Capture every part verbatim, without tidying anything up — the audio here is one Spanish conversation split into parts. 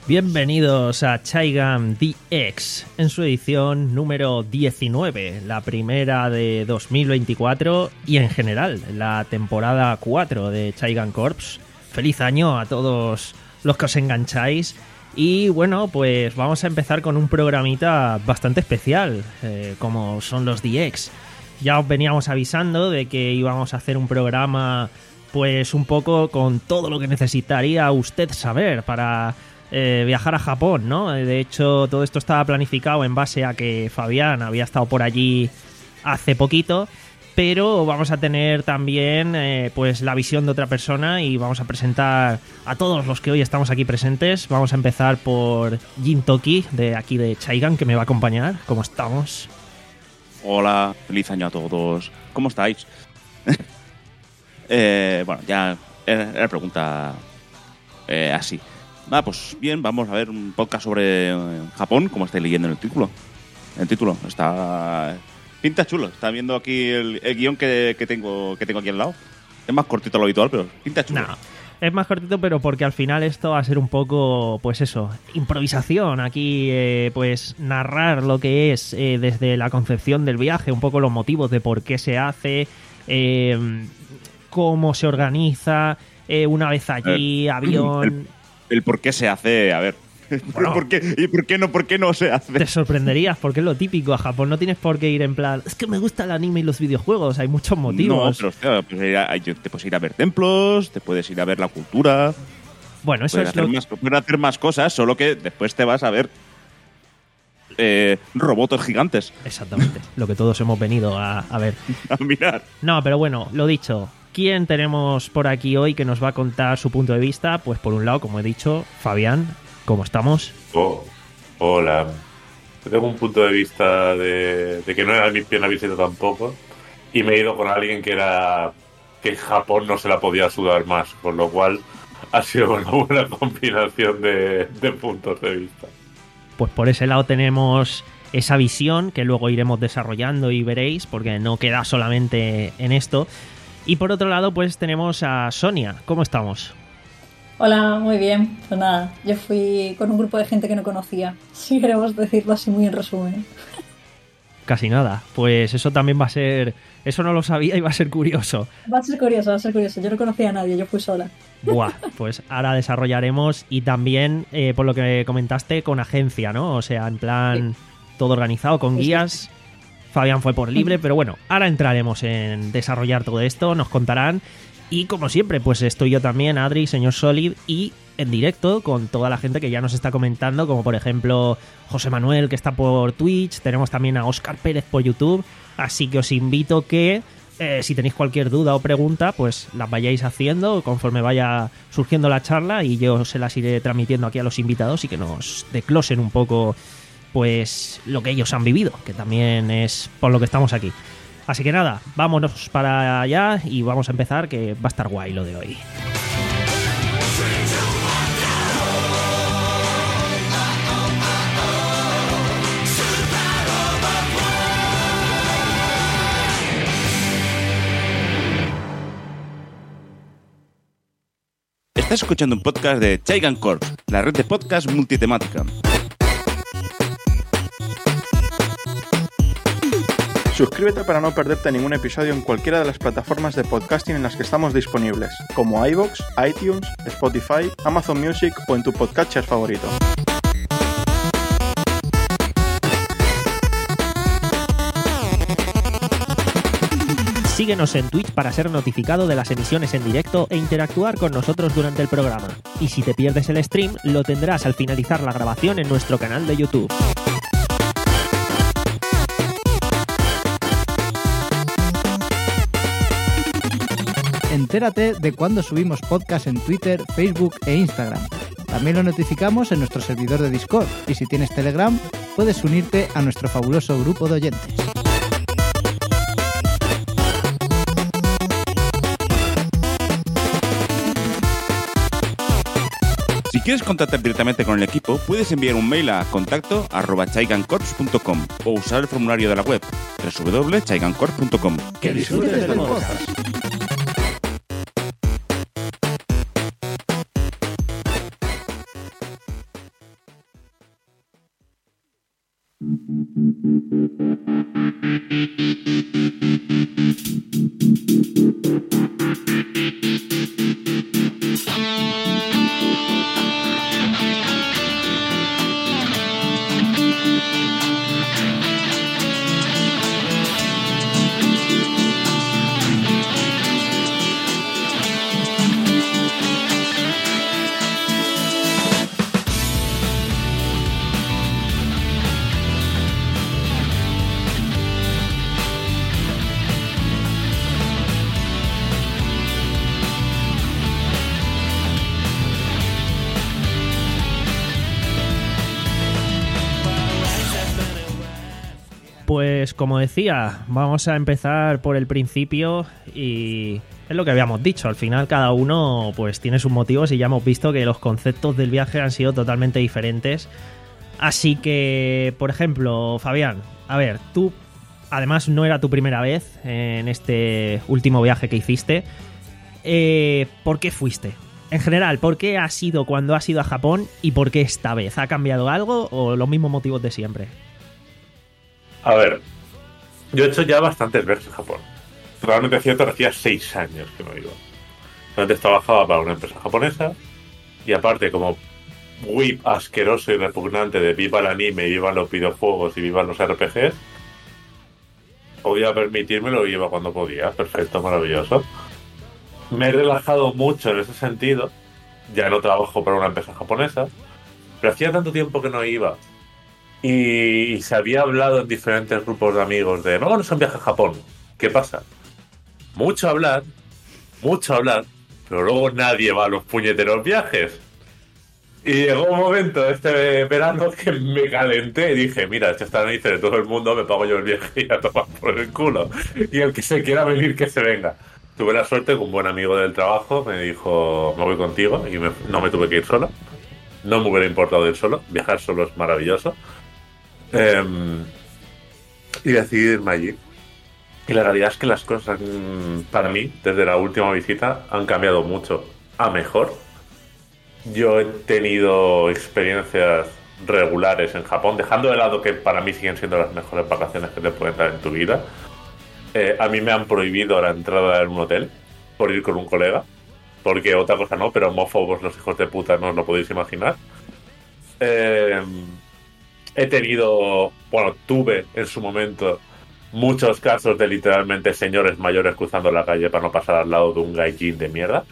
Bienvenidos a Chaigan D X en su edición número diecinueve, la primera de dos mil veinticuatro y en general la temporada cuatro de Chaigan Corps. Feliz año a todos los que os engancháis y bueno, pues vamos a empezar con un programita bastante especial, eh, como son los D X. Ya os veníamos avisando de que íbamos a hacer un programa pues un poco con todo lo que necesitaría usted saber para eh, viajar a Japón, ¿no? De hecho, todo esto estaba planificado en base a que Fabián había estado por allí hace poquito, pero vamos a tener también eh, pues la visión de otra persona y vamos a presentar a todos los que hoy estamos aquí presentes. Vamos a empezar por Jin Toki, de aquí de Chaigan, que me va a acompañar. ¿Cómo estamos? Hola, feliz año a todos. ¿Cómo estáis? eh, bueno, ya era, era pregunta eh, así. Nada, pues bien, vamos a ver un podcast sobre eh, Japón, como estáis leyendo en el título. El título está... Pinta chulo. Está viendo aquí el, el guión que, que, tengo, que tengo aquí al lado. Es más cortito de lo habitual, pero pinta chulo. No, es más cortito, pero porque al final esto va a ser un poco, pues eso, improvisación. Aquí, eh, pues, narrar lo que es eh, desde la concepción del viaje, un poco los motivos de por qué se hace, eh, cómo se organiza, eh, una vez allí, el, avión... El, el por qué se hace, a ver... Bueno, ¿por qué? ¿Y por qué no? ¿Por qué no se hace? Te sorprenderías, porque es lo típico. A Japón no tienes por qué ir en plan, es que me gusta el anime y los videojuegos, hay muchos motivos. No, pero hostia, pues ir a, te puedes ir a ver templos, te puedes ir a ver la cultura. Bueno, eso puedes es hacer lo... más, puedes hacer más cosas, solo que después te vas a ver eh, robots gigantes. Exactamente, lo que todos hemos venido a, a ver. A mirar. No, pero bueno, lo dicho. ¿Quién tenemos por aquí hoy que nos va a contar su punto de vista? Pues por un lado, como he dicho, Fabián. ¿Cómo estamos? Oh, hola. Tengo un punto de vista de, de que no era mi primera visita tampoco. Y me he ido con alguien que era que Japón no se la podía sudar más. Con lo cual ha sido una buena combinación de, de puntos de vista. Pues por ese lado tenemos esa visión que luego iremos desarrollando y veréis, porque no queda solamente en esto. Y por otro lado, pues tenemos a Sonia. ¿Cómo estamos? Hola, muy bien. Pues nada, yo fui con un grupo de gente que no conocía, si queremos decirlo así muy en resumen. Casi nada. Pues eso también va a ser... Eso no lo sabía y va a ser curioso. Va a ser curioso, va a ser curioso. Yo no conocía a nadie, yo fui sola. Buah, pues ahora desarrollaremos y también, eh, por lo que comentaste, con agencia, ¿no? O sea, en plan, sí. Todo organizado, con sí, guías. Sí. Fabián fue por libre, pero bueno, ahora entraremos en desarrollar todo esto, nos contarán. Y como siempre, pues estoy yo también, Adri, señor Solid, y en directo con toda la gente que ya nos está comentando, como por ejemplo José Manuel, que está por Twitch, tenemos también a Óscar Pérez por YouTube, así que os invito que eh, si tenéis cualquier duda o pregunta, pues las vayáis haciendo conforme vaya surgiendo la charla y yo se las iré transmitiendo aquí a los invitados y que nos desglosen un poco pues lo que ellos han vivido, que también es por lo que estamos aquí. Así que nada, vámonos para allá y vamos a empezar, que va a estar guay lo de hoy. Estás escuchando un podcast de Chaigan Corps, la red de podcast multitemática. Suscríbete para no perderte ningún episodio en cualquiera de las plataformas de podcasting en las que estamos disponibles, como iVoox, iTunes, Spotify, Amazon Music o en tu podcatcher favorito. Síguenos en Twitch para ser notificado de las emisiones en directo e interactuar con nosotros durante el programa. Y si te pierdes el stream, lo tendrás al finalizar la grabación en nuestro canal de YouTube. Entérate de cuando subimos podcast en Twitter, Facebook e Instagram. También lo notificamos en nuestro servidor de Discord y si tienes Telegram, puedes unirte a nuestro fabuloso grupo de oyentes. Si quieres contactar directamente con el equipo, puedes enviar un mail a contacto arroba chaigancorps punto com o usar el formulario de la web doble u doble u doble u punto chaigancorps punto com. ¡Que disfrutes del podcast! pues como decía, vamos a empezar por el principio y es lo que habíamos dicho. Al final cada uno pues tiene sus motivos y ya hemos visto que los conceptos del viaje han sido totalmente diferentes. Así que, por ejemplo, Fabián, a ver, tú además no era tu primera vez en este último viaje que hiciste. Eh, ¿Por qué fuiste? En general, ¿por qué has ido cuando has ido a Japón y por qué esta vez? ¿Ha cambiado algo o los mismos motivos de siempre? A ver, yo he hecho ya bastantes veces en Japón. Realmente es cierto que hacía seis años que no iba. Antes trabajaba para una empresa japonesa y aparte como whip asqueroso y repugnante de viva el anime, viva los videojuegos y viva los R P Gs, podía permitírmelo y iba cuando podía. Perfecto, maravilloso. Me he relajado mucho en ese sentido. Ya no trabajo para una empresa japonesa, pero hacía tanto tiempo que no iba y se había hablado en diferentes grupos de amigos de vámonos a un viaje a Japón. ¿Qué pasa? Mucho hablar, mucho hablar, pero luego nadie va a los puñeteros viajes. Y llegó un momento este verano que me calenté y dije, mira, si esta nariz de todo el mundo, me pago yo el viaje y a tomar por el culo. Y el que se quiera venir, que se venga. Tuve la suerte que un buen amigo del trabajo me dijo, me voy contigo, y me, no me tuve que ir solo. No me hubiera importado ir solo. Viajar solo es maravilloso. Eh, y decidí irme allí. Y la realidad es que las cosas, para mí, desde la última visita, han cambiado mucho a mejor. Yo he tenido experiencias regulares en Japón, dejando de lado que para mí siguen siendo las mejores vacaciones que te pueden dar en tu vida. Eh, a mí me han prohibido la entrada en un hotel por ir con un colega, porque otra cosa no, pero homófobos los hijos de puta no os lo podéis imaginar. Eh, he tenido, bueno, tuve en su momento muchos casos de literalmente señores mayores cruzando la calle para no pasar al lado de un gaijin de mierda.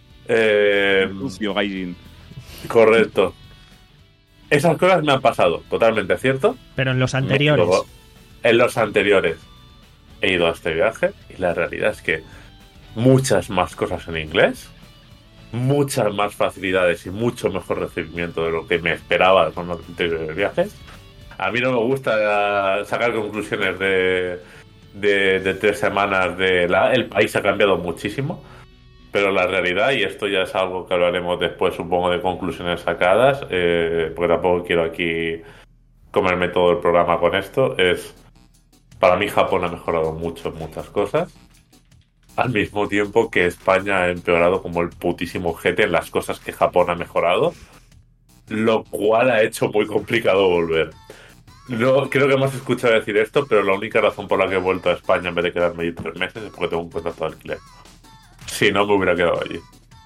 Eh, Lucio gaijin. Correcto. Esas cosas me han pasado, totalmente cierto. Pero en los anteriores. Luego, en los anteriores he ido a este viaje y la realidad es que muchas más cosas en inglés, muchas más facilidades y mucho mejor recibimiento de lo que me esperaba con los anteriores viajes. A mí no me gusta sacar conclusiones de, de, de tres semanas de la, el país ha cambiado muchísimo, pero la realidad, y esto ya es algo que hablaremos después, supongo, de conclusiones sacadas, eh, porque tampoco quiero aquí comerme todo el programa con esto, es para mí Japón ha mejorado mucho en muchas cosas, al mismo tiempo que España ha empeorado como el putísimo jete en las cosas que Japón ha mejorado, lo cual ha hecho muy complicado volver. No, creo que hemos escuchado decir esto, pero la única razón por la que he vuelto a España en vez de quedarme allí tres meses es porque tengo un contrato de alquiler. Si no, me hubiera quedado allí.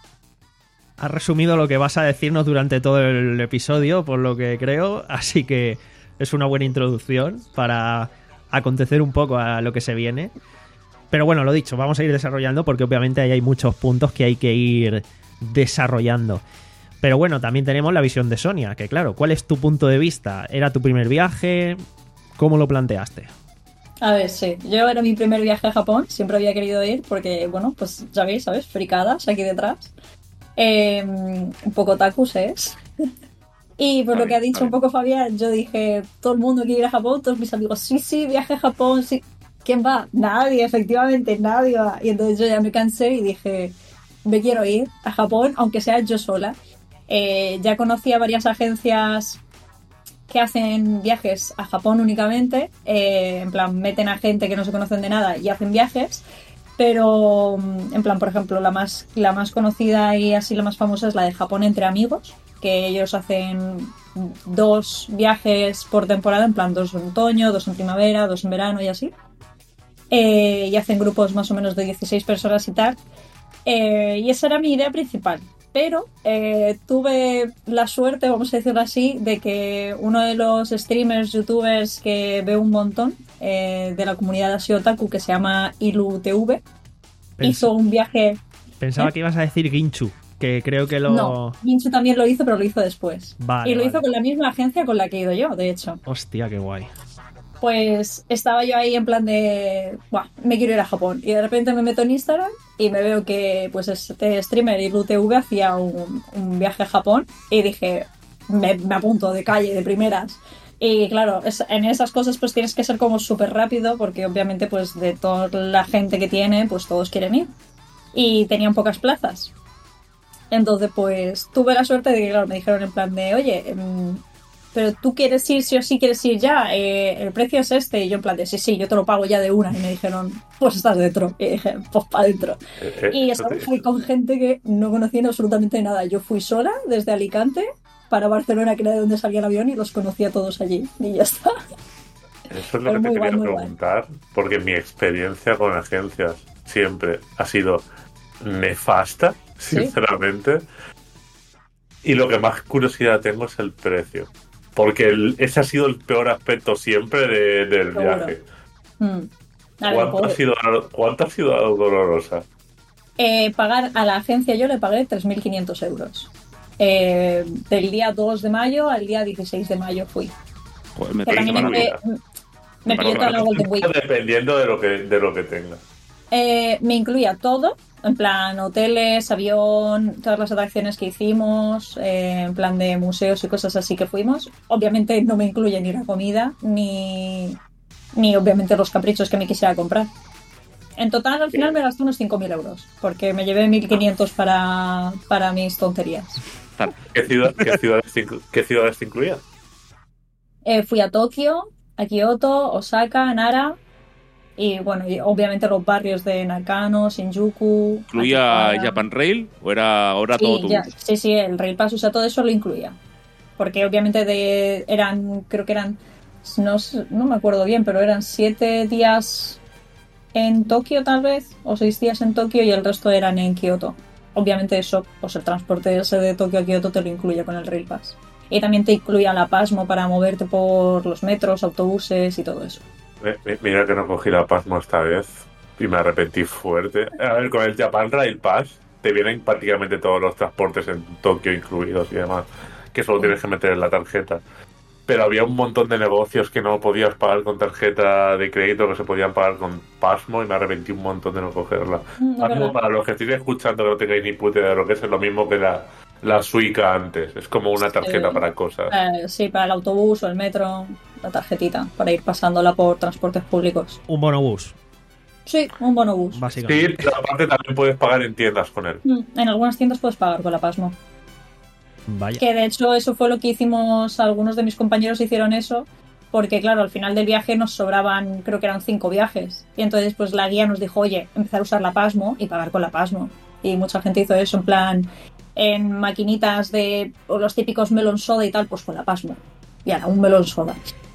Has resumido lo que vas a decirnos durante todo el episodio, por lo que creo, así que es una buena introducción para acontecer un poco a lo que se viene. Pero bueno, lo dicho, vamos a ir desarrollando porque obviamente ahí hay muchos puntos que hay que ir desarrollando. Pero bueno, también tenemos la visión de Sonia, que claro, ¿cuál es tu punto de vista? ¿Era tu primer viaje? ¿Cómo lo planteaste? A ver, sí, yo era mi primer viaje a Japón, siempre había querido ir porque, bueno, pues ya veis, ¿sabes? Fricadas aquí detrás. Eh, un poco tacus es. Y por lo que ha dicho un poco Fabián, yo dije, todo el mundo quiere ir a Japón, todos mis amigos, sí, sí, viaje a Japón, sí. ¿Quién va? Nadie, efectivamente, nadie va. Y entonces yo ya me cansé y dije, me quiero ir a Japón, aunque sea yo sola. Eh, ya conocía varias agencias que hacen viajes a Japón únicamente, eh, en plan, meten a gente que no se conocen de nada y hacen viajes, pero en plan, por ejemplo, la más, la más conocida y así la más famosa es la de Japón entre amigos, que ellos hacen dos viajes por temporada, en plan, dos en otoño, dos en primavera, dos en verano y así, eh, y hacen grupos más o menos de dieciséis personas y tal, eh, y esa era mi idea principal. Pero eh, tuve la suerte, vamos a decirlo así, de que uno de los streamers, youtubers que veo un montón eh, de la comunidad Así Otaku, que se llama IluTV, Pens- hizo un viaje... Pensaba ¿eh? que ibas a decir Ginchu, que creo que lo... No, Ginchu también lo hizo, pero lo hizo después. Vale, y lo vale. hizo con la misma agencia con la que he ido yo, de hecho. Hostia, qué guay. Pues estaba yo ahí en plan de, buah, me quiero ir a Japón. Y de repente me meto en Instagram y me veo que pues este streamer IluTV hacía un, un viaje a Japón y dije, me, me apunto de calle, de primeras. Y claro, es, en esas cosas pues tienes que ser como súper rápido porque obviamente pues de toda la gente que tiene pues todos quieren ir. Y tenían pocas plazas. Entonces pues tuve la suerte de que claro, me dijeron en plan de oye, mmm, pero tú quieres ir sí o sí quieres ir ya, eh, el precio es este. Y yo en plan de sí, sí, yo te lo pago ya de una. Y me dijeron, pues estás dentro. Y dije, pues para adentro. Y eso fui con gente que no conocían absolutamente nada. Yo fui sola desde Alicante para Barcelona, que era de donde salía el avión, y los conocía todos allí. Y ya está. Eso es lo que te quería preguntar, porque mi experiencia con agencias siempre ha sido nefasta, sinceramente. ¿Sí? Y lo que más curiosidad tengo es el precio. Porque el, ese ha sido el peor aspecto siempre de, del Seguro. viaje. Mm. Ver, ¿Cuánto, ha sido, ¿Cuánto ha sido la dolorosa? Eh, pagar a la agencia yo le pagué tres mil quinientos euros. Eh, del día dos de mayo al día dieciséis de mayo fui. Joder, me que también me, me pilló toda la Golden Week. Dependiendo de lo que, de lo que tenga. Eh, me incluía todo. En plan, hoteles, avión, todas las atracciones que hicimos, eh, en plan de museos y cosas así que fuimos. Obviamente no me incluye ni la comida, ni, ni obviamente los caprichos que me quisiera comprar. En total, al final me gasté unos cinco mil euros, porque me llevé mil quinientos para, para mis tonterías. ¿Qué, ciudad, qué, ciudades, ¿Qué ciudades te incluía? Eh, fui a Tokio, a Kioto, Osaka, Nara... Y bueno, y obviamente los barrios de Nakano, Shinjuku... ¿Incluía Akihabara. Japan Rail o era ahora sí, todo tu ya, Sí, sí, el Rail Pass, o sea, todo eso lo incluía. Porque obviamente de eran, creo que eran, no, no me acuerdo bien, pero eran siete días en Tokio tal vez, o seis días en Tokio y el resto eran en Kioto. Obviamente eso, pues el transporte ese de Tokio a Kioto te lo incluye con el Rail Pass. Y también te incluía la Pasmo para moverte por los metros, autobuses y todo eso. Mira que no cogí la Pasmo esta vez y me arrepentí fuerte. A ver, con el Japan Rail Pass te vienen prácticamente todos los transportes en Tokio incluidos y demás, que solo tienes que meter en la tarjeta. Pero había un montón de negocios que no podías pagar con tarjeta de crédito, que se podían pagar con Pasmo, y me arrepentí un montón de no cogerla. No, Pasmo, para los que estéis escuchando que no tengáis ni puta idea de lo que es, es lo mismo que la, la Suica antes. Es como una tarjeta sí, para cosas. Eh, sí, para el autobús o el metro, la tarjetita, para ir pasándola por transportes públicos. Un bonobús. Sí, un bonobús. Básicamente. Sí, pero aparte también puedes pagar en tiendas con él. En algunas tiendas puedes pagar con la Pasmo. Vaya. Que de hecho eso fue lo que hicimos, algunos de mis compañeros hicieron eso, porque claro, al final del viaje nos sobraban, creo que eran cinco viajes, y entonces pues la guía nos dijo, oye, empezar a usar la Pasmo y pagar con la Pasmo, y mucha gente hizo eso, en plan, en maquinitas de o los típicos melon soda y tal, pues con la Pasmo, y ahora un melon soda.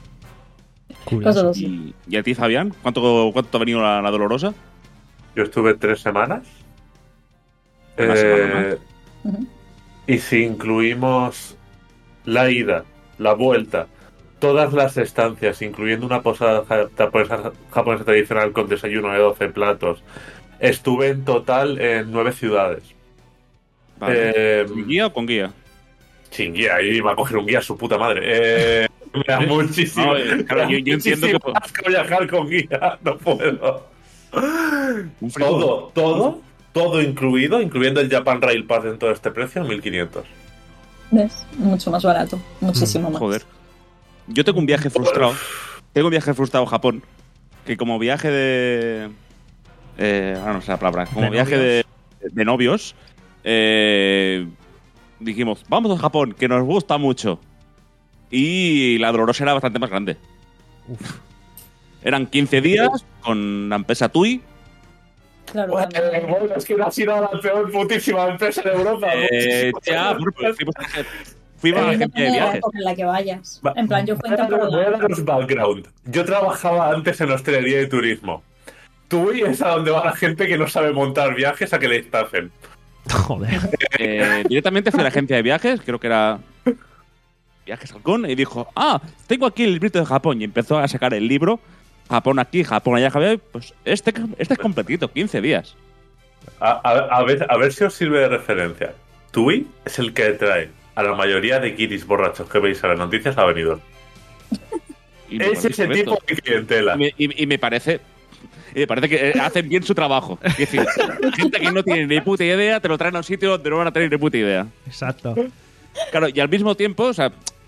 ¿Y, ¿Y a ti, Fabián? ¿Cuánto, cuánto ha venido la, la dolorosa? Yo estuve tres semanas. Una eh... semana más. Uh-huh. Y si incluimos la ida, la vuelta, todas las estancias, incluyendo una posada japonesa, japonesa tradicional con desayuno de doce platos, estuve en total en nueve ciudades. Vale. Eh, ¿Sin guía o con guía? Sin guía, y iba a coger un guía a su puta madre. Eh, me da muchísimo. No, eh, claro, yo, yo entiendo que... Más que viajar con guía, no puedo. Todo, todo... Todo incluido, incluyendo el Japan Rail Pass en todo este precio, mil quinientos. ¿Ves? Mucho más barato. Muchísimo mm, más. Joder. Yo tengo un viaje frustrado. Tengo un viaje frustrado a Japón. Que como viaje de... Eh, ahora no sé la palabra. Como ¿De viaje de, de novios. Eh, dijimos, vamos a Japón, que nos gusta mucho. Y la dolorosa era bastante más grande. Uf. Eran quince días con la empresa T U I. Claro, bueno, bueno, es que no ha sido la peor putísima empresa de Europa. Eh, ¿no? Ya, bueno, pues fuimos, fuimos a la agencia de viajes. En la que vayas. En plan, yo fui en temporada. Voy a daros background. Yo trabajaba antes en hostelería y turismo. T U I es a donde va la gente que no sabe montar viajes a que le estafen. Joder. Eh, directamente fui a la agencia de viajes, creo que era Viajes Halcón, y dijo, ah, tengo aquí el librito de Japón. Y empezó a sacar el libro. Japón aquí, Japón allá, Javier, pues este, este es completito, quince días. A, a, a, ver, a ver si os sirve de referencia. T U I es el que trae a la mayoría de guiris borrachos que veis a las noticias a Benidorm. Es ese tipo de clientela. Y me, y, y me parece... Y me parece que hacen bien su trabajo. Es decir, gente que no tiene ni puta idea te lo traen a un sitio donde no van a tener ni puta idea. Exacto. Claro, y al mismo tiempo, o sea,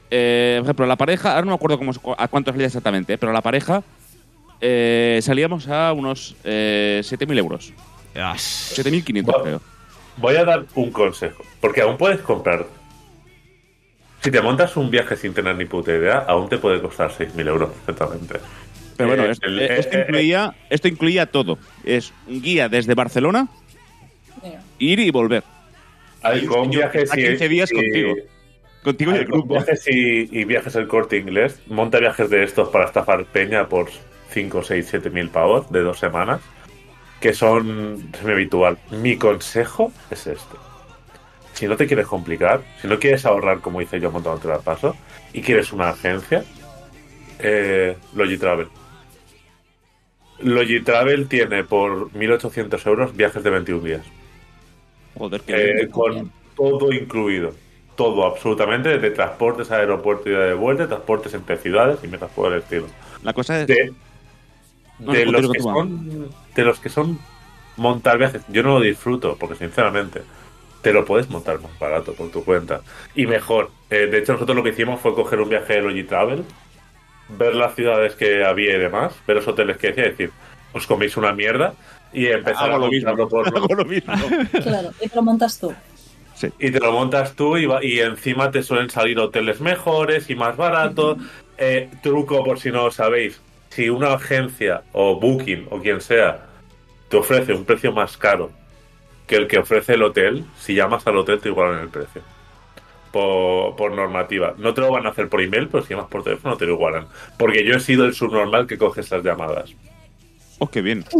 eh, por ejemplo, la pareja, ahora no me acuerdo cómo, a cuánto salía exactamente, pero la pareja eh, salíamos a unos eh, siete mil euros. siete mil quinientos, Bueno, creo. Voy a dar un consejo, porque aún puedes comprar. Si te montas un viaje sin tener ni puta idea, aún te puede costar seis mil euros perfectamente. Pero bueno, Eh, esto, el- esto, eh, incluía, esto incluía todo. Es un guía desde Barcelona, Mira. ir y volver. Hay con Yo- viajes a quince días y- contigo. Contigo y hay el con grupo. viajes y, y viajes el Corte Inglés. Monta viajes de estos para estafar peña por cinco, seis, siete mil pavos de dos semanas, que son semi-habitual. Mi consejo es este. Si no te quieres complicar, si no quieres ahorrar, como hice yo montándote el paso, y quieres una agencia, eh, Logitravel. Logitravel tiene por mil ochocientos euros viajes de veintiún días. Joder, qué Eh, bien. con todo incluido. Todo, absolutamente, desde transportes a aeropuerto y de vuelta, transportes entre ciudades y metas por el estilo. La cosa es... De, No, de no, los continúa, que continúa. son de los que son montar viajes, yo no lo disfruto, porque sinceramente te lo puedes montar más barato por tu cuenta. Y mejor. Eh, de hecho, nosotros lo que hicimos fue coger un viaje de Logitravel, ver las ciudades que había y demás, ver los hoteles que decía, decir, os coméis una mierda y empezar Hago a lo mismo. montarlo por Hago lo mismo. Claro, y te lo montas tú. y te lo montas tú y, va- y encima te suelen salir hoteles mejores y más baratos. Eh, truco por si no lo sabéis, si una agencia o Booking o quien sea te ofrece un precio más caro que el que ofrece el hotel, si llamas al hotel te igualan el precio. Por, por normativa. No te lo van a hacer por email, pero si llamas por teléfono te lo igualan. Porque yo he sido el subnormal que coge estas llamadas. Oh, qué bien.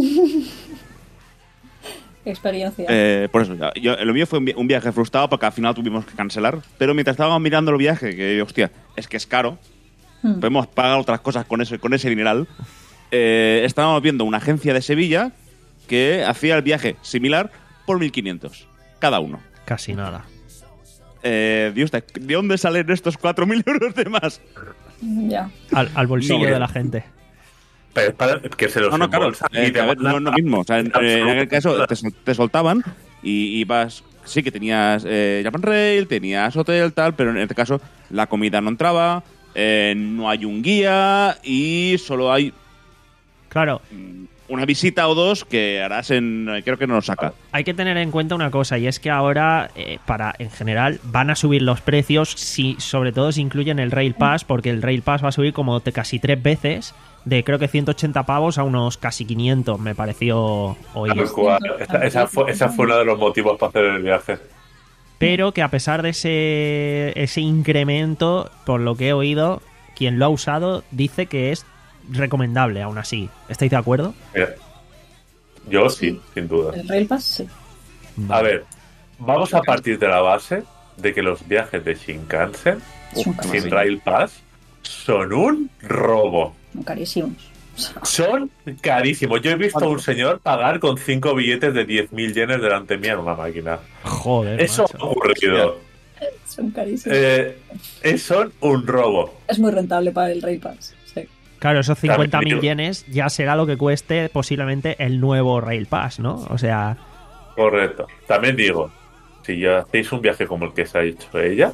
Experiencia. Eh, por eso, ya, yo, lo mío fue un, vi- un viaje frustrado porque al final tuvimos que cancelar. Pero mientras estábamos mirando el viaje, que hostia, es que es caro, Hmm. podemos pagar otras cosas con ese, con ese dineral. Eh, estábamos viendo una agencia de Sevilla que hacía el viaje similar por mil quinientos cada uno. Casi nada. Eh, Dios, ¿de dónde salen estos cuatro mil euros de más? Ya. Al, al bolsillo No, de eh. la gente. Pero es para que se los No, no, claro. embolsan eh, y te a ver, mandan no es lo mismo. O sea, en, eh, en aquel caso te, absolutamente sol- te soltaban y ibas. Sí, que tenías eh, Japan Rail, tenías hotel, tal, pero en este caso la comida no entraba, eh, no hay un guía y solo hay Claro, mm, una visita o dos que harás en. eh, Creo que no lo saca. hay que tener en cuenta una cosa, y es que ahora, eh, para en general, van a subir los precios, si, sobre todo si incluyen el Rail Pass, porque el Rail Pass va a subir como te- casi tres veces, de creo que ciento ochenta pavos a unos casi quinientos, me pareció oír. Tal cual. Esa, esa fue, esa fue uno de los motivos para hacer el viaje. Pero que a pesar de ese, ese incremento, por lo que he oído, quien lo ha usado dice que es recomendable aún así. ¿Estáis de acuerdo? Mira, yo sí, sin duda. El Rail Pass, sí. A ver, vamos a partir de la base de que los viajes de Shinkansen Son caros. sin Rail Pass son un robo. Son carísimos. O sea, Son carísimos. Yo he visto a un señor pagar con cinco billetes de diez mil yenes delante mía en una máquina. Joder, Eso macho. ha ocurrido. son carísimos. Eh, es son un robo. Es muy rentable para el Rail Pass. Sí. Claro, esos cincuenta mil También digo- yenes ya será lo que cueste posiblemente el nuevo Rail Pass, ¿no? O sea, Correcto. También digo, si ya hacéis un viaje como el que se ha hecho ella,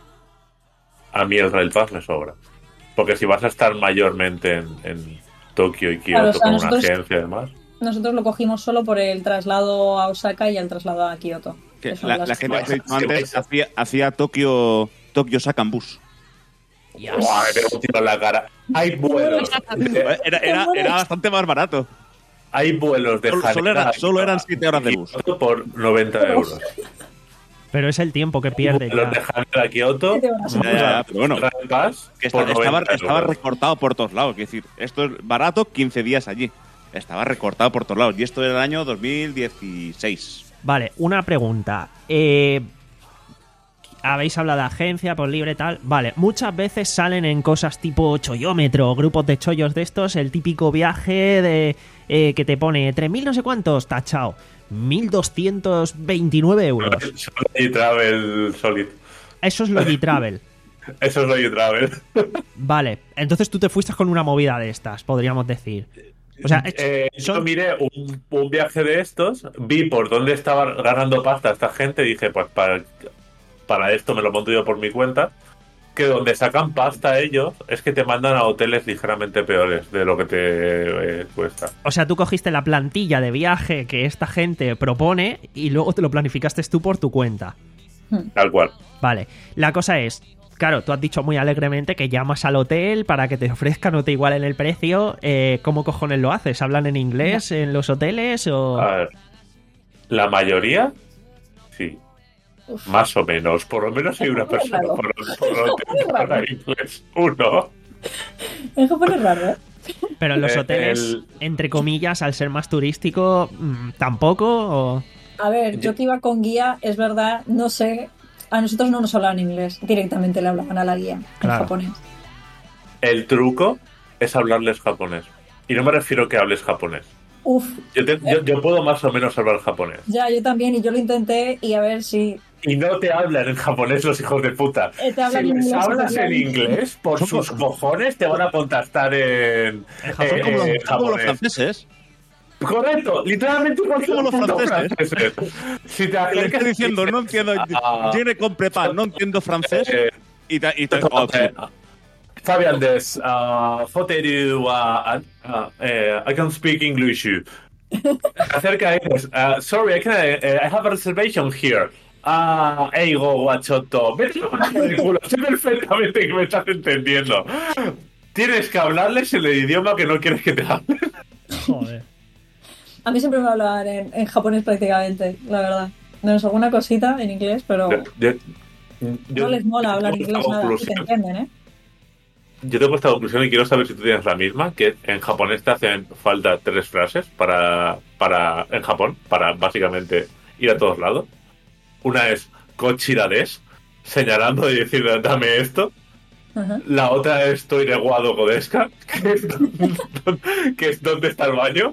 a mí el Rail Pass me sobra. Porque si vas a estar mayormente en, en Tokio y Kioto Claro, o sea, con nosotros- una agencia y demás, Nosotros lo cogimos solo por el traslado a Osaka y el traslado a Kioto. Que Que son la, las- la gente que Vais he a- dicho sí, antes vais a- hacía, hacía Tokio, Tokio Sakan Bus. ¡buah, me pego un tiro en la cara! Hay vuelos. de- Era, era, era bastante más barato. hay vuelos de Solo- solo Haneda era- solo eran a siete horas de bus. Kioto por noventa euros. pero es el tiempo que pierde. Vuelos de ya. Haneda a Kioto, Siete horas. Ya, ya, ya, pero bueno, Rail Pass que por esta- estaba, noventa estaba euros. recortado por todos lados. Es decir, esto es barato, quince días allí. Estaba recortado por todos lados. Y esto era el año dos mil dieciséis. Vale, una pregunta. Eh, habéis hablado de agencia, por libre tal. Vale, muchas veces salen en cosas tipo chollómetro, grupos de chollos de estos, el típico viaje de eh, que te pone tres mil no sé cuántos, tachao. mil doscientos veintinueve euros. Y Travel Solid. Eso es Logitravel. Eso es lo Travel. Vale, entonces tú te fuiste con una movida de estas, podríamos decir. O sea, Eh, son- Yo miré un, un viaje de estos, vi por dónde estaba ganando pasta esta gente, dije, pues para, para esto me lo monto yo por mi cuenta. que donde sacan pasta ellos es que te mandan a hoteles ligeramente peores de lo que te eh, cuesta. O sea, tú cogiste la plantilla de viaje que esta gente propone y luego te lo planificaste tú por tu cuenta. Tal cual. Vale, la cosa es, claro, tú has dicho muy alegremente que llamas al hotel para que te ofrezcan o te igualen el precio. Eh, ¿Cómo cojones lo haces? ¿Hablan en inglés en los hoteles o...? A ver, la mayoría, sí. Uf. Más o menos. Por lo menos hay una persona por, por hotel que habla inglés. Uno. En Japón es raro, ¿eh? Pero en los Eh, hoteles, el- entre comillas, al ser más turístico, mm, ¿tampoco? O... A ver, yo que iba con guía, es verdad, no sé. A nosotros no nos hablaban inglés, directamente le hablaban a la guía en Claro. japonés. El truco es hablarles japonés. Y no me refiero a que hables japonés. Uf, Yo, te- yo, yo puedo más o menos hablar japonés. ya, yo también, y yo lo intenté, y a ver si. Y no te hablan en japonés los hijos de puta. Eh, te hablan si en les inglés, hablas te hablan- en inglés, por sus cojones te van a contactar en, En Son eh, como, los- eh, son como los japonés. franceses. Correcto, literalmente igual que Como los putos franceses. Si te Le acercas estoy diciendo, no entiendo. Ah. Tiene con prepa, no entiendo francés. Eh, Y te. Y te oh, sí. サビアンです。あホテルは、ああえー I can speak English. Acerca de ellos. Uh, sorry, I, can, uh, I have a reservation here. Ah, Eigo, guachoto. Vete a tomar el culo. Sé perfectamente que me estás entendiendo. Tienes que hablarles en el idioma que no quieres que te hablen. Joder. A mí siempre me hablaban en, en japonés prácticamente, la verdad. Menos alguna cosita en inglés, pero Yo, no les mola hablar yo tengo inglés esta nada, y te conclusión. entienden, ¿eh? Yo tengo esta conclusión y quiero saber si tú tienes la misma, que en japonés te hacen falta tres frases para, para en Japón, para básicamente ir a todos lados. Una es kochira des, señalando y decir dame esto. Ajá. La otra es toire guado kodeska, que es donde, que es donde está el baño.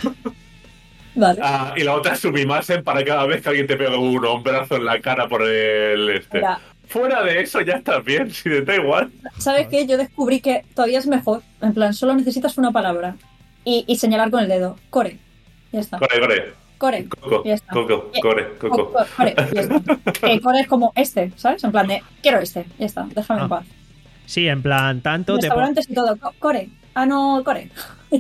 Vale. Ah, y la otra es sumimasen para cada vez que alguien te pega un hombrazo en la cara por el este. Mira, Fuera de eso ya estás bien, si te da igual. ¿sabes qué? Yo descubrí que todavía es mejor. En plan, solo necesitas una palabra y, y señalar con el dedo. Core. Ya está. Core, core. Core. Coco, Ya está. coco, Eh, core, coco. co- Core. Ya está. Eh, core es como este, ¿sabes? En plan de, quiero este. Ya está. Déjame Ah. en paz. Sí, en plan, tanto te... po- Restaurantes y todo. Co- Core. Ah, no, core.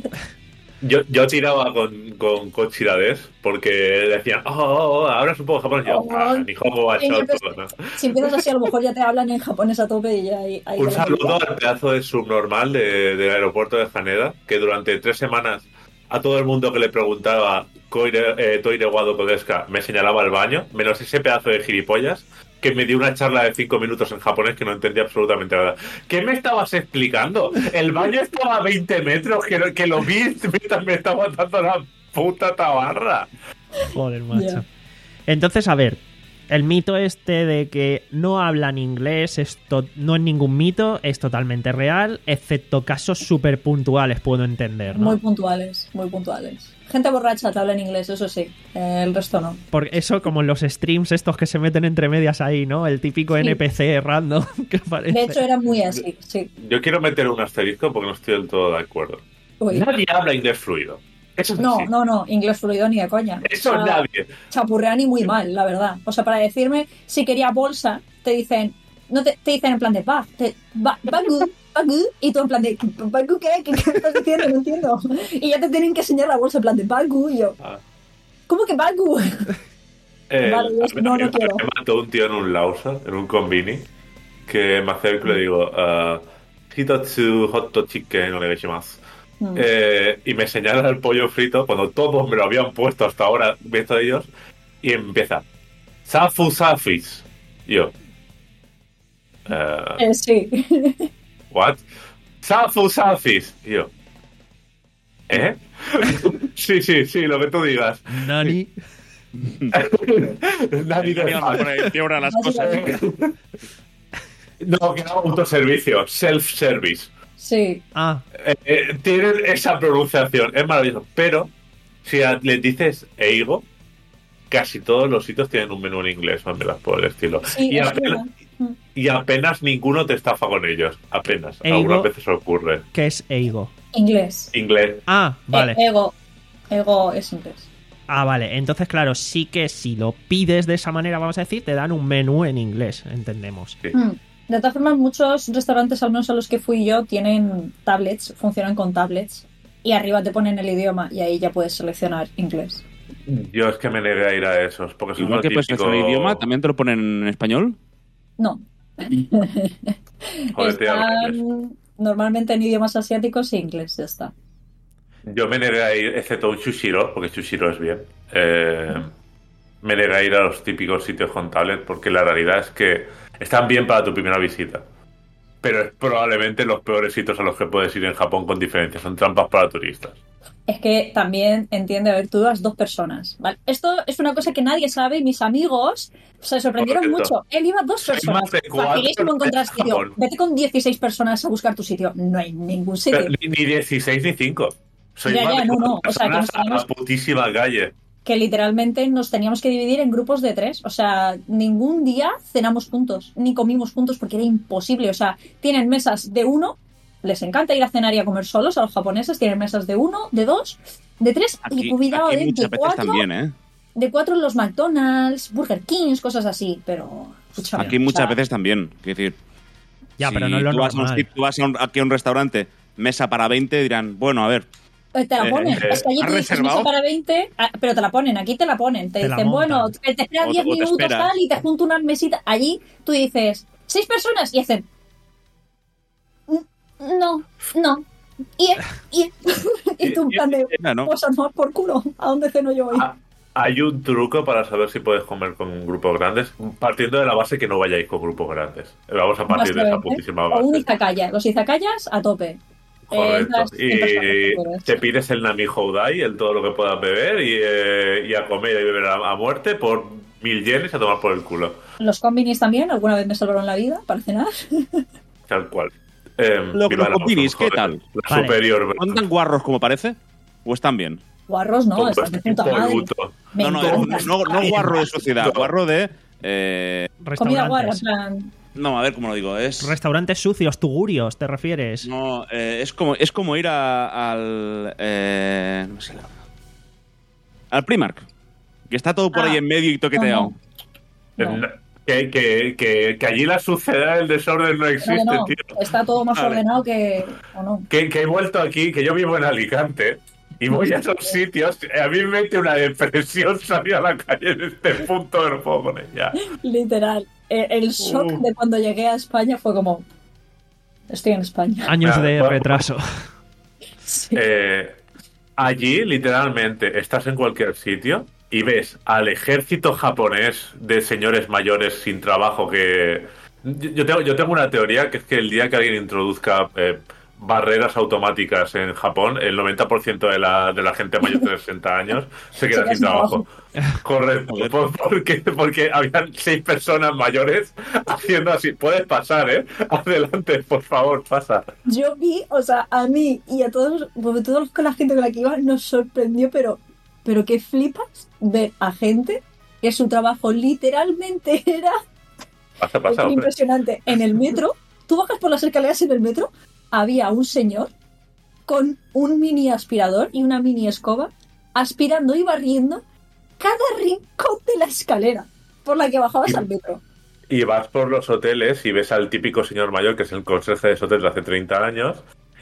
Yo, yo tiraba con, con cochirades porque decían, oh, oh, oh, ahora es un poco japonés. Y yo, Oh, ah, ni jomo bachoto, ¿no? Si empiezas así, a lo mejor ya te hablan en japonés a tope y ya ahí. ahí Un ya lo saludo pillas. al pedazo de subnormal de- del aeropuerto de Haneda, que durante tres semanas a todo el mundo que le preguntaba Koire, eh, Toire Wado Kodeska me señalaba el baño, menos ese pedazo de gilipollas que me dio una charla de cinco minutos en japonés que no entendía absolutamente nada. ¿Qué me estabas explicando? El baño estaba a veinte metros, que, lo- que lo vi mientras me estaba dando la puta tabarra. Joder, macho. Ya. Entonces, a ver, el mito este de que no hablan inglés esto no es ningún mito, es totalmente real, excepto casos súper puntuales, puedo entender, ¿no? Muy puntuales, muy puntuales. Gente borracha te habla en inglés, eso sí. Eh, el resto no. Porque eso como en los streams estos que se meten entre medias ahí, ¿no? El típico Sí. N P C random que aparece. De hecho, era muy así, sí. Yo quiero meter un asterisco porque no estoy del todo de acuerdo. Uy. Nadie habla inglés fluido. Eso es No, así. no, no, inglés fluido ni de coña. Eso O sea, nadie. chapurrean y muy mal, la verdad. O sea, para decirme si quería bolsa, te dicen, no te, te dicen en plan de ba, te, ba, bagu, bagu, y tú en plan de bagu, ¿qué? ¿Qué, qué estás diciendo? No entiendo. Y ya te tienen que enseñar la bolsa en plan de bagu, y yo, Ah. ¿cómo que bagu? Eh, Vale, a es- mí- no, a mí no quiero. Me mató un tío en un Lausa, en un convini, que me acerco y le digo, uh, Hitatsu hot chicken onegaishimasu. Mm. Eh, y me señala el pollo frito cuando todos me lo habían puesto hasta ahora, visto de ellos, y empieza, Safu Safis. Y yo, eh, Eh, sí. ¿what? Safu Safis. Y yo, ¿eh? sí, sí, sí, lo que tú digas. Nani. Nadie te Digamos, por ahí, quiebra las cosas. No, que era autoservicio, self-service. Sí. Ah, Eh, eh, tienen esa pronunciación, es maravilloso. Pero si a- le dices Eigo, casi todos los sitios tienen un menú en inglés, o mierdas por el estilo. Sí, y, es apenas, verdad. Mm. y apenas ninguno te estafa con ellos. Apenas. Eigo. Algunas veces ocurre. ¿qué es Eigo? Inglés. Inglés. Ah, vale. Eh, ego. Ego es inglés. Ah, vale. Entonces, claro, sí que si lo pides de esa manera, vamos a decir, te dan un menú en inglés, entendemos. Sí. Mm. De todas formas, muchos restaurantes, al menos a los que fui yo, tienen tablets, funcionan con tablets. Y arriba te ponen el idioma y ahí ya puedes seleccionar inglés. Yo es que me negué a ir a esos. Porque son Igual lo que pues típico... el idioma, ¿también te lo ponen en español? No. Joder, te hablo Están inglés. normalmente en idiomas asiáticos e inglés, ya está. Yo me negué a ir, excepto un Chushiro, porque Chushiro es bien. Eh, me negué a ir a los típicos sitios con tablet, porque la realidad es que están bien para tu primera visita. Pero es probablemente los peores sitios a los que puedes ir en Japón con diferencia. Son trampas para turistas. Es que también entiende, a ver, tú vas dos personas, ¿vale? Esto es una cosa que nadie sabe y mis amigos se sorprendieron Correcto. mucho. Él iba dos Soy personas. más de cuatro Facilísimo encontrar en sitio. Japón. Vete con dieciséis personas a buscar tu sitio. No hay ningún sitio. Pero ni, ni dieciséis ni cinco. Soy Ya, más ya, de no, cuatro no. O sea, que personas nos teníamos- a la putísima calle. Que literalmente nos teníamos que dividir en grupos de tres. O sea, ningún día cenamos juntos, ni comimos juntos porque era imposible. O sea, tienen mesas de uno, les encanta ir a cenar y a comer solos a los japoneses, tienen mesas de uno, de dos, de tres, Aquí, y cuidado aquí de, muchas de veces cuatro, también, ¿eh? de cuatro en los McDonald's, Burger Kings, cosas así, pero... escúchame, Aquí muchas o sea, veces también. Quiero decir, Ya, si pero no es lo tú vas, a un, normal. sit- tú vas a un- aquí a un restaurante, mesa para veinte, dirán, bueno, a ver, eh, Te la eh, ponen, eh, es que allí ¿has tú dices reservado? mesa para veinte, ah, pero te la ponen, aquí te la ponen, te, Te la dicen, montan. bueno, te, te esperas O te- diez o te minutos esperas. tal y te junto unas mesitas, allí tú dices, seis personas, y hacen, "Mm, no, no, y, y, y tú en plan de, ya, ¿no? pues a tomar por culo, ¿a dónde ceno yo hoy? Ah, hay un truco para saber si puedes comer con grupos grandes, partiendo de la base que no vayáis con grupos grandes. Vamos a partir de esa Básicamente. putísima O un base. izakaya, los izakayas a tope. Eh, Correcto. entras cien personas si Y puedes. te pides el Nami Houdai, el todo lo que puedas beber, y, eh, y a comer y beber a, a muerte por mil yenes a tomar por el culo. Los combinis también, alguna vez me salvaron la vida para cenar. Tal cual. Eh, Lo- viva los la combinis, Oxford, ¿qué tal? joder, La Vale. superior. ¿verdad? ¿son tan guarros como parece? ¿O están bien? Guarros no, Todo estás de este puta madre. impoluto. Me no, no, encanta. no, no guarro de sociedad, guarro de... eh, Comida guarra, en Restaurantes. plan. no, a ver cómo lo digo, es... Restaurantes sucios, tugurios, ¿te refieres? No, eh, es como es como ir a- al... eh, no sé la- al Primark, que está todo por Ah, ahí en medio y toqueteado. No, no. Eh, Que, que, que, que allí la suciedad, el desorden no existe, No, no, tío. está todo más Vale. ordenado que. ¿O no? Que, que he vuelto aquí, que yo vivo en Alicante y voy a esos sitios. A mí me mete una depresión salir a la calle en este punto, no lo puedo poner ya. Literal. El, el shock Uh. de cuando llegué a España fue como. Estoy en España. Años Nada, de bueno. retraso. Sí. Eh, allí, literalmente, estás en cualquier sitio y ves al ejército japonés de señores mayores sin trabajo que... Yo yo tengo, yo tengo una teoría que es que el día que alguien introduzca eh, barreras automáticas en Japón, el noventa por ciento de la, de la gente mayor de sesenta años se queda queda sin sin trabajo. Correcto, Joder. por- porque, porque habían seis personas mayores haciendo así. Puedes pasar, ¿eh? Adelante, por favor, pasa. Yo vi, o sea, a mí y a todos, porque todos con la gente con la que iba nos sorprendió, pero, pero que flipas ver a gente que su trabajo literalmente era Pasa, pasa, es hombre. impresionante. En el metro, tú bajas por las escaleras en el metro, había un señor con un mini aspirador y una mini escoba aspirando y barriendo cada rincón de la escalera por la que bajabas Y- al metro. Y vas por los hoteles y ves al típico señor mayor, que es el conserje de ese hotel de hace treinta años,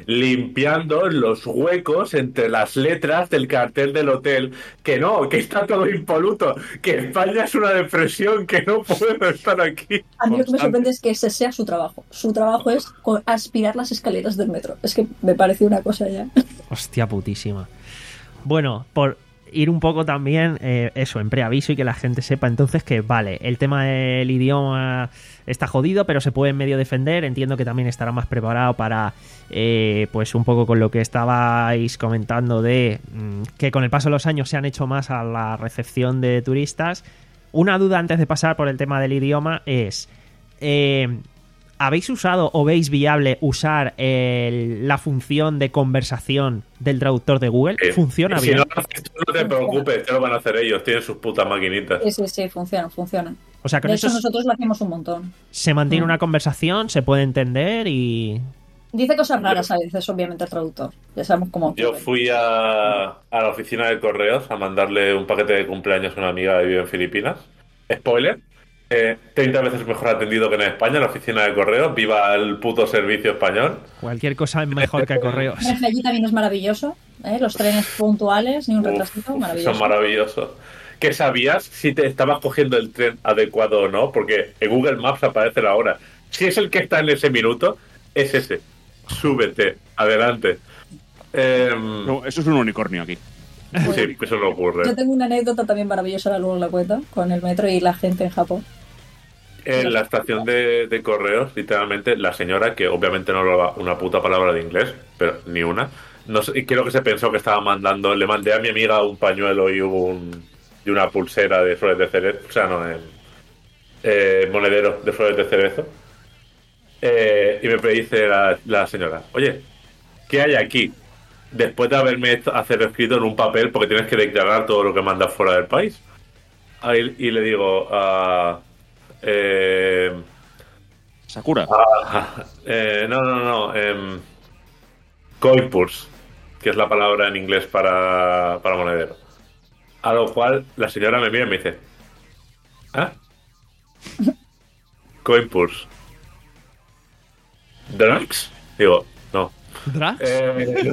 limpiando los huecos entre las letras del cartel del hotel. Que no, que está todo impoluto, que España es una depresión, que no podemos estar aquí. A mí lo que me Constante. sorprende es que ese sea su trabajo. Su trabajo es co- aspirar las escaleras del metro. Es que me pareció una cosa ya. Hostia putísima. Bueno, por ir un poco también, eh, eso, en preaviso y que la gente sepa entonces que, vale, el tema del idioma está jodido, pero se puede medio defender. Entiendo que también estará más preparado para, eh, pues un poco con lo que estabais comentando de mm, que con el paso de los años se han hecho más a la recepción de turistas. Una duda antes de pasar por el tema del idioma es... Eh, ¿habéis usado o veis viable usar el- la función de conversación del traductor de Google? Eh, ¿Funciona si bien? no lo haces tú, no te preocupes, te lo van a hacer ellos, tienen sus putas maquinitas. Sí, sí, sí, funciona, funciona. O sea, con De eso hecho, nosotros lo hacemos un montón. se mantiene Mm. una conversación, se puede entender y... Dice cosas raras a veces, obviamente, el traductor. Ya sabemos cómo. Yo ocurre. fui a, a la oficina de correos a mandarle un paquete de cumpleaños a una amiga que vive en Filipinas. Spoiler, Eh, treinta veces mejor atendido que en España, en la oficina de correos. Viva el puto servicio español. Cualquier cosa es mejor que correos. El allí también es maravilloso, ¿eh? Los trenes puntuales, ni un retrasito, Uf, maravilloso. son maravillosos. ¿Qué sabías si te estabas cogiendo el tren adecuado o no? Porque en Google Maps aparece la hora. Si es el que está en ese minuto, es ese. Súbete, adelante. Eh, No, eso es un unicornio aquí. sí, eso no ocurre. Yo tengo una anécdota también maravillosa, luego la cuento, con el metro y la gente en Japón. En la estación de, de correos, literalmente, la señora, que obviamente no hablaba una puta palabra de inglés, pero ni una, no sé, creo que se pensó que estaba mandando, le mandé a mi amiga un pañuelo y un y una pulsera de flores de cerezo, o sea, no, eh, eh, monedero de flores de cerezo. Eh, y me dice la, la señora, oye, ¿qué hay aquí? Después de haberme hecho- hacer escrito en un papel, porque tienes que declarar todo lo que mandas fuera del país. Ahí- y le digo, ah, eh, Sakura. Ah, eh, no, no, no. Eh, Coinpurs, que es la palabra en inglés para, para monedero. A lo cual la señora me mira y me dice: ¿ah? Coinpurs. ¿Drugs? Digo, no. ¿Drugs? Eh,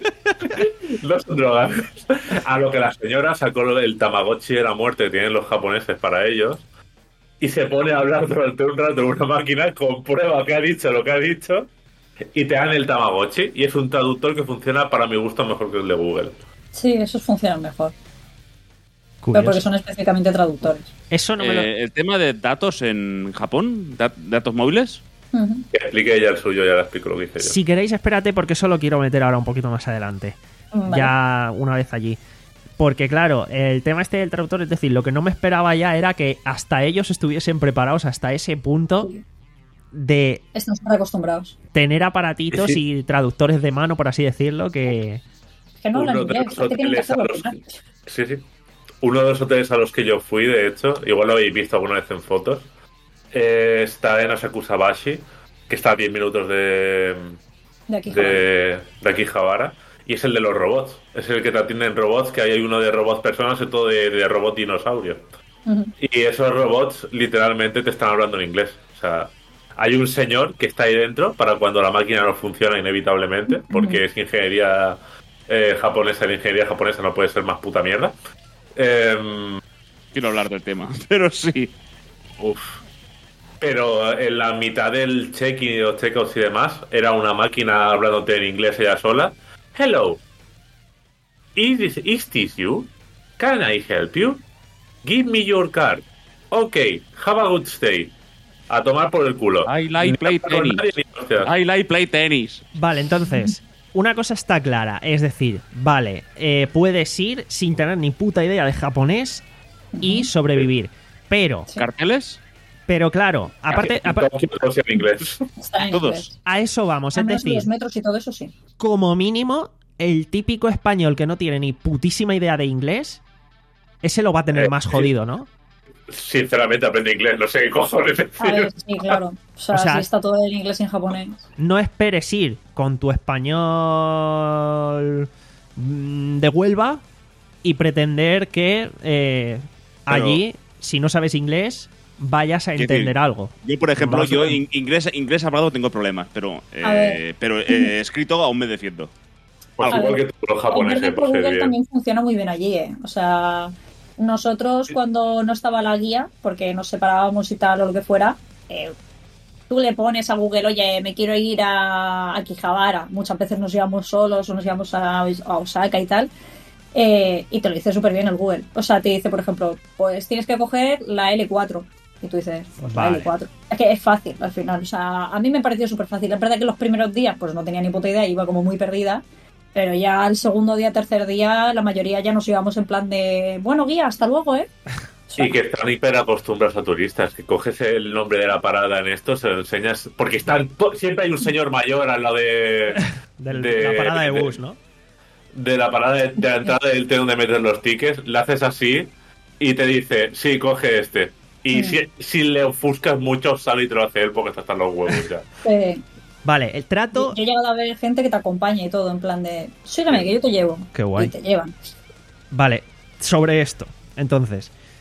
no son drogas. A lo que la señora sacó el Tamagotchi de la muerte que tienen los japoneses para ellos y se pone a hablar durante un rato en una máquina, comprueba que ha dicho lo que ha dicho y te dan el Tamagotchi. Y es un traductor que funciona, para mi gusto, mejor que el de Google. Sí, esos funcionan mejor. Pero Curioso. porque son específicamente traductores. Eso no me lo... Eh, el tema de datos en Japón, dat- datos móviles. Ujú. Que explique ella el suyo, ya le explico lo que hice yo. Si queréis, espérate, porque eso lo quiero meter ahora un poquito más adelante. Vale. Ya una vez allí. Porque claro, el tema este del traductor, es decir, lo que no me esperaba ya era que hasta ellos estuviesen preparados hasta ese punto de Están súper acostumbrados. tener aparatitos Sí. y traductores de mano, por así decirlo, que... Es que no hablan Uno de inglés, los es que tienen que hoteles a hacerlo. los- final. Sí, sí. Uno de los hoteles a los que yo fui, de hecho, igual lo habéis visto alguna vez en fotos, eh, está en Asakusabashi, que está a diez minutos de, De aquí, Japón. de, de Akihabara, y es el de los robots. Es el que te atienden robots, que hay uno de robots personas y otro de, de robot dinosaurio. Ujú. Y esos robots literalmente te están hablando en inglés. O sea, hay un señor que está ahí dentro para cuando la máquina no funciona inevitablemente, porque es ingeniería eh, japonesa, la ingeniería japonesa no puede ser más puta mierda. Em, Quiero hablar del tema, pero sí. Uf. Pero en la mitad del check-in y los check-outs y demás, era una máquina hablándote en inglés ella sola. Hello. Is this, is this you? Can I help you? Give me your card. Ok, have a good stay. A tomar por el culo. I like play Ni hablar con tennis. nadie, ni hostias. I like play tenis. Vale, entonces, una cosa está clara, es decir, vale, eh, puedes ir sin tener ni puta idea de japonés y sobrevivir. Pero, Sí. ¿Carteles? pero claro, aparte, En apa- Tokio todo sea en inglés. Está en Todos. inglés. a eso vamos, Al es menos decir, los metros y todo eso sí. como mínimo, el típico español que no tiene ni putísima idea de inglés, ese lo va a tener Eh, más sí. jodido, ¿no? Sinceramente aprende inglés, no sé qué cojones decir. A ver, sí, claro. O sea, O sea, si está todo en inglés y en japonés. No esperes ir con tu español mm, de Huelva y pretender que eh, Pero- allí, si no sabes inglés, vayas a Quiero entender decir, algo. Yo, por ejemplo, Más o yo menos. in- inglés, inglés hablado tengo problemas, pero, A eh, ver. pero eh, escrito aún me defiendo. Pues A igual ver, que tú, los japoneses, Entender por pues Google bien. también funciona muy bien allí, ¿eh? O sea, nosotros cuando no estaba la guía, porque nos separábamos y tal o lo que fuera, eh, tú le pones a Google, oye, me quiero ir a Akihabara. Muchas veces nos íbamos solos o nos íbamos a, a Osaka y tal. eh, y te lo dice súper bien el Google. O sea, te dice, por ejemplo, pues tienes que coger la ele cuatro. Y tú dices, pues Vale. la ele cuatro. Es que es fácil al final. O sea, a mí me pareció súper fácil. Es verdad que los primeros días pues no tenía ni puta idea, iba como muy perdida. Pero ya el segundo día, tercer día, la mayoría ya nos íbamos en plan de, bueno, guía, hasta luego, ¿eh? O sea, Y que están hiper acostumbrados a turistas, que coges el nombre de la parada en esto, se lo enseñas, porque están to- siempre hay un señor mayor al lado de, Del- de- la parada de de- bus, ¿no? de la parada de, de la entrada del tren donde metes los tickets, le haces así y te dice, sí, coge este. Y Mm. si, si le ofuscas mucho, sale y te lo hace él porque están los huevos ya. eh, Vale, el trato... yo he llegado a ver gente que te acompaña y todo, en plan de, sígueme, que yo te llevo. Qué guay. Y te llevan. Vale, sobre esto, entonces,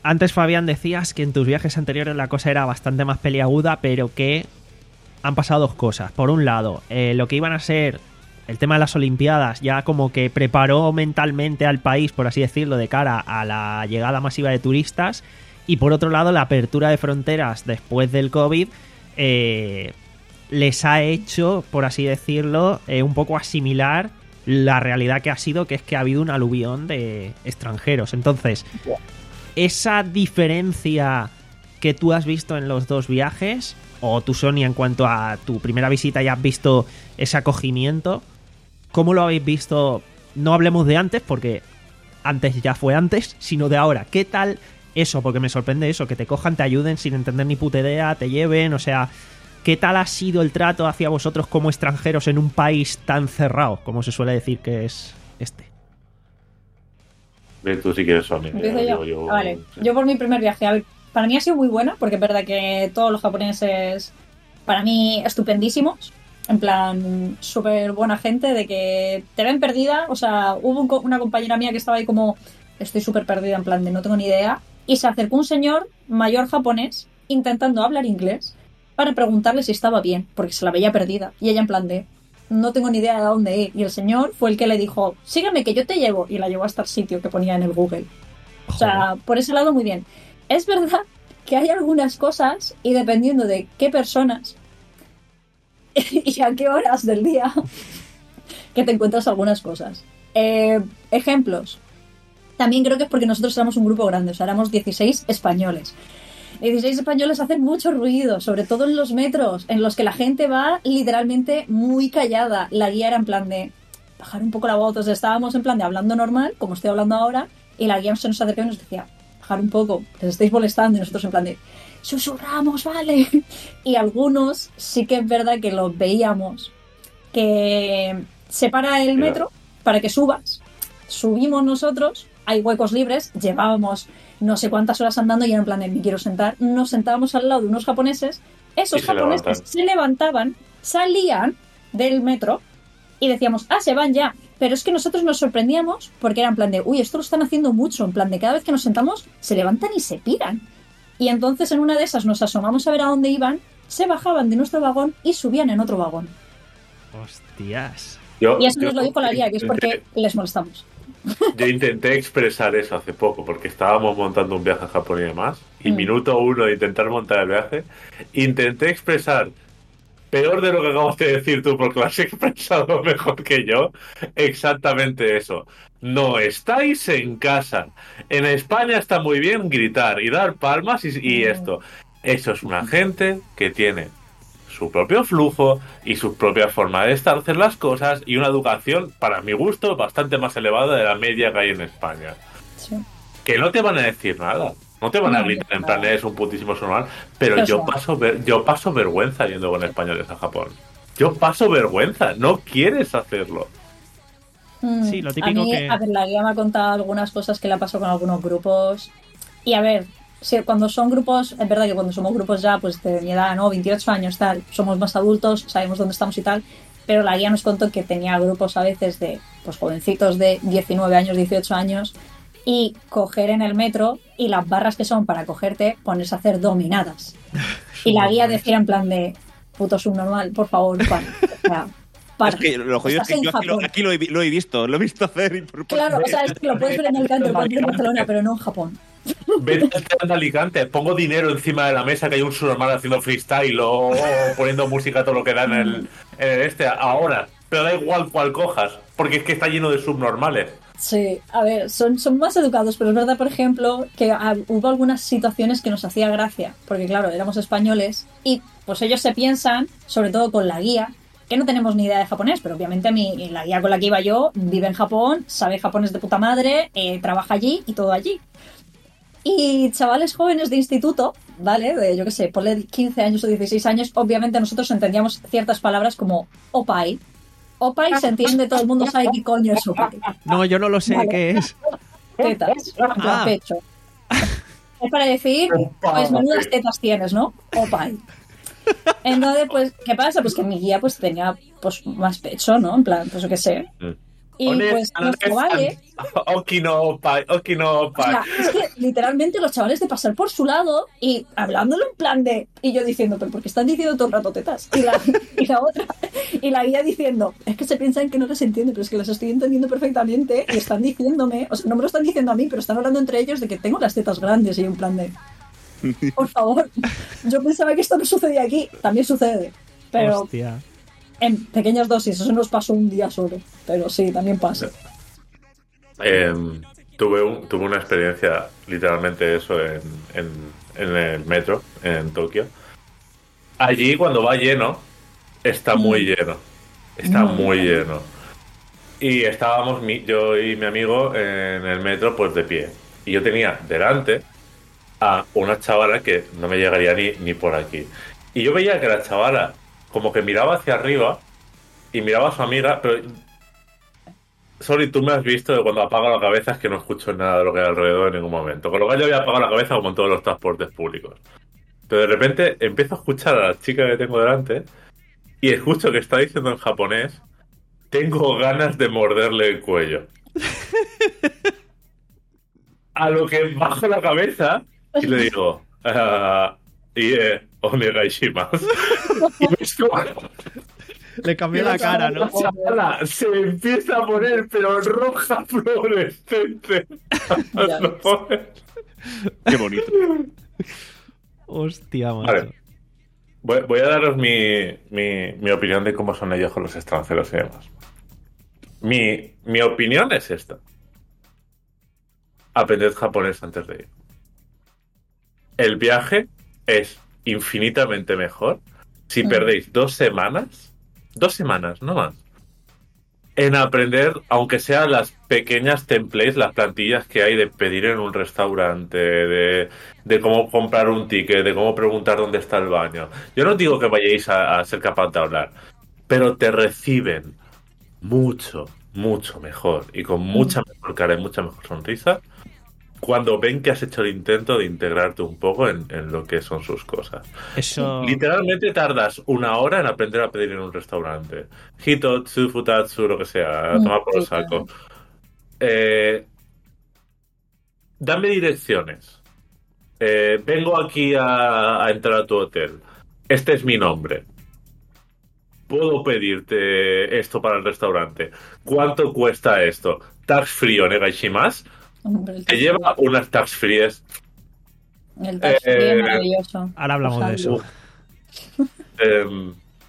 Antes, Fabián, decías que en tus viajes anteriores la cosa era bastante más peliaguda, pero que han pasado dos cosas. Por un lado, eh, lo que iban a ser el tema de las Olimpiadas ya como que preparó mentalmente al país, por así decirlo, de cara a la llegada masiva de turistas. Y por otro lado, la apertura de fronteras después del COVID eh, les ha hecho, por así decirlo, eh, un poco asimilar la realidad que ha sido, que es que ha habido un aluvión de extranjeros. Entonces, esa diferencia que tú has visto en los dos viajes, o tú, Sonia, en cuanto a tu primera visita ya has visto ese acogimiento, ¿cómo lo habéis visto? No hablemos de antes, porque antes ya fue antes, sino de ahora. ¿Qué tal eso? Porque me sorprende eso, que te cojan, te ayuden sin entender ni puta idea, te lleven, o sea, ¿qué tal ha sido el trato hacia vosotros como extranjeros en un país tan cerrado, como se suele decir que es este? Ve tú si quieres, Sonia. Empiezo yo. Yo, yo, vale, sí. Yo por mi primer viaje, a ver, para mí ha sido muy buena, porque es verdad que todos los japoneses, para mí, estupendísimos. En plan, súper buena gente, de que te ven perdida. O sea, hubo un, una compañera mía que estaba ahí como, estoy súper perdida, en plan de no tengo ni idea. Y se acercó un señor mayor japonés intentando hablar inglés para preguntarle si estaba bien, porque se la veía perdida. Y ella en plan de, no tengo ni idea de dónde ir. Y el señor fue el que le dijo, sígueme que yo te llevo. Y la llevó hasta el sitio que ponía en el Google. O sea, por ese lado muy bien. Es verdad que hay algunas cosas, y dependiendo de qué personas y a qué horas del día, que te encuentras algunas cosas. Eh, ejemplos. También creo que es porque nosotros éramos un grupo grande, o sea, éramos dieciséis españoles. dieciséis españoles hacen mucho ruido, sobre todo en los metros, en los que la gente va literalmente muy callada. La guía era en plan de bajar un poco la voz, entonces estábamos en plan de hablando normal, como estoy hablando ahora, y la guía se nos acercaba y nos decía, bajar un poco, les estáis molestando, y nosotros en plan de susurramos, vale. Y algunos sí que es verdad que los veíamos, que se para el metro para que subas, subimos nosotros, hay huecos libres, llevábamos no sé cuántas horas andando y era en plan de me quiero sentar, nos sentábamos al lado de unos japoneses, esos se japoneses levantan. se levantaban, salían del metro y decíamos, ah, se van ya. Pero es que nosotros nos sorprendíamos porque era en plan de, uy, esto lo están haciendo mucho, en plan de cada vez que nos sentamos se levantan y se piran. Y entonces en una de esas nos asomamos a ver a dónde iban, se bajaban de nuestro vagón y subían en otro vagón. Hostias. Yo, y eso yo, nos lo dijo la guía, que es porque les molestamos. Yo intenté expresar eso hace poco, porque estábamos montando un viaje a Japón y demás, y mm. minuto uno de intentar montar el viaje, intenté expresar, peor de lo que acabas de decir tú, porque lo has expresado mejor que yo, exactamente eso. No estáis en casa. En España está muy bien gritar y dar palmas y, y esto. Eso es una gente que tiene su propio flujo y su propia forma de estar, hacer las cosas y una educación, para mi gusto, bastante más elevada de la media que hay en España. Sí. Que no te van a decir nada. No te van no, a gritar en plan, es un putísimo normal, pero yo paso, ver, yo paso vergüenza yendo con españoles a Japón. Yo paso vergüenza. No quieres hacerlo. Sí, lo típico a mí, que... a ver, la guía me ha contado algunas cosas que le ha pasado con algunos grupos. Y a ver, si cuando son grupos, es verdad que cuando somos grupos ya, pues de mi edad, ¿no? veintiocho años, tal, somos más adultos, sabemos dónde estamos y tal. Pero la guía nos contó que tenía grupos a veces de, pues jovencitos de diecinueve años, dieciocho años, y coger en el metro y las barras que son para cogerte, ponerse a hacer dominadas. Y la guía decía en plan de, puto subnormal, por favor, para. O sea, para. Es que lo jodido es que yo aquí, lo, aquí lo, he, lo he visto, lo he visto hacer. Y por, por claro, o sea, es que lo puedes ver en Alicante, lo puedes ver en Barcelona, pero no en Japón. Vete al Alicante, pongo dinero encima de la mesa que hay un subnormal haciendo freestyle o, o poniendo música todo lo que da en el, en el este ahora, pero da igual cuál cojas, porque es que está lleno de subnormales. Sí, a ver, son, son más educados, pero es verdad, por ejemplo, que ah, hubo algunas situaciones que nos hacía gracia, porque claro, éramos españoles y pues ellos se piensan, sobre todo con la guía, que no tenemos ni idea de japonés, pero obviamente mi, la guía con la que iba yo vive en Japón, sabe japonés de puta madre, eh, trabaja allí y todo allí. Y chavales jóvenes de instituto, ¿vale? De, yo qué sé, ponle quince años o dieciséis años, obviamente nosotros entendíamos ciertas palabras como opai. Opai se entiende, todo el mundo sabe qué coño es opai. No, yo no lo sé, ¿vale? ¿Qué es? Tetas, ah. pecho. Es para decir, pues menudas tetas tienes, ¿no? Opai. Entonces, pues, ¿qué pasa? Pues que mi guía pues tenía pues más pecho, ¿no? En plan, pues yo qué sé. Y pues los chavales... Okinopai, O Okinopai. sea, es que literalmente los chavales de pasar por su lado y hablándolo en plan de... Y yo diciendo, pero ¿por qué están diciendo todo el rato tetas? Y la, y la otra, y la guía diciendo, es que se piensan que no les entiende, pero es que las estoy entendiendo perfectamente y están diciéndome, o sea, no me lo están diciendo a mí, pero están hablando entre ellos de que tengo las tetas grandes y yo en plan de... Por favor, yo pensaba que esto no sucedía aquí, también sucede, pero Hostia. en pequeñas dosis, eso nos pasó un día solo, pero sí, también pasa. Eh, tuve, un, tuve una experiencia, literalmente eso, en, en, en el metro, en Tokio. Allí, cuando va lleno, está muy lleno. Está Mm. muy lleno. Y estábamos mi, yo y mi amigo en el metro, pues de pie. Y yo tenía delante a una chavala que no me llegaría ni, ni por aquí. Y yo veía que la chavala como que miraba hacia arriba y miraba a su amiga, pero... Sorry, tú me has visto de cuando apago la cabeza es que no escucho nada de lo que hay alrededor en ningún momento. Con lo cual yo había apagado la cabeza como en todos los transportes públicos. Pero de repente empiezo a escuchar a la chica que tengo delante y escucho que está diciendo en japonés: tengo ganas de morderle el cuello. A lo que bajo la cabeza y le digo, uh, yeah, onegaishimasu. Y ves como... Le cambió la cara, ¿no? La chavala se empieza a poner, pero roja fluorescente. Ya Lo pones. Qué bonito. Hostia, macho. Vale. Voy, voy a daros mi, mi, mi opinión de cómo son ellos con los extranjeros y demás. Mi, mi opinión es esta. Aprended japonés antes de ir. El viaje es infinitamente mejor si Mm. perdéis dos semanas, dos semanas, no más, en aprender, aunque sean las pequeñas templates, las plantillas que hay de pedir en un restaurante, de, de cómo comprar un ticket, de cómo preguntar dónde está el baño. Yo no digo que vayáis a, a ser capaz de hablar, pero te reciben mucho, mucho mejor y con mucha mejor cara y mucha mejor sonrisa cuando ven que has hecho el intento de integrarte un poco en, en lo que son sus cosas. Eso. Literalmente tardas una hora en aprender a pedir en un restaurante. Hitotsu, futatsu, lo que sea, a Mm, tomar por el sí, saco. Eh, dame direcciones. Eh, vengo aquí a, a entrar a tu hotel. Este es mi nombre. ¿Puedo pedirte esto para el restaurante? ¿Cuánto cuesta esto? Tax free o negaishimasu. Hombre, el Te tax- lleva unas tax frees. el tax free eh, es maravilloso. Ahora hablamos de eso. eh,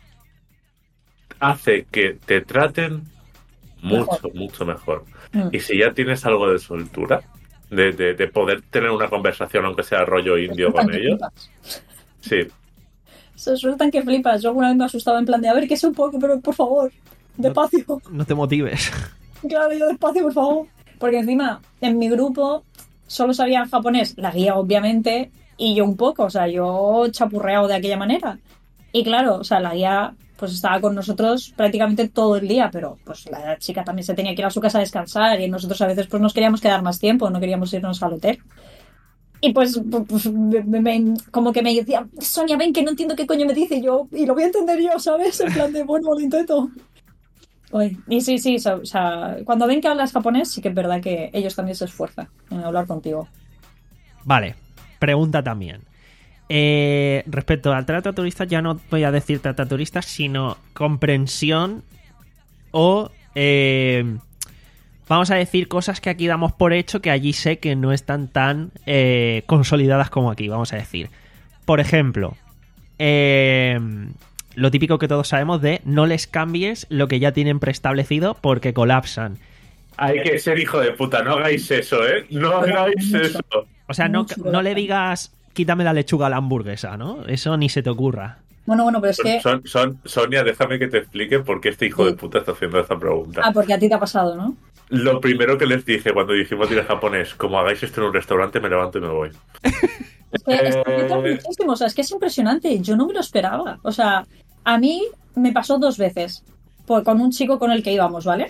hace que te traten mucho, Mejor. mucho mejor. Mm. Y si ya tienes algo de soltura, de, de, de poder tener una conversación, aunque sea rollo indio con que ellos, flipas. sí. Se sueltan que flipas. Yo alguna vez me asustaba en plan de, a ver, que sé un poco, pero por favor, despacio. No te motives. Claro, yo despacio, por favor. Porque encima, en mi grupo, solo sabía japonés, la guía, obviamente, y yo un poco. O sea, yo chapurreado de aquella manera. Y claro, o sea, la guía pues estaba con nosotros prácticamente todo el día, pero pues la chica también se tenía que ir a su casa a descansar y nosotros a veces pues nos queríamos quedar más tiempo, no queríamos irnos al hotel. Y pues, pues me- me- me- como que me decía, Sonia, ven que no entiendo qué coño me dice y yo, y lo voy a entender yo, ¿sabes? En plan de, bueno, lo intento. Uy, y sí, sí, o sea, cuando ven que hablas japonés, sí que es verdad que ellos también se esfuerzan en hablar contigo. Vale, pregunta también. Eh, respecto al trato a turistas, ya no voy a decir trato a turistas, sino comprensión o... eh, vamos a decir cosas que aquí damos por hecho que allí sé que no están tan eh, consolidadas como aquí, vamos a decir. Por ejemplo, eh, lo típico que todos sabemos de no les cambies lo que ya tienen preestablecido porque colapsan. Hay que ser hijo de puta, no hagáis eso, ¿eh? No hagáis Mucho. eso. O sea, no, Mucho no le colapsan. digas quítame la lechuga a la hamburguesa, ¿no? Eso ni se te ocurra. Bueno, bueno, pero es que... Son, son, Sonia, déjame que te explique por qué este hijo Sí. de puta está haciendo esta pregunta. Ah, porque a ti te ha pasado, ¿no? Lo primero que les dije cuando dijimos ir a japonés, como hagáis esto en un restaurante, me levanto y me voy. Es que, es que Eh. afecta muchísimo, o sea, es que es impresionante, yo no me lo esperaba. O sea, a mí me pasó dos veces, por, con un chico con el que íbamos, ¿vale?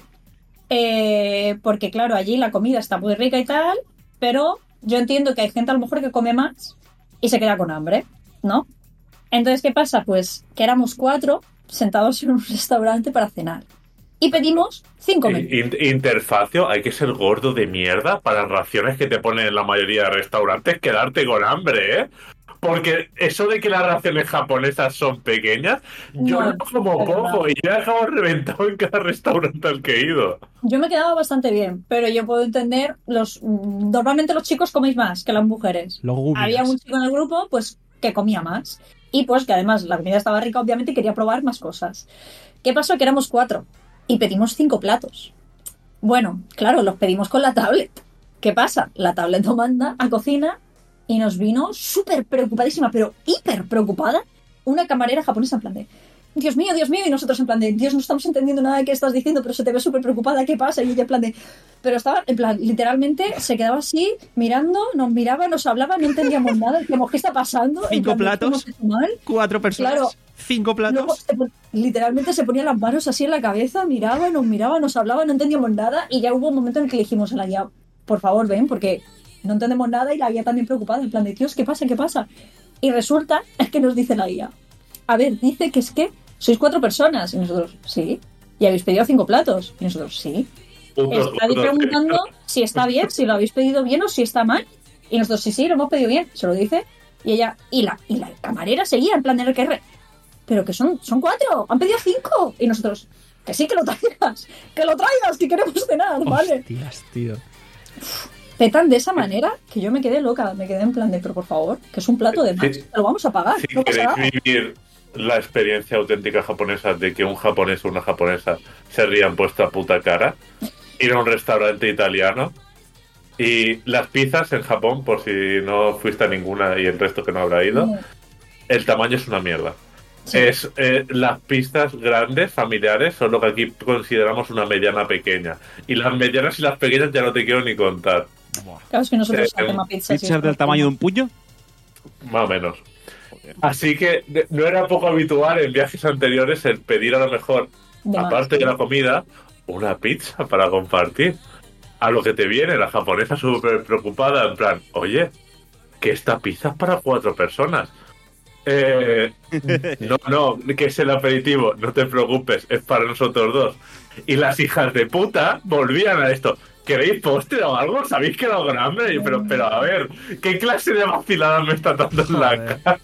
Eh, porque claro, allí la comida está muy rica y tal, pero yo entiendo que hay gente a lo mejor que come más y se queda con hambre, ¿no? Entonces, ¿qué pasa? Pues que éramos cuatro sentados en un restaurante para cenar. y pedimos cinco menús. In- Interfacio, hay que ser gordo de mierda para raciones que te ponen en la mayoría de restaurantes quedarte con hambre, ¿eh? Porque eso de que las raciones japonesas son pequeñas, yo No, no como pero poco no. y yo he dejado reventado en cada restaurante al que he ido. Yo me quedaba bastante bien, pero yo puedo entender, los normalmente los chicos coméis más que las mujeres. Los gúmilas. Había un chico en el grupo, pues, que comía más. Y pues que además la comida estaba rica, obviamente, y quería probar más cosas. ¿Qué pasó? Que éramos cuatro y pedimos cinco platos. Bueno, claro, los pedimos con la tablet. ¿Qué pasa? La tablet nos manda a cocina y nos vino súper preocupadísima, pero hiper preocupada, una camarera japonesa en plan de Dios mío, Dios mío, y nosotros en plan de Dios, no estamos entendiendo nada de qué estás diciendo, pero se te ve súper preocupada, ¿qué pasa? Y ella en plan de... Pero estaba, en plan, literalmente se quedaba así, mirando, nos miraba, nos hablaba, no entendíamos nada, decíamos, ¿qué está pasando? En Cinco plan de, platos, ¿hemos hecho mal? cuatro personas, Claro. cinco Luego, platos. se pon- literalmente se ponía las manos así en la cabeza, miraba, nos miraba, nos hablaba, no entendíamos nada, y ya hubo un momento en el que le dijimos a la guía, por favor, ven, porque no entendemos nada, y la guía también preocupada, en plan de, Dios, ¿qué pasa? ¿Qué pasa? Y resulta que nos dice la guía, a ver, dice que es que sois cuatro personas, y nosotros, sí, y habéis pedido cinco platos, y nosotros, sí. Puntos, Está puntos. preguntando si está bien, si lo habéis pedido bien o si está mal, y nosotros, sí, sí, lo hemos pedido bien, se lo dice, y ella, y la, y la camarera seguía en plan de R que R, pero que son, son cuatro, han pedido cinco, y nosotros, que sí, que lo traigas, que lo traigas, que queremos cenar, ¿vale? Hostias, tío. Petan de esa manera que yo me quedé loca, me quedé en plan de, pero por favor, que es un plato de más, Sí. te lo vamos a pagar, Si no pasa queréis nada. vivir la experiencia auténtica japonesa de que un japonés o una japonesa se ría en vuestra puta cara, ir a un restaurante italiano y las pizzas en Japón, por si no fuiste a ninguna y el resto que no habrá ido, Mm, el tamaño es una mierda. sí. Es eh, las pizzas grandes, familiares, son lo que aquí consideramos una mediana pequeña. Y las medianas y las pequeñas ya no te quiero ni contar. Claro, es que nosotros Eh, el tema pizza sí ¿Pizzas es del tamaño de un puño? Más o menos. Así que de- no era poco habitual en viajes anteriores el pedir a lo mejor, de más. aparte de la comida, una pizza para compartir. A lo que te viene la japonesa súper preocupada, en plan, oye, que esta pizza es para cuatro personas. Eh, no, no, que es el aperitivo, no te preocupes, es para nosotros dos. Y las hijas de puta volvían a esto. ¿Queréis postre o algo? ¿Sabéis que lo con hambre? Y yo, Pero, pero a ver, ¿qué clase de vacilada me está dando en la Joder. cara?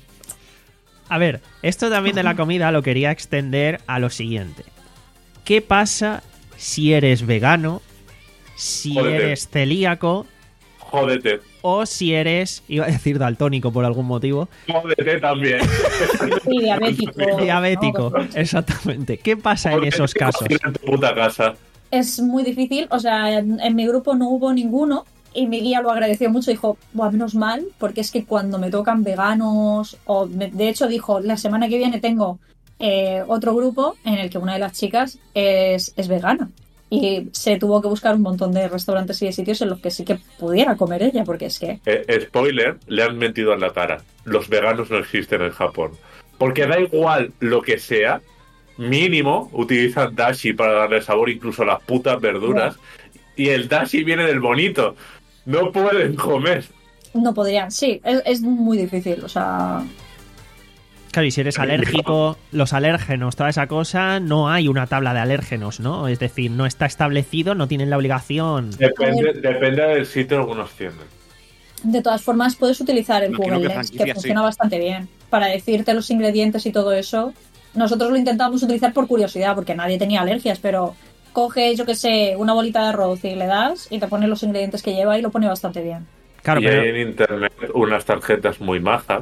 A ver, esto también de la comida lo quería extender a lo siguiente. ¿Qué pasa si eres vegano, si Jódete. eres celíaco Jódete, o si eres, iba a decir daltónico por algún motivo, jódete también. Sí, diabético. diabético? ¿no? Exactamente. ¿Qué pasa en esos casos? En tu puta casa. Es muy difícil, o sea, en, en mi grupo no hubo ninguno y mi guía lo agradeció mucho, dijo, buah, menos mal, porque es que cuando me tocan veganos, o me- de hecho dijo, la semana que viene tengo eh, otro grupo en el que una de las chicas es, es vegana. Y se tuvo que buscar un montón de restaurantes y de sitios en los que sí que pudiera comer ella, porque es que... Eh, spoiler, le han mentido en la cara. Los veganos no existen en Japón. Porque da igual lo que sea, mínimo utilizan dashi para darle sabor incluso a las putas verduras. Y el dashi viene del bonito. No pueden comer. No podrían, sí, es, es muy difícil, o sea... Claro, y si eres alérgico, los alérgenos, toda esa cosa, no hay una tabla de alérgenos, ¿no? Es decir, no está establecido, no tienen la obligación. Depende, depende del sitio, algunos tienden. De todas formas, puedes utilizar el Imagino Google que Lens, que franquicias, funciona sí. bastante bien, para decirte los ingredientes y todo eso. Nosotros lo intentamos utilizar por curiosidad, porque nadie tenía alergias, pero coges, yo que sé, una bolita de arroz y le das y te pone los ingredientes que lleva y lo pone bastante bien. Claro, y pero hay en internet unas tarjetas muy majas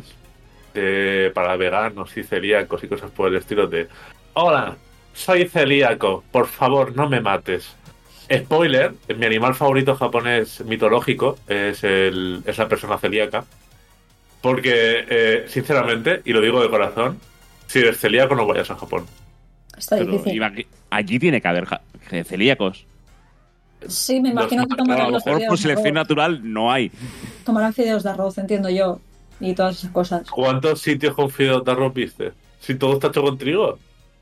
de- para veganos y celíacos y cosas por el estilo de hola, soy celíaco, por favor no me mates. Spoiler, mi animal favorito japonés mitológico es, el, es la persona celíaca. Porque, eh, sinceramente, y lo digo de corazón, si eres celíaco no vayas a Japón. Está Pero difícil. iba aquí- allí tiene que haber ja- celíacos. Sí, me imagino que Pero a tomarán lo los mejor fideos por de selección arroz. natural no hay. Tomarán fideos de arroz, entiendo yo, y todas esas cosas. ¿Cuántos sitios con fideos de arroz viste? Si todo está hecho con trigo.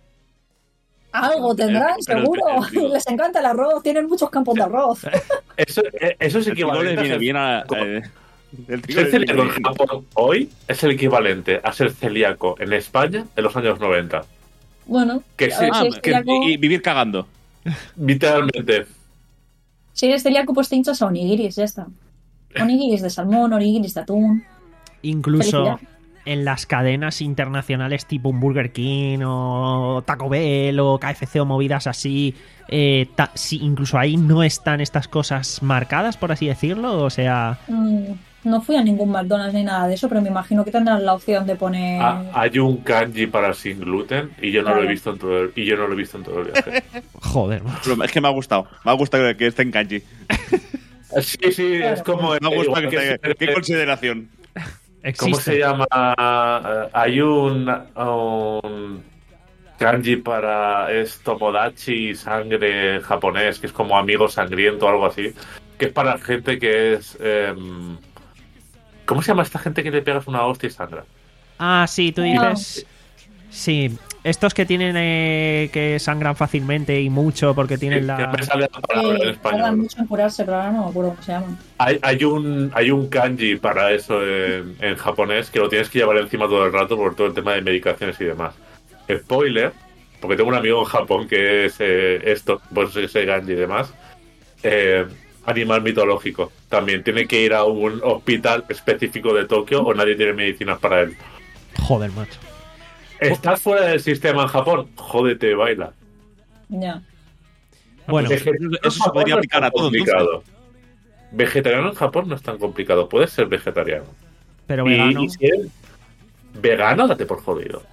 Algo tendrán, pero- seguro. pero- Les encanta el arroz, tienen muchos campos de arroz. Eso, eh, eso es El trigo le equivalente a viene ser- bien a... eh, el trigo Ser le celíaco viene en bien. Japón hoy es el equivalente a ser celíaco en España en los años noventa. Bueno, Que a sí. ver, Ah, si eres que- celíaco, y vivir cagando. Literalmente. si eres celíaco, pues te hinchas a onigiris, ya está. Onigiris de salmón, onigiris de atún. Incluso Felicidad. en las cadenas internacionales tipo un Burger King o Taco Bell o K F C o movidas así, eh, ta- si incluso ahí no están estas cosas marcadas, por así decirlo, o sea... Mm, no fui a ningún McDonald's ni nada de eso, pero me imagino que tendrán la opción de poner... Ah, hay un kanji para sin gluten y yo no lo he Claro. visto en todo el, y yo no lo he visto en todo el viaje. Joder, macho. Pero es que me ha gustado. Me ha gustado que, que esté en kanji. Sí, sí, Claro. es como... Me ha gustado igual que que esté. Qué se- consideración. ¿Cómo Existe. se llama? Eh, hay un, un kanji para es tomodachi sangre japonés, que es como amigo sangriento o algo así, que es para gente que es... em, ¿cómo se llama esta gente que le pegas una hostia y sangra? Ah, sí, tú Ah. dices... Sí, estos que tienen eh, que sangran fácilmente y mucho porque tienen Que la... no me sale la palabra en Eh, tardan español. mucho en curarse, pero ahora no me acuerdo cómo se llaman. Hay, hay un hay un kanji para eso en, en japonés que lo tienes que llevar encima todo el rato por todo el tema de medicaciones y demás. Spoiler, porque tengo un amigo en Japón que es eh, esto, pues ese kanji y demás. Eh, animal mitológico. También tiene que ir a un hospital específico de Tokio o nadie tiene medicinas para él. Joder, macho. ¿Estás fuera del sistema en Japón? Jódete, baila. Ya. Bueno, Vegetariano eso se en podría Japón aplicar no a es tan todo, complicado. Vegetariano en Japón no es tan complicado. Puedes ser vegetariano. pero Y- vegano... Y, si eres vegano, date por jodido.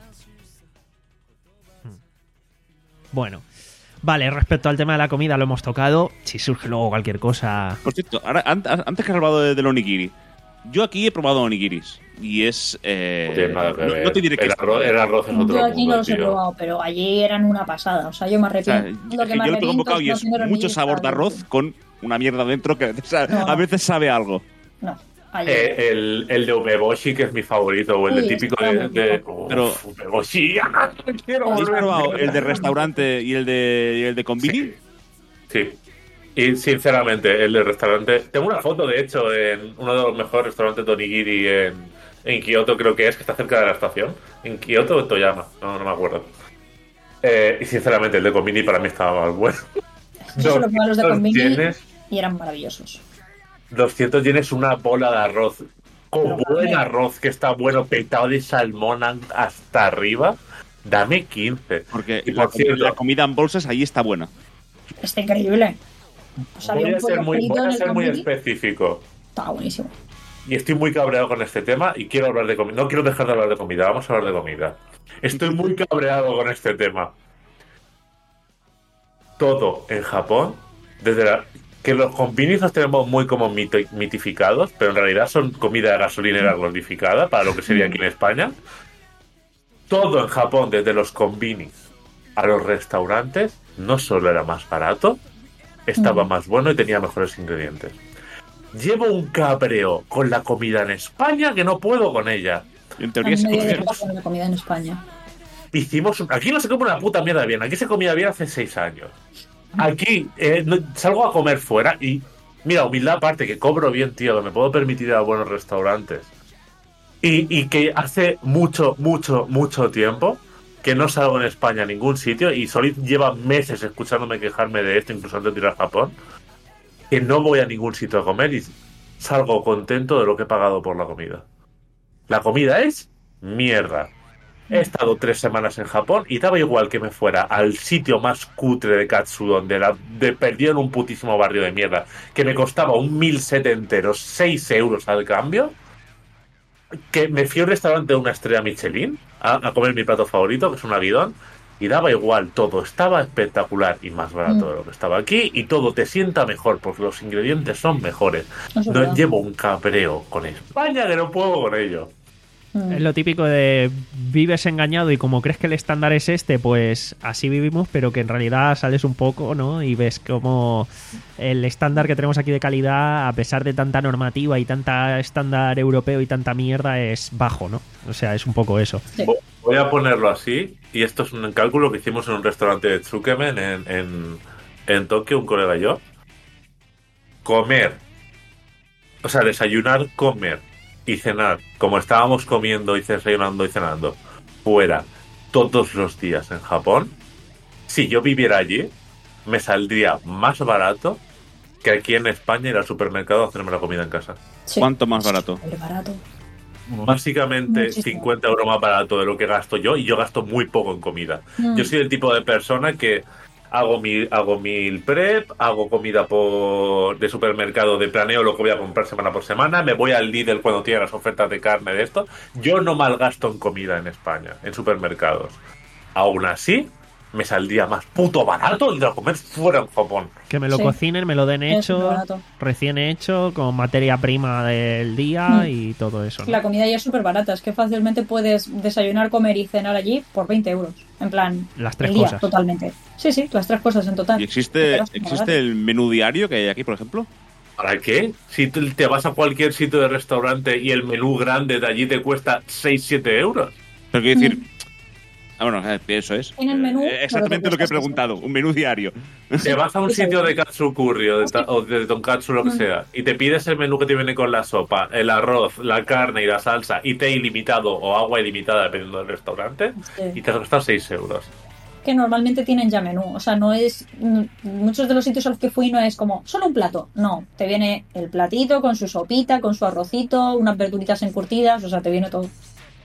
Bueno. Vale, respecto al tema de la comida lo hemos tocado. Si surge luego cualquier cosa... Por cierto, ahora, an- antes que has hablado de- del onigiri, yo aquí he probado onigiris y es. Eh, No tiene nada que no, ver. no te diré que el, está arroz, mal. el arroz es otro Yo aquí no mundo, los he tío. probado, pero allí eran una pasada. O sea, yo me O sea, arrepiento. yo, lo que me yo le pego un arrepiento bocado y no es tener mucho onigiris sabor de para arroz vivir. con una mierda dentro que o sea, No, a no. veces sabe a algo. No, allí. Eh, el, el de Umeboshi, que es mi favorito, o el Uy, de ese típico está de. muy de rico. Pero- Uf, Umeboshi. ¡Ah! Quiero ¿Habéis volver. probado el de restaurante y el de, y el de convini? Sí. Y sinceramente, el del restaurante. Tengo una foto, de hecho, en uno de los mejores restaurantes de onigiri en, en Kioto, creo que es, que está cerca de la estación. En Kioto o en Toyama, no, no me acuerdo. Eh, y sinceramente, el de convini para mí estaba más bueno. Yo solo probé los de doscientos Convini yenes, y eran maravillosos. doscientos yenes una bola de arroz. Con Pero buen dame. arroz que está bueno, petado de salmón hasta arriba. Dame quince. Porque Y la, por cierto, la comida en bolsas ahí está buena. Está increíble. Pues había voy a un ser pollo muy, frito voy en a el ser muy Convini. específico. Estaba buenísimo. Y estoy muy cabreado con este tema y quiero hablar de comida. No quiero dejar de hablar de comida, vamos a hablar de comida. Estoy muy cabreado con este tema. Todo en Japón, desde la... que los convinis los tenemos muy como mito- mitificados, pero en realidad son comida gasolinera glorificada para lo que sería aquí en España. Todo en Japón, desde los convinis a los restaurantes, no solo era más barato, estaba más bueno y tenía mejores ingredientes. Llevo un cabreo con la comida en España que no puedo con ella. En A teoría mí sí. me dio de paso la comida en España. Hicimos un- aquí no se come una puta mierda bien, aquí se comía bien hace seis años. Aquí eh, no- salgo a comer fuera y mira, humildad aparte, que cobro bien, tío, que me puedo permitir ir a buenos restaurantes. Y, y que hace mucho, mucho, mucho tiempo que no salgo en España a ningún sitio y Solid lleva meses escuchándome quejarme de esto, incluso antes de ir a Japón, que no voy a ningún sitio a comer y salgo contento de lo que he pagado por la comida. La comida es mierda. He estado tres semanas en Japón y daba igual que me fuera al sitio más cutre de Katsudon, de, la, de perdido en un putísimo barrio de mierda, que me costaba un mil set entero, seis euros al cambio, que me fui a un restaurante de una estrella Michelin a, a comer mi plato favorito, que es un aguidón, y daba igual, todo estaba espectacular y más barato de lo que estaba aquí, y todo te sienta mejor porque los ingredientes son mejores. Eso es No verdad. llevo un cabreo con España que no puedo con ello. Mm. Es lo típico de vives engañado y como crees que el estándar es este, pues así vivimos, pero que en realidad sales un poco, ¿no? Y ves como el estándar que tenemos aquí de calidad, a pesar de tanta normativa y tanta estándar europeo y tanta mierda, es bajo, ¿no? O sea, es un poco eso. Sí. Voy a ponerlo así, y esto es un cálculo que hicimos en un restaurante de Tsukemen en, en, en Tokio, un colega y yo. Comer, o sea, desayunar, comer y cenar, como estábamos comiendo y desayunando y cenando, fuera, todos los días en Japón, si yo viviera allí, me saldría más barato que aquí en España ir al supermercado a hacerme la comida en casa. Sí. ¿Cuánto más barato? El barato. Básicamente Muchísimo. cincuenta euros más barato de lo que gasto yo, y yo gasto muy poco en comida. Mm. Yo soy el tipo de persona que hago mi hago meal prep, hago comida por de supermercado, de planeo lo que voy a comprar semana por semana, me voy al Lidl cuando tiene las ofertas de carne de esto. Yo no malgasto en comida en España, en supermercados. Aún así, me saldría más puto barato ir a comer fuera en Japón. Que me lo Sí. cocinen, me lo den Es hecho, muy barato. recién hecho, con materia prima del día Mm. y todo eso, ¿no? La comida ya es súper barata, es que fácilmente puedes desayunar, comer y cenar allí por veinte euros. En plan, Las tres el día, cosas. totalmente. Sí, sí, las tres cosas en total. ¿Y Te existe, quedas muy existe barato. el menú diario que hay aquí, por ejemplo? ¿Para qué? Si tú te vas a cualquier sitio de restaurante y el menú grande de allí te cuesta seis siete euros. Pero quiero decir... Ah, bueno, eh, eso es. En el menú, Eh, exactamente pero lo que he te cuesta preguntado. Un menú diario. Te vas a un sitio de katsu curry o de, ta- o de tonkatsu, lo que Mm. sea, y te pides el menú que te viene con la sopa, el arroz, la carne y la salsa, y té ilimitado o agua ilimitada, dependiendo del restaurante, Sí. y te cuesta seis euros. Que normalmente tienen ya menú, o sea, no es... mm, Muchos de los sitios a los que fui no es como solo un plato, no, te viene el platito con su sopita, con su arrocito, unas verduritas encurtidas, o sea, te viene todo.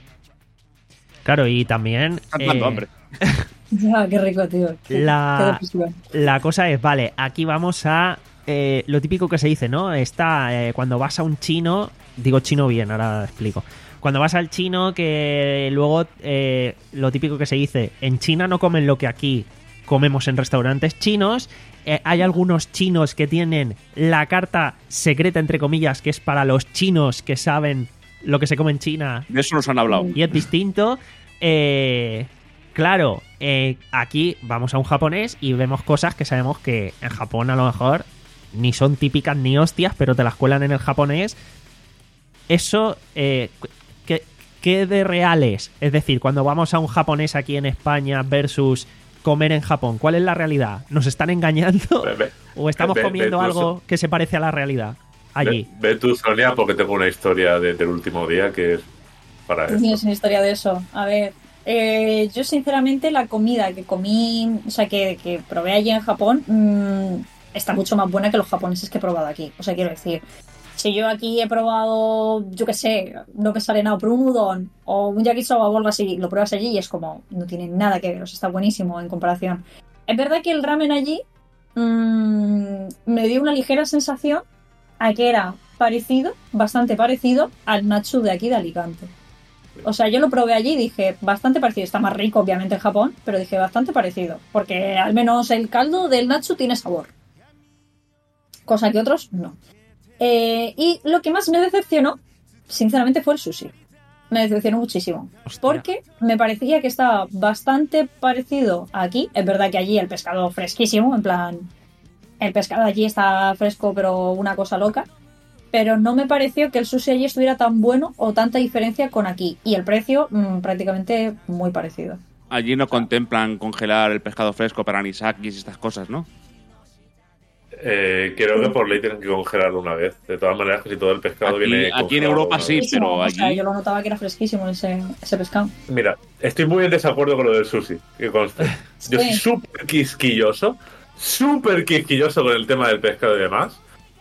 Claro, y también... Están dando eh, hambre. Ya, qué rico, tío. Qué- La- qué depresión. La cosa es, vale, aquí vamos a eh, lo típico que se dice, ¿no? Está eh, cuando vas a un chino, digo chino bien, ahora explico. Cuando vas al chino, que luego eh, lo típico que se dice, en China no comen lo que aquí comemos en restaurantes chinos. Eh, hay algunos chinos que tienen la carta secreta, entre comillas, que es para los chinos que saben lo que se come en China De eso nos han hablado. y es distinto. Eh, claro, eh, aquí vamos a un japonés y vemos cosas que sabemos que en Japón a lo mejor ni son típicas ni hostias, pero te las cuelan en el japonés. Eso, eh, ¿qué, qué de real es? Es decir, cuando vamos a un japonés aquí en España versus comer en Japón, ¿cuál es la realidad? ¿Nos están engañando? Ve, ve, ¿O estamos ve, ve, comiendo tú, algo que se parece a la realidad allí? Ve, ve tú, Sonia, porque tengo una historia de- del último día que es para esto. Tienes una historia de eso. A ver, eh, yo sinceramente la comida que comí, o sea, que, que probé allí en Japón, mmm, está mucho más buena que los japoneses que he probado aquí. O sea, quiero decir, si yo aquí he probado, yo qué sé, no me sale nada, pero un udon o un yakisoba o algo así, lo pruebas allí y es como, no tiene nada que ver, o sea, está buenísimo en comparación. Es verdad que el ramen allí mmm, me dio una ligera sensación a que era parecido, bastante parecido al nacho de aquí de Alicante. O sea, yo lo probé allí y dije, bastante parecido. Está más rico, obviamente, en Japón, pero dije, bastante parecido. Porque al menos el caldo del nacho tiene sabor. Cosa que otros no. Eh, y lo que más me decepcionó, sinceramente, fue el sushi. Me decepcionó muchísimo. Hostia. Porque me parecía que estaba bastante parecido aquí. Es verdad que allí el pescado fresquísimo, en plan... El pescado allí está fresco, pero una cosa loca. Pero no me pareció que el sushi allí estuviera tan bueno o tanta diferencia con aquí. Y el precio, mmm, prácticamente muy parecido. Allí no contemplan congelar el pescado fresco para anisakis y estas cosas, ¿no? Eh, creo que por ley tienen que congelarlo una vez. De todas maneras, que si todo el pescado Aquí- viene aquí en congelado Europa una sí, vez. pero O sea, allí- yo lo notaba que era fresquísimo ese, ese pescado. Mira, estoy muy en desacuerdo con lo del sushi, que conste. Yo soy Sí. súper quisquilloso, súper quisquilloso con el tema del pescado y demás.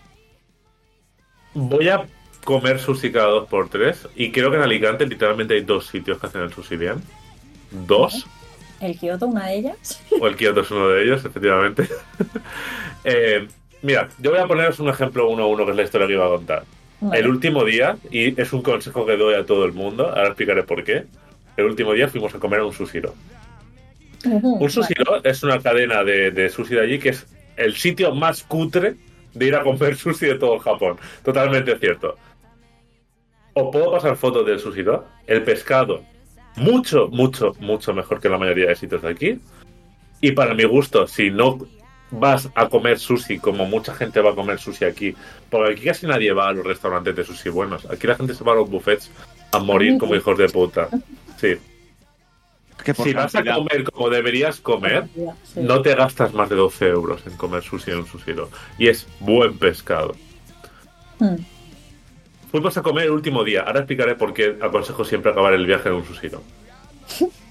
Voy a comer sushi cada dos por tres, y creo que en Alicante literalmente hay dos sitios que hacen el sushi bien. Dos. El Kyoto, una de ellas. O el Kyoto es uno de ellos, efectivamente. Eh, mira, yo voy a poneros un ejemplo uno a uno, que es la historia que iba a contar. Vale. El último día, y es un consejo que doy a todo el mundo, ahora explicaré por qué. El último día fuimos a comer a un sushiro. Ujú, Un sushiro es una cadena de, de sushi de allí que es el sitio más cutre de ir a comer sushi de todo Japón. Totalmente cierto. Os puedo pasar fotos del sushiro. El pescado, mucho, mucho, mucho mejor que la mayoría de sitios de aquí. Y para mi gusto, si no vas a comer sushi como mucha gente va a comer sushi aquí, porque aquí casi nadie va a los restaurantes de sushi buenos. Aquí la gente se va a los buffets a morir como hijos de puta. Sí. Que por Si vas a cantidad. comer como deberías comer, Sí. no te gastas más de doce euros en comer sushi en un sushiro. Y es buen pescado. Hmm. Fuimos a comer el último día. Ahora explicaré por qué aconsejo siempre acabar el viaje en un sushiro.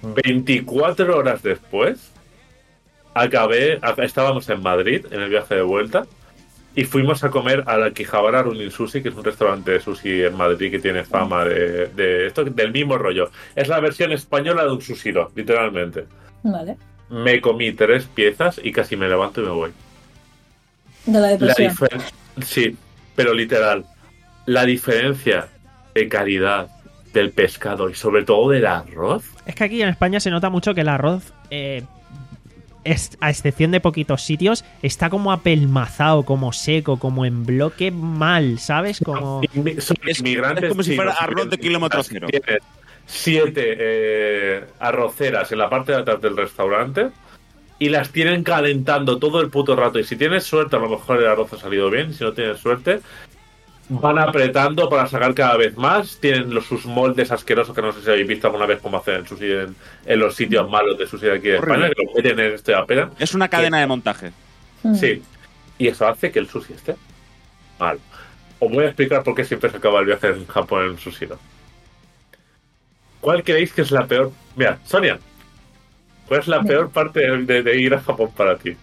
veinticuatro horas después, acabé, estábamos en Madrid, en el viaje de vuelta, y fuimos a comer a la Akihabara Runin Sushi, que es un restaurante de sushi en Madrid que tiene fama de, de esto, del mismo rollo. Es la versión española de un sushiro, literalmente. Vale. Me comí tres piezas y casi me levanto y me voy. De la La depresión. difer- sí, pero literal. La diferencia de calidad del pescado y sobre todo del arroz. Es que aquí en España se nota mucho que el arroz, eh, es, a excepción de poquitos sitios, está como apelmazado, como seco, como en bloque mal, ¿sabes? Como... Inmi- son Es, inmigrantes es como si chinos fuera arroz de que kilómetro cero. tienes siete eh, arroceras en la parte de atrás del restaurante y las tienen calentando todo el puto rato. Y si tienes suerte, a lo mejor el arroz ha salido bien. Si no tienes suerte, van apretando para sacar cada vez más. Tienen los, sus moldes asquerosos que no sé si habéis visto alguna vez cómo hacen el sushi en, en los sitios malos de sushi de aquí de Horrible. España, que lo meten en este apenas. Es una cadena de montaje. Mm. Sí. Y eso hace que el sushi esté mal. Os voy a explicar por qué siempre se acaba el viaje en Japón en un sushi, ¿no? ¿Cuál creéis que es la peor? Mira, Sonia, ¿cuál es la Mira. peor parte de, de- de ir a Japón para ti?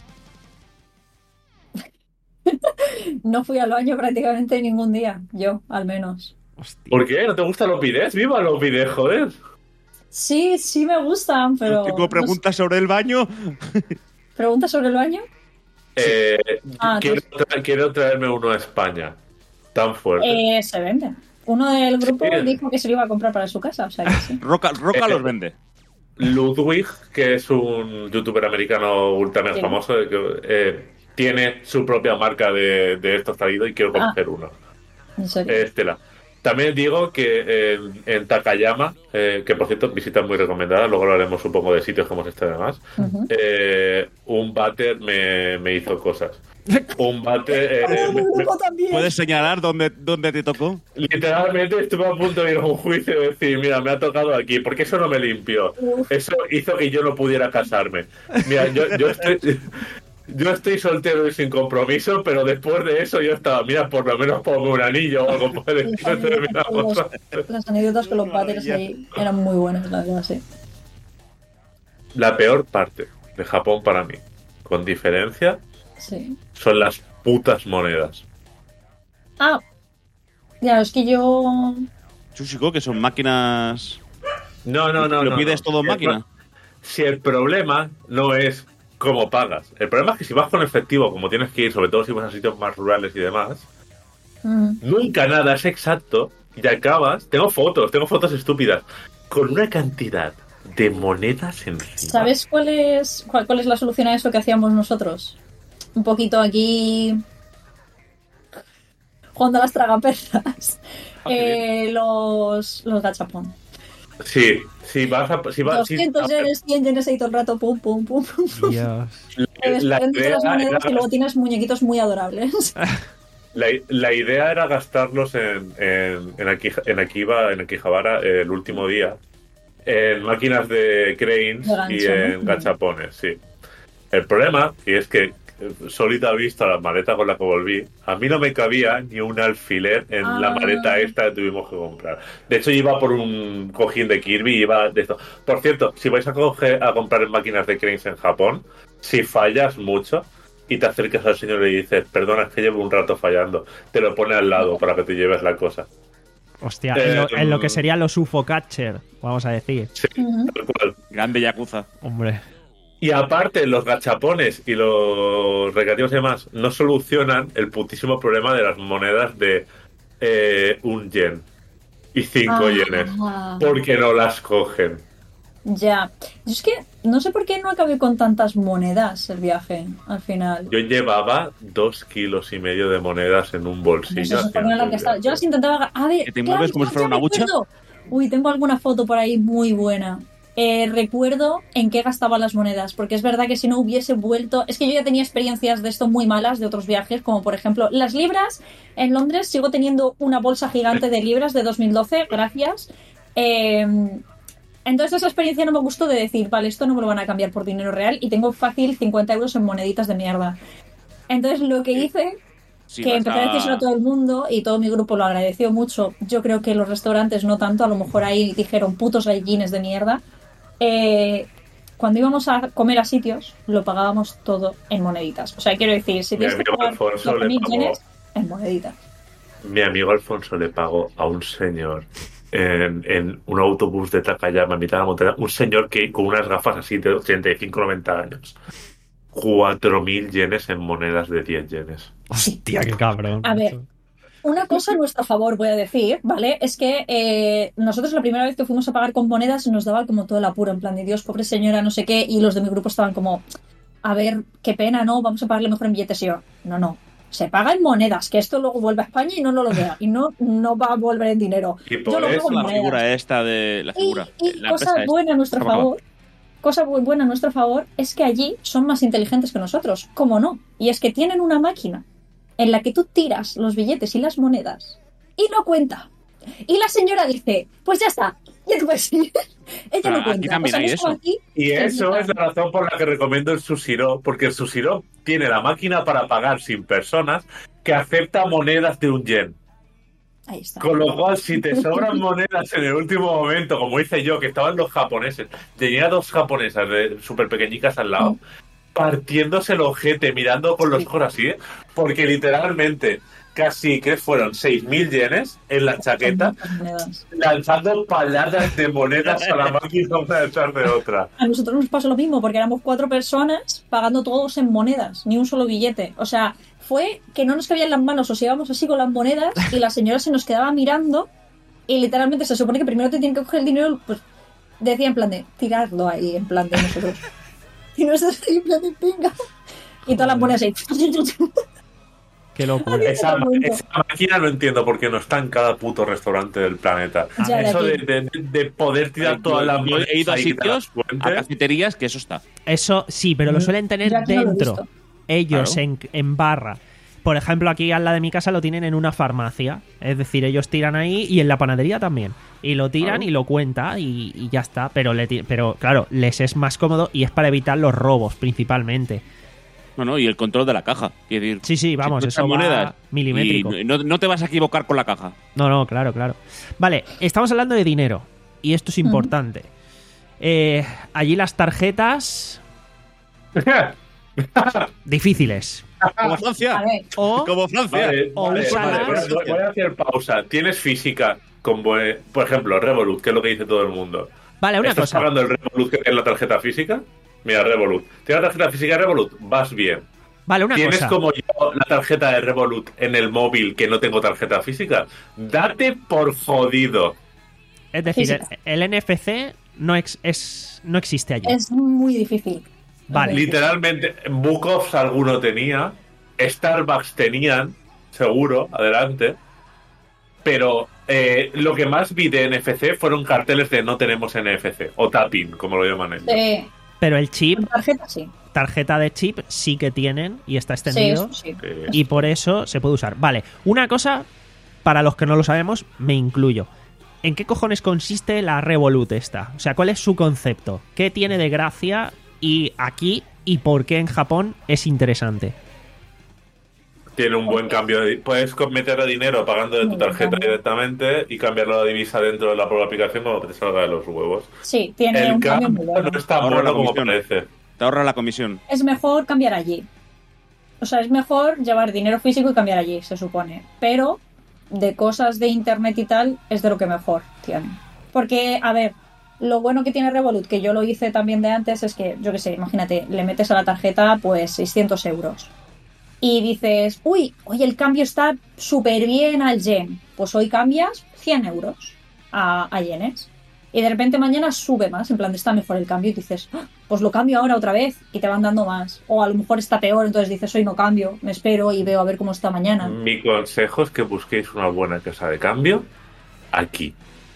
No fui al baño prácticamente ningún día, yo, al menos. Hostia. ¿Por qué? ¿No te gustan los bidets? ¡Viva los bidets, joder! Sí, sí me gustan, pero... Tengo no preguntas sobre el baño. sé. ¿Preguntas sobre el baño? Eh, Ah, quiero, tra- quiero traerme uno a España. Tan fuerte. Eh, se vende. Uno del grupo Sí. dijo que se lo iba a comprar para su casa, o sea que sí. Roca, Roca los vende. Ludwig, que es un youtuber americano ultra mega Sí. famoso, que eh, tiene su propia marca de, de estos traídos y quiero Ah. conocer uno. En serio. Eh, Estela. También digo que en, en Takayama, eh, que por cierto, visita muy recomendada, luego hablaremos un poco de sitios como este y demás, Ujú. eh, un váter me, me hizo cosas. Un váter... eh, ¡Oh, me- mi me- grupo también! ¿Puedes señalar dónde, dónde te tocó? literalmente estuve a punto de ir a un juicio y decir, mira, me ha tocado aquí, porque eso no me limpió. Uf. Eso hizo que yo no pudiera casarme. Mira, yo, yo estoy... Yo estoy soltero y sin compromiso, pero después de eso yo estaba, mira, por lo menos pongo un anillo o algo por el estilo, te terminamos. Los- Las anécdotas con los váteres ahí eran muy buenas, la verdad, sí. La peor parte de Japón para mí, con diferencia, Sí. son las putas monedas. Ah, ya, es que yo... Chushiko, que son máquinas. No, no, no. ¿Lo no, pides no. todo en Si el máquina? pro- Si el problema no es cómo pagas, el problema es que si vas con efectivo, como tienes que ir, sobre todo si vas a sitios más rurales y demás, Mm. nunca nada es exacto y acabas. Tengo fotos, tengo fotos estúpidas, con una cantidad de monedas encima. ¿Sabes cuál es, cuál, cuál es la solución a eso que hacíamos nosotros? Un poquito aquí... Jugando a las tragaperras. Ah, qué Eh, los, los gachapón. Sí, si vas a. Si vas, si- doscientos a ver, yenes, cien yenes ahí todo el rato, pum, pum, pum, pum, pum. Dios. Te la, desprendes de las idea monedas era, y luego tienes muñequitos muy adorables. la, la idea era gastarlos en, en, en, Aki- en Akiba, en Akihabara, eh, el último día, en máquinas de cranes De gancho, y en ¿no? gachapones, sí. El problema, y es que eh, solita vista la maleta con la que volví, a mí no me cabía ni un alfiler en Ah. la maleta esta que tuvimos que comprar. De hecho, iba por un cojín de Kirby, iba de esto. Por cierto, si vais a, coger, a comprar en máquinas de cranes en Japón, si fallas mucho y te acercas al señor y le dices, perdona, es que llevo un rato fallando, te lo pone al lado para que te lleves la cosa. Hostia, en lo, Eh, en lo que serían los U F O Catcher, vamos a decir. Sí, Ujú. tal cual. Grande Yakuza. Hombre. Y aparte, los gachapones y los recreativos y demás no solucionan el putísimo problema de las monedas de eh, un yen y cinco Ah. yenes. Porque no las cogen. Ya. Yo es que no sé por qué no acabé con tantas monedas el viaje, al final. Yo llevaba dos kilos y medio de monedas en un bolsillo. Eso es por haciendo la el que estaba- viaje. Yo las intentaba... A ver, ¿Que te claro, mueves como si ya fuera una bucha? recuerdo. Uy, tengo alguna foto por ahí muy buena. Eh, recuerdo en qué gastaba las monedas, porque es verdad que si no hubiese vuelto... Es que yo ya tenía experiencias de esto muy malas de otros viajes, como por ejemplo las libras. En Londres sigo teniendo una bolsa gigante de libras de dos mil doce, gracias. Eh, entonces esa experiencia no me gustó de decir, vale, esto no me lo van a cambiar por dinero real y tengo fácil cincuenta euros en moneditas de mierda. Entonces lo que hice... Sí, que vas empecé a decírselo a todo el mundo y todo mi grupo lo agradeció mucho. Yo creo que los restaurantes no tanto, a lo mejor ahí dijeron putos gallines de mierda. eh, cuando íbamos a comer a sitios, lo pagábamos todo en moneditas. O sea, quiero decir, si Mi tienes que amigo pagar Alfonso doce le mil pagó- yenes, en moneditas. Mi amigo Alfonso le pagó a un señor en, en un autobús de Takayama, en mitad de la montaña, un señor que con unas gafas así de ochenta y cinco noventa años. cuatro mil yenes en monedas de diez yenes. Hostia, qué cabrón. A ver, una cosa a nuestro favor voy a decir, ¿vale? Es que eh, nosotros la primera vez que fuimos a pagar con monedas nos daba como todo el apuro, en plan de Dios, pobre señora, no sé qué, y los de mi grupo estaban como, a ver, qué pena, ¿no? Vamos a pagarle mejor en billetes. Y yo, no, no, se paga en monedas, que esto luego vuelve a España y no lo lo vea, y no, no va a volver en dinero. Y Yo por lo eso pago en La monedas. figura esta de... La Y, figura. y la cosa empresa esta. buena a nuestro Acaba. favor, cosa muy buena a nuestro favor es que allí son más inteligentes que nosotros. ¿Cómo no? Y es que tienen una máquina en la que tú tiras los billetes y las monedas y no cuenta. Y la señora dice, pues ya está, ya te puedes ir. Ella Pero no aquí cuenta. también O sea, hay no es como eso. aquí, Y que eso diga, es la razón por la que recomiendo el Sushiro, porque el Sushiro tiene la máquina para pagar sin personas que acepta monedas de un yen. Ahí está. Con lo cual, si te sobran monedas en el último momento, como hice yo, que estaban los japoneses, tenía dos japonesas de súper pequeñicas al lado, partiéndose el ojete, mirando con los ojos así, ¿eh? Porque literalmente casi, ¿qué fueron? seis mil yenes en la chaqueta, Muchas monedas. lanzando paladas de monedas a la máquina una detrás de otra. A nosotros nos pasó lo mismo porque éramos cuatro personas pagando todos en monedas, ni un solo billete. O sea, fue que no nos cabían las manos, o sea, íbamos así con las monedas y la señora se nos quedaba mirando y literalmente se supone que primero te tienen que coger el dinero, pues decía en plan de tirarlo ahí, en plan de nosotros. Y nosotros ahí en plan de venga. Y todas las monedas ahí. Qué locura. Esa, esa máquina no entiendo por qué no está en cada puto restaurante del planeta. Ya, de Eso de, aquí. de- de poder tirar Yo- todas las yo monedas he ido a ahí, que te las sitios, a cuentes. cafeterías, que eso está. Eso sí, pero lo suelen tener Yo aquí no lo he dentro. visto. Ellos Claro. en, en barra. Por ejemplo, aquí al lado de mi casa lo tienen en una farmacia. Es decir, ellos tiran ahí y en la panadería también. Y lo tiran Claro. y lo cuenta y, y ya está. Pero, le ti- pero claro, les es más cómodo y es para evitar los robos principalmente. No, no, y el control de la caja. Quiero decir, Sí, sí, vamos, si tú eso echas va monedas milimétrico. y no, no te vas a equivocar con la caja. No, no, claro, claro. Vale, estamos hablando de dinero. Y esto es importante. Eh, allí las tarjetas difíciles. Como A Francia. ver, O Como Francia. Vale, O vale, úsalas. vale, voy, a- voy a hacer pausa. Tienes física, con, bue- por ejemplo, Revolut, que es lo que dice todo el mundo. Vale, una ¿Estás cosa. pagando el Revolut que tiene la tarjeta física? Mira, Revolut. ¿Tienes la tarjeta física de Revolut? Vas bien. Vale, una ¿Tienes cosa. como yo la tarjeta de Revolut en el móvil que no tengo tarjeta física? Date por jodido. Es decir, el, Física. el N F C no, ex- es, no existe allí. es muy difícil. Vale. Es muy Literalmente, Bookoffs alguno tenía, Starbucks tenían, seguro, adelante. Pero eh, lo que más vi de N F C fueron carteles de no tenemos N F C, o tapping, como lo llaman ellos. difícil. Eh, Pero el chip, en tarjeta sí. tarjeta de chip, sí que tienen y está Sí, extendido. eso sí. Eh, Y por eso se puede usar. Vale, una cosa, para los que no lo sabemos, me incluyo. ¿En qué cojones consiste la Revolut esta? O sea, ¿cuál es su concepto? ¿Qué tiene de gracia y aquí y por qué en Japón es interesante? Tiene un buen cambio. De, puedes meter dinero pagando de tu tarjeta directamente y cambiarlo a divisa dentro de la propia aplicación como te salga de los huevos. Sí, tiene El un cambio muy cambio bueno. no es tan Ahorra bueno la como comisión. parece. Te ahorra la comisión. Es mejor cambiar allí. O sea, es mejor llevar dinero físico y cambiar allí, se supone. Pero de cosas de internet y tal, es de lo que mejor tiene. Porque, a ver, lo bueno que tiene Revolut, que yo lo hice también de antes, es que, yo qué sé, imagínate, le metes a la tarjeta pues seiscientos euros. Y dices, uy, hoy el cambio está súper bien al yen. Pues hoy cambias cien euros a, a yenes. Y de repente mañana sube más, en plan, está mejor el cambio. Y dices, "Ah, pues lo cambio ahora otra vez. Y te van dando más. O a lo mejor está peor, entonces dices, hoy no cambio, me espero y veo a ver cómo está mañana. Mi consejo es que busquéis una buena casa de cambio aquí.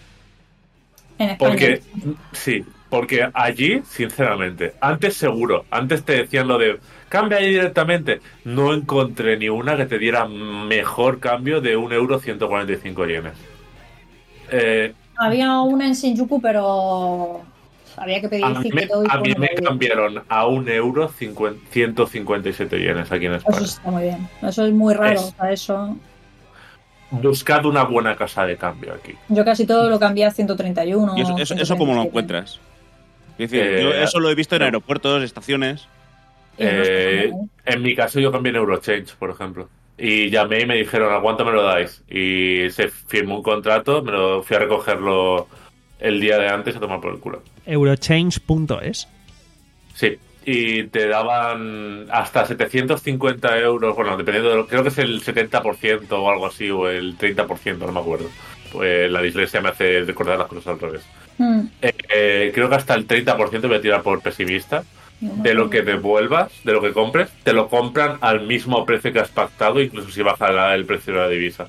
En España. Porque, sí, porque allí, sinceramente, antes seguro, antes te decían lo de cambia ahí directamente. No encontré ni una que te diera mejor cambio de un euro ciento cuarenta y cinco yenes. Eh, Había una en Shinjuku, pero había que pedir a mí, me, cita y todo. y a mí pues no me podía. cambiaron a un euro cincuenta, ciento cincuenta y siete yenes aquí en Eso España. está muy bien. Eso es muy raro. Es- O sea, eso. Buscad una buena casa de cambio aquí. Yo casi todo lo cambié a ciento treinta y uno. ¿Y eso, eso, eso cómo lo encuentras? Es decir, Eh, yo eso lo he visto en no. aeropuertos, estaciones. Eh, en mi caso yo cambié en Eurochange, por ejemplo. Y llamé y me dijeron, ¿a cuánto me lo dais? Y se firmó un contrato, me lo fui a recogerlo el día de antes a tomar por el culo. Eurochange punto es. Sí, y te daban hasta setecientos cincuenta euros, bueno, dependiendo de lo, creo que es el setenta por ciento o algo así, o el treinta por ciento, no me acuerdo. Pues la dislexia me hace recordar las cosas al revés. Mm. Eh, eh, creo que hasta el treinta por ciento voy a tirar por pesimista. De lo que devuelvas, de lo que compres, te lo compran al mismo precio que has pactado, incluso si baja la- el precio de la divisa.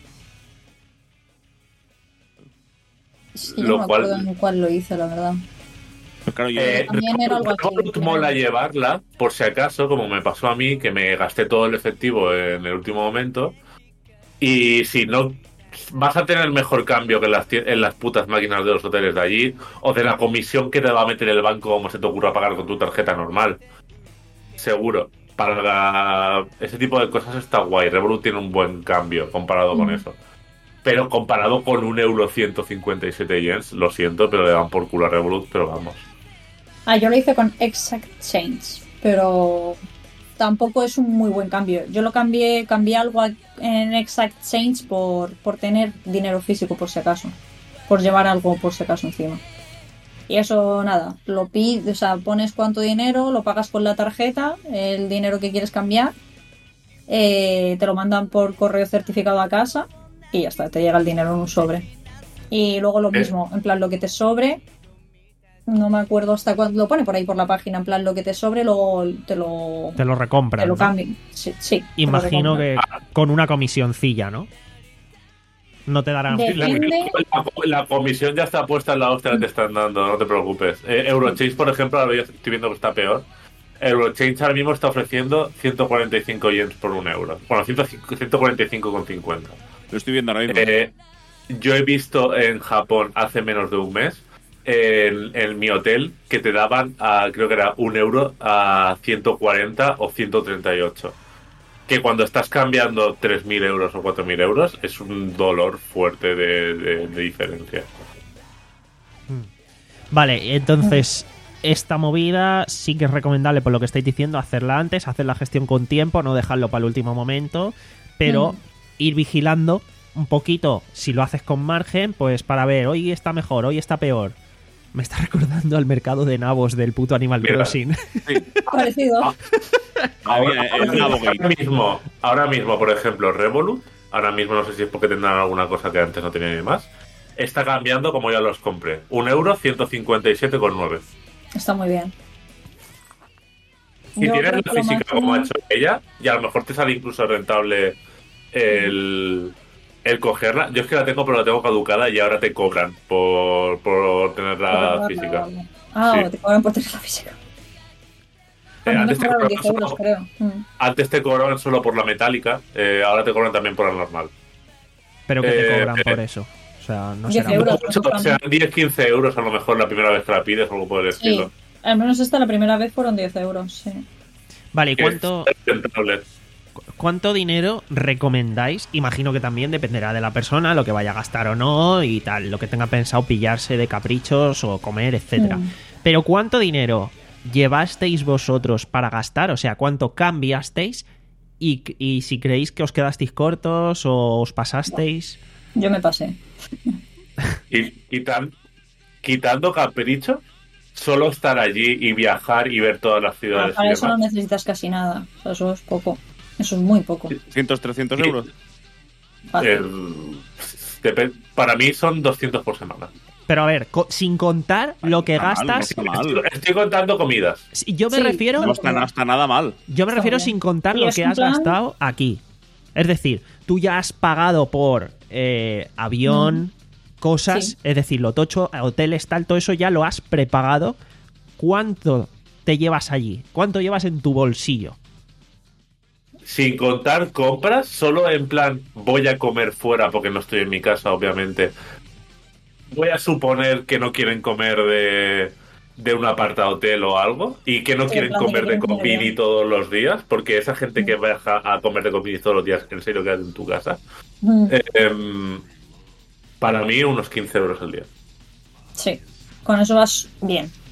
Sí, yo Lo no me cual- acuerdo en cuál lo hice, la verdad. Pues claro, yo, Eh, También era algo así, Revolut creo. mola llevarla, por si acaso, como me pasó a mí, que me gasté todo el efectivo en el último momento. Y si no, vas a tener mejor cambio que en las, tie- en las putas máquinas de los hoteles de allí, o de la comisión que te va a meter el banco como se te ocurra pagar con tu tarjeta normal. Seguro. Para la- ese tipo de cosas está guay. Revolut tiene un buen cambio comparado con Mm. eso. Pero comparado con un euro ciento cincuenta y siete yens, lo siento, pero le dan por culo a Revolut, pero vamos. Ah, yo lo hice con Exact Change, pero tampoco es un muy buen cambio. Yo lo cambié, cambié algo a- en Exact Change por, por tener dinero físico por si acaso, por llevar algo por si acaso encima. Y eso nada, lo pides, o sea, pones cuánto dinero, lo pagas con la tarjeta, el dinero que quieres cambiar, eh, te lo mandan por correo certificado a casa y ya está, te llega el dinero en un sobre. Y luego lo Eh. mismo, en plan lo que te sobre. No me acuerdo hasta cuándo lo pone por ahí por la página, en plan lo que te sobre, luego te lo, Te lo recompran. te lo ¿no? cambian. Sí, sí, te lo Imagino recompran. que con una comisioncilla, ¿no? No te darán. De- La, Depende. la- la comisión ya está puesta en la hostia que te están dando, no te preocupes. Eh, Eurochange, por ejemplo, ahora yo estoy viendo que está peor. Eurochange ahora mismo está ofreciendo ciento cuarenta y cinco yens por un euro. Bueno, ciento cuarenta y cinco con cincuenta. lo estoy viendo ahora mismo. Eh, yo he visto en Japón hace menos de un mes, en, en mi hotel, que te daban, a, creo que era un euro a ciento cuarenta o ciento treinta y ocho. Que cuando estás cambiando tres mil euros o cuatro mil euros es un dolor fuerte de, de- de diferencia. Vale, entonces esta movida sí que es recomendable, por lo que estáis diciendo, hacerla antes, hacer la gestión con tiempo, no dejarlo para el último momento, pero Mm. ir vigilando un poquito si lo haces con margen, pues para ver, hoy está mejor, hoy está peor. Me está recordando al mercado de nabos del puto Animal Mira. Crossing. Parecido. Ahora, Ahí, el nabo gay. ahora mismo, ahora mismo, por ejemplo, Revolut, ahora mismo no sé si es porque tendrán alguna cosa que antes no tenían ni más, está cambiando como ya los compré. Un euro, ciento cincuenta y siete con nueve. Está muy bien. Si Yo tienes creo la que lo física como ha máximo- hecho ella, y a lo mejor te sale incluso rentable el, el cogerla. Yo es que la tengo, pero la tengo caducada y ahora te cobran por, por tener la por física. guardarla. Ah, Sí. o te cobran por tener la física. Eh, A mí me antes, te cobraron cobraban diez euros, solo, creo. Mm. antes te cobraban solo por la metálica, eh, ahora te cobran también por la normal. Pero que te Eh, cobran eh, por eso. O sea, no diez será euros. mucho. Mucho, o sea, diez quince euros a lo mejor la primera vez que la pides o algo por el Sí, estilo. al menos esta la primera vez fueron diez euros, sí. Vale, ¿y Que cuánto, es rentable. cuánto dinero recomendáis? Imagino que también dependerá de la persona, lo que vaya a gastar o no y tal, lo que tenga pensado pillarse de caprichos o comer, etcétera. Mm. Pero ¿cuánto dinero llevasteis vosotros para gastar? O sea, ¿cuánto cambiasteis? Y, y si creéis que os quedasteis cortos o os pasasteis. Yo me pasé. Y quitan- quitando capricho, solo estar allí y viajar y ver todas las ciudades. Para y eso no demás. necesitas casi nada. O sea, eso es poco. Eso es muy poco. cientos, trescientos Sí. euros. Fácil. Eh, depe- para mí son doscientos por semana. Pero a ver, co- sin contar lo que Está mal, no gastas. está mal. Estoy, estoy contando comidas. Yo me Sí, refiero. No está, no está nada mal. Yo me Está refiero bien. sin contar Y lo es que un has plan- gastado aquí. Es decir, tú ya has pagado por eh, avión, cosas, Sí. es decir, lo tocho, hoteles, tal, todo eso ya lo has prepagado. ¿Cuánto te llevas allí? ¿Cuánto llevas en tu bolsillo? Sin contar compras, solo en plan voy a comer fuera porque no estoy en mi casa, obviamente. Voy a suponer que no quieren comer de, de un aparta hotel o algo y que no Sí, quieren en plan de comer que de quieren comer convini bien. todos los días, porque esa gente que Mm. viaja a comer de convini todos los días, en serio quedas en tu casa. Mm. Eh, em, para mí, unos quince euros al día. Sí. Con eso vas bien.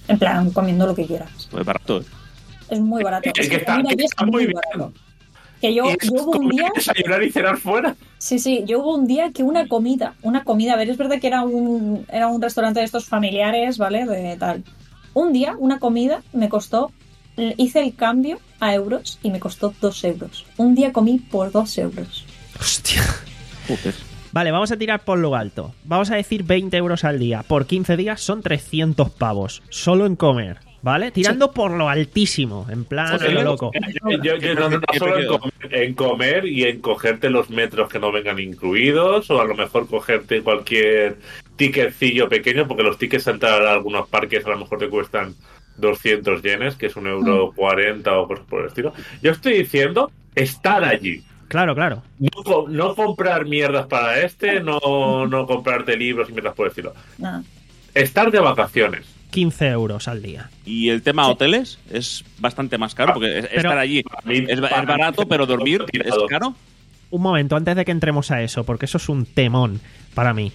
En plan, comiendo lo que quieras. Pues barato, ¿eh? Es muy barato. Es Es que que está- comida allí es está muy muy bien. barato. Que yo, Y es yo hubo un comer, día... desayunar y cenar fuera. Sí, sí, yo hubo un día que una comida, una comida, a ver, es verdad que era un, era un restaurante de estos familiares, ¿vale? De tal. Un día, una comida me costó, hice el cambio a euros y me costó dos euros. Un día comí por dos euros. Hostia. Joder. Vale, vamos a tirar por lo alto. Vamos a decir veinte euros al día. Por quince días son trescientos pavos. Solo en comer, ¿vale? Tirando por lo altísimo, en plan de lo loco. Yo, yo- yo no, no ¿Qué solo en periodo? comer, en comer y en cogerte los metros que no vengan incluidos, o a lo mejor cogerte cualquier ticketcillo pequeño, porque los tickets a entrar a algunos parques a lo mejor te cuestan doscientos yenes, que es un euro cuarenta o cosas por el estilo. Yo estoy diciendo estar allí. Claro, claro. No, co- no comprar mierdas para este, no, no comprarte libros y mierdas por el estilo. Nada. Estar de vacaciones. quince euros al día. Y el tema hoteles es bastante más caro, porque es- Pero- estar allí Para mí- es, ba- para es barato, mí- pero dormir es tirado. caro. Un momento, antes de que entremos a eso, porque eso es un temón para mí.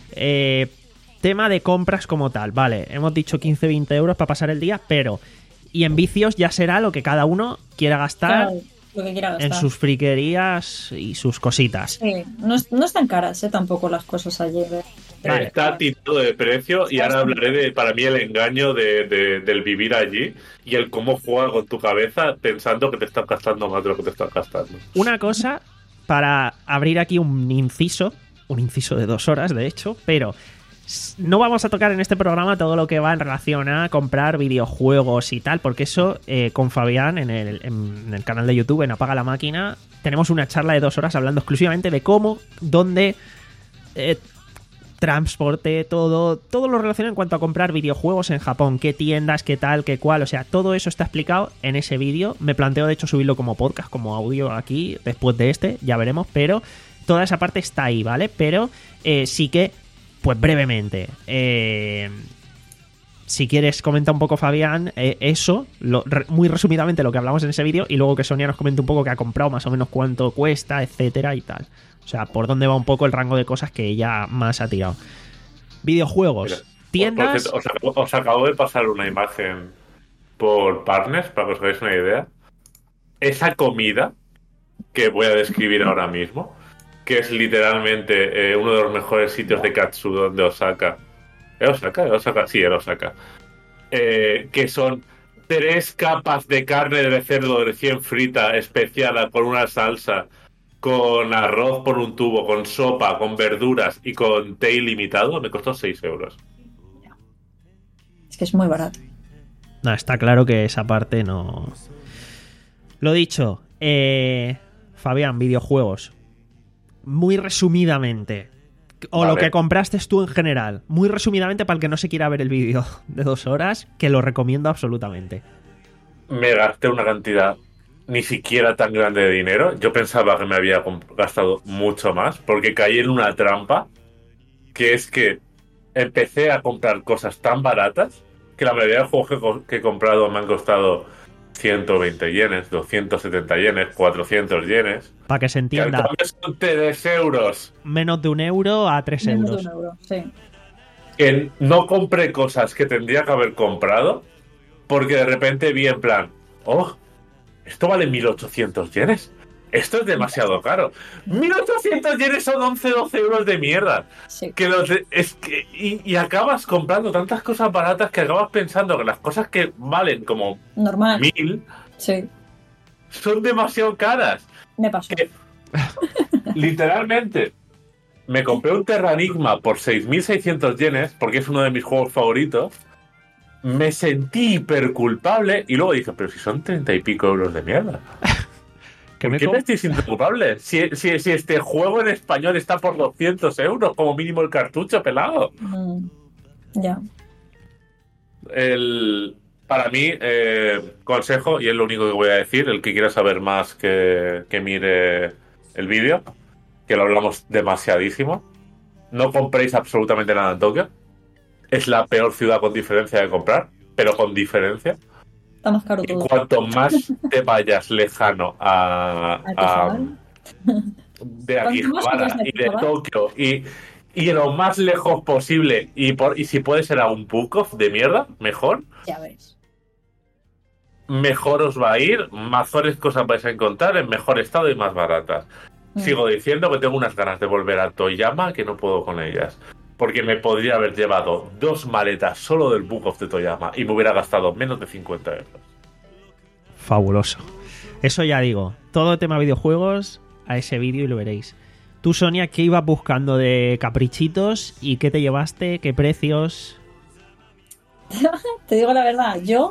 Eh, tema de compras como tal. Vale, hemos dicho quince veinte euros para pasar el día, pero... Y en vicios ya será lo que cada uno quiera gastar Claro, lo que quiera gastar. en sus friquerías y sus cositas. Sí, no, es- no están caras, ¿eh? Tampoco las cosas allí. ¿eh? Vale. Está tirado de precio y ahora hablaré de, para mí, el engaño de, de- del vivir allí y el cómo juega con tu cabeza pensando que te estás gastando más de lo que te estás gastando. Una cosa, para abrir aquí un inciso, un inciso de dos horas, de hecho, pero s- no vamos a tocar en este programa todo lo que va en relación a comprar videojuegos y tal, porque eso eh, con Fabián en el, en el canal de YouTube, en Apaga la Máquina, tenemos una charla de dos horas hablando exclusivamente de cómo, dónde... eh, transporte, todo, todo lo relacionado en cuanto a comprar videojuegos en Japón, qué tiendas, qué tal, qué cual, o sea, todo eso está explicado en ese vídeo. Me planteo de hecho subirlo como podcast, como audio aquí, después de este, ya veremos, pero toda esa parte está ahí, ¿vale? Pero eh, sí que, pues brevemente, eh, si quieres comenta un poco, Fabián, eh, eso, lo, re, muy resumidamente lo que hablamos en ese vídeo, y luego que Sonia nos comente un poco qué ha comprado, más o menos cuánto cuesta, etcétera y tal. O sea, por dónde va un poco el rango de cosas que ella más ha tirado. Videojuegos, Mira, tiendas... por cierto, os, acabo, os acabo de pasar una imagen por Partners para que os hagáis una idea. Esa comida que voy a describir ahora mismo, que es literalmente eh, uno de los mejores sitios de katsudon de Osaka. ¿Eh, Osaka? ¿Eh, Osaka? Sí, era Osaka. Eh, que son tres capas de carne de cerdo recién frita, especial, con una salsa, con arroz por un tubo, con sopa, con verduras y con té ilimitado, me costó seis euros. Es que es muy barato. No, está claro que esa parte no... Lo dicho, eh, Fabián, videojuegos. Muy resumidamente. O Vale. lo que compraste tú en general. Muy resumidamente para el que no se quiera ver el vídeo de dos horas, que lo recomiendo absolutamente. Me gasté una cantidad ni siquiera tan grande de dinero. Yo pensaba que me había comp- gastado mucho más, porque caí en una trampa, que es que empecé a comprar cosas tan baratas que la mayoría de juegos que, co- que he comprado me han costado ciento veinte yenes, doscientos setenta yenes, cuatrocientos yenes. Para que se Que al entienda, cambio son tres euros. menos de un euro a tres Menos de euros. un euro, sí. Que no compré cosas que tendría que haber comprado porque de repente vi en plan, oh, esto vale mil ochocientos yenes. Esto es demasiado caro. mil ochocientos yenes son once doce euros de mierda. Sí. Que los de- es que, y, y acabas comprando tantas cosas baratas que acabas pensando que las cosas que valen como Normal. mil Sí. son demasiado caras. Me pasó. Que- Literalmente, me compré un Terranigma por seis mil seiscientos yenes, porque es uno de mis juegos favoritos. Me sentí hiper culpable y luego dije, pero si son treinta y pico euros de mierda. Que ¿Por me qué com- me estoy sintiendo culpable? Si, si, si este juego en español está por doscientos euros, como mínimo el cartucho pelado. Mm, ya. El, para mí, eh, consejo, y es lo único que voy a decir, el que quiera saber más que, que mire el vídeo, que lo hablamos demasiadísimo. No compréis absolutamente nada en Tokio. Es la peor ciudad con diferencia de comprar, pero con diferencia. Está más caro Y todo. cuanto más te vayas lejano a, a- Akihabara. de Cuanto más Akihabara vayas de y de Akihabara. Tokio y, y lo más lejos posible. Y, por, y si puede ser a un Pukov de mierda, mejor. Ya ves. Mejor os va a ir, mejores cosas vais a encontrar en mejor estado y más baratas. Mm. Sigo diciendo que tengo unas ganas de volver a Toyama que no puedo con ellas. Porque me podría haber llevado dos maletas solo del Book of de Toyama y me hubiera gastado menos de cincuenta euros. Fabuloso. Eso ya digo, todo tema videojuegos, a ese vídeo y lo veréis. Tú, Sonia, ¿qué ibas buscando de caprichitos y qué te llevaste? ¿Qué precios? Te digo la verdad, yo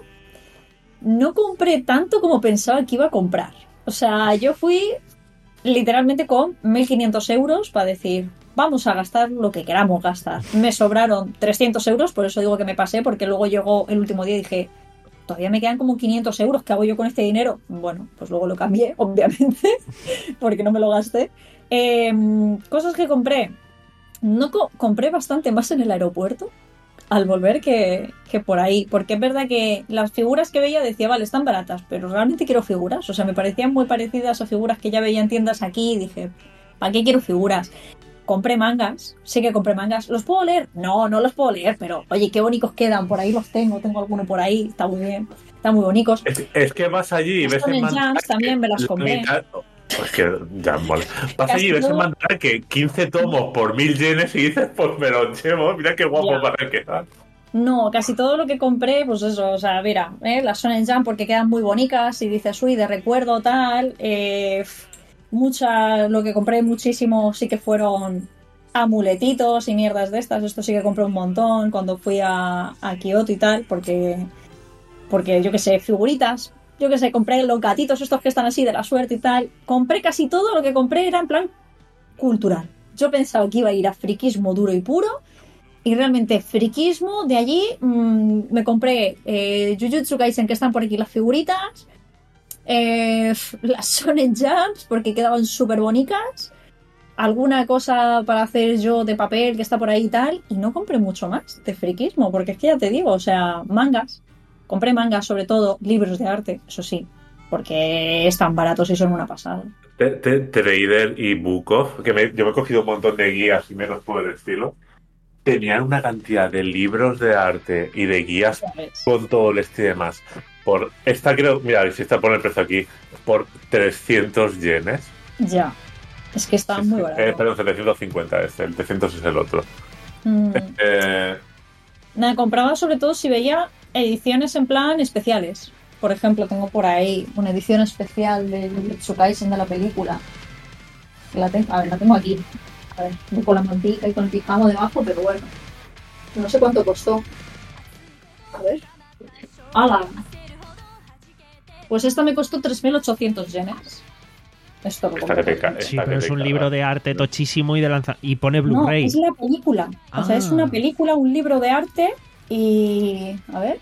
no compré tanto como pensaba que iba a comprar. O sea, yo fui literalmente con mil quinientos euros para decir, vamos a gastar lo que queramos gastar. Me sobraron trescientos euros, por eso digo que me pasé, porque luego llegó el último día y dije, todavía me quedan como quinientos euros, ¿qué hago yo con este dinero? Bueno, pues luego lo cambié, obviamente, porque no me lo gasté. Eh, cosas que compré. No co- compré bastante más en el aeropuerto al volver que, que por ahí, porque es verdad que las figuras que veía decía, vale, están baratas, pero realmente quiero figuras, o sea, me parecían muy parecidas a figuras que ya veía en tiendas aquí y dije, ¿para qué quiero figuras? Compré mangas, sí que compré mangas. ¿Los puedo leer? No, no los puedo leer, pero oye, qué bonitos quedan, por ahí los tengo, tengo alguno por ahí, está muy bien, están muy bonitos. Es, es que vas allí y Las ves Shonen en Mandaraque Jumps también me las la compré. mitad- Pues que ya mola. Vas Casi allí y ves en todo- Mandaraque quince tomos por mil yenes y dices, pues me los llevo, mira qué guapo Ya. para quedar. No, casi todo lo que compré, pues eso, o sea, mira, ¿eh? Las Shonen Jump porque quedan muy bonitas y dices, uy, de recuerdo, tal. Eh, f- mucha, lo que compré muchísimo sí que fueron amuletitos y mierdas de estas. Esto sí que compré un montón cuando fui a, a Kioto y tal, porque, porque yo qué sé, figuritas. Yo qué sé, compré los gatitos estos que están así de la suerte y tal. Compré casi todo lo que compré era en plan cultural. Yo pensaba que iba a ir a friquismo duro y puro. Y realmente, friquismo, de allí mmm, me compré eh, Jujutsu Kaisen, que están por aquí las figuritas, eh, las Shonen Jumps, porque quedaban súper bonitas, alguna cosa para hacer yo de papel que está por ahí y tal, y no compré mucho más de friquismo, porque es que ya te digo, o sea, mangas, compré mangas, sobre todo libros de arte, eso sí, porque están baratos y son una pasada. Te- te- Trader y Bukov, que me- yo me he cogido un montón de guías y menos por el estilo. Tenían una cantidad de libros de arte y de guías ¿Sabes? con todo el estilo y demás. Por esta creo, mira, si está por el precio aquí, por trescientos yenes. Ya, es que están muy Eh, baratos. perdón, setecientos cincuenta este, el trescientos es el otro. Mm. Eh, Nada, compraba sobre todo si veía ediciones en plan especiales. Por ejemplo, tengo por ahí una edición especial de Jujutsu Kaisen de la película. La tengo, a ver, la tengo aquí. A ver, con la mantica y con el pijama debajo, pero bueno. No sé cuánto costó. A ver. ¡Hala! Pues esta me costó tres mil ochocientos yenes. Esto lo Esta compré. que te ca- Sí, esta pero que es te un caga. libro de arte tochísimo y de lanza y pone No, Blu-ray. es la película. O sea, es Ah. una película, un libro de arte y... A ver.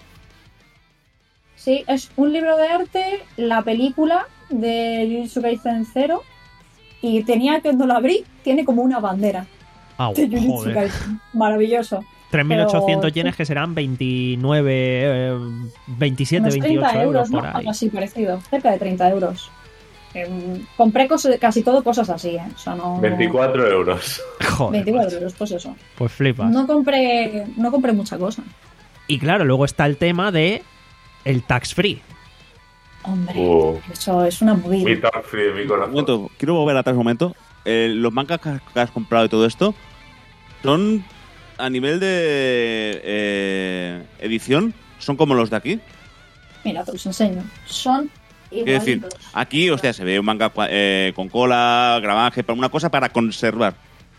Sí, es un libro de arte, la película de Jujutsu Kaisen cero y tenía, cuando lo abrí, tiene como una bandera Ah, de Jujutsu joder. Kaisen. Maravilloso. tres mil ochocientos pero- yenes que serán veintinueve, eh, veintisiete, Unos veintiocho treinta euros euros, ¿no? por ahí. Algo así parecido. Cerca de treinta euros. Em, compré cosas, casi todo cosas así, ¿eh? O sea, no... veinticuatro euros. Joder, veinticuatro macho. euros, pues eso. Pues flipas. No compré, no compré mucha cosa. Y claro, luego está el tema de el tax free. Hombre, Uh. eso es una movida. Mi top free de mi Un corazón. momento, quiero volver atrás un momento. Eh, los mangas que has, que has comprado y todo esto son a nivel de eh, edición, son como los de aquí. Mira, te los enseño. Son Quiero decir, igualitos. aquí, hostia, se ve un manga cua- eh, con cola, gramaje, para una cosa para conservar.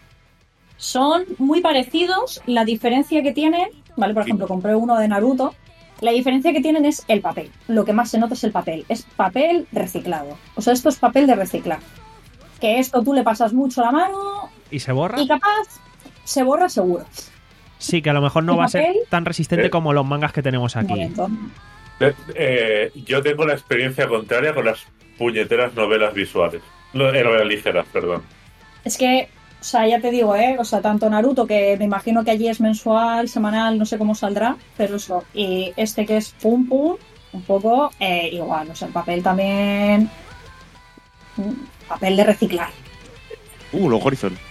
Son muy parecidos. La diferencia que tienen, ¿vale? Por Sí. ejemplo, compré uno de Naruto. La diferencia que tienen es el papel. Lo que más se nota es el papel. Es papel reciclado. O sea, esto es papel de reciclar. Que esto tú le pasas mucho la mano ¿Y se borra? y capaz se borra seguro. Sí, que a lo mejor no ¿El va a ser papel? tan resistente Eh. como los mangas que tenemos Un aquí. momento. Eh, eh, yo tengo la experiencia contraria con las puñeteras novelas visuales. No, eh, novelas ligeras, perdón. Es que, o sea, ya te digo, ¿eh? O sea, tanto Naruto, que me imagino que allí es mensual, semanal, no sé cómo saldrá, pero eso. Y este que es pum pum, un poco eh, igual. O sea, el papel también. mm, Papel de reciclar. Uh, los Horizon.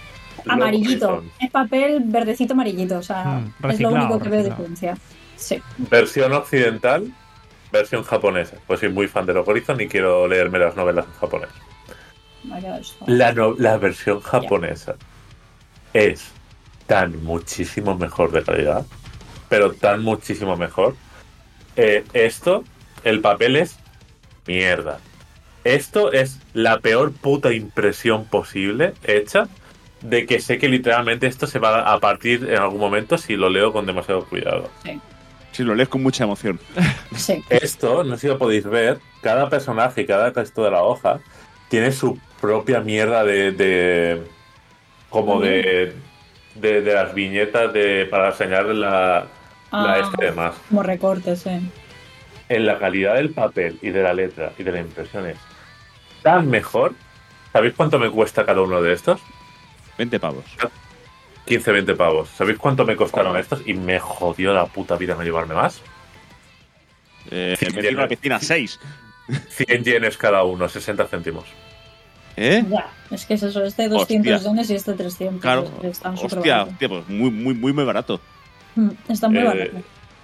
amarillito. Horizon. Es papel verdecito amarillito. O sea, Mm, es lo reciclado, único que veo de reciclado. diferencia. Sí. Versión occidental, versión japonesa. Pues soy muy fan de los Horizon y quiero leerme las novelas en japonés. Me ha quedado esto. La, no- la versión japonesa es tan muchísimo mejor de calidad, pero tan muchísimo mejor. Eh, esto, el papel es mierda. Esto es la peor puta impresión posible hecha de que sé que literalmente esto se va a partir en algún momento si lo leo con demasiado cuidado. Sí. Si lo lees con mucha emoción. Sí. Esto, no sé si lo podéis ver, cada personaje y cada texto de la hoja tiene su propia mierda de... de como de, de, de las viñetas de para enseñar la, la Ah. este y demás. Como recortes, sí. En la calidad del papel y de la letra y de la impresión es tan mejor. ¿Sabéis cuánto me cuesta cada uno de estos? veinte pavos. quince, veinte pavos. ¿Sabéis cuánto me costaron estos? Y me jodió la puta vida no llevarme más. Eh, Sí, me tiene- tiro la piscina seis. cien yenes cada uno, sesenta céntimos. ¿Eh? Ya, es que es eso, este doscientos Hostia. yenes y este trescientos. Claro. es que están súper Hostia, baratos. hostia, pues muy, muy, muy, muy barato. Mm, Están muy Eh, baratos.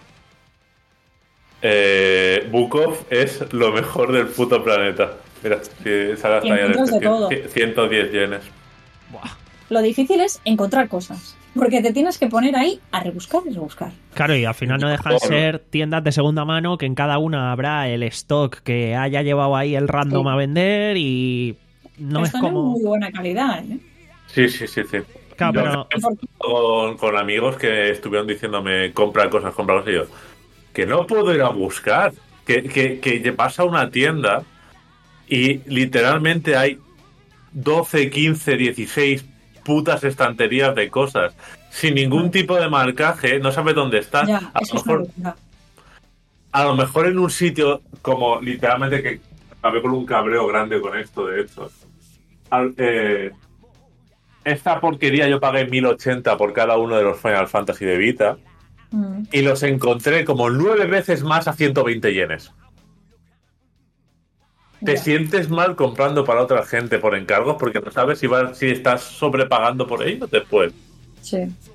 Eh, Bukov es lo mejor del puto planeta. Mira, si sale hasta Y ahí encuentras de todo. ciento diez yenes. Lo difícil es encontrar cosas. Porque te tienes que poner ahí a rebuscar y rebuscar. Claro, y al final no dejan de ser tiendas de segunda mano que en cada una habrá el stock que haya llevado ahí el random Sí. a vender y no es Están en como... muy buena calidad, ¿eh? Sí, sí, sí, sí. Claro, Yo pero- con, con amigos que estuvieron diciéndome compra cosas, compra cosas y yo, que no puedo ir a buscar. Que, que, que vas a una tienda y literalmente hay doce, quince, dieciséis putas estanterías de cosas sin ningún tipo de marcaje, no sabes dónde están. Ya, a, es que lo es una mejor, locura. a lo mejor en un sitio como literalmente que acabé con un cabreo grande con esto, de hecho. Al- eh, esta porquería yo pagué mil ochenta por cada uno de los Final Fantasy de Vita Mm. y los encontré como nueve veces más a ciento veinte yenes. Te Ya. sientes mal comprando para otra gente por encargos porque no sabes si, vas, si estás sobrepagando por ellos después. Sí.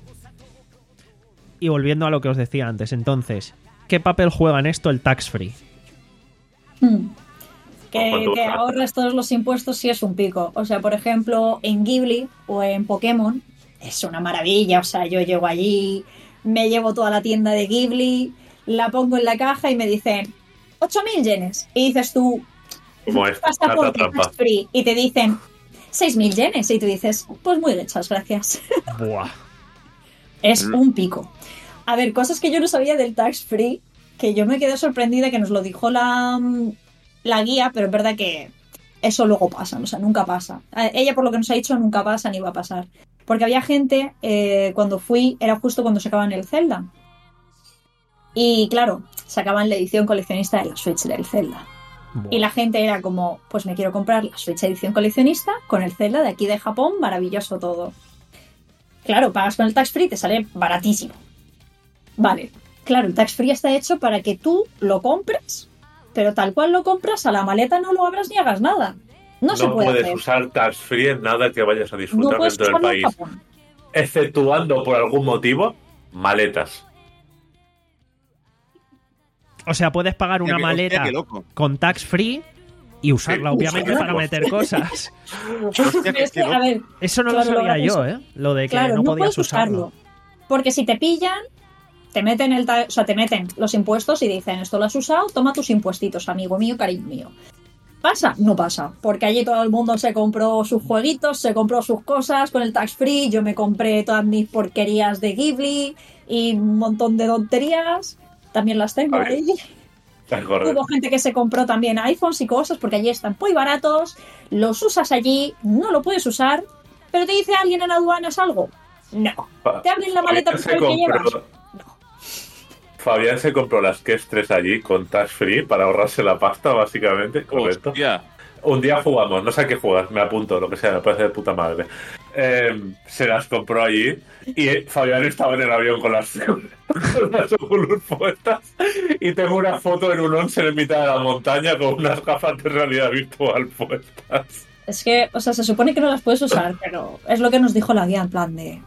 Y volviendo a lo que os decía antes, entonces, ¿qué papel juega en esto el tax free? Mm. Que, ¿Cuánto que cuesta? ahorras todos los impuestos sí es un pico. O sea, por ejemplo, en Ghibli o en Pokémon es una maravilla. O sea, yo llego allí, me llevo toda la tienda de Ghibli, la pongo en la caja y me dicen ocho mil yenes. Y dices tú, Como es pasaporte trampa. tax free. Y te dicen seis mil yenes. Y tú dices, pues muy hechas, gracias. Buah. Es un pico. A ver, cosas que yo no sabía del tax free, que yo me quedé sorprendida que nos lo dijo la, la guía, pero es verdad que eso luego pasa, o sea, nunca pasa. A- Ella, por lo que nos ha dicho, nunca pasa ni va a pasar. Porque había gente, eh, cuando fui, era justo cuando sacaban el Zelda. Y claro, sacaban la edición coleccionista de la Switch del Zelda. Buah. Y la gente era como, pues me quiero comprar la Switch edición coleccionista con el Zelda de aquí de Japón, maravilloso todo. Claro, pagas con el tax free, te sale baratísimo. Vale, claro, el tax free está hecho para que tú lo compres, pero tal cual lo compras, a la maleta no lo abras ni hagas nada. No, No se puede puedes hacer. usar tax free en nada que vayas a No disfrutar puedes dentro del usarlo en país. Japón. Exceptuando por algún motivo, maletas. O sea, puedes pagar una Hostia, qué- maleta hostia, qué loco. con tax free y usarla, Sí. obviamente, Usarla. para meter cosas. Hostia, Pero qué- es que, qué a loco. ver, Eso no Claro, lo sabía lo yo, gracioso. ¿eh? Lo de que claro, no no, podías puedes usarlo. usarlo. Porque si te pillan, te meten el ta- o sea, te meten los impuestos y dicen, esto lo has usado, toma tus impuestitos, amigo mío, cariño mío. ¿Pasa? No pasa, porque allí todo el mundo se compró sus jueguitos, se compró sus cosas con el tax free, yo me compré todas mis porquerías de Ghibli y un montón de tonterías, también las tengo A ver. ahí. Correcto. Hubo gente que se compró también iPhones y cosas porque allí están muy baratos, los usas allí, no lo puedes usar, pero te dice alguien en aduanas algo. No. ¿Te abren la maleta Fabián por se el que llevas? compró- Fabián se compró las que es tres allí con tax free para ahorrarse la pasta, básicamente. Correcto. Hostia. Un día jugamos, no sé a qué jugas, me apunto, lo que sea, me parece de puta madre. Eh, se las compró allí y eh, Fabián estaba en el avión con las, con las Oculus puestas y tengo una foto en un once en mitad de la montaña con unas gafas de realidad virtual puestas. Es que, o sea, se supone que no las puedes usar, pero es lo que nos dijo la guía, en plan de...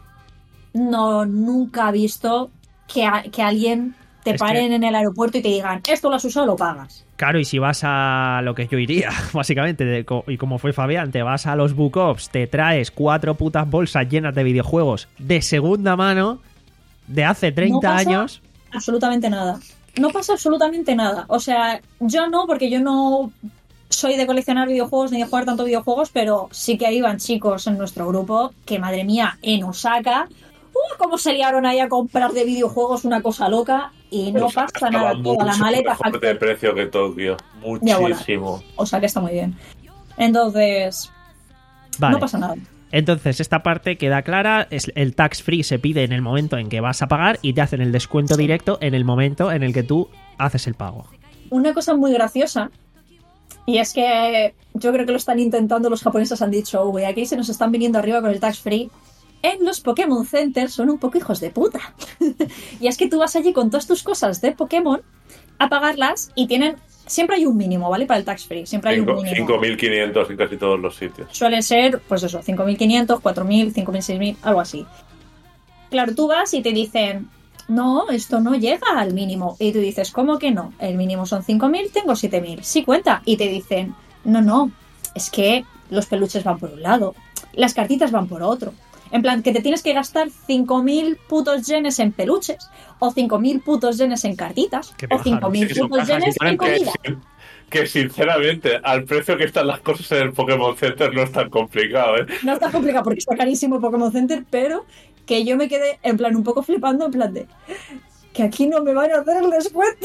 No, nunca he visto que, a- que alguien te Es paren que- en el aeropuerto y te digan, esto lo has usado, lo pagas. Claro, y si vas a lo que yo iría, básicamente, de co- y como fue Fabián, te vas a los Book Ops, te traes cuatro putas bolsas llenas de videojuegos de segunda mano de hace treinta pasa- años. Absolutamente nada. No pasa absolutamente nada. O sea, yo no, porque yo no soy de coleccionar videojuegos ni de jugar tanto videojuegos, pero sí que iban chicos en nuestro grupo que, madre mía, en Osaka, ¡uh! Cómo se liaron ahí a comprar de videojuegos una cosa loca y no Osaka pasa estaba nada. Toda la mucho maleta mejor de factor. precio que Tokio. Ya, bueno. Muchísimo. Osaka está muy bien. Entonces, Vale. no pasa nada. Entonces, esta parte queda clara, es el tax free se pide en el momento en que vas a pagar y te hacen el descuento directo en el momento en el que tú haces el pago. Una cosa muy graciosa, y es que yo creo que lo están intentando los japoneses, han dicho, uy, aquí se nos están viniendo arriba con el tax free. En los Pokémon Centers son un poco hijos de puta. Y es que tú vas allí con todas tus cosas de Pokémon a pagarlas y tienen... Siempre hay un mínimo, ¿vale? Para el tax free, siempre hay un mínimo. cinco mil quinientos en casi todos los sitios. Suele ser, pues eso, cinco mil quinientos, cuatro mil, cinco mil, seis mil, algo así. Claro, tú vas y te dicen, no, esto no llega al mínimo. Y tú dices, ¿cómo que no? El mínimo son cinco mil, tengo siete mil. Sí cuenta. Y te dicen, no, no, es que los peluches van por un lado, las cartitas van por otro. En plan, que te tienes que gastar cinco mil putos yenes en peluches, o cinco mil putos yenes en cartitas, Qué o pájaros. cinco mil Es que son putos cajas yenes en diferentes. comida. Que sinceramente, al precio que están las cosas en el Pokémon Center no es tan complicado, ¿eh? No está complicado porque está carísimo el Pokémon Center, pero que yo me quedé en plan un poco flipando, en plan de que aquí no me van a hacer el descuento.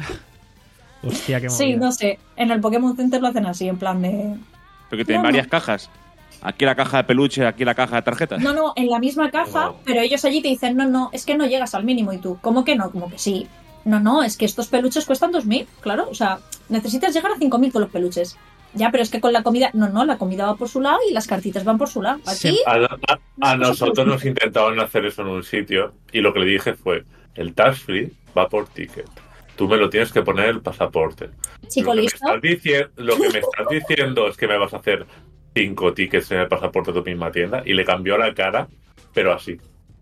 Hostia, qué Sí, movida. no sé, en el Pokémon Center lo hacen así, en plan de... Pero que tienen No, no. varias cajas. Aquí la caja de peluche, aquí la caja de tarjetas. No, no, en la misma caja, No. pero ellos allí te dicen, no, no, es que no llegas al mínimo. Y tú, ¿cómo que no? Como que sí. No, no, es que estos peluches cuestan dos mil, claro. O sea, necesitas llegar a cinco mil con los peluches. Ya, pero es que con la comida... No, no, la comida va por su lado y las cartitas van por su lado. Aquí... Sí. A, a- a nosotros nos intentaban hacer eso en un sitio y lo que le dije fue, el tax free va por ticket. Tú me lo tienes que poner en el pasaporte. Chico lo, que me listo. estás dici- lo que me estás diciendo es que me vas a hacer cinco tickets en el pasaporte de tu misma tienda y le cambió la cara, pero así.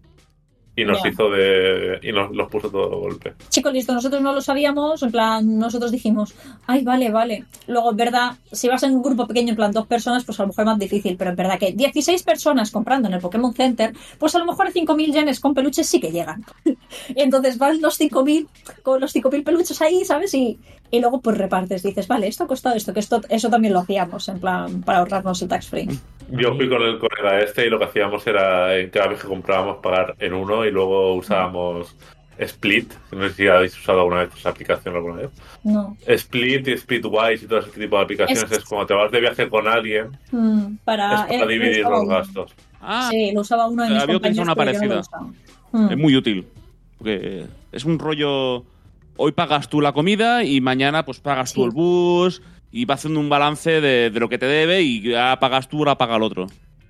Y nos Ya. hizo de... y nos los puso todo de golpe. Chico listo, nosotros no lo sabíamos, en plan, nosotros dijimos, ay, vale, vale. Luego, en verdad, si vas en un grupo pequeño, en plan dos personas, pues a lo mejor es más difícil, pero en verdad que dieciséis personas comprando en el Pokémon Center, pues a lo mejor cinco mil yenes con peluches sí que llegan. Y entonces van los cinco mil con los cinco mil peluches ahí, ¿sabes? Y, y luego pues repartes, dices, vale, esto ha costado esto, que esto eso también lo hacíamos, en plan, para ahorrarnos el tax free. Yo fui con el colega este y lo que hacíamos era, en cada vez que comprábamos, pagar en uno y luego usábamos Split. No sé si habéis usado alguna vez esa aplicación alguna vez. No. Split y Splitwise y todo ese tipo de aplicaciones Es- es, cuando te vas de viaje con alguien, Mm, para, es para eh, lo dividir usaba los uno. gastos. Ah, Sí, lo usaba uno de mis había utilizado compañeros, una pero yo no lo parecida. usaba. Mm. es muy útil. Porque es un rollo... Hoy pagas tú la comida y mañana pues pagas tú Sí. el bus y va haciendo un balance de, de lo que te debe y ya pagas tú, ahora paga el otro.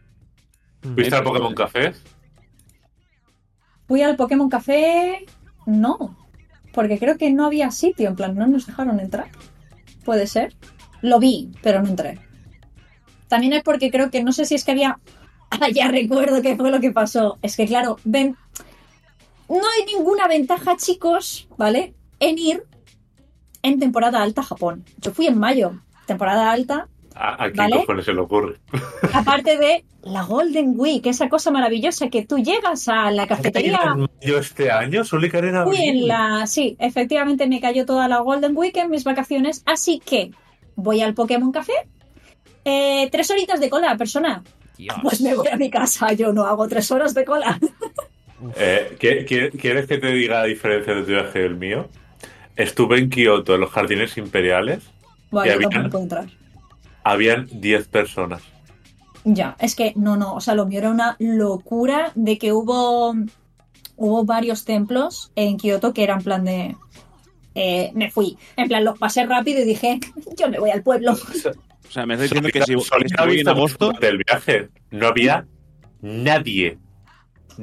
¿Viste el Pokémon Café? Fui al Pokémon Café. No. Porque creo que no había sitio. En plan, no nos dejaron entrar. Puede ser. Lo vi, pero no entré. También es porque creo que no sé si es que había. Ah, ya recuerdo qué fue lo que pasó. Es que, claro, ven. No hay ninguna ventaja, chicos, ¿vale? En ir en temporada alta a Japón. Yo fui en mayo. Temporada alta. ¿A, a quién ¿Vale? cojones se le ocurre? Aparte de la Golden Week, esa cosa maravillosa que tú llegas a la cafetería. Yo este año suele caer en Fui abril. en la... Sí, efectivamente me cayó toda la Golden Week en mis vacaciones, así que voy al Pokémon Café. Eh, tres horitas de cola, persona. Dios. Pues me voy a mi casa, yo no hago tres horas de cola. Eh, ¿qué- qué- ¿Quieres que te diga la diferencia de tu viaje y el mío? Estuve en Kioto, en los Jardines Imperiales. Vale, Y yo había- tampoco puedo entrar. Habían diez personas. Ya, es que no, no, o sea, lo mío era una locura de que hubo, hubo varios templos en Kioto que eran plan de... eh, me fui, en plan, los pasé rápido y dije, yo me voy al pueblo. O sea, me estás diciendo que si, que Solita si voy en vista agosto... del viaje no había nadie.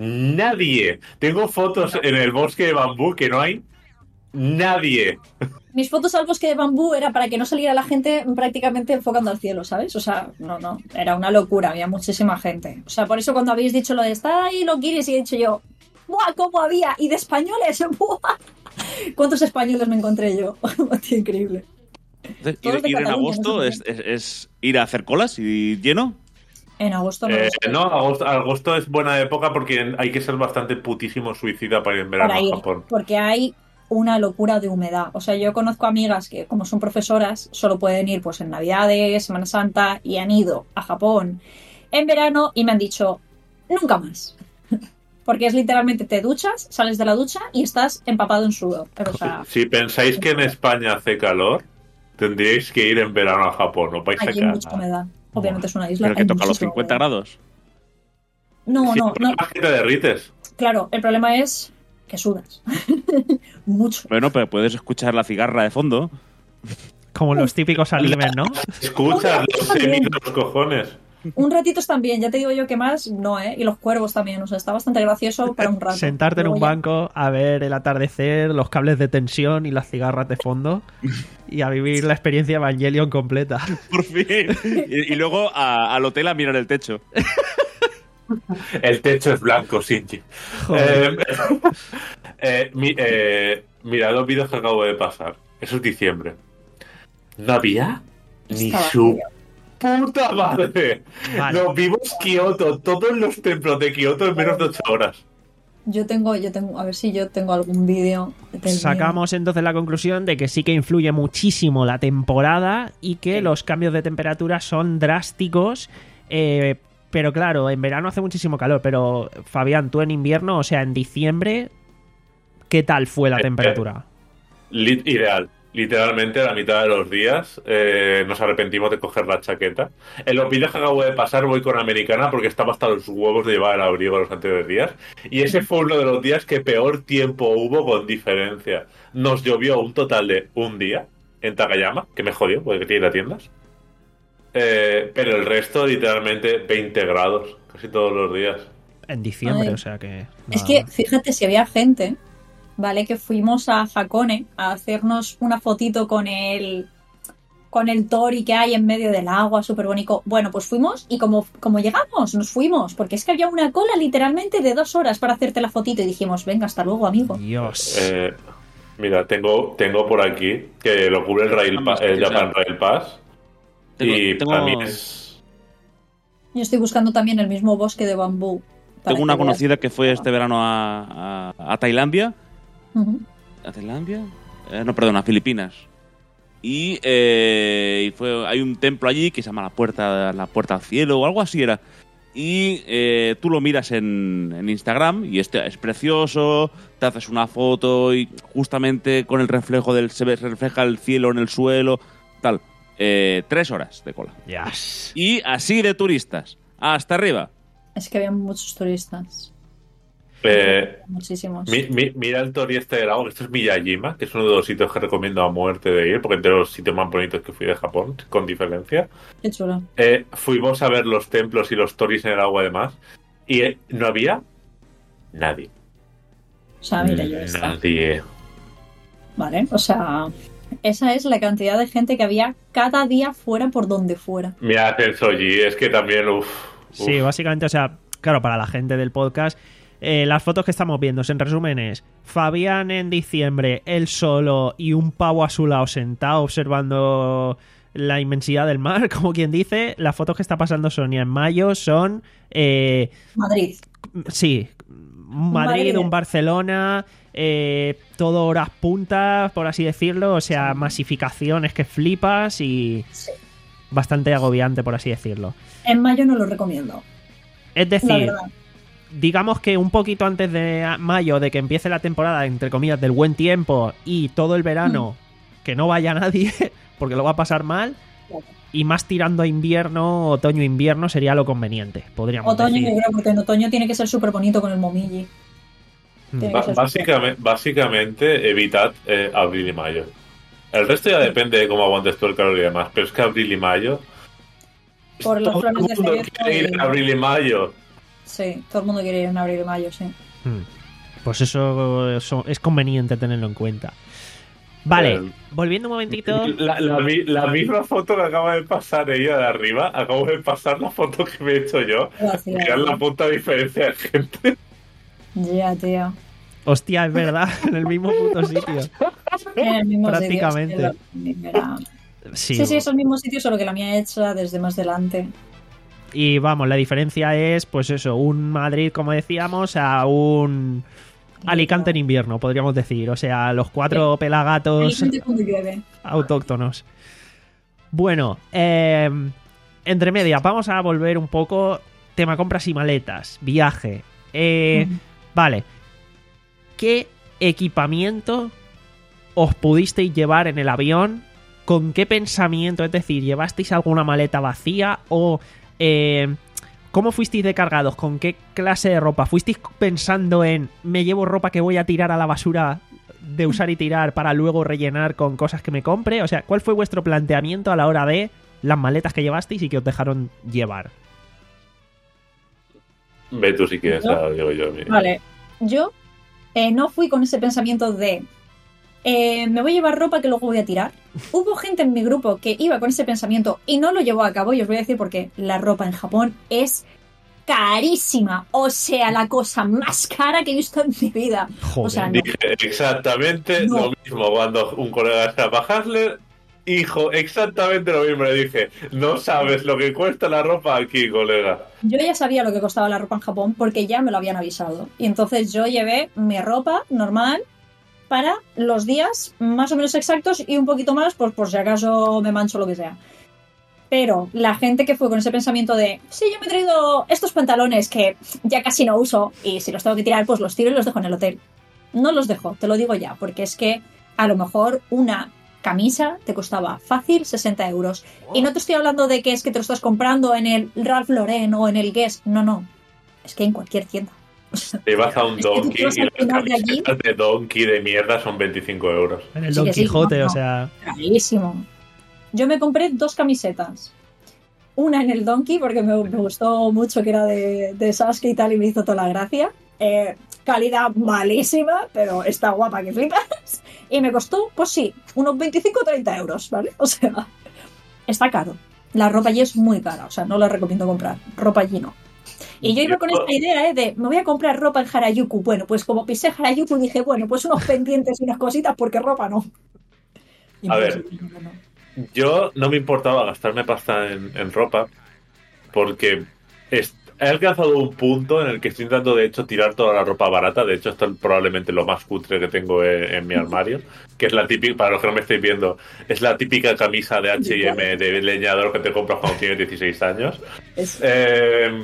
Nadie. Tengo fotos en el bosque de bambú que no hay nadie. mis fotos al bosque de bambú era para que no saliera la gente prácticamente enfocando al cielo, ¿sabes? O sea, no, no, era una locura, había muchísima gente. O sea, por eso cuando habéis dicho lo de está ahí lo quieres y he dicho yo, ¡buah, cómo había! Y de españoles, ¡buah! ¿Cuántos españoles me encontré yo? Tío, increíble. Entonces, Todos ir, de ir en Cataluña, agosto no sé es, es- es ir a hacer colas y lleno. En agosto no Eh, lo sé. no, agosto, agosto es buena época porque hay que ser bastante putísimo suicida para ir en verano Para a ir, Japón. porque hay una locura de humedad. O sea, yo conozco amigas que, como son profesoras, solo pueden ir pues en Navidades, Semana Santa, y han ido a Japón en verano y me han dicho, nunca más. Porque es literalmente, te duchas, sales de la ducha y estás empapado en sudor. O sea, Si pensáis que en España hace calor, tendríais que ir en verano a Japón, no vais a allí hay mucha cagar. humedad. Obviamente es una isla. Pero que hay toca los muchísima cincuenta humedad. grados. No, Sí, no, no. más que te derrites. Claro, el problema es que sudas. Mucho. Bueno, pero puedes escuchar la cigarra de fondo. Como los típicos animes, ¿no? Escuchas los También. semis de los cojones. Un ratito también, ya te digo yo que más, no, ¿eh? Y los cuervos también, o sea, está bastante gracioso para un rato. Sentarte en Luego un ya- banco a ver el atardecer, los cables de tensión y las cigarras de fondo y a vivir la experiencia Evangelion completa. Por fin. Y, y luego a- al hotel a mirar el techo. El techo es blanco, Shinji. Joder. Eh, eh, mi- eh, mira, los vídeos que acabo de pasar. Eso es diciembre. No había ni Estaba su frío. puta madre. Vale. Nos vimos Kioto, todos los templos de Kioto en menos de ocho horas. Yo tengo, yo tengo, a ver si yo tengo algún vídeo. del Sacamos entonces la conclusión de que sí que influye muchísimo la temporada y que Sí. los cambios de temperatura son drásticos. eh, pero claro, en verano hace muchísimo calor. Pero Fabián, tú en invierno, o sea, en diciembre, ¿qué tal fue la Eh, temperatura? Lit- ideal. Literalmente a la mitad de los días eh, nos arrepentimos de coger la chaqueta. En los vídeos que acabo de pasar voy con americana porque estaba hasta los huevos de llevar el abrigo los anteriores días. Y ese fue uno de los días que peor tiempo hubo con diferencia. Nos llovió un total de un día en Takayama, que me jodió porque tiene ir a tiendas. Eh, pero el resto literalmente veinte grados, casi todos los días. En diciembre, Ay. o sea que... Es nada que, más. fíjate, si había gente, ¿vale? Que fuimos a Hakone a hacernos una fotito con el con el tori que hay en medio del agua, súper bonito. Bueno, pues fuimos y como, como llegamos, nos fuimos, porque es que había una cola literalmente de dos horas para hacerte la fotito y dijimos, venga, hasta luego, amigo. Dios. Eh, mira, tengo, tengo por aquí que lo cubre el, Rail Pa- el Japan Rail Pass. Tengo- y tengo- para mí es... Yo estoy buscando también el mismo bosque de bambú. para Tengo una que veas. conocida que fue este verano a, a- a Tailandia. Ujú. ¿A Tailandia? Eh, no, perdón, a Filipinas. Y, eh, y fue, hay un templo allí que se llama la puerta, la puerta al cielo o algo así era. Y eh, tú lo miras en, en Instagram y este es precioso, te haces una foto y justamente con el reflejo del se ve- se refleja el cielo en el suelo, tal. Eh, tres horas de cola. Yes. Y así de turistas, hasta arriba. Es que había muchos turistas. Eh, Muchísimos. mi- mi- mira el Tori este del lago, que esto es Miyajima, que es uno de los sitios que recomiendo a muerte de ir, porque es de los sitios más bonitos que fui de Japón, con diferencia. Qué chulo. Eh, fuimos a ver los templos y los toris en el agua además, y eh, no había nadie. O sea, mira, yo está. Nadie. Vale, o sea, esa es la cantidad de gente que había cada día fuera por donde fuera. Mira el Soji, es que también, uff. Sí, básicamente, o sea, claro, para la gente del podcast, eh, las fotos que estamos viendo, en resumen, es Fabián en diciembre, él solo y un pavo a su lado sentado observando la inmensidad del mar, como quien dice. Las fotos que está pasando Sonia en mayo son, eh, Madrid. sí, un Madrid, Madrid. un Barcelona, eh, todo horas puntas, por así decirlo, o sea, masificaciones que flipas y Sí. bastante agobiante, por así decirlo. En mayo no lo recomiendo. Es La decir, verdad. digamos que un poquito antes de mayo, de que empiece la temporada, entre comillas, del buen tiempo y todo el verano, que no vaya nadie, porque lo va a pasar mal, Claro. y más tirando a invierno, otoño-invierno sería lo conveniente, podríamos Otoño, decir. yo creo, porque en otoño tiene que ser súper bonito con el momiji. Mm. Tiene Ba- que ser básicamente, básicamente, evitad eh, abril y mayo. El resto ya depende de cómo aguantes tú el calor y demás, pero es que abril y mayo. Por las todo el flores de mundo cerezo quiere ir y- en abril y mayo. Sí, todo el mundo quiere ir en abril y mayo, sí. Mm. Pues eso, eso es conveniente tenerlo en cuenta. Vale, El- volviendo un momentito. La, la mi- la misma foto que acaba de pasar ella de arriba, acabo de pasar la foto que me he hecho yo. Gracias. Mirad la puta diferencia de gente. Ya, tío. Hostia, es verdad, en el mismo puto sitio. En el mismo Prácticamente. sitio, sí, lo- era- Sí, Sí, sí, esos mismos sitios, solo que la mía hecha desde más delante. Y vamos, la diferencia es, pues eso, un Madrid, como decíamos, a un Alicante en invierno, podríamos decir. O sea, los cuatro pelagatos Alicante cuando llueve. autóctonos. Bueno, eh, entre medias, vamos a volver un poco. Tema compras y maletas, viaje. Eh, Ujú. Vale. ¿Qué equipamiento os pudisteis llevar en el avión? ¿Con qué pensamiento? Es decir, ¿llevasteis alguna maleta vacía? ¿O eh, cómo fuisteis de cargados? ¿Con qué clase de ropa? ¿Fuisteis pensando en me llevo ropa que voy a tirar a la basura de usar y tirar para luego rellenar con cosas que me compre? O sea, ¿cuál fue vuestro planteamiento a la hora de las maletas que llevasteis y que os dejaron llevar? Ve tú si quieres, ¿Yo? ahora digo yo. mi- Vale, yo eh, no fui con ese pensamiento de eh, me voy a llevar ropa que luego voy a tirar. Hubo gente en mi grupo que iba con ese pensamiento y no lo llevó a cabo, y os voy a decir por qué. La ropa en Japón es carísima, o sea, la cosa más cara que he visto en mi vida. Joder. O sea, no. Dije exactamente No. lo mismo cuando un colega se llama Hasler. Hijo, exactamente lo mismo. Le dije, no sabes lo que cuesta la ropa aquí, colega. Yo ya sabía lo que costaba la ropa en Japón porque ya me lo habían avisado. Y entonces yo llevé mi ropa normal para los días más o menos exactos y un poquito más, pues por si acaso me mancho lo que sea. Pero la gente que fue con ese pensamiento de sí, yo me he traído estos pantalones que ya casi no uso y si los tengo que tirar, pues los tiro y los dejo en el hotel. No los dejo, te lo digo ya, porque es que a lo mejor una camisa te costaba fácil sesenta euros. Y no te estoy hablando de que es que te lo estás comprando en el Ralph Lauren o en el Guess. No, no. Es que en cualquier tienda. O sea, Te vas a un es que tú Donkey te vas y al las final de allí, camisetas de Donkey de mierda son veinticinco euros. En el Sí Don que sí, Quijote, no, o no. sea... carísimo. Yo me compré dos camisetas. Una en el Donkey, porque me, me gustó mucho que era de, de Sasuke y tal, y me hizo toda la gracia. Eh, calidad malísima, pero está guapa que flipas. Y me costó, pues sí, unos veinticinco o treinta euros, ¿vale? O sea, está caro. La ropa allí es muy cara, o sea, no la recomiendo comprar. Ropa allí no. Y yo iba con esta idea, ¿eh? De, me voy a comprar ropa en Harajuku. Bueno, pues como pisé Harajuku dije, bueno, pues unos pendientes y unas cositas porque ropa no. Y A me ver. dije, no, no. Yo no me importaba gastarme pasta en, en ropa porque es- he alcanzado un punto en el que estoy intentando de hecho tirar toda la ropa barata. De hecho, esto es probablemente lo más cutre que tengo en, en mi armario, que es la típica, para los que no me estáis viendo, es la típica camisa de H y M de leñador que te compras cuando tienes dieciséis años. Es- Eh,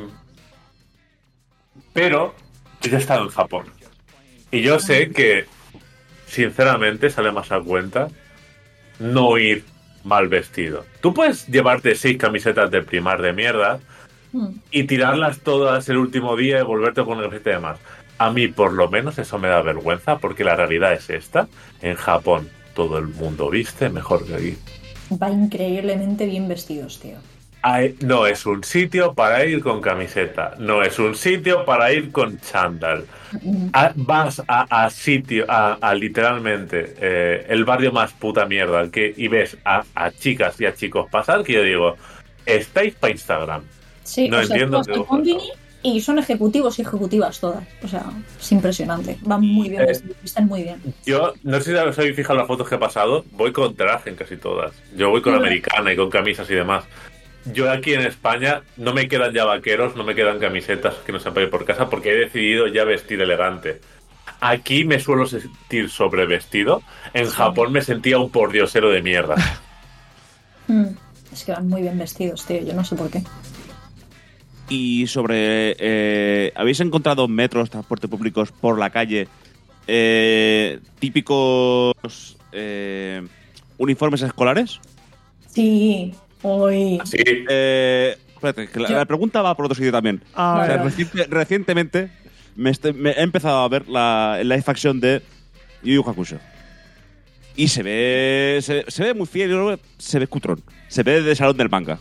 pero yo he estado en Japón y yo sé que sinceramente sale más a cuenta no ir mal vestido. Tú puedes llevarte seis camisetas de primar de mierda Hmm. y tirarlas todas el último día y volverte con el camiseta de más. A mí por lo menos eso me da vergüenza porque la realidad es esta. En Japón todo el mundo viste mejor que aquí. Va increíblemente bien vestidos, tío. Hay- no es un sitio para ir con camiseta, no es un sitio para ir con chándal. A- vas a, a sitio, a, a literalmente eh, el barrio más puta mierda que, y ves a, a chicas y a chicos pasar que yo digo, estáis para Instagram. Sí, No o sea, entiendo tú vas qué al os Combini y son ejecutivos y ejecutivas todas. O sea, es impresionante. Van muy bien Eh, vestidos, están muy bien. Yo no sé si os habéis fijado en las fotos que he pasado, voy con traje en casi todas. Yo voy con Sí. americana y con camisas y demás. Yo aquí en España no me quedan ya vaqueros, no me quedan camisetas que no sean para ir por casa porque he decidido ya vestir elegante. Aquí me suelo sentir sobrevestido. En Japón me sentía un pordiosero de mierda. Hmm. Es que van muy bien vestidos, tío. Yo no sé por qué. Y sobre... eh, ¿habéis encontrado metros, transportes públicos por la calle eh, típicos eh, uniformes escolares? Sí, hoy. Así, Eh, espérate, que la, Yo- la pregunta va por otro sitio también. Ah, O sea, Claro. reciente- recientemente me, este- me he empezado a ver la el live action de Yu Yu Hakusho. Y se ve, se, se ve muy fiel, yo creo que se ve cutrón. Se ve de salón del manga.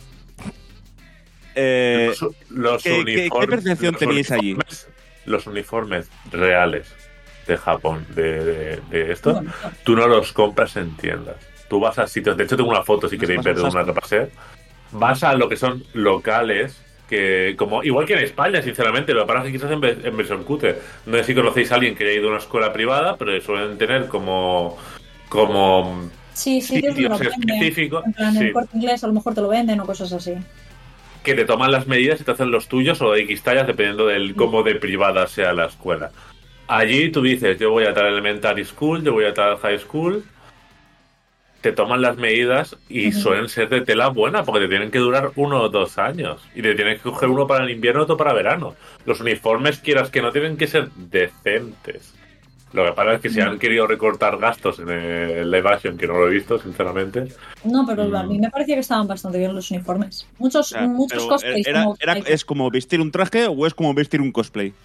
Eh, los, los ¿qué- qué- qué uniformes, percepción los teníais allí? uniformes- Los uniformes reales de Japón, de, de, de esto, Bueno. tú no los compras en tiendas. Tú vas a sitios, de hecho tengo una foto si Vas- queréis vas ver de a una Sasco. repasé. Vas a lo que son locales, que como igual que en España, sinceramente, lo que pasa es que quizás en, ve- en versión cutre. No sé si conocéis a alguien que haya ido a una escuela privada, pero suelen tener como como Sí, sí, que sitios lo venden. específicos, En plan, sí, el Corte Inglés a lo mejor te lo venden o cosas así. que te toman las medidas y te hacen los tuyos o de X tallas, dependiendo del cómo de privada sea la escuela. Allí tú dices, yo voy a tal elementary school, yo voy a tal high school, te toman las medidas y Ujú. suelen ser de tela buena, porque te tienen que durar uno o dos años. Y te tienes que coger uno para el invierno y otro para verano. Los uniformes, quieras que no, tienen que ser decentes. Lo que pasa es que si han querido recortar gastos en el live action, que no lo he visto, sinceramente. No, pero a Mm. mí me parecía que estaban bastante bien los uniformes. Muchos, O sea, muchos pero cosplays. era, como- era- ¿es como vestir un traje o es como vestir un cosplay?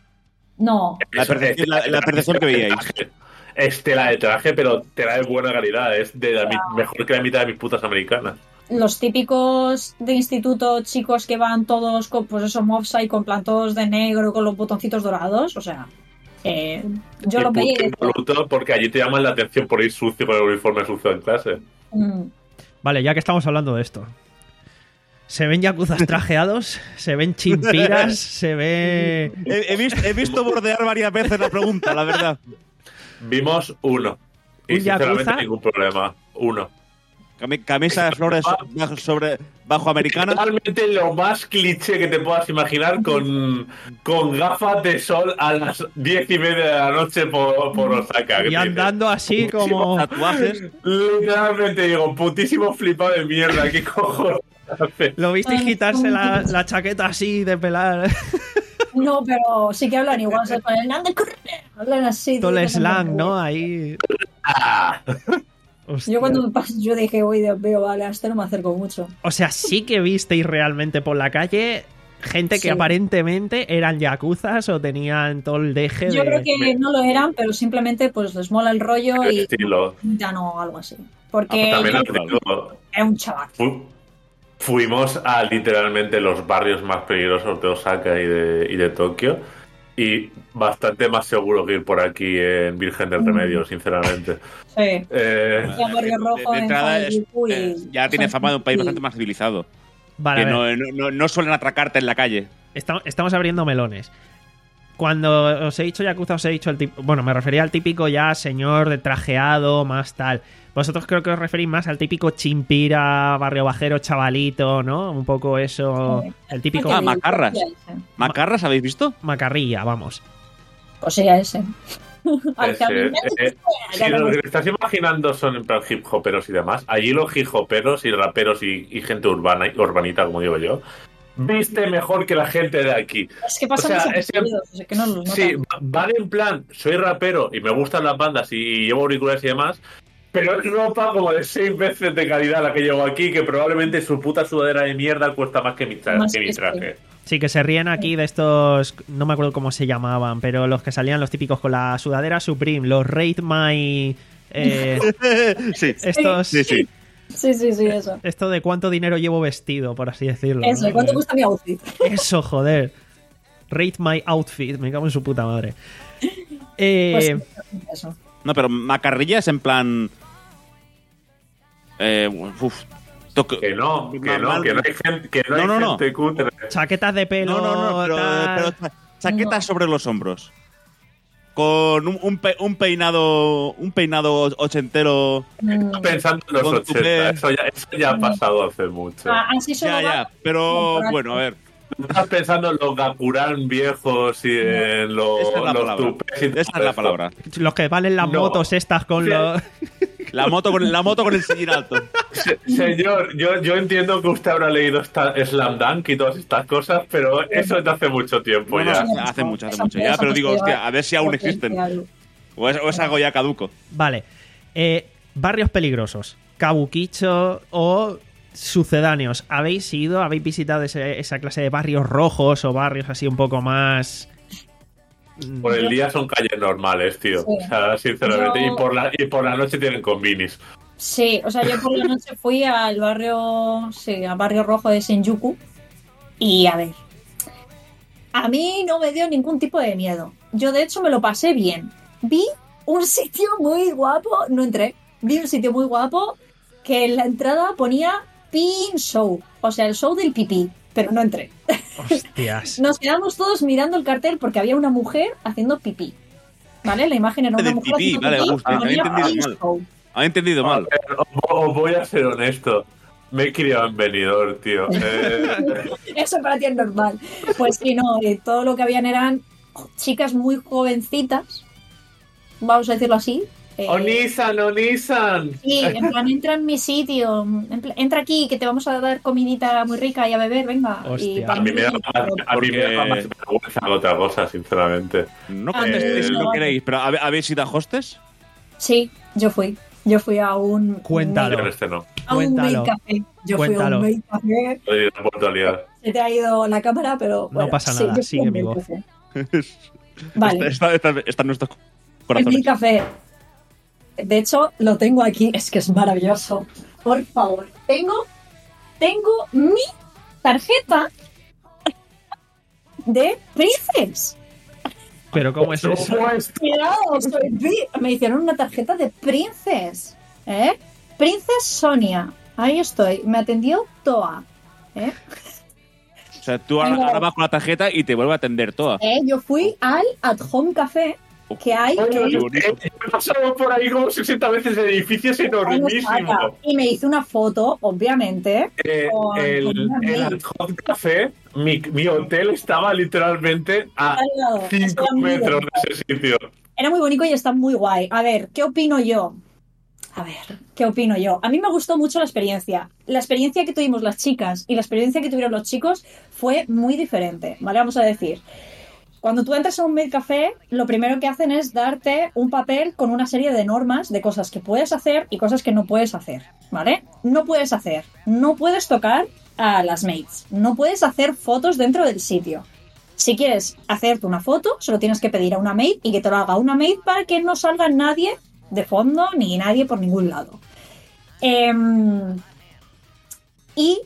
No, La Eso, percepción, estela la, de la traje, percepción que veíais. Es tela de traje, pero tela de buena calidad. Es de la mi- mejor que la mitad de mis putas americanas. los típicos de instituto chicos que van todos con, pues eso, mobsai con plantos de negro, con los botoncitos dorados. O sea, eh, yo Y lo veía y puto decía, impoluto, porque allí te llaman la atención por ir sucio con el uniforme sucio en clase. mm, Vale, ya que estamos hablando de esto. Se ven yakuzas trajeados, se ven chimpiras, se ve... He, he visto, he visto bordear varias veces la pregunta, la verdad. Vimos uno. Y ¿Un sinceramente yakuza? ningún problema. Uno. Cami- Camisa de flores bajo, sobre, bajo americana. Realmente lo más cliché que te puedas imaginar con, con gafas de sol a las diez y media de la noche por, por Osaka. Y andando así como... Tatuajes. Literalmente digo, putísimo flipado de mierda, ¿qué cojones haces? ¿Lo visteis quitarse la, la chaqueta así de pelar? no, pero sí que hablan igual, se ponen "Anda, corre", hablan así. Todo el dicen slang, como- ¿no? Ahí... Ah. Hostia. Yo cuando me pasé, yo dije, uy, Dios mío, vale, a este no me acerco mucho. O sea, sí que visteis realmente por la calle gente que Sí. aparentemente eran yakuzas o tenían todo el deje Yo de... creo que no lo eran, pero simplemente pues les mola el rollo El y estilo. ya no, algo así. Ah, Porque También yo os digo, era un chaval. fu- fuimos a literalmente los barrios más peligrosos de Osaka y de, y de Tokio. Y bastante más seguro que ir por aquí en Virgen del Mm. Remedio, sinceramente. Sí. Eh, Fui a Barrio De- Rojo de en entrada es- Harajuku y- eh, ya tiene fama de un país y- bastante más civilizado. Vale, a Que ver. no, no, no- no suelen atracarte en la calle. Estamos, estamos abriendo melones. Cuando os he dicho yakuza, os he dicho el tipo... Bueno, me refería al típico ya señor de trajeado, más tal. Vosotros creo que os referís más al típico chimpira, barrio bajero, chavalito, ¿no? Un poco eso... Sí. El típico Ah, Porque macarras. sí, ese. ¿Macarras habéis visto? macarrilla, vamos. Pues sí, a ese. Al que a mí ese, me eh, ya si no lo me- que te estás imaginando son en plan hip hoperos y demás, allí los hip hoperos y raperos y, y gente urbana, urbanita, como digo yo, viste mejor que la gente de aquí. Es que pasan o sea, desapercibidos, ese- o sea, que no los notan. Sí, va- van en plan, soy rapero y me gustan las bandas y llevo auriculares y demás, pero es ropa como de seis veces de calidad la que llevo aquí, que probablemente su puta sudadera de mierda cuesta más que mi, tra- Más que mi que traje. Sí, que se ríen aquí de estos... No me acuerdo cómo se llamaban, pero los que salían los típicos con la sudadera Supreme, los Rate My... eh, Sí. estos... Sí, sí. Sí, sí, sí, eso. Esto de cuánto dinero llevo vestido, por así decirlo. Eso, ¿no? ¿y cuánto cuesta mi outfit? Eso, joder. Rate my outfit, me cago en su puta madre. Eh, Pues eso. No, pero macarrilla es en plan. Eh, uf, toco- Que no, que Mal- no, que no hay gente, que no No, hay no, no. gente cutre. chaquetas de pelo. No, no, no, pero, tal. pero cha- chaqueta No. sobre los hombros. Con un, un pe- un peinado un peinado ochentero. Mm, Pensando en los Con tu ochenta, pe- eso ya, eso ya ha pasado hace mucho. ah, así solo Ya, va- ya. Pero Comparado. bueno, a ver. Estás pensando en los Gakuran viejos y en los, Esa es la los palabra. tupés y todo Esa es la esto. palabra. Los que valen las No. motos estas con Sí. los... La moto con, la moto con el sillín alto. Se- Señor, yo, yo entiendo que usted habrá leído esta Slam Dunk y todas estas cosas, pero eso es de hace mucho tiempo No, no, ya. sí. hace mucho, hace Esa- mucho. Ya, esa pero digo, posterior- hostia, a ver si aún existen. posterior. O es, o es algo ya caduco. Vale. Eh, barrios peligrosos. Kabukicho o sucedáneos. ¿Habéis ido? ¿Habéis visitado ese- esa clase de barrios rojos o barrios así un poco más... mm, Por el día son calles normales, tío. Sí. O sea, sinceramente. Yo- Y, por la, y por la noche tienen combinis. Sí, o sea, yo por la noche fui al barrio, sí, al barrio rojo de Shinjuku y a ver, a mí no me dio ningún tipo de miedo. Yo de hecho me lo pasé bien, vi un sitio muy guapo, no entré, vi un sitio muy guapo que en la entrada ponía Pin Show, o sea, el show del pipí, pero no entré. Hostias. Nos quedamos todos mirando el cartel porque había una mujer haciendo pipí, ¿vale? La imagen era una Del mujer pipí, haciendo vale, pipí, gusta, ponía había entendido Pin mal. Show. Ha entendido mal. Os, os voy a ser honesto. Me he criado en Benidorm, tío. Eh, Eso para ti es normal. Pues sí, no, eh, todo lo que habían eran chicas muy jovencitas, vamos a decirlo así. Eh, ¡Onisan, Onisan! Sí, en plan, entra en mi sitio, en plan, entra aquí que te vamos a dar comidita muy rica y a beber, venga. Hostia. Y A para mí me da mí- más, a mí me da Porque- más vergüenza que otra cosa, sinceramente. No Ah, contestéis si no. no queréis, pero ¿habe- ¿habéis ido a hostes? Sí, yo fui. Yo fui a un... Cuéntalo. Yo en este no. A un Cuéntalo. maid café. Yo Cuéntalo. fui a un maid café. Oye, no he vuelto a liar. Se te ha ido la cámara, pero... No bueno, pasa sí, nada, yo fui sigue a un mi maid voz. café. Vale. Está, está, está, está en nuestros El maid corazones. café. De hecho, lo tengo aquí. Es que es maravilloso. Por favor. Tengo, tengo mi tarjeta de Princess. Pero ¿cómo es eso? Cuidado, soy pri- me hicieron una tarjeta de Princess. ¿Eh? Princess Sonia. Ahí estoy. Me atendió Toa. ¿Eh? O sea, tú ahora, ahora vas con la tarjeta y te vuelve a atender toda. ¿Eh? Yo fui al At Home Café que hay. Oye, que- eh, he pasado por ahí como sesenta veces el edificio, es enormísimo. Y me hice una foto, obviamente. Eh, Con- el con una el maid. Hot Café, mi, mi hotel estaba literalmente a Al lado. cinco Estaba muy metros bonito. de ese sitio. Era muy bonito y está muy guay. A ver, ¿qué opino yo? A ver, ¿qué opino yo? A mí me gustó mucho la experiencia. La experiencia que tuvimos las chicas y la experiencia que tuvieron los chicos fue muy diferente, ¿vale? Vamos a decir. Cuando tú entras a un maid café, lo primero que hacen es darte un papel con una serie de normas de cosas que puedes hacer y cosas que no puedes hacer, ¿vale? No puedes hacer, no puedes tocar a las maids, no puedes hacer fotos dentro del sitio. Si quieres hacerte una foto, solo tienes que pedir a una maid y que te lo haga una maid para que no salga nadie de fondo ni nadie por ningún lado. Em, y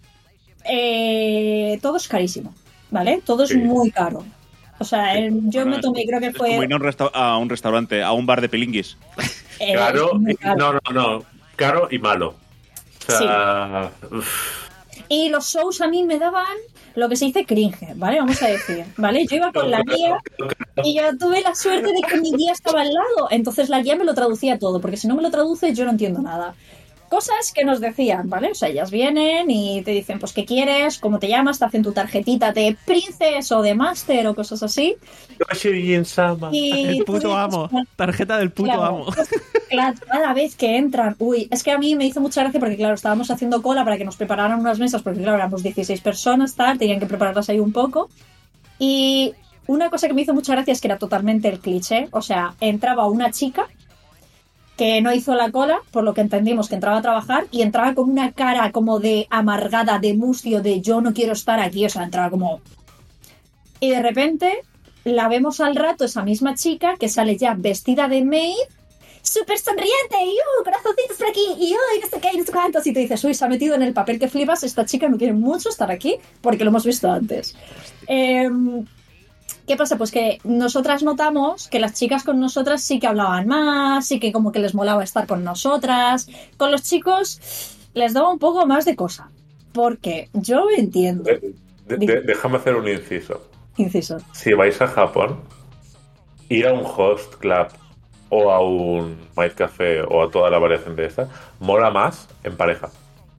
eh, todo es carísimo, ¿vale? Todo es Sí. muy caro. O sea, Sí. el- yo Bueno, me tomé, creo que Es como fue... ir a un, resta- a un restaurante, a un bar de pilinguis. eh, Caro, muy y- caro. no, no, no, caro y malo. O sea, uf. Y los shows a mí me daban lo que se dice cringe, ¿vale? Vamos a decir, ¿vale? Yo iba con la guía y yo tuve la suerte de que mi guía estaba al lado. Entonces la guía me lo traducía todo, porque si no me lo traduce yo no entiendo nada. Cosas que nos decían, ¿vale? O sea, ellas vienen y te dicen, pues, ¿qué quieres? ¿Cómo te llamas? Te hacen tu tarjetita de princess o de master o cosas así. Yoshi-sama. Y El tú puto dices, amo. pues, Tarjeta del puto claro, amo. pues, claro, cada vez que entran, uy, es que a mí me hizo mucha gracia porque, claro, estábamos haciendo cola para que nos prepararan unas mesas, porque, claro, éramos dieciséis personas, tal, tenían que prepararlas ahí un poco. Y una cosa que me hizo mucha gracia es que era totalmente el cliché, o sea, entraba una chica que no hizo la cola, por lo que entendimos que entraba a trabajar, y entraba con una cara como de amargada, de mustio, de yo no quiero estar aquí, o sea, entraba como... Y de repente la vemos al rato, esa misma chica, que sale ya vestida de maid, súper sonriente, y uh, corazoncitos por aquí, y uh, y no sé qué, y no sé cuántos, y te dices, uy, se ha metido en el papel que flipas, esta chica no quiere mucho estar aquí, porque lo hemos visto antes. Eh, ¿Qué pasa? Pues que nosotras notamos que las chicas con nosotras sí que hablaban más, sí que como que les molaba estar con nosotras. Con los chicos les daba un poco más de cosa. Porque yo entiendo. De- de- de- déjame hacer un inciso. Inciso. Si vais a Japón, ir a un host club o a un maid café o a toda la variación de esta, mola más en pareja.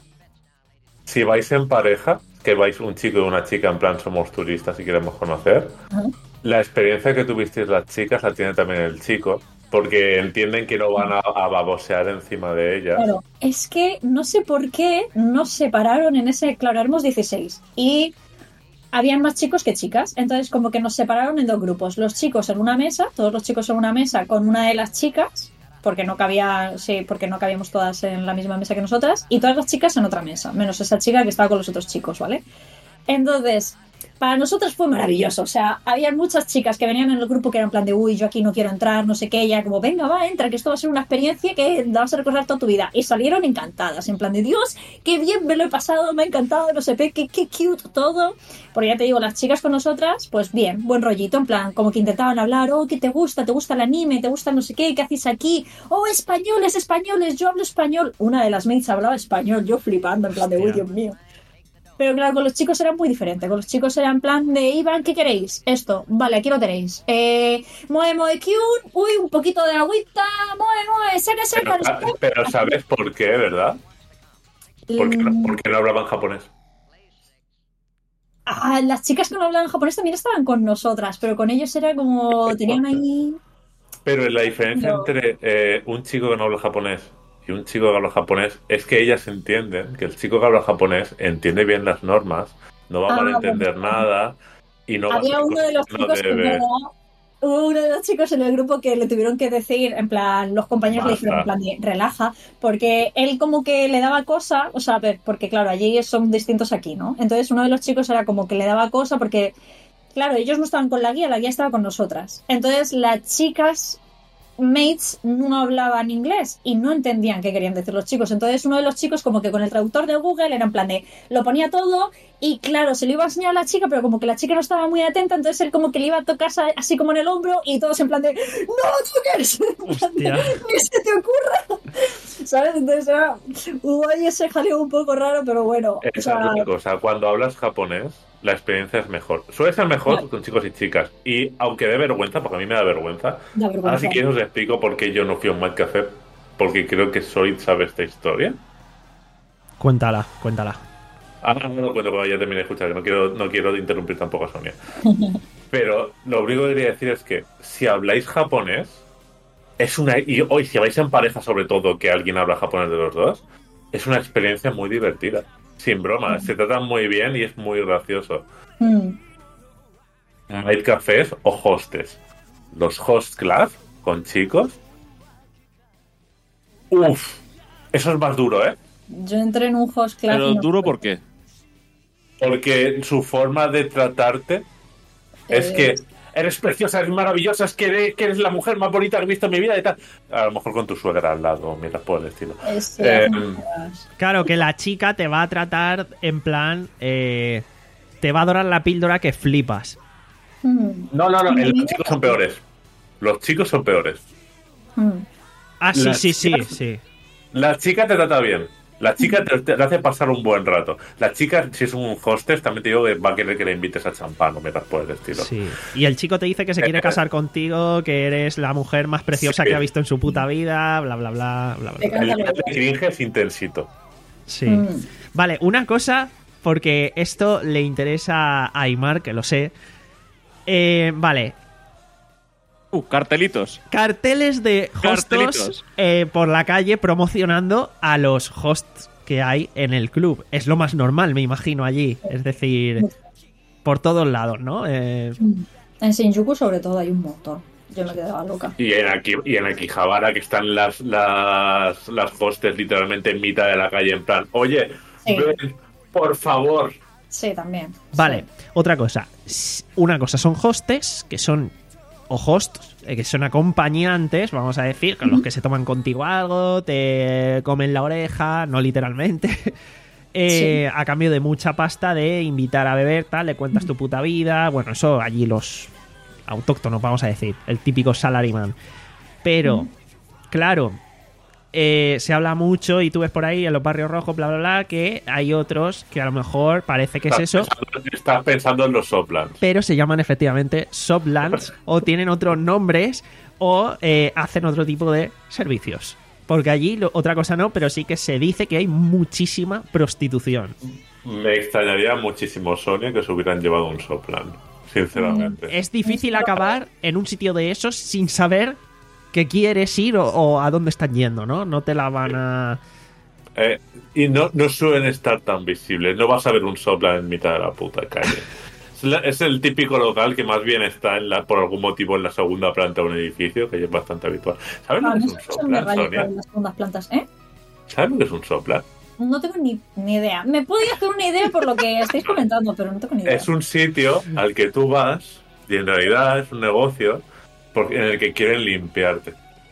Si vais en pareja, que vais un chico y una chica, en plan somos turistas y queremos conocer, Ajá. la experiencia que tuvisteis las chicas la tiene también el chico, porque entienden que no van a, a babosear encima de ellas. Claro, es que no sé por qué nos separaron en ese... Claro, éramos dieciséis. Y habían más chicos que chicas. Entonces como que nos separaron en dos grupos. Los chicos en una mesa, todos los chicos en una mesa con una de las chicas, porque no cabía, sí, porque no cabíamos todas en la misma mesa que nosotras, y todas las chicas en otra mesa, menos esa chica que estaba con los otros chicos, ¿vale? Entonces, para nosotras fue maravilloso. O sea, había muchas chicas que venían en el grupo que eran en plan de, uy, yo aquí no quiero entrar, no sé qué. Y ya como, venga, va, entra, que esto va a ser una experiencia que la vas a recordar toda tu vida. Y salieron encantadas, en plan de, Dios, qué bien me lo he pasado, me ha encantado, no sé qué, qué, qué cute todo. Porque ya te digo, las chicas con nosotras, pues bien, buen rollito, en plan, como que intentaban hablar, oh, ¿qué te gusta? ¿Te gusta el anime? ¿Te gusta no sé qué? ¿Qué haces aquí? Oh, españoles, españoles, yo hablo español. Una de las mates hablaba español, yo flipando, en plan de, uy, Dios mío. Pero claro, con los chicos era muy diferente. Con los chicos era en plan de, Iván, ¿qué queréis? Esto, vale, aquí lo tenéis. Eh, moe, moe, kyun, uy, un poquito de agüita, moe, moe, saca, saca. Pero, pero ¿sabes por qué, verdad? ¿Por qué, no, ¿Por qué no hablaban japonés? Ah, las chicas que no hablaban japonés también estaban con nosotras, pero con ellos era como, tenían ahí... Pero la diferencia no. entre eh, un chico que no habla japonés y un chico que habla japonés es que ellas entienden que el chico que habla japonés entiende bien las normas, no va a ah, malentender bueno. nada y no Había va a uno de los que chicos no que no, hubo uno de los chicos en el grupo que le tuvieron que decir, en plan, los compañeros Basta. le dijeron, en plan, de, relaja, porque él como que le daba cosa, o sea, a ver, porque claro, allí son distintos aquí, ¿no? Entonces uno de los chicos era como que le daba cosa porque, claro, ellos no estaban con la guía, la guía estaba con nosotras. Entonces las chicas... mates no hablaban inglés y no entendían qué querían decir los chicos. Entonces uno de los chicos como que con el traductor de Google era en plan de, lo ponía todo y claro, se lo iba a enseñar a la chica, pero como que la chica no estaba muy atenta, entonces él como que le iba a tocar así como en el hombro y todos en plan de, ¡no toques! ¡Ni se te ocurra! ¿Sabes? Entonces era, hubo ahí ese jaleo un poco raro, pero bueno. Esa o sea, es una cosa, cuando hablas japonés la experiencia es mejor. Suele ser mejor Vale. con chicos y chicas. Y aunque dé vergüenza, porque a mí me da vergüenza, Da vergüenza. ahora si quieres os explico por qué yo no fui a un Mad Café, porque creo que Soid sabe esta historia. Cuéntala, cuéntala. Ahora no lo cuento cuando ya termine de escuchar, no quiero, no quiero interrumpir tampoco a Sonia. Pero lo único que quería decir es que si habláis japonés, es una y hoy si vais en pareja sobre todo, que alguien habla japonés de los dos, es una experiencia muy divertida. Sin broma, mm. se tratan muy bien y es muy gracioso. Mm. Hay cafés o hostes. Los host club con chicos. Uf, eso es más duro, ¿eh? Yo entré en un host club. Pero no duro, fue. ¿por qué? Porque su forma de tratarte eh... es que eres preciosa, eres maravillosa, es que eres, que eres la mujer más bonita que he visto en mi vida y tal. A lo mejor con tu suegra al lado, miras por el estilo. Es, eh, claro, que la chica te va a tratar en plan... Eh, te va a dorar la píldora que flipas. No, no, no, los chicos son peores. Los chicos son peores. Ah, sí, Las sí, sí, chicas, sí. La chica te trata bien. La chica te, te hace pasar un buen rato. La chica, si es un hostess, también te digo que va a querer que le invites a champán o miras por el estilo. Sí. Y el chico te dice que se quiere casar contigo, que eres la mujer más preciosa sí. que ha visto en su puta vida, bla, bla, bla, bla, bla. El nivel de cringe es intensito. Sí. Mm. Vale, una cosa, porque esto le interesa a Aymar, que lo sé. Eh, vale. Uh, cartelitos. Carteles de hostos eh, por la calle promocionando a los hosts que hay en el club. Es lo más normal, me imagino, allí. Es decir, por todos lados, ¿no? Eh... En Shinjuku, sobre todo, hay un montón. Yo me quedaba loca. Y en, aquí, y en Akihabara, que están las, las, las hostes literalmente en mitad de la calle, en plan, oye, sí. ven, por favor. Sí, también. Vale, sí. Otra cosa. Una cosa son hostes, que son... o hosts, eh, que son acompañantes, vamos a decir, con los que se toman contigo algo, te comen la oreja, no literalmente, eh, sí. a cambio de mucha pasta de invitar a beber, tal, le cuentas tu puta vida, bueno, eso allí los autóctonos, vamos a decir, el típico salaryman. Pero, mm. claro, eh, se habla mucho y tú ves por ahí en los barrios rojos, bla, bla, bla, que hay otros que a lo mejor parece que estás es eso. Pensando, estás pensando en los Soplands. Pero se llaman efectivamente Soplands o tienen otros nombres o eh, hacen otro tipo de servicios. Porque allí, lo, otra cosa no, pero sí que se dice que hay muchísima prostitución. Me extrañaría muchísimo, Sonia, que se hubieran llevado un Sopland, sinceramente. Es difícil acabar en un sitio de esos sin saber que quieres ir o, o a dónde están yendo, ¿no? No te la van a... Eh, y no, no suelen estar tan visibles. No vas a ver un Soplan en mitad de la puta calle. Es, la, es el típico local que más bien está en la, por algún motivo en la segunda planta de un edificio, que es bastante habitual. ¿Sabes lo que es un Soplan, Sonia? En las segundas plantas, ¿eh? ¿Sabes lo que es un Soplan? No tengo ni, ni idea. Me podía hacer una idea por lo que estáis comentando, pero no tengo ni idea. Es un sitio al que tú vas y en realidad es un negocio porque, en el que quieren limpiarte.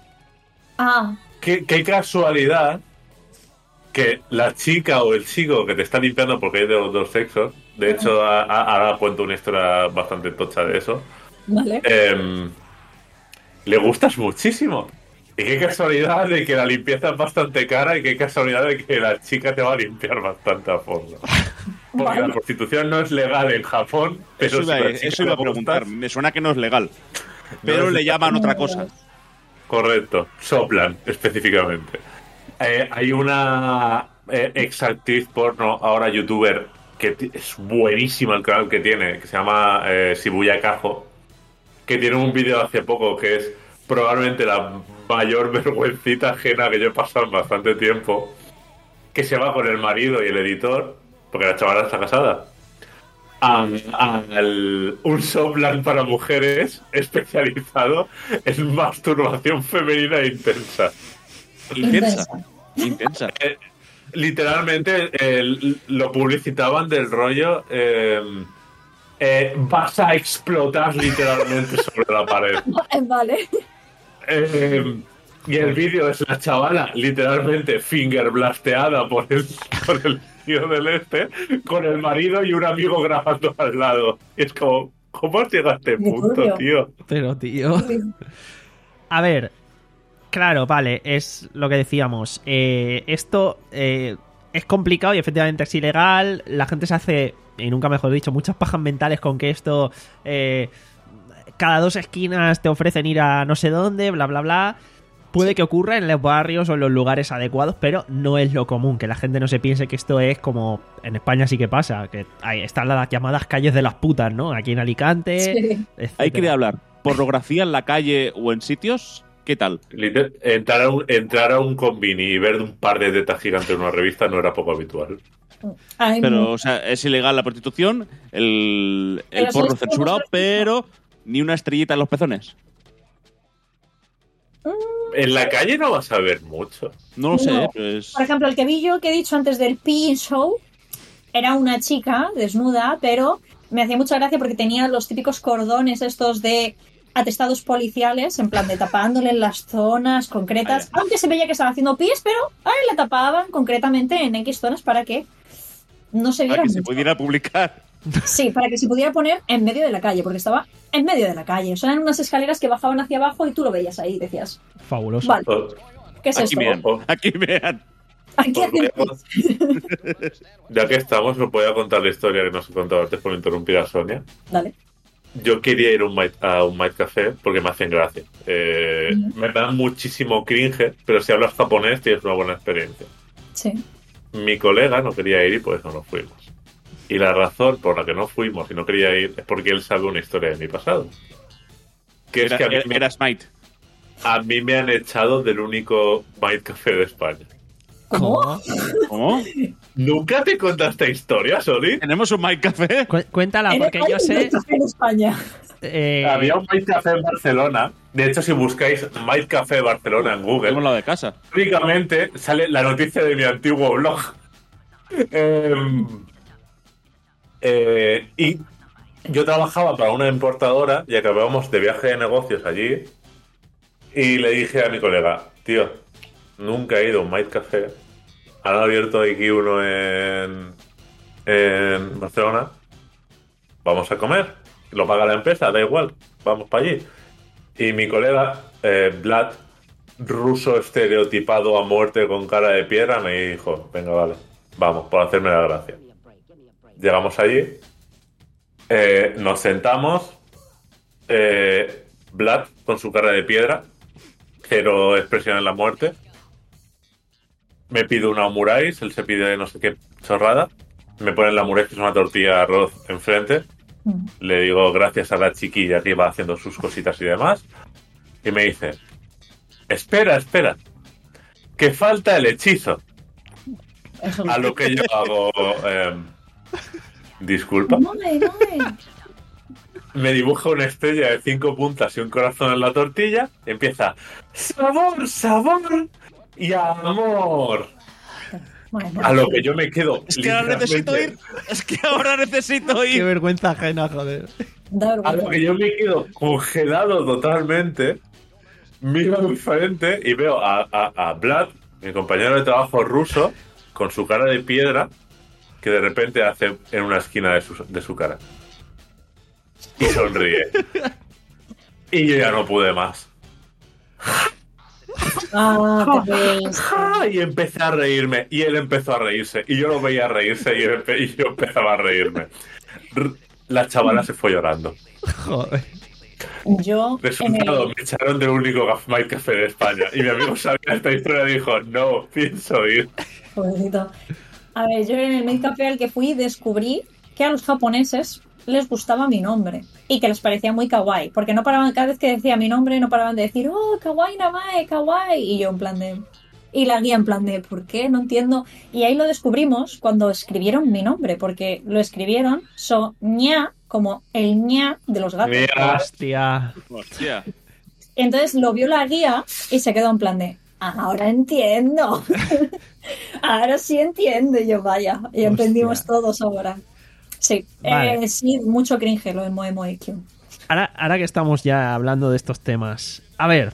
Ah, Qué, qué casualidad que la chica o el chico que te está limpiando, porque hay de los dos sexos, de hecho a- a- ahora cuento una historia bastante tocha de eso, vale. em, le gustas muchísimo. Y qué casualidad de que la limpieza es bastante cara y qué casualidad de que la chica te va a limpiar bastante a fondo. Porque Vale. la prostitución no es legal en Japón, pero Eso iba, si la a- chica eso iba a le gustas- preguntar. Me suena que no es legal. Pero No, le es- llaman otra cosa. Correcto, soplan específicamente. Eh, hay una eh, ex actriz porno, ahora youtuber, que t- es buenísima el canal que tiene, que se llama eh, Shibuya Kajo, que tiene un vídeo hace poco que es probablemente la mayor vergüencita ajena que yo he pasado en bastante tiempo, que se va con el marido y el editor, porque la chavala está casada, a, a- al- un Soplan para mujeres especializado en masturbación femenina intensa. Intensa. Intensa. Eh, literalmente eh, lo publicitaban del rollo eh, eh, vas a explotar literalmente sobre la pared. Vale. Eh, y el vídeo es la chavala literalmente finger blasteada por el, por el tío del este, con el marido y un amigo grabando al lado. Y es como, ¿cómo has llegado a este Muy punto, turbio. tío? Pero, tío. A ver, claro, vale, es lo que decíamos. Eh, esto eh, es complicado y efectivamente es ilegal. La gente se hace, y nunca mejor dicho, muchas pajas mentales con que esto... eh, cada dos esquinas te ofrecen ir a no sé dónde, bla, bla, bla. Puede que ocurra en los barrios o en los lugares adecuados, pero no es lo común. Que la gente no se piense que esto es como... En España sí que pasa, que hay, están las llamadas calles de las putas, ¿no? Aquí en Alicante... Sí. etcétera. Hay que hablar. ¿Pornografía en la calle o en sitios? ¿Qué tal? Liter- Entrar a, un, entrar a un combini y ver un par de tetas gigantes en una revista no era poco habitual. Ay, Pero, o sea, es ilegal la prostitución, el, el Pero porno ¿sabes cómo censurado, se lo pero ni una estrellita en los pezones. En la calle no vas a ver mucho. No lo sé, No. ¿eh? Pues... Por ejemplo, el que vi yo que he dicho antes del Pee Show era una chica desnuda, pero me hacía mucha gracia porque tenía los típicos cordones estos de atestados policiales, en plan de tapándole en las zonas concretas, Vaya. aunque se veía que estaba haciendo pis, pero ay, la tapaban concretamente en X zonas para que no se viera para que se mucho. pudiera publicar. Sí, para que se pudiera poner en medio de la calle, porque estaba en medio de la calle. O sea, eran unas escaleras que bajaban hacia abajo y tú lo veías ahí y decías, Fabuloso. vale, Oh, ¿qué es Aquí esto? vean, aquí vean. Aquí os voy hacen a con- Ya que estamos, os voy a contar la historia que nos he contado antes por interrumpir a Sonia. Dale. Yo quería ir a un Might, a un Might Café porque me hacen gracia. Eh, Ujú. Me dan muchísimo cringe, pero si hablas japonés tienes una buena experiencia. Sí. Mi colega no quería ir y por eso no fuimos. Y la razón por la que no fuimos y no quería ir es porque él sabe una historia de mi pasado. Que es Era, que a mí, era- me, era Smite. a mí me han echado del único Might Café de España. ¿Cómo? ¿Cómo? ¿Nunca te contaste esta historia, Soli? ¿Tenemos un Mike Café? Cu- Cuéntala, porque yo sé... En España. eh, Había un Might Café en Barcelona. De hecho, si buscáis Might Café Barcelona en Tenemos Google, lado de casa. únicamente sale la noticia de mi antiguo blog. Em, eh, y yo trabajaba para una importadora y acabamos de viaje de negocios allí. Y le dije a mi colega, tío, nunca he ido a un Might Café. Han abierto aquí uno en, en Barcelona. Vamos a comer. Lo paga la empresa, da igual. Vamos para allí. Y mi colega, eh, Vlad, ruso estereotipado a muerte con cara de piedra, me dijo, venga, vale, vamos, por hacerme la gracia. Llegamos allí, eh, nos sentamos, eh, Vlad con su cara de piedra, cero expresión en la muerte, me pide una omurais, él se pide no sé qué chorrada, me ponen la omurais, que es una tortilla de arroz enfrente, Mm. le digo gracias a la chiquilla que iba haciendo sus cositas y demás, y me dice, espera, espera, que falta el hechizo. Eso A lo que yo hago, em, disculpa, No, no, no. me dibuja una estrella de cinco puntas y un corazón en la tortilla, y empieza, sabor, sabor y amor. Bueno, A lo que yo me quedo. Es que ahora necesito ir. literalmente- Es que ahora necesito Qué ir. vergüenza ajena, joder. da A lo vergüenza. que yo me quedo congelado totalmente. Miro enfrente y veo a, a, a Vlad, mi compañero de trabajo ruso, con su cara de piedra, que de repente hace en una esquina de su, de su cara. Y sonríe. Y yo ya no pude más. Ah, te ves. ¡Ja! Y empecé a reírme. Y él empezó a reírse. Y yo lo veía reírse y, él empe- y yo empezaba a reírme. R- La chavala se fue llorando. Joder. Yo en Resultado, el, me echaron del único Gaf- My Café de España. Y mi amigo sabía esta historia y dijo, no, pienso ir. pobrecito. A ver, yo en el Made Café al que fui descubrí que a los japoneses les gustaba mi nombre y que les parecía muy kawaii, porque no paraban, cada vez que decía mi nombre no paraban de decir, oh, kawaii namae, kawaii, y yo en plan de... Y la guía en plan de, ¿por qué? No entiendo. Y ahí lo descubrimos cuando escribieron mi nombre, porque lo escribieron so ña, como el ña de los gatos. Mira, Hostia. Hostia. Entonces lo vio la guía y se quedó en plan de, ahora entiendo. Ahora sí entiendo. Y yo, vaya, y entendimos todos ahora. Sí, Vale. eh, sí, mucho cringe lo de Moe Moe Q. Ahora, ahora que estamos ya hablando de estos temas. A ver.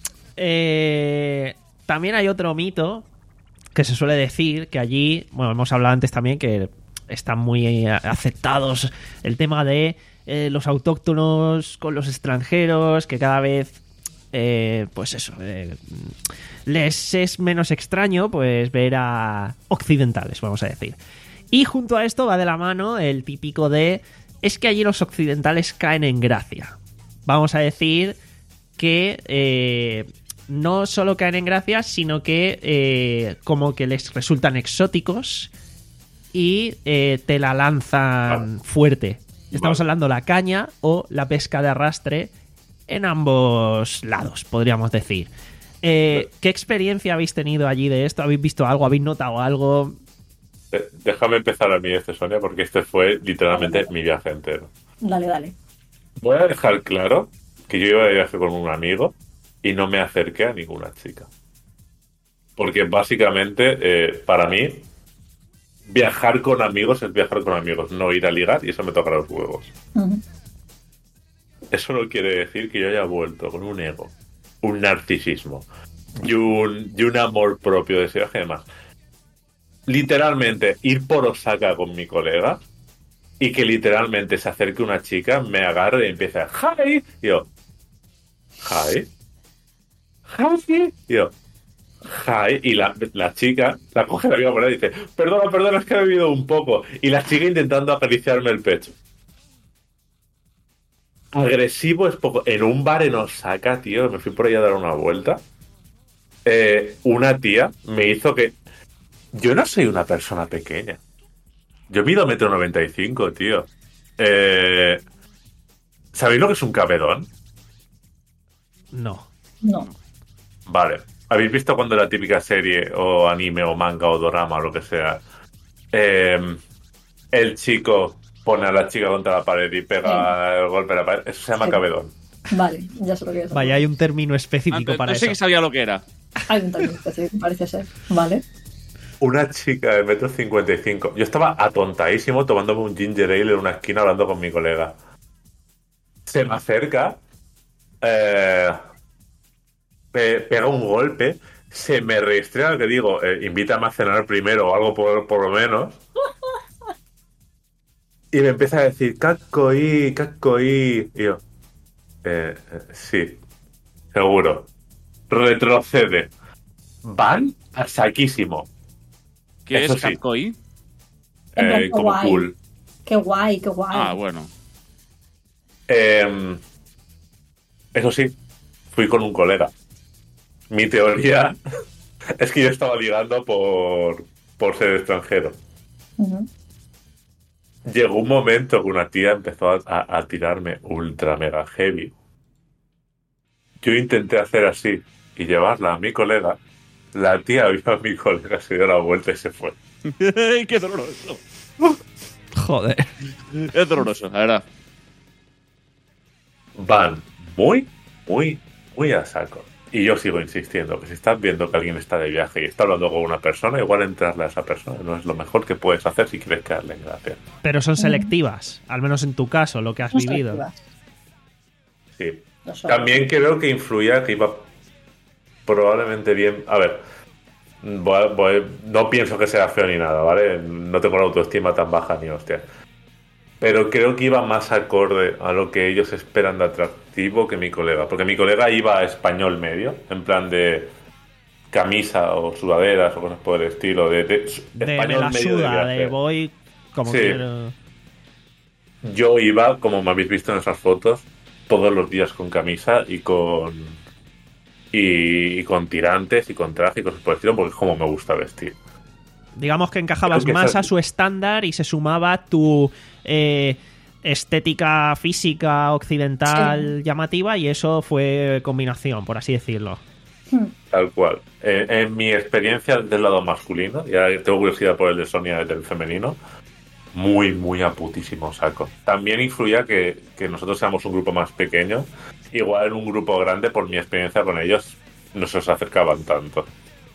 eh, también hay otro mito que se suele decir que allí, bueno, hemos hablado antes también que están muy eh, aceptados el tema de eh, los autóctonos con los extranjeros, que cada vez, eh, pues eso, eh, les es menos extraño pues ver a occidentales, vamos a decir. Y junto a esto va de la mano el típico de, es que allí los occidentales caen en gracia. Vamos a decir que eh, no solo caen en gracia, sino que eh, como que les resultan exóticos y eh, te la lanzan fuerte. Estamos Vale. hablando la caña o la pesca de arrastre en ambos lados, podríamos decir. Eh, ¿Qué experiencia habéis tenido allí de esto? ¿Habéis visto algo? ¿Habéis notado algo? de- déjame empezar a mí este, Sonia, porque este fue literalmente mi viaje entero. Dale, dale. Voy a dejar claro que yo iba de viaje con un amigo y no me acerqué a ninguna chica. Porque básicamente, eh, para mí, viajar con amigos es viajar con amigos, no ir a ligar, y eso me toca los huevos. Ujú. Eso no quiere decir que yo haya vuelto con un ego, un narcisismo y un, y un amor propio de ese viaje. Además, literalmente ir por Osaka con mi colega y que literalmente se acerque una chica, me agarre y empiece a hi, y yo, hi, hi, y yo, hi, y la, la chica la coge la misma moneda y dice, perdona, perdona, es que he bebido un poco, y la chica intentando acariciarme el pecho. Agresivo es poco. En un bar en Osaka, tío, me fui por ahí a dar una vuelta. Eh, una tía me hizo que... Yo no soy una persona pequeña. Yo mido metro noventa y cinco, tío. Eh, ¿Sabéis lo que es un cabedón? No. No. Vale. ¿Habéis visto cuando la típica serie o anime o manga o dorama o lo que sea? Eh, el chico pone a la chica contra la pared y pega el golpe a la pared. Eso se llama Sí. cabedón. Vale, ya sé lo que es. Vaya, hay un término específico Antes, para no sé eso. que sabía lo que era. Hay un término específico, parece ser. Vale. Una chica de metro cincuenta y cinco. Yo estaba atontadísimo tomándome un ginger ale en una esquina hablando con mi colega. Se me acerca, eh, pe- pega un golpe, se me reestrena, que digo, eh, invítame a cenar primero o algo por, por lo menos. Y me empieza a decir, Kakoi, Kakoi. Y yo, eh, eh, sí, seguro. Retrocede. Van a saquísimo. ¿Qué Eso es sí. Kakoi? En plan, Eh, como guay. cool. Qué guay, qué guay. Ah, bueno. Eh, eso sí, fui con un colega. Mi teoría es que yo estaba ligando por, por ser extranjero. Ujú. Llegó un momento que una tía empezó a, a- a tirarme ultra mega heavy. Yo intenté hacer así y llevarla a mi colega. La tía vio a mi colega, se dio la vuelta y se fue. ¡Qué doloroso! Joder. Es doloroso, la verdad. Van muy, muy, muy a saco. Y yo sigo insistiendo que si estás viendo que alguien está de viaje y está hablando con una persona, igual entrarle a esa persona no es lo mejor que puedes hacer si quieres quedarle en gracia. Pero son selectivas, al menos en tu caso, lo que has Son vivido. selectivas. Sí. Lo son. También creo que influía que iba probablemente bien. A ver, voy a- voy- no pienso que sea feo ni nada, ¿vale? No tengo la autoestima tan baja ni hostia. Pero creo que iba más acorde a lo que ellos esperan de atractivo que mi colega. Porque mi colega iba a español medio, en plan de camisa o sudaderas o cosas por el estilo. De, de- De, me español la medio de suda, viaje. de voy como Sí. quiero. Yo iba, como me habéis visto en esas fotos, todos los días con camisa y con y, y con tirantes y con traje y cosas por el estilo, porque es como me gusta vestir. Digamos que encajabas Creo que más esa- a su estándar y se sumaba tu eh, estética física occidental Sí. llamativa y eso fue combinación, por así decirlo. Tal cual. Eh, en mi experiencia del lado masculino, ya tengo curiosidad por el de Sonia del femenino, muy, muy a putísimo saco. También influía que, que nosotros seamos un grupo más pequeño. Igual en un grupo grande, por mi experiencia con ellos, no se os acercaban tanto.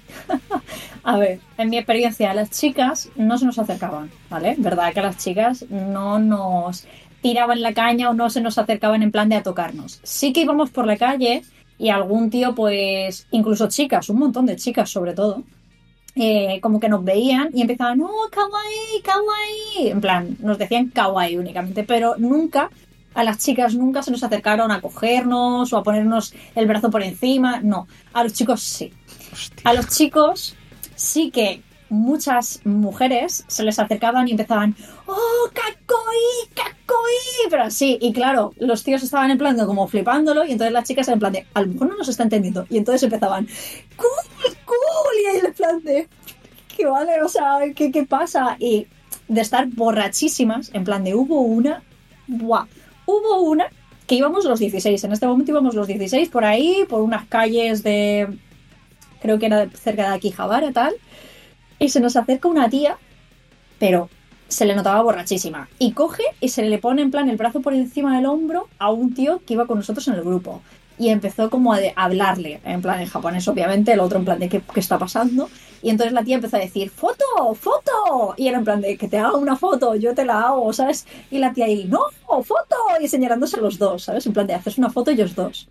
A ver, en mi experiencia, las chicas no se nos acercaban, ¿vale? Verdad que las chicas no nos tiraban la caña o no se nos acercaban en plan de a tocarnos. Sí que íbamos por la calle y algún tío, pues, incluso chicas, un montón de chicas sobre todo, eh, como que nos veían y empezaban, ¡oh, kawaii, kawaii! En plan, nos decían kawaii únicamente, pero nunca, a las chicas nunca se nos acercaron a cogernos o a ponernos el brazo por encima, no. A los chicos sí. A los chicos sí que muchas mujeres se les acercaban y empezaban, ¡oh, kakoi, kakoi! Pero así, y claro, los tíos estaban en plan de como flipándolo y entonces las chicas en plan de, a lo mejor no nos está entendiendo. Y entonces empezaban, ¡cool, cool! Y ahí en plan de, ¿qué vale? O sea, ¿qué, qué pasa? Y de estar borrachísimas, en plan de, hubo una, ¡buah! Hubo una que íbamos los dieciséis, en este momento íbamos los dieciséis por ahí, por unas calles de... creo que era cerca de Akihabara, tal, y se nos acerca una tía, pero se le notaba borrachísima, y coge y se le pone en plan el brazo por encima del hombro a un tío que iba con nosotros en el grupo, y empezó como a, de- a hablarle, en plan en japonés obviamente, el otro en plan de ¿qué, qué está pasando? Y entonces la tía empezó a decir ¡foto! ¡Foto! Y era en plan de que te haga una foto, yo te la hago, ¿sabes? Y la tía ahí ¡no! ¡Foto! Y señalándose los dos, ¿sabes? En plan de haces una foto ellos dos.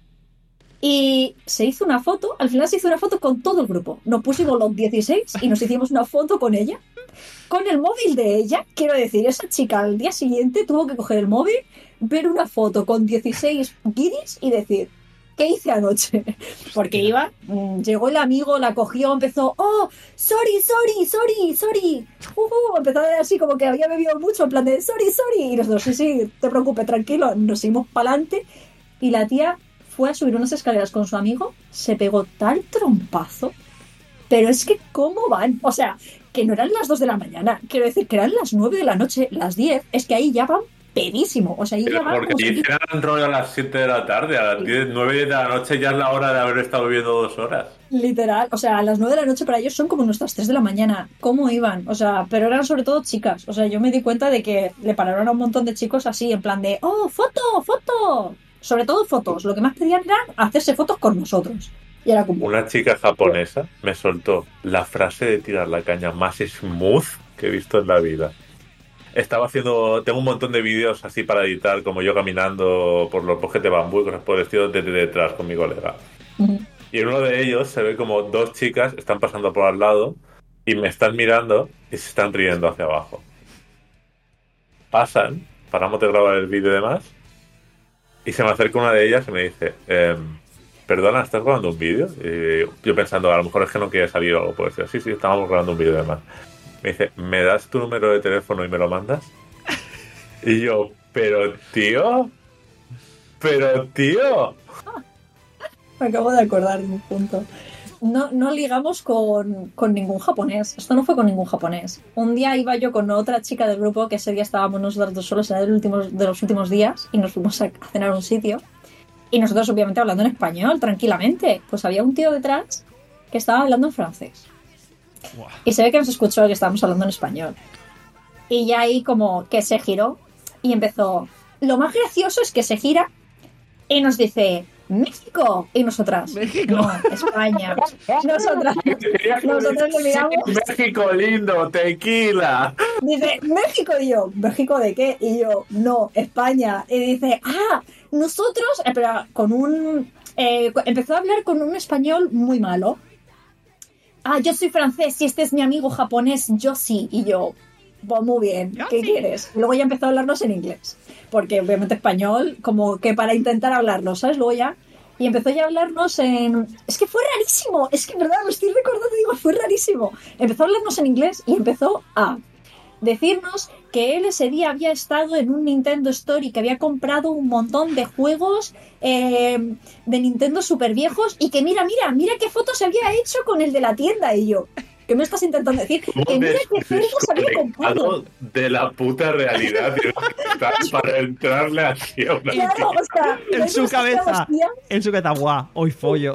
Y se hizo una foto, al final se hizo una foto con todo el grupo. Nos pusimos los dieciséis y nos hicimos una foto con ella, con el móvil de ella. Quiero decir, esa chica al día siguiente tuvo que coger el móvil, ver una foto con dieciséis guiris y decir, ¿qué hice anoche? Porque iba, mm, llegó el amigo, la cogió, empezó, oh, sorry, sorry, sorry, sorry. Uh, uh, empezó a ver así como que había bebido mucho, en plan de, sorry, sorry. Y nosotros, sí, sí, te preocupes, tranquilo. Nos seguimos para adelante y la tía fue a subir unas escaleras con su amigo, se pegó tal trompazo, pero es que ¿cómo van? O sea, que no eran las dos de la mañana, quiero decir que eran las nueve de la noche, las diez, es que ahí ya van pedísimo, o sea, ahí ya Pero van porque como si- hicieran rollo a las siete de la tarde, a las diez, nueve de la noche ya es la hora de haber estado bebiendo dos horas. literal, o sea, a las nueve de la noche para ellos son como nuestras tres de la mañana, ¿cómo iban? O sea, pero eran sobre todo chicas, o sea, yo me di cuenta de que le pararon a un montón de chicos así, en plan de, oh, foto, foto, sobre todo fotos, lo que más pedían era hacerse fotos con nosotros, y era como... Una chica japonesa me soltó la frase de tirar la caña más smooth que he visto en la vida. Estaba haciendo... Tengo un montón de vídeos así para editar, como yo caminando por los bosques de bambú y cosas por el estilo desde detrás con mi colega. Ujú. Y en uno de ellos se ve como dos chicas están pasando por al lado y me están mirando y se están riendo hacia abajo. Pasan, paramos de grabar el vídeo y demás, y se me acerca una de ellas y me dice, eh, perdona, ¿estás grabando un vídeo? Y yo pensando, a lo mejor es que no quiere salir o algo por decir, sí, sí, estábamos grabando un vídeo y demás. Me dice, ¿me das tu número de teléfono y me lo mandas? Y yo, pero tío, pero tío. Me acabo de acordar de un punto. No, no ligamos con, con ningún japonés. Esto no fue con ningún japonés. Un día iba yo con otra chica del grupo, que ese día estábamos nosotros dos solos, era el último, de los últimos días, y nos fuimos a, a cenar a un sitio. Y nosotros, obviamente, hablando en español, tranquilamente. Pues había un tío detrás que estaba hablando en francés. Buah. Y se ve que nos escuchó que estábamos hablando en español. Y ya ahí como que se giró y empezó... Lo más gracioso es que se gira y nos dice... México. Y nosotras, México. no, España. Nosotras, nosotras le miramos. México lindo, tequila. Dice, México. Y yo, ¿México de qué? Y yo, no, España. Y dice, ah, nosotros, eh, pero con un... Eh, empezó a hablar con un español muy malo. Ah, yo soy francés y este es mi amigo japonés, yo sí. Y yo, pues muy bien, Yo ¿qué sí. quieres? Luego ya empezó a hablarnos en inglés. Porque obviamente español, como que para intentar hablarlo, ¿sabes? Luego ya... Y empezó ya a hablarnos en... Es que fue rarísimo, es que en verdad lo estoy recordando, digo, fue rarísimo. Empezó a hablarnos en inglés y empezó a decirnos que él ese día había estado en un Nintendo Store y que había comprado un montón de juegos eh, de Nintendo super viejos y que mira, mira, mira qué fotos se había hecho con el de la tienda. Y yo, ¿qué me estás intentando decir? Que mira qué juegos había comprado. De la puta realidad, tío, para entrarle aquí a una... Claro, o sea, En nosotros su cabeza. hacíamos, tía, En su cabeza, guau, hoy follo.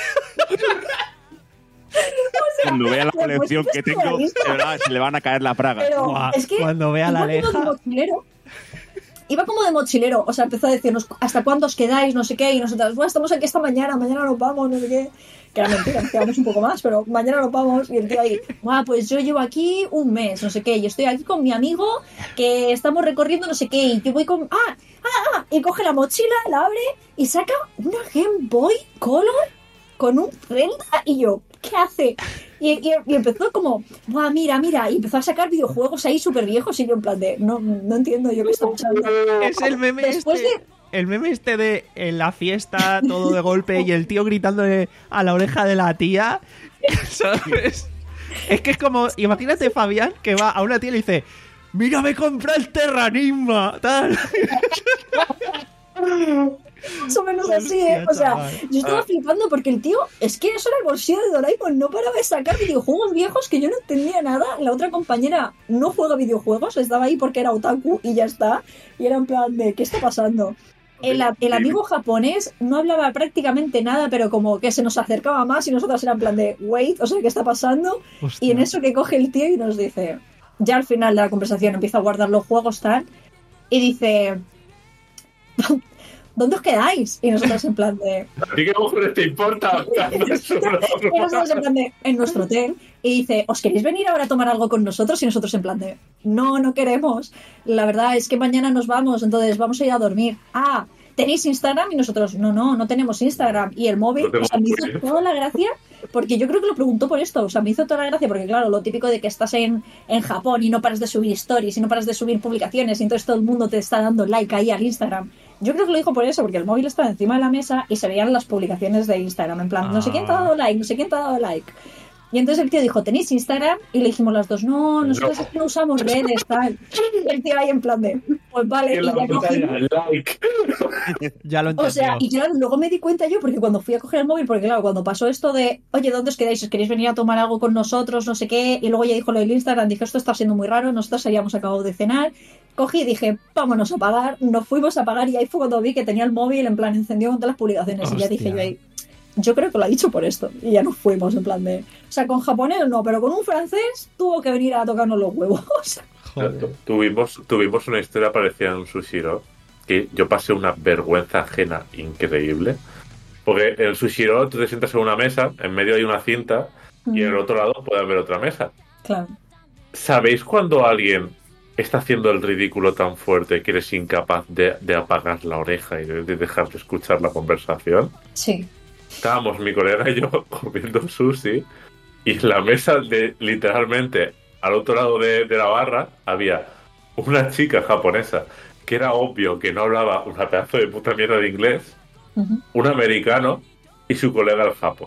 Cuando vea la pues, colección pues, que es tengo, realista. de verdad, se le van a caer la praga. Pero Buah, es que cuando vea la iba como de Aleja. mochilero. Iba como de mochilero, o sea, empezó a decirnos hasta cuándo os quedáis, no sé qué, y nosotros, bueno, estamos aquí esta mañana, mañana nos vamos, no sé qué. Que era mentira, nos quedamos un poco más, pero mañana nos vamos. Y el tío ahí, guau, pues yo llevo aquí un mes, no sé qué, y estoy aquí con mi amigo que estamos recorriendo no sé qué, y yo voy con. ¡Ah! ¡Ah! ¡Ah! Y coge la mochila, la abre y saca una Game Boy Color con un Zelda, y yo, ¿qué hace? Y, y, y empezó como, ¡buah, mira, mira! Y empezó a sacar videojuegos ahí súper viejos y yo en plan de, no, no entiendo yo qué está pasando. Es el meme Después este. de- El meme este de en la fiesta, todo de golpe, y el tío gritándole a la oreja de la tía. ¿Sabes? Es que es como, imagínate Fabián que va a una tía y le dice, mira, me compré el Terranigma, tal. Más o menos así, ¿eh? Hostia, O sea, chaval. yo estaba flipando porque el tío, es que eso era el bolsillo de Doraemon, no paraba de sacar videojuegos viejos que yo no entendía nada. La otra compañera no juega videojuegos, estaba ahí porque era otaku y ya está. Y era en plan de, ¿qué está pasando? El, a- el amigo japonés no hablaba prácticamente nada, pero como que se nos acercaba más y nosotros era en plan de, wait, o sea, ¿qué está pasando? Hostia. Y en eso que coge el tío y nos dice, ya al final de la conversación empieza a guardar los juegos tal, y dice, ¿dónde os quedáis? Y nosotros en plan de... ¿A ti qué cojones te importa? Y nosotros en plan de, en nuestro hotel. Y dice, ¿os queréis venir ahora a tomar algo con nosotros? Y nosotros en plan de, no, no queremos. La verdad es que mañana nos vamos, entonces vamos a ir a dormir. Ah, ¿tenéis Instagram? Y nosotros, no, no, no tenemos Instagram. Y el móvil, No tengo o sea, me hizo móvil. toda la gracia, porque yo creo que lo preguntó por esto. O sea, me hizo toda la gracia, porque claro, lo típico de que estás en, en Japón y no paras de subir stories y no paras de subir publicaciones y entonces todo el mundo te está dando like ahí al Instagram. Yo creo que lo dijo por eso, porque el móvil estaba encima de la mesa y se veían las publicaciones de Instagram, en plan, no sé quién te ha dado like, no sé quién te ha dado like. Y entonces el tío dijo, ¿tenéis Instagram? Y le dijimos las dos, no, nosotros No. es que no usamos redes, tal. Y el tío ahí en plan de, pues vale, y En la ya pantalla, cogimos. like. Ya lo O entendió. sea, y claro, luego me di cuenta yo, porque cuando fui a coger el móvil, porque claro, cuando pasó esto de, oye, ¿dónde os quedáis? ¿Os queréis venir a tomar algo con nosotros? No sé qué. Y luego ya dijo lo del Instagram, dije, esto está siendo muy raro, nosotros habíamos acabado de cenar. Cogí y dije, vámonos a pagar. Nos fuimos a pagar y ahí fue cuando vi que tenía el móvil en plan encendido con todas las publicaciones. Y ya Hostia. dije yo ahí, yo creo que lo ha dicho por esto. Y ya nos fuimos en plan de... O sea, con japonés no, pero con un francés tuvo que venir a tocarnos los huevos. Joder. Tuvimos, tuvimos una historia parecida en Sushiro, que yo pasé una vergüenza ajena increíble. Porque en el Sushiro tú te sientas en una mesa, en medio hay una cinta, y en el otro lado puede haber otra mesa. Claro. ¿Sabéis cuando alguien está haciendo el ridículo tan fuerte que eres incapaz de, de apagar la oreja y de, de dejar de escuchar la conversación? Sí. Estábamos mi colega y yo comiendo sushi, y en la mesa de literalmente al otro lado de, de la barra había una chica japonesa que era obvio que no hablaba una pedazo de puta mierda de inglés, Ujú. un americano y su colega el japo.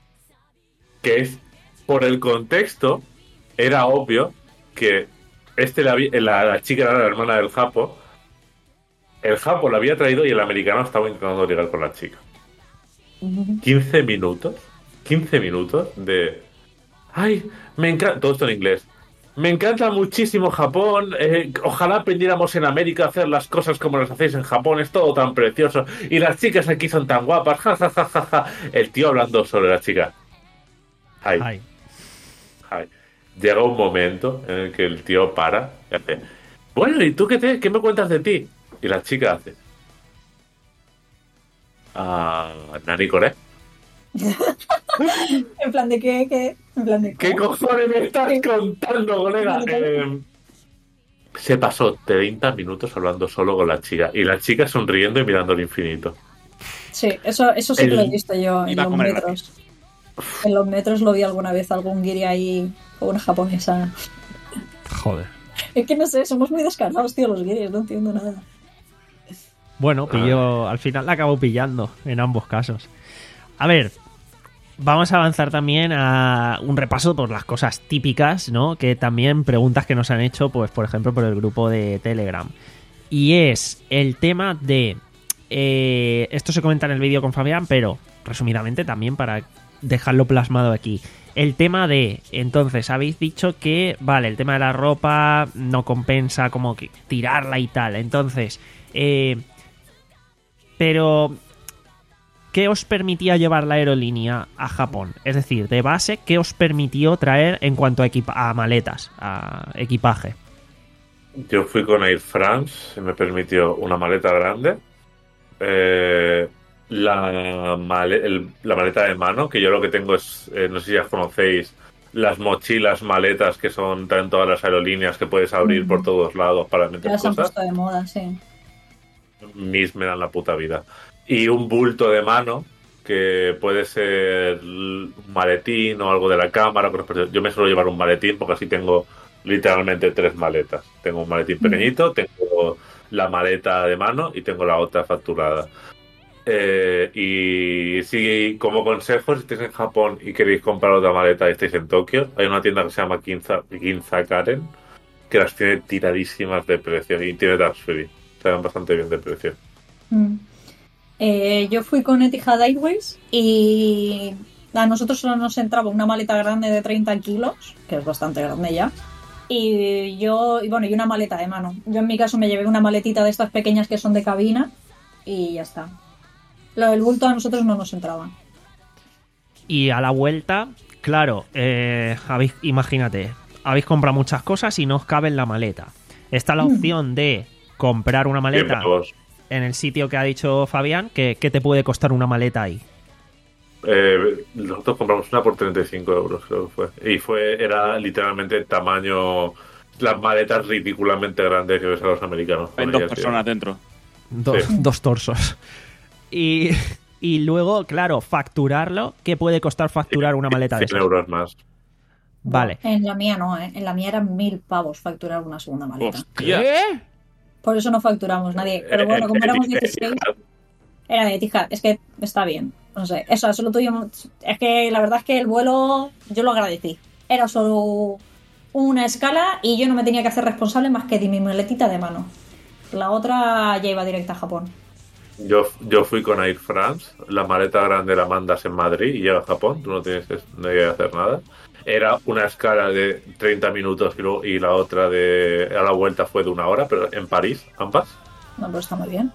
Que es, por el contexto, era obvio que este la, vi- la, la chica era la hermana del japo, el japo la había traído y el americano estaba intentando ligar con la chica. Ujú. quince minutos, quince minutos de... Ay, me encanta... Todo esto en inglés. Me encanta muchísimo Japón. eh, ojalá aprendiéramos en América a hacer las cosas como las hacéis en Japón. Es todo tan precioso. Y las chicas aquí son tan guapas. Ja, ja, ja, ja, ja. El tío hablando sobre la chica. Ay, Ay. ay. Llega un momento en el que el tío para y hace... Bueno, ¿y tú qué, te, qué me cuentas de ti? Y la chica hace... a Nani Core. En plan de qué, qué, en plan de ¿Qué cojones me estás contando, colega? Eh, se pasó treinta minutos hablando solo con la chica y la chica sonriendo y mirando al infinito. Sí, eso, eso sí El- que lo he visto yo en Iba a los comer metros. En los metros lo vi alguna vez, algún guiri ahí o una japonesa. Joder. Es que no sé, somos muy descargados, tío, los guiris, no entiendo nada. Bueno, pilló, al final la acabó pillando en ambos casos. A ver, vamos a avanzar también a un repaso por las cosas típicas, ¿no? Que también preguntas que nos han hecho, pues por ejemplo, por el grupo de Telegram. Y es el tema de... eh, esto se comenta en el vídeo con Fabián, pero resumidamente también para dejarlo plasmado aquí. El tema de... Entonces, habéis dicho que, vale, el tema de la ropa no compensa como que tirarla y tal. Entonces, eh, pero... ¿qué os permitía llevar la aerolínea a Japón? Es decir, de base, ¿qué os permitió traer en cuanto a, equipa- a maletas, a equipaje? Yo fui con Air France, me permitió una maleta grande, eh, la, male- el- la maleta de mano, que yo lo que tengo es, eh, no sé si ya conocéis, las mochilas, maletas que son traen todas las aerolíneas que puedes abrir Mm. por todos lados para meter Ya se han cosas. puesto de moda, sí. Mis me dan la puta vida. Y un bulto de mano que puede ser un maletín o algo de la cámara. Yo me suelo llevar un maletín porque así tengo literalmente tres maletas. Tengo un maletín pequeñito, tengo la maleta de mano y tengo la otra facturada. Eh, y si como consejo, si estáis en Japón y queréis comprar otra maleta y estáis en Tokio, hay una tienda que se llama Ginza, Ginza Karen que las tiene tiradísimas de precio y tiene tax free. Están bastante bien de precio. Mm. Eh, yo fui con Etihad Airways y a nosotros solo nos entraba una maleta grande de treinta kilos, que es bastante grande ya, y yo, y bueno, y una maleta de mano. Yo en mi caso me llevé una maletita de estas pequeñas que son de cabina y ya está. Lo del bulto a nosotros no nos entraba. Y a la vuelta, claro, eh, habéis, imagínate, habéis comprado muchas cosas y no os cabe en la maleta. Está la opción de comprar una maleta Tiempos. en el sitio que ha dicho Fabián, que, que te puede costar una maleta ahí. Eh, nosotros compramos una por treinta y cinco euros, creo que fue. Y fue, era literalmente tamaño, las maletas ridículamente grandes que ves a los americanos. Hay con dos ellas, personas tío. dentro. Do- Sí. Dos torsos. Y, y luego, claro, facturarlo, ¿qué puede costar facturar una maleta de cien esas? euros más. Vale. En la mía no, ¿eh? En la mía eran mil pavos facturar una segunda maleta. Hostia. Por eso no facturamos nadie. Pero bueno, como éramos dieciséis, era de Etihad. Es que está bien. No sé, eso, solo tuvimos... Es que la verdad es que el vuelo yo lo agradecí. Era solo una escala y yo no me tenía que hacer responsable más que de mi maletita de mano. La otra ya iba directa a Japón. Yo, yo fui con Air France, la maleta grande la mandas en Madrid y llega a Japón, tú no tienes que, no hay que hacer nada. Era una escala de treinta minutos y, luego- y la otra de a la vuelta fue de una hora, pero en París, ambas. No, pero está muy bien.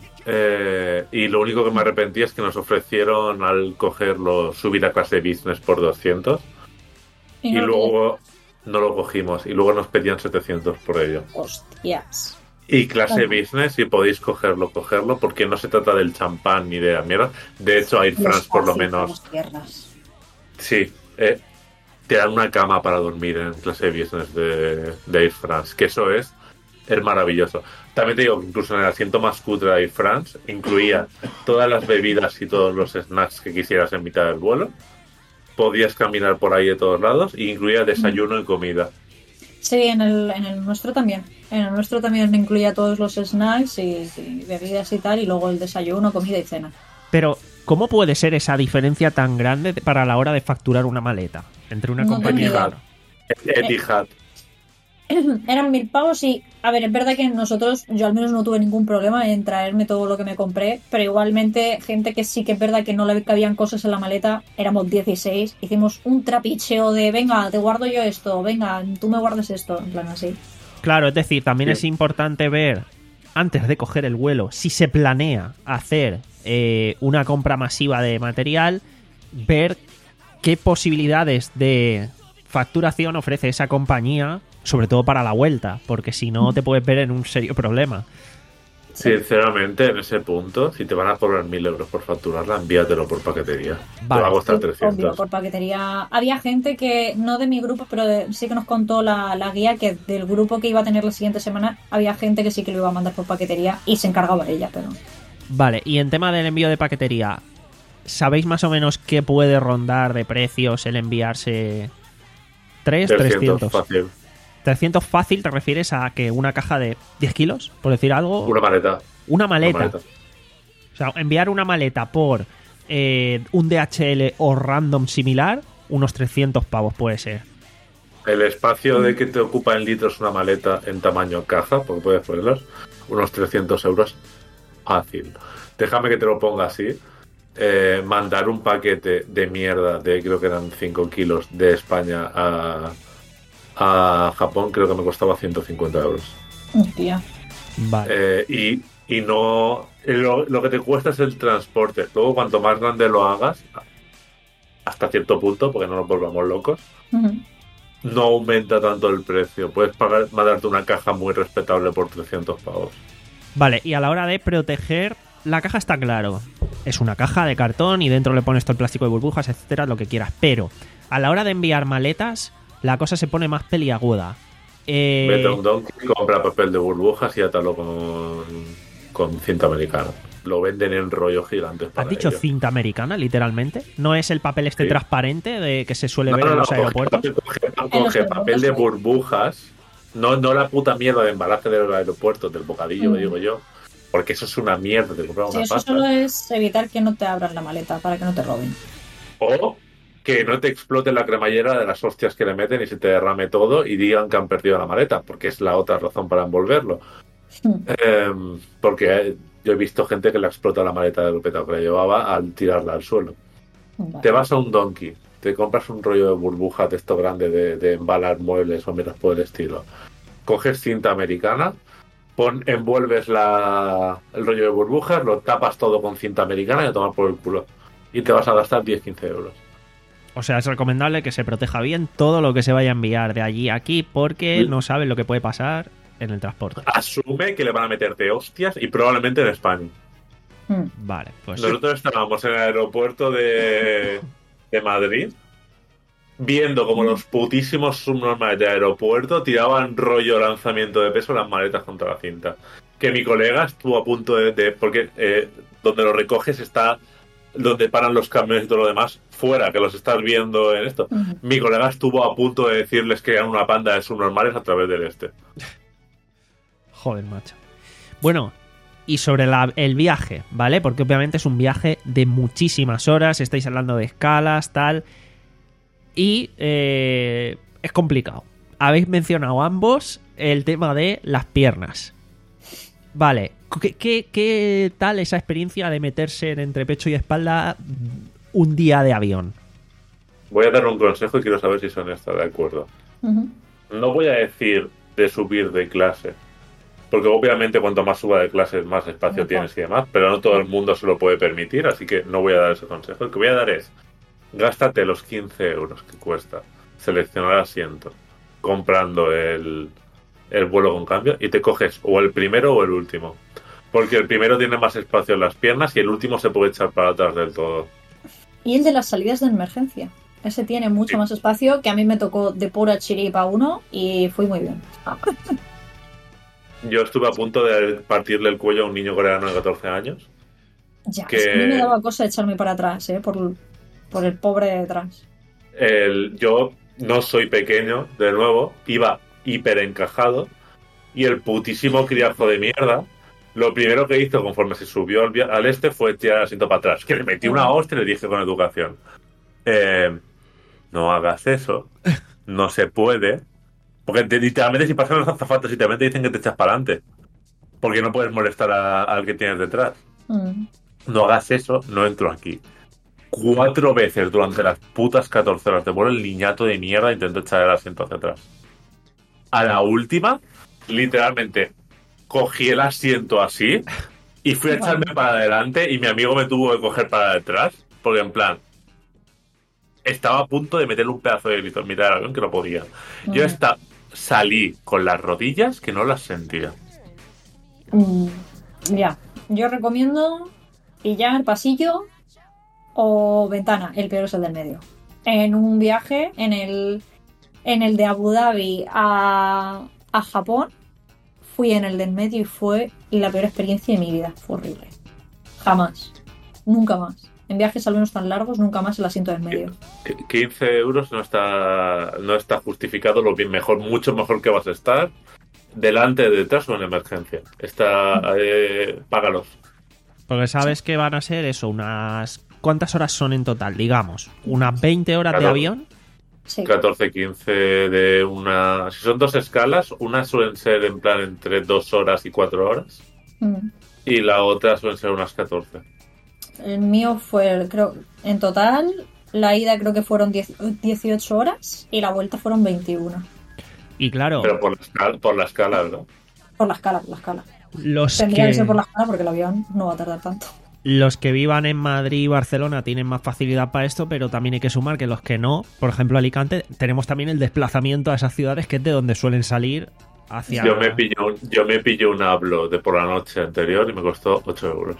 Eh, y lo único que me arrepentí es que nos ofrecieron al cogerlo subir a clase business por doscientos y, no lo luego no lo cogimos y luego nos pedían setecientos por ello. Hostias. Y clase Bueno. business, si podéis cogerlo, cogerlo, porque no se trata del champán ni de la mierda. De hecho, Air France por lo Los menos, las piernas. sí, eh, te dan una cama para dormir en clase business de, de Air France, que eso es, es maravilloso. También te digo que incluso en el asiento más cutre de Air France incluía todas las bebidas y todos los snacks que quisieras en mitad del vuelo. Podías caminar por ahí de todos lados y incluía desayuno y comida. Sí, en el, en el nuestro también. En el nuestro también incluía todos los snacks y, y bebidas y tal, y luego el desayuno, comida y cena. Pero, ¿cómo puede ser esa diferencia tan grande de- para la hora de facturar una maleta entre una No compañía y tengo otra? Etihad. Eran mil pavos y, a ver, es verdad que nosotros, yo al menos no tuve ningún problema en traerme todo lo que me compré, pero igualmente gente que sí que es verdad que no le cabían cosas en la maleta, éramos dieciséis, hicimos un trapicheo de, venga, te guardo yo esto, venga, tú me guardes esto, en plan así. Claro, es decir, también Sí. es importante ver, antes de coger el vuelo, si se planea hacer eh, una compra masiva de material, ver qué posibilidades de facturación ofrece esa compañía, sobre todo para la vuelta, porque si no te puedes ver en un serio problema. Sinceramente, en ese punto, si te van a cobrar mil euros por facturarla, envíatelo por paquetería. Vale. Te va a costar Sí, obvio, trescientos. por paquetería. Había gente que, no de mi grupo, pero de- sí que nos contó la, la guía que del grupo que iba a tener la siguiente semana, había gente que sí que lo iba a mandar por paquetería y se encargaba ella, pero... Vale, y en tema del envío de paquetería, ¿sabéis más o menos qué puede rondar de precios el enviarse? ¿tres? trescientos. Fácil. trescientos fácil, ¿te refieres a que una caja de diez kilos, por decir algo? Una maleta. Una maleta. Una maleta. O sea, enviar una maleta por eh, un D H L o random similar, unos trescientos pavos puede ser. El espacio de que te ocupa en litros una maleta en tamaño caja, porque puedes ponerlas, unos trescientos euros. Fácil. Déjame que te lo ponga así. Eh, mandar un paquete de mierda de creo que eran cinco kilos de España a, a Japón, creo que me costaba ciento cincuenta euros. Hostia. Vale. Eh, y, y no. Lo, lo que te cuesta es el transporte. Luego, cuanto más grande lo hagas, hasta cierto punto, porque no nos volvamos locos, Ujú. no aumenta tanto el precio. Puedes pagar, mandarte una caja muy respetable por trescientos pavos. Vale, y a la hora de proteger, la caja está claro. Es una caja de cartón y dentro le pones todo el plástico de burbujas, etcétera, lo que quieras. Pero a la hora de enviar maletas, la cosa se pone más peliaguda. Eh, Vete a un Donkey, compra papel de burbujas y átalo con, con cinta americana. Lo venden en rollo gigantes para ¿Has dicho ello. cinta americana, literalmente? ¿No es el papel este Sí. transparente de que se suele No, ver no, en no, los coge, aeropuertos? coge, En los coge aeropuertos, papel de sí. burbujas, no, no la puta mierda de embalaje de los aeropuertos, del bocadillo, Mm. que digo yo, porque eso es una mierda, te compras Sí, una eso pasta. solo es evitar que no te abran la maleta para que no te roben. O que no te explote la cremallera de las hostias que le meten y se te derrame todo y digan que han perdido la maleta, porque es la otra razón para envolverlo. Hmm. Eh, porque yo he visto gente que le explota la maleta del petado que le llevaba al tirarla al suelo. Vale. Te vas a un Donkey, te compras un rollo de burbuja de esto grande de, de embalar muebles o miras por el estilo. Coges cinta americana, pon, envuelves la, el rollo de burbujas, lo tapas todo con cinta americana y a tomar por el culo. Y te vas a gastar diez a quince euros. O sea, es recomendable que se proteja bien todo lo que se vaya a enviar de allí a aquí porque Sí. no sabes lo que puede pasar en el transporte. Asume que le van a meterte hostias y probablemente en España. Hmm. Vale, pues Nosotros estábamos en el aeropuerto de, de Madrid viendo como los putísimos subnormales de aeropuerto tiraban rollo lanzamiento de peso las maletas contra la cinta. Que mi colega estuvo a punto de... de- porque eh, donde lo recoges está donde paran los camiones y todo lo demás fuera, que los estás viendo en esto. Ujú. Mi colega estuvo a punto de decirles que eran una panda de subnormales a través del este. joder, macho. Bueno, y sobre la- el viaje, ¿vale? Porque obviamente es un viaje de muchísimas horas, estáis hablando de escalas, tal. Y eh, es complicado. Habéis mencionado ambos el tema de las piernas. Vale, ¿qué, qué, qué tal esa experiencia de meterse entre pecho y espalda un día de avión? Voy a dar un consejo y quiero saber si Sonia está de acuerdo. Ujú. No voy a decir de subir de clase, porque obviamente cuanto más suba de clase más espacio Mejor. tienes y demás, pero no todo el mundo se lo puede permitir, así que no voy a dar ese consejo. El que voy a dar es, gástate los quince euros que cuesta seleccionar asiento comprando el, el vuelo con cambio y te coges o el primero o el último, porque el primero tiene más espacio en las piernas y el último se puede echar para atrás del todo. Y el de las salidas de emergencia. Ese tiene mucho Sí. más espacio, que a mí me tocó de pura chiripa uno y fui muy bien. Yo estuve a punto de partirle el cuello a un niño coreano de catorce años. Ya, Que- es que a mí me daba cosa echarme para atrás, ¿eh? Por, por el pobre de detrás. El, yo no soy pequeño, de nuevo, iba hiper encajado y el putísimo criazo de mierda, lo primero que hizo conforme se subió al, via- al este fue tirar el asiento para atrás. Que le metí una hostia y le dije con educación, eh, no hagas eso, no se puede, porque te- literalmente si pasan los azafatos y te meten dicen que te echas para adelante, porque no puedes molestar a- al que tienes detrás. Mm. No hagas eso, no entro aquí. Cuatro veces durante las putas catorce horas de vuelo el niñato de mierda intentó echar el asiento hacia atrás. A la última, literalmente, cogí el asiento así y fui a echarme para adelante y mi amigo me tuvo que coger para detrás, porque en plan, estaba a punto de meterle un pedazo de grito en mitad del avión que no podía. Yo Mm. esta, salí con las rodillas que no las sentía. Mm. Ya, yo recomiendo pillar pasillo o ventana, el peor es el del medio. En un viaje, en el, en el de Abu Dhabi a, a Japón, fui en el del medio y fue la peor experiencia de mi vida, fue horrible. Jamás, nunca más. En viajes al menos tan largos, nunca más el asiento del medio. quince euros no está no está justificado lo bien mejor, mucho mejor que vas a estar delante, detrás o en emergencia. Está, eh, págalos. Porque sabes que van a ser eso, unas... ¿Cuántas horas son en total? Digamos, unas veinte horas de avión. Sí. catorce, quince de una... Si son dos escalas, una suelen ser en plan entre dos horas y cuatro horas. Mm. Y la otra suelen ser unas catorce. El mío fue, creo, en total, la ida creo que fueron diez, dieciocho horas y la vuelta fueron veintiuno. Y claro... Pero por la escala, por la escala, ¿verdad? Por la escala, por la escala. Los Tendría que... que ser por la escala porque el avión no va a tardar tanto. Los que vivan en Madrid y Barcelona tienen más facilidad para esto, pero también hay que sumar que los que no, por ejemplo Alicante, tenemos también el desplazamiento a esas ciudades que es de donde suelen salir hacia... Yo me pillé un, yo me pillé un hablo de por la noche anterior y me costó ocho euros.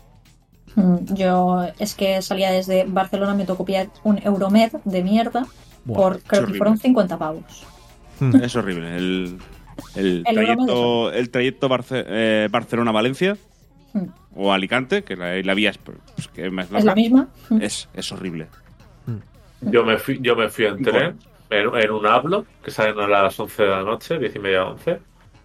Yo es que salía desde Barcelona, me tocó pillar un Euromed de mierda. Buah, por creo que horrible. fueron cincuenta pavos. Es horrible. El, el El trayecto, el trayecto Barce- eh, Barcelona-Valencia Hmm. o Alicante, que la, la vía es, pues, que es más Es larga, la misma. es, es horrible. Yo me fui, yo me fui en tren, en, en un hablo, que salen a las once de la noche, diez y media, once.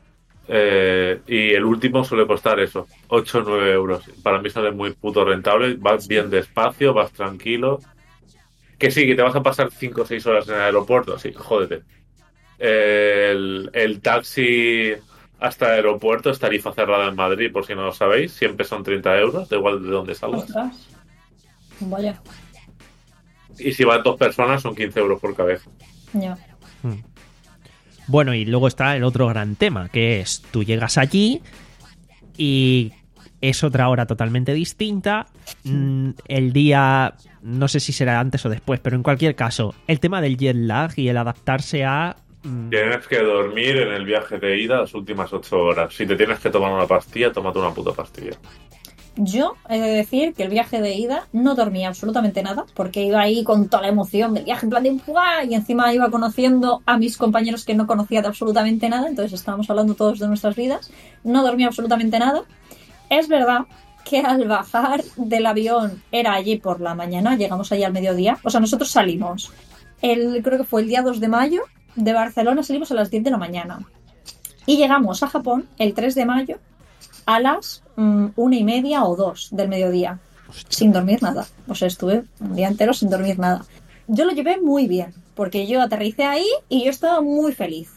Eh, y el último suele costar eso, ocho o nueve euros. Para mí sale muy puto rentable, vas bien despacio, vas tranquilo. Que sí, que te vas a pasar cinco o seis horas en el aeropuerto, sí, jódete. Eh, el, el taxi hasta el aeropuerto es tarifa cerrada en Madrid, por si no lo sabéis, siempre son treinta euros, da igual de dónde salgas. Ostras. Vaya. Y si van dos personas son quince euros por cabeza. Ya. Bueno, y luego está el otro gran tema, que es tú llegas allí y es otra hora totalmente distinta. Mm, el día, no sé si será antes o después, pero en cualquier caso, el tema del jet lag y el adaptarse a... mm, Tienes que dormir en el viaje de ida las últimas ocho horas. Si te tienes que tomar una pastilla, tómate una puta pastilla. Yo he de decir que el viaje de ida no dormía absolutamente nada, porque iba ahí con toda la emoción del viaje, en plan de ¡buah! Y encima iba conociendo a mis compañeros que no conocía de absolutamente nada, entonces estábamos hablando todos de nuestras vidas. No dormía absolutamente nada. Es verdad que al bajar del avión era allí por la mañana, llegamos allí al mediodía. O sea, nosotros salimos, el, creo que fue el día dos de mayo, de Barcelona salimos a las diez de la mañana. Y llegamos a Japón el tres de mayo a las mm, una y media o dos del mediodía. Hostia. Sin dormir nada. O sea, estuve un día entero sin dormir nada. Yo lo llevé muy bien, porque yo aterricé ahí y yo estaba muy feliz.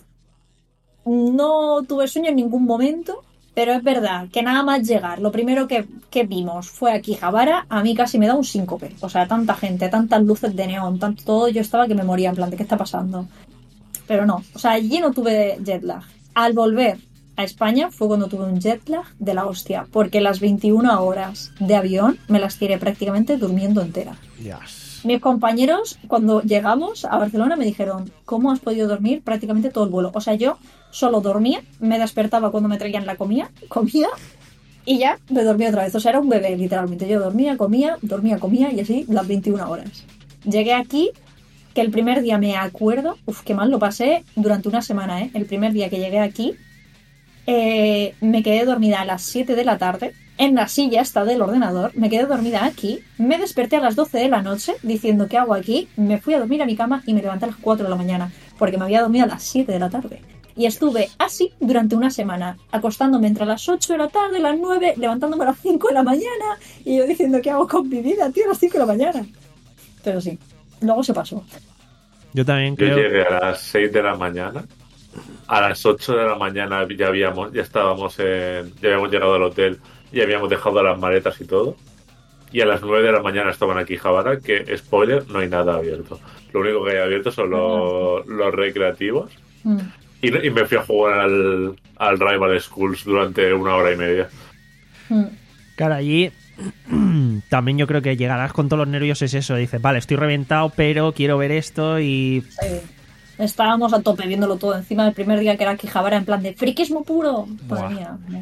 No tuve sueño en ningún momento, pero es verdad que nada más llegar, lo primero que, que vimos fue Akihabara. A mí casi me da un síncope. O sea, tanta gente, tantas luces de neón, tanto todo, yo estaba que me moría en plan de ¿qué está pasando? Pero no, o sea, allí no tuve jet lag. Al volver a España fue cuando tuve un jet lag de la hostia, porque las veintiuna horas de avión me las tiré prácticamente durmiendo entera. Yes. Mis compañeros, cuando llegamos a Barcelona, me dijeron, ¿cómo has podido dormir prácticamente todo el vuelo? O sea, yo solo dormía, me despertaba cuando me traían la comida, comía y ya me dormía otra vez. O sea, era un bebé, literalmente. Yo dormía, comía, dormía, comía y así las veintiuna horas. Llegué aquí, que el primer día me acuerdo, uff, qué mal lo pasé durante una semana, ¿eh? El primer día que llegué aquí, eh, me quedé dormida a las siete de la tarde, en la silla esta del ordenador, me quedé dormida aquí, me desperté a las doce de la noche diciendo ¿qué hago aquí? Me fui a dormir a mi cama y me levanté a las cuatro de la mañana, porque me había dormido a las siete de la tarde. Y estuve así durante una semana, acostándome entre las ocho de la tarde, las nueve, levantándome a las cinco de la mañana, y yo diciendo ¿qué hago con mi vida, tío, a las cinco de la mañana? Pero sí, luego se pasó. Yo también Yo creo... llegué a las seis de la mañana. A las ocho de la mañana ya habíamos, ya estábamos en, ya habíamos llegado al hotel y habíamos dejado las maletas y todo. Y a las nueve de la mañana estaban aquí Akihabara, que, spoiler, no hay nada abierto. Lo único que hay abierto son los, los recreativos. Mm. Y, y me fui a jugar al, al Rival Schools durante una hora y media. Mm. Claro, allí también yo creo que llegarás con todos los nervios, es eso. Dices, vale, estoy reventado, pero quiero ver esto y... Sí. Estábamos a tope viéndolo todo encima del primer día que era Akihabara en plan de friquismo puro. Madre mía.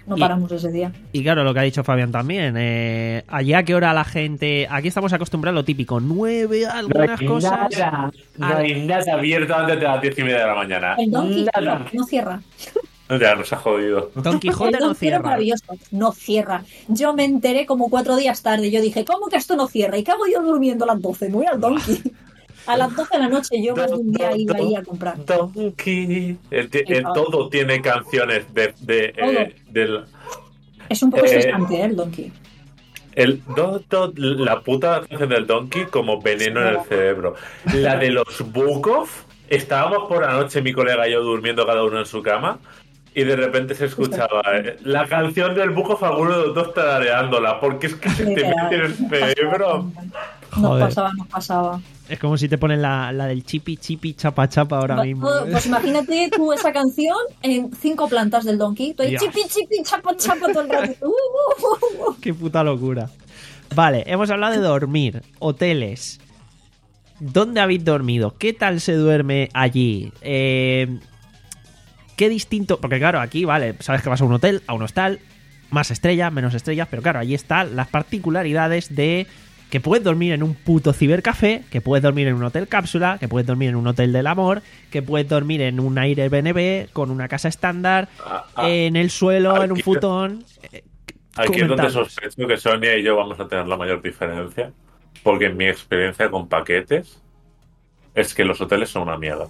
no Y- paramos ese día. Y claro, lo que ha dicho Fabián también. Eh, ¿Allá a qué hora la gente...? Aquí estamos acostumbrados a lo típico. Nueve, No algunas hay cosas... nada, no hay nada abierto antes de las diez y media de la mañana. El Donkey Nada. no, no cierra. Ya nos ha jodido. Don Quijote El no Donkey era cierra. maravilloso. No cierra. Yo me enteré como cuatro días tarde. Yo dije, ¿cómo que esto no cierra? ¿Y qué hago yo durmiendo a las doce? Me voy al Donkey. A las doce de la noche yo más de un día iba ahí a comprar. Donkey. El, ti- el Sí, todo tiene canciones de, de, eh, del Es un poco Eh, estresante, ¿eh? El Donkey. el do, do- la puta canción del Donkey como veneno en el cerebro. La de los Bukov. Estábamos por la noche mi colega y yo durmiendo cada uno en su cama. Y de repente se escuchaba eh, la canción del Bukov, alguno de los dos tarareándola. Porque es que se te Literal. mete en el cerebro. Nos Joder. pasaba, nos pasaba. Es como si te ponen la, la del chipi, chipi, chapa, chapa ahora Pues, mismo. pues imagínate tú esa canción en cinco plantas del Donkey. Tú ahí, Dios. chipi, chipi, chapa, chapa todo el rato. Uh, uh, uh, uh. Qué puta locura. Vale, hemos hablado de dormir, hoteles. ¿Dónde habéis dormido? ¿Qué tal se duerme allí? Eh, ¿Qué distinto? Porque claro, aquí, vale, sabes que vas a un hotel, a un hostal, más estrellas, menos estrellas, pero claro, allí están las particularidades de que puedes dormir en un puto cibercafé, que puedes dormir en un hotel cápsula, que puedes dormir en un hotel del amor, que puedes dormir en un Airbnb con una casa estándar, Ah, ah, en el suelo, en un aquí- futón. Eh, Aquí es donde comentadnos. sospecho que Sonia y yo vamos a tener la mayor diferencia. Porque en mi experiencia con paquetes es que los hoteles son una mierda.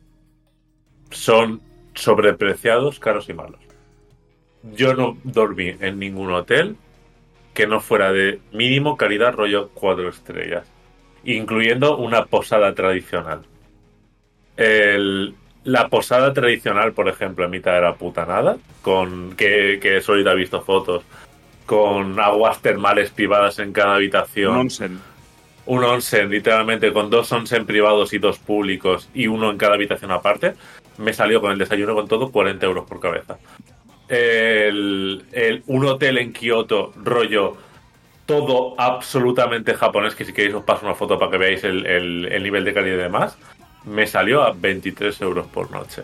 Son sobrepreciados, caros y malos. Yo no dormí en ningún hotel que no fuera de mínimo calidad rollo cuatro estrellas. Incluyendo una posada tradicional. El, la posada tradicional, por ejemplo, en mitad de la putanada, con que, que Solid ha visto fotos, con aguas termales privadas en cada habitación. Un onsen. Un onsen, literalmente, con dos onsen privados y dos públicos y uno en cada habitación aparte, me salió con el desayuno con todo cuarenta euros por cabeza. El, el- un hotel en Kioto, rollo, todo absolutamente japonés, que si queréis os paso una foto para que veáis el, el- el nivel de calidad y demás, me salió a veintitrés euros por noche.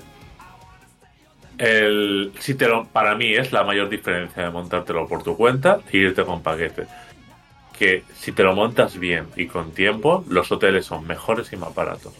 El, si te lo, para mí es la mayor diferencia de montártelo por tu cuenta e irte con paquete. Que si te lo montas bien y con tiempo, los hoteles son mejores y más baratos.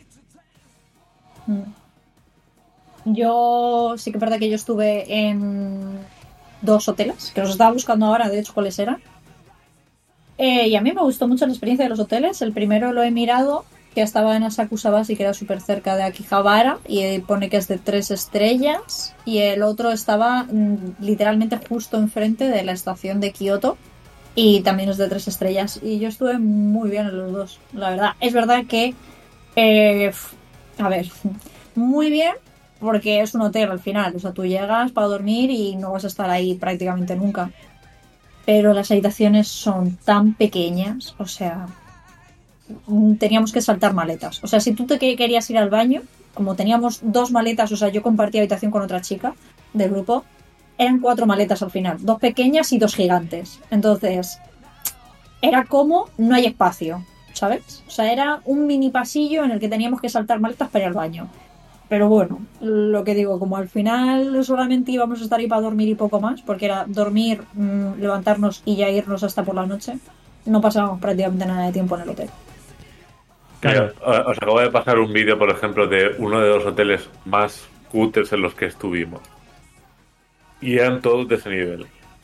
Yo sí que es verdad que yo estuve en dos hoteles, que los estaba buscando ahora, de hecho, cuáles eran. Eh, y a mí me gustó mucho la experiencia de los hoteles. El primero lo he mirado, que estaba en Asakusabashi, que era súper cerca de Akihabara, y pone que es de tres estrellas. Y el otro estaba mm, literalmente justo enfrente de la estación de Kioto, y también es de tres estrellas. Y yo estuve muy bien en los dos, la verdad. Es verdad que, eh, a ver, muy bien, porque es un hotel al final. O sea, tú llegas para dormir y no vas a estar ahí prácticamente nunca. Pero las habitaciones son tan pequeñas, o sea, teníamos que saltar maletas. O sea, si tú te que- querías ir al baño, como teníamos dos maletas, o sea, yo compartía habitación con otra chica del grupo, eran cuatro maletas al final, dos pequeñas y dos gigantes. Entonces, era como no hay espacio, ¿sabes? O sea, era un mini pasillo en el que teníamos que saltar maletas para ir al baño. Pero bueno, lo que digo, como al final solamente íbamos a estar ahí para dormir y poco más, porque era dormir, mmm, levantarnos y ya irnos hasta por la noche, no pasábamos prácticamente nada de tiempo en el hotel. Claro. Mira, os acabo de pasar un vídeo, por ejemplo, de uno de los hoteles más cutres en los que estuvimos. Y eran todos de ese nivel.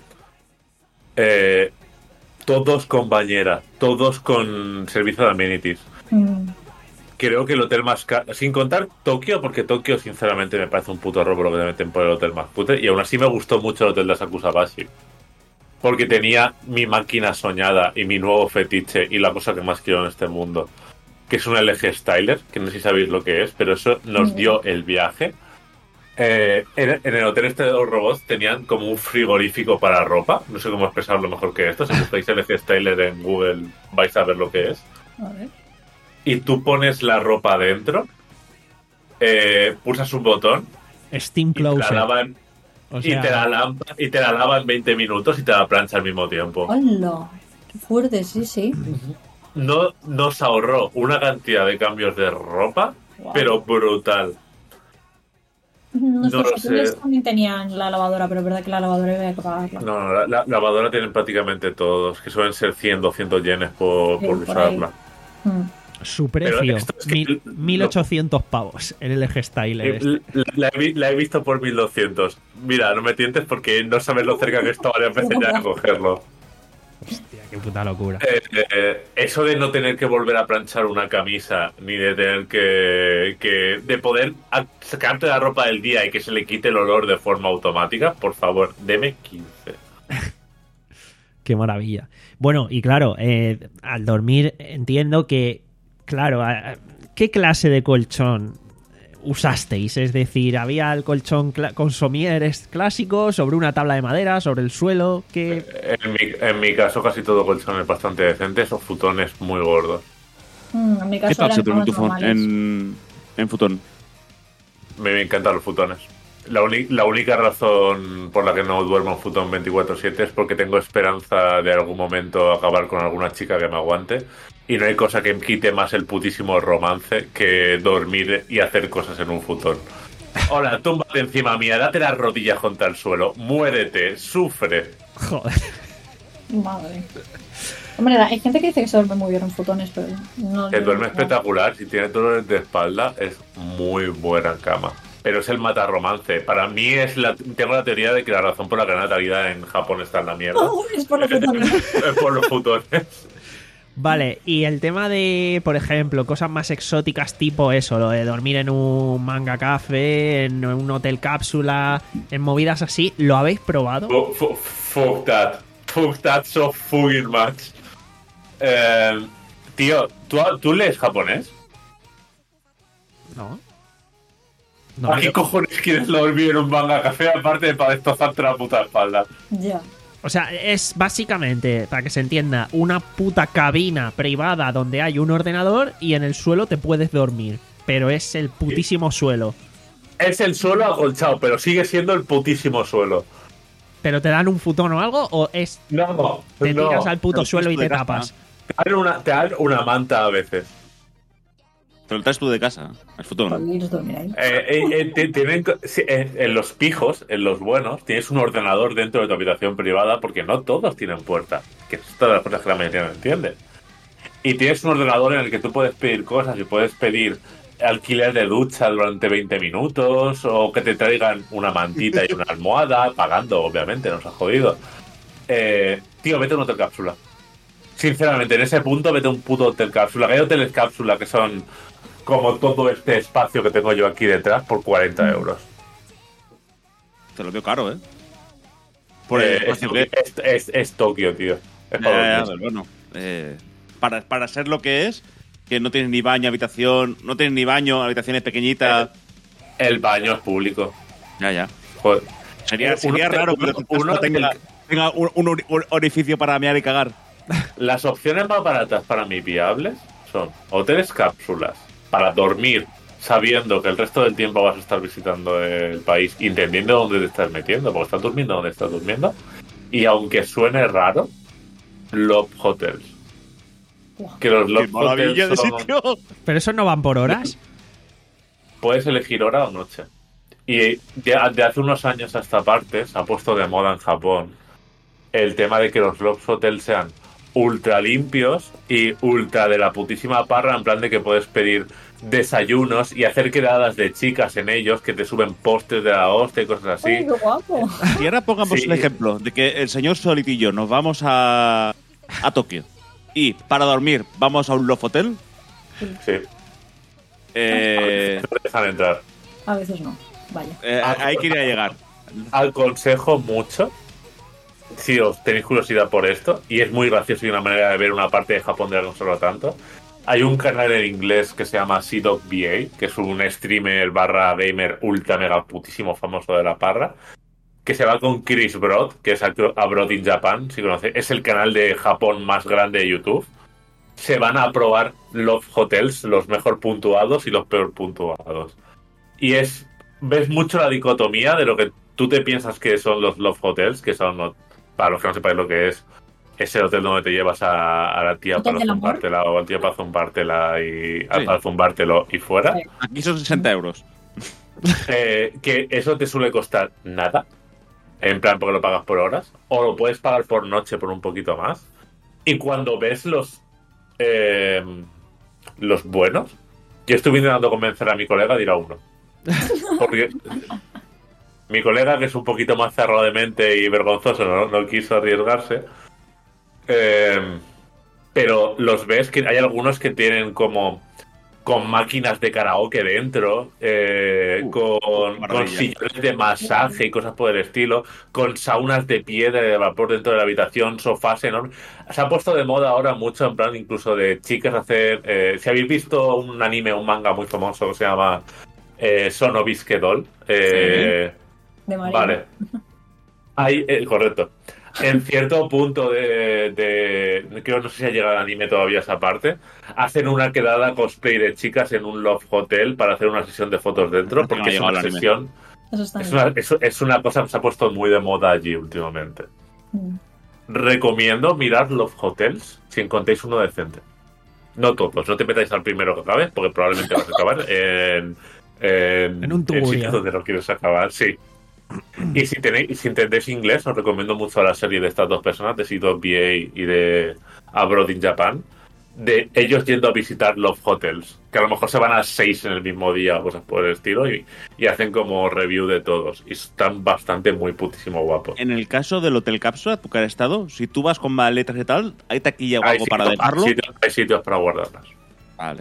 Eh, todos con bañera, todos con servicio de amenities. Mm. Creo que el hotel más caro, sin contar Tokio, porque Tokio sinceramente me parece un puto robo lo que te meten por el hotel más putre, y aún así me gustó mucho el hotel de Asakusabashi, porque tenía mi máquina soñada y mi nuevo fetiche y la cosa que más quiero en este mundo, que es un L G Styler, que no sé si sabéis lo que es, pero eso nos dio el viaje. Eh, en, en el hotel este de los robots tenían como un frigorífico para ropa, no sé cómo expresarlo mejor que esto, si buscáis L G Styler en Google vais a ver lo que es. A ver. Y tú pones la ropa adentro, eh, pulsas un botón Steam y te, la Closet. lavan, O y, sea, te la lampa- y te la lava en veinte minutos y te la plancha al mismo tiempo. ¡Hola! ¡Qué fuerte! Sí, sí. No nos ahorró una cantidad de cambios de ropa, Wow. pero brutal. Nuestros No lo hoteles sé. también tenían la lavadora, pero es verdad que la lavadora había que pagarla. No, no, la, la lavadora tienen prácticamente todos, que suelen ser cien, doscientos yenes por, Sí, por por ahí. usarla. Mm. Su Pero precio, esto es que mil- lo- 1800 pavos el L G Styler. Eh, Este. La, la he, vi- la he visto por mil doscientos. Mira, no me tientes porque no sabes lo cerca que está varias veces ya de cogerlo. Hostia, qué puta locura. Eh, eh, eso de no tener que volver a planchar una camisa, ni de tener que, que de poder a- sacarte la ropa del día y que se le quite el olor de forma automática, por favor, deme quince. Qué maravilla. Bueno, y claro, eh, al dormir entiendo que, claro, a- a- ¿qué clase de colchón usasteis? Es decir, ¿había el colchón cla- con somieres clásico sobre una tabla de madera, sobre el suelo? ¿Qué? En mi, en mi caso, casi todo colchón es bastante decente, esos futones muy gordos. Mm, en mi ¿Qué caso tal se eran duerme en, tu camas fo- normales. en, en futón? Me encantan los futones. La, uni- la única razón por la que no duermo en futón veinticuatro siete es porque tengo esperanza de algún momento acabar con alguna chica que me aguante. Y no hay cosa que me quite más el putísimo romance que dormir y hacer cosas en un futón. Hola, túmbate encima mía, date las rodillas contra el suelo, muérete, sufre. Joder. Madre. Hombre, hay gente que dice que se duerme muy bien en futones, pero no. Que yo duerme no- espectacular, si tiene dolores de espalda, es muy buena en cama. Pero es el matarromance. Para mí es la, tengo la teoría de que la razón por la que la natalidad en Japón está en la mierda Oh, es por los futones. es por los futones. Vale, y el tema de, por ejemplo, cosas más exóticas tipo eso, lo de dormir en un manga café, en un hotel cápsula, en movidas así, ¿lo habéis probado? Fu- fu- Fuck that. Fuck that so fucking much. Eh, tío, ¿tú, ¿tú lees japonés? No. No, ¿A qué yo- cojones quieres dormir en un manga café aparte de para destrozarte la puta espalda? Ya. O sea, es básicamente, para que se entienda, una puta cabina privada donde hay un ordenador y en el suelo te puedes dormir. Pero es el putísimo suelo. Es el suelo acolchado, pero sigue siendo el putísimo suelo. ¿Pero te dan un futón o algo? ¿O es No, te no. tiras al puto Pero suelo y esto de te casa. tapas? Te dan una, te dan una manta a veces. Te lo traes tú de casa, al futón. Podéis dormir ahí. Eh, eh, eh, te- tienen, sí, eh, en los pijos, en los buenos, tienes un ordenador dentro de tu habitación privada porque no todos tienen puerta. Que es todas las cosas que la mayoría no entiende. Y tienes un ordenador en el que tú puedes pedir cosas y puedes pedir alquiler de ducha durante veinte minutos o que te traigan una mantita y una almohada, pagando, obviamente, nos ha jodido. Eh, tío, vete a un hotel cápsula. Sinceramente, en ese punto, vete a un puto hotel cápsula. Que hay hoteles cápsula que son como todo este espacio que tengo yo aquí detrás por cuarenta euros. Te lo veo caro, ¿eh? Por Eh, el es, espacio que es, es- es Tokio, tío. Es para Ya, ya, dormir. pero bueno, eh, para, para ser lo que es, que no tienes ni baño, habitación, no tienes ni baño, habitaciones pequeñitas. El baño es público. Ya, ya. Joder. Sería, Uno- sería raro uno- que el uno- no tenga, tenga un, un ori- un orificio para mear y cagar. Las opciones más baratas para mí viables son hoteles cápsulas para dormir sabiendo que el resto del tiempo vas a estar visitando el país y entendiendo dónde te estás metiendo, porque estás durmiendo donde estás durmiendo. Y aunque suene raro, Love Hotels. Que los ¡Qué Love maravilla de Hotels son- sitio! ¿Pero esos no van por horas? puedes elegir hora o noche. Y de, de hace unos años a esta parte se ha puesto de moda en Japón el tema de que los Love Hotels sean ultra limpios y ultra de la putísima parra, en plan de que puedes pedir desayunos y hacer quedadas de chicas en ellos que te suben postres de la hostia y cosas ¡Ay, así. qué guapo! Y ahora pongamos Sí. el ejemplo de que el señor Solito y yo nos vamos a, a Tokio y para dormir vamos a un Love Hotel. Sí. Eh, No te dejan entrar. A veces no. Vaya. eh, ahí quería llegar. Aconsejo mucho, si os tenéis curiosidad por esto, y es muy gracioso y una manera de ver una parte de Japón de la que no se habla tanto. Hay un canal en inglés que se llama Sea Dog V A, que es un streamer barra gamer ultra mega putísimo famoso de la parra, que se va con Chris Broad, que es Abroad in Japan, si conoce, es el canal de Japón más grande de YouTube. Se van a probar Love Hotels, los mejor puntuados y los peor puntuados. Y es, ves mucho la dicotomía de lo que tú te piensas que son los Love Hotels, que son, para los que no sepáis lo que es, es el hotel donde te llevas a, a la tía ¿Hotel para del amor? zumbártela o al tío para zumbártela y, Sí. para zumbártelo y fuera. Sí. Aquí son sesenta euros. eh, que eso te suele costar nada, en plan porque lo pagas por horas, o lo puedes pagar por noche por un poquito más. Y cuando ves los eh, los buenos, yo estuve intentando convencer a mi colega de ir a uno. Porque mi colega, que es un poquito más cerrado de mente y vergonzoso, no, no quiso arriesgarse. Eh, pero los ves que hay algunos que tienen como con máquinas de karaoke dentro, eh, Uh, con, maravilla. con sillones de masaje y cosas por el estilo, con saunas de piedra de vapor dentro de la habitación, sofás enormes. Se ha puesto de moda ahora mucho, en plan, incluso de chicas hacer... Eh, si habéis visto un anime, un manga muy famoso que se llama eh, Sonobiske Doll, eh, De María. vale. Hay, eh, correcto. En cierto punto de, de... Creo no sé si ha llegado al anime todavía esa parte. Hacen una quedada cosplay de chicas en un Love Hotel para hacer una sesión de fotos dentro. No, que no Porque ha es llegado una al anime. sesión... Eso está Es bien. una, es, es una cosa que se ha puesto muy de moda allí últimamente. Mm. Recomiendo mirar Love Hotels si encontráis uno decente. No todos, no te metáis al primero que acabes, porque probablemente vas a acabar en, en, En un tugurio. sitios donde no quieres acabar, sí. Y si tenéis, si entendéis inglés, os recomiendo mucho la serie de estas dos personas, de C dos B A y de Abroad in Japan, de ellos yendo a visitar Love Hotels, que a lo mejor se van a seis en el mismo día o cosas por el estilo, y, y hacen como review de todos. Y están bastante muy putísimo guapos. En el caso del Hotel Cápsula, tú que has estado, si tú vas con maletas y tal, ¿hay taquilla o Hay algo para sitios- dejarlo? hay sitios- hay sitios para guardarlas. Vale.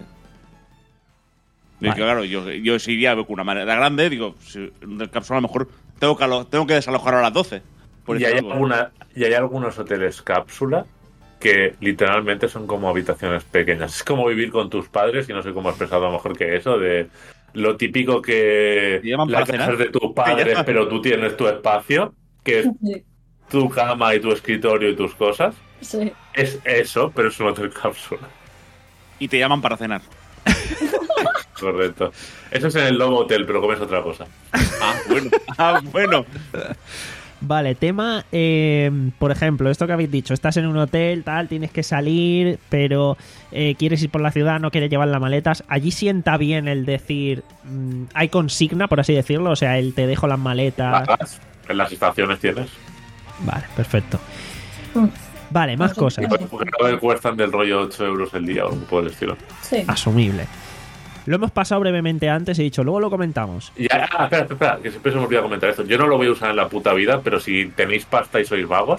Vale. Digo, claro, yo, yo si iría con una maleta grande, digo, si en el cápsula a lo mejor tengo que, alo- tengo que desalojar a las doce. Por Y decir hay, algo. alguna, y hay algunos hoteles cápsula que literalmente son como habitaciones pequeñas. Es como vivir con tus padres, y no sé cómo expresarlo mejor que eso, de lo típico que ¿Te llaman la para casa cenar? es de tus ¿Te padres, llaman? pero tú tienes tu espacio, que es Sí, tu cama y tu escritorio y tus cosas. sí. Es eso, pero es un hotel cápsula. Y te llaman para cenar. Correcto. Eso es en el Lobo Hotel, pero comes otra cosa. Ah, bueno. Ah, bueno. Vale, tema, eh, por ejemplo, esto que habéis dicho, estás en un hotel, tal, tienes que salir, pero eh, quieres ir por la ciudad, no quieres llevar las maletas. Allí sienta bien el decir, mm, hay consigna, por así decirlo, o sea, el te dejo las maletas. Las- En las estaciones tienes. Vale, perfecto. Mm. Vale, más cosas. Porque no me cuestan del rollo ocho euros el día o algo por el estilo. Sí. Asumible. Lo hemos pasado brevemente antes, he dicho, luego lo comentamos. Ya, ah, espera, espera, espera, que siempre se me olvida comentar esto. Yo no lo voy a usar en la puta vida, pero si tenéis pasta y sois vagos,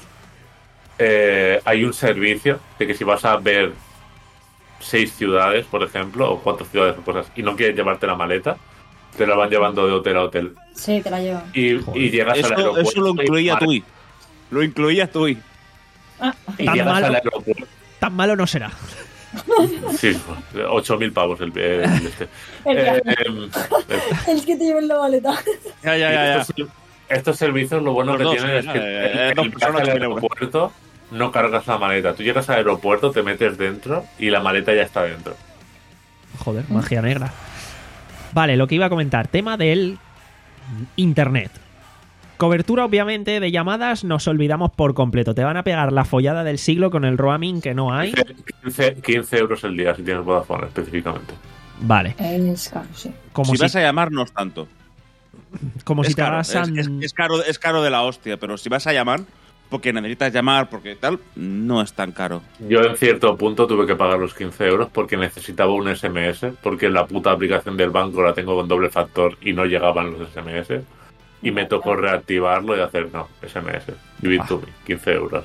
eh, hay un servicio de que si vas a ver seis ciudades, por ejemplo, o cuatro ciudades o cosas, y no quieres llevarte la maleta, te la van llevando de hotel a hotel. Sí, te la llevan. Y, Joder. y llegas al Eso, aeropuerto. eso lo y- incluía Tui. Lo incluía Tui. Ah, Y Tan llegas malo. al aeropuerto. Tan malo no será. Sí, ocho mil pavos el, el este. el Eh, viaje. em, Es que te lleven la maleta. Ya, ya, ya, ya. Estos, estos servicios lo bueno Los que dos, tienen eh, es que eh, en eh, el dos viaje personas, al ocho mil euros. aeropuerto no cargas la maleta. Tú llegas al aeropuerto, te metes dentro y la maleta ya está dentro. Joder, magia negra. Vale, lo que iba a comentar, tema del internet. Cobertura, obviamente, de llamadas nos olvidamos por completo. Te van a pegar la follada del siglo con el roaming que no hay. quince, quince euros el día si tienes Vodafone específicamente. Vale, Es caro, sí. como Si si, vas a llamar, no es tanto. como es, si te caro, vas es, a... es- es caro, es caro de la hostia, pero si vas a llamar, porque necesitas llamar, porque tal, no es tan caro. Yo en cierto punto tuve que pagar los quince euros porque necesitaba un S M S, porque la puta aplicación del banco la tengo con doble factor y no llegaban los S M S. Y me tocó reactivarlo y hacer, no, S M S. Give it to me, quince euros.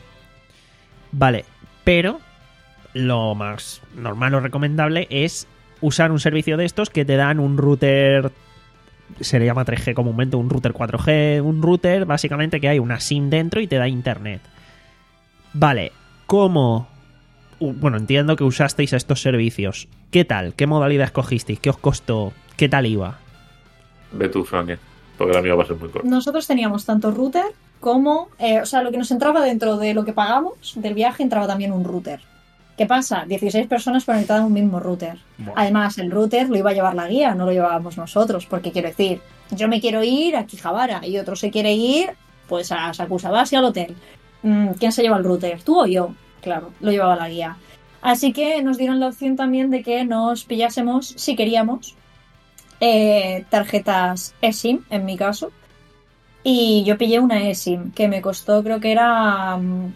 Vale, pero lo más normal o recomendable es usar un servicio de estos que te dan un router, se le llama tres G comúnmente, un router cuatro G, un router básicamente que hay una SIM dentro y te da internet. Vale, ¿cómo? Uh, bueno, entiendo que usasteis estos servicios. ¿Qué tal? ¿Qué modalidad escogisteis? ¿Qué os costó? ¿Qué tal iba? Ve tú, Sonia, porque la mía va a ser muy corta. Nosotros teníamos tanto router como, eh, o sea, lo que nos entraba dentro de lo que pagamos del viaje entraba también un router. ¿Qué pasa? dieciséis personas conectadas a un mismo router. Además, el router lo iba a llevar la guía, no lo llevábamos nosotros, porque quiero decir, yo me quiero ir a Quijabara y otro se quiere ir pues a Sakusabasi al hotel. Mm, ¿Quién se lleva el router? ¿Tú o yo? Claro, lo llevaba la guía. Así que nos dieron la opción también de que nos pillásemos, si queríamos, eh, tarjetas eSIM, en mi caso. Y yo pillé una eSIM que me costó, creo que era...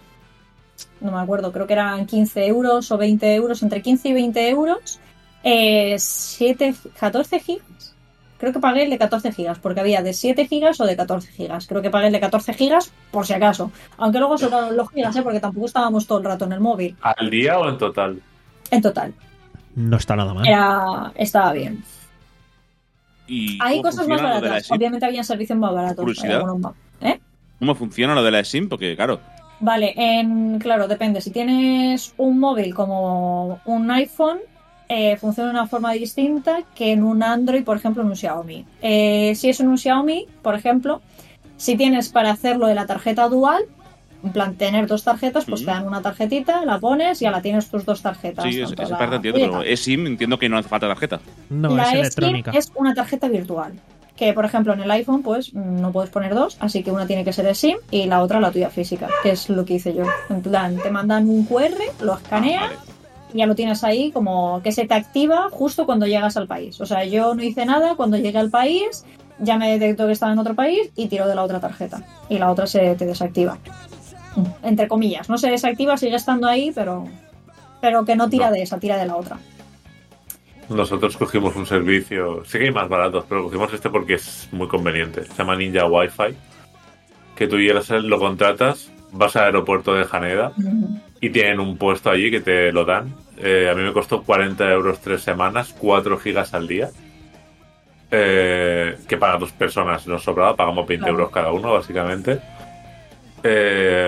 No me acuerdo, creo que eran quince euros o veinte euros, entre quince y veinte euros. Eh, siete, catorce gigas. Creo que pagué el de catorce gigas, porque había de siete gigas o de catorce gigas. Creo que pagué el de catorce gigas, por si acaso. Aunque luego sobraron los gigas, ¿eh? Porque tampoco estábamos todo el rato en el móvil. ¿Al día o en total? En total. No está nada mal. Era, estaba bien. ¿Y Hay cómo cosas más funciona lo de la baratas. eSIM? Obviamente habían servicios más baratos. Curiosidad. Eh, bueno, ¿eh? ¿Cómo funciona lo de la eSIM? Porque, claro, Vale, en, claro, depende. Si tienes un móvil como un iPhone, eh, funciona de una forma distinta que en un Android, por ejemplo, en un Xiaomi. Eh, si es en un Xiaomi, por ejemplo, si tienes para hacerlo de la tarjeta dual, en plan tener dos tarjetas, pues Mm. te dan una tarjetita, la pones y ya la tienes tus dos tarjetas. sí, es- tanto esa la parte entiendo, tuya pero eSIM entiendo que no hace falta tarjeta. No, la es eSIM electrónica. es una tarjeta virtual. Que, por ejemplo, en el iPhone, pues no puedes poner dos, así que una tiene que ser eSIM y la otra la tuya física, que es lo que hice yo. En plan, te mandan un cu erre, lo escaneas Vale. y ya lo tienes ahí como que se te activa justo cuando llegas al país. O sea, yo no hice nada, cuando llegué al país ya me detectó que estaba en otro país y tiro de la otra tarjeta. Y la otra se te desactiva. Entre comillas, no se desactiva, sigue estando ahí, pero, pero que no tira No. de esa, tira de la otra. Nosotros cogimos un servicio, sí que hay más baratos, pero cogimos este porque es muy conveniente. Se llama Ninja Wi-Fi, que tú llegas, lo contratas, vas al aeropuerto de Haneda Ujú. y tienen un puesto allí que te lo dan. Eh, a mí me costó cuarenta euros tres semanas, cuatro gigas al día. Eh, que para dos personas nos sobraba, pagamos veinte Claro. euros cada uno, básicamente. Eh,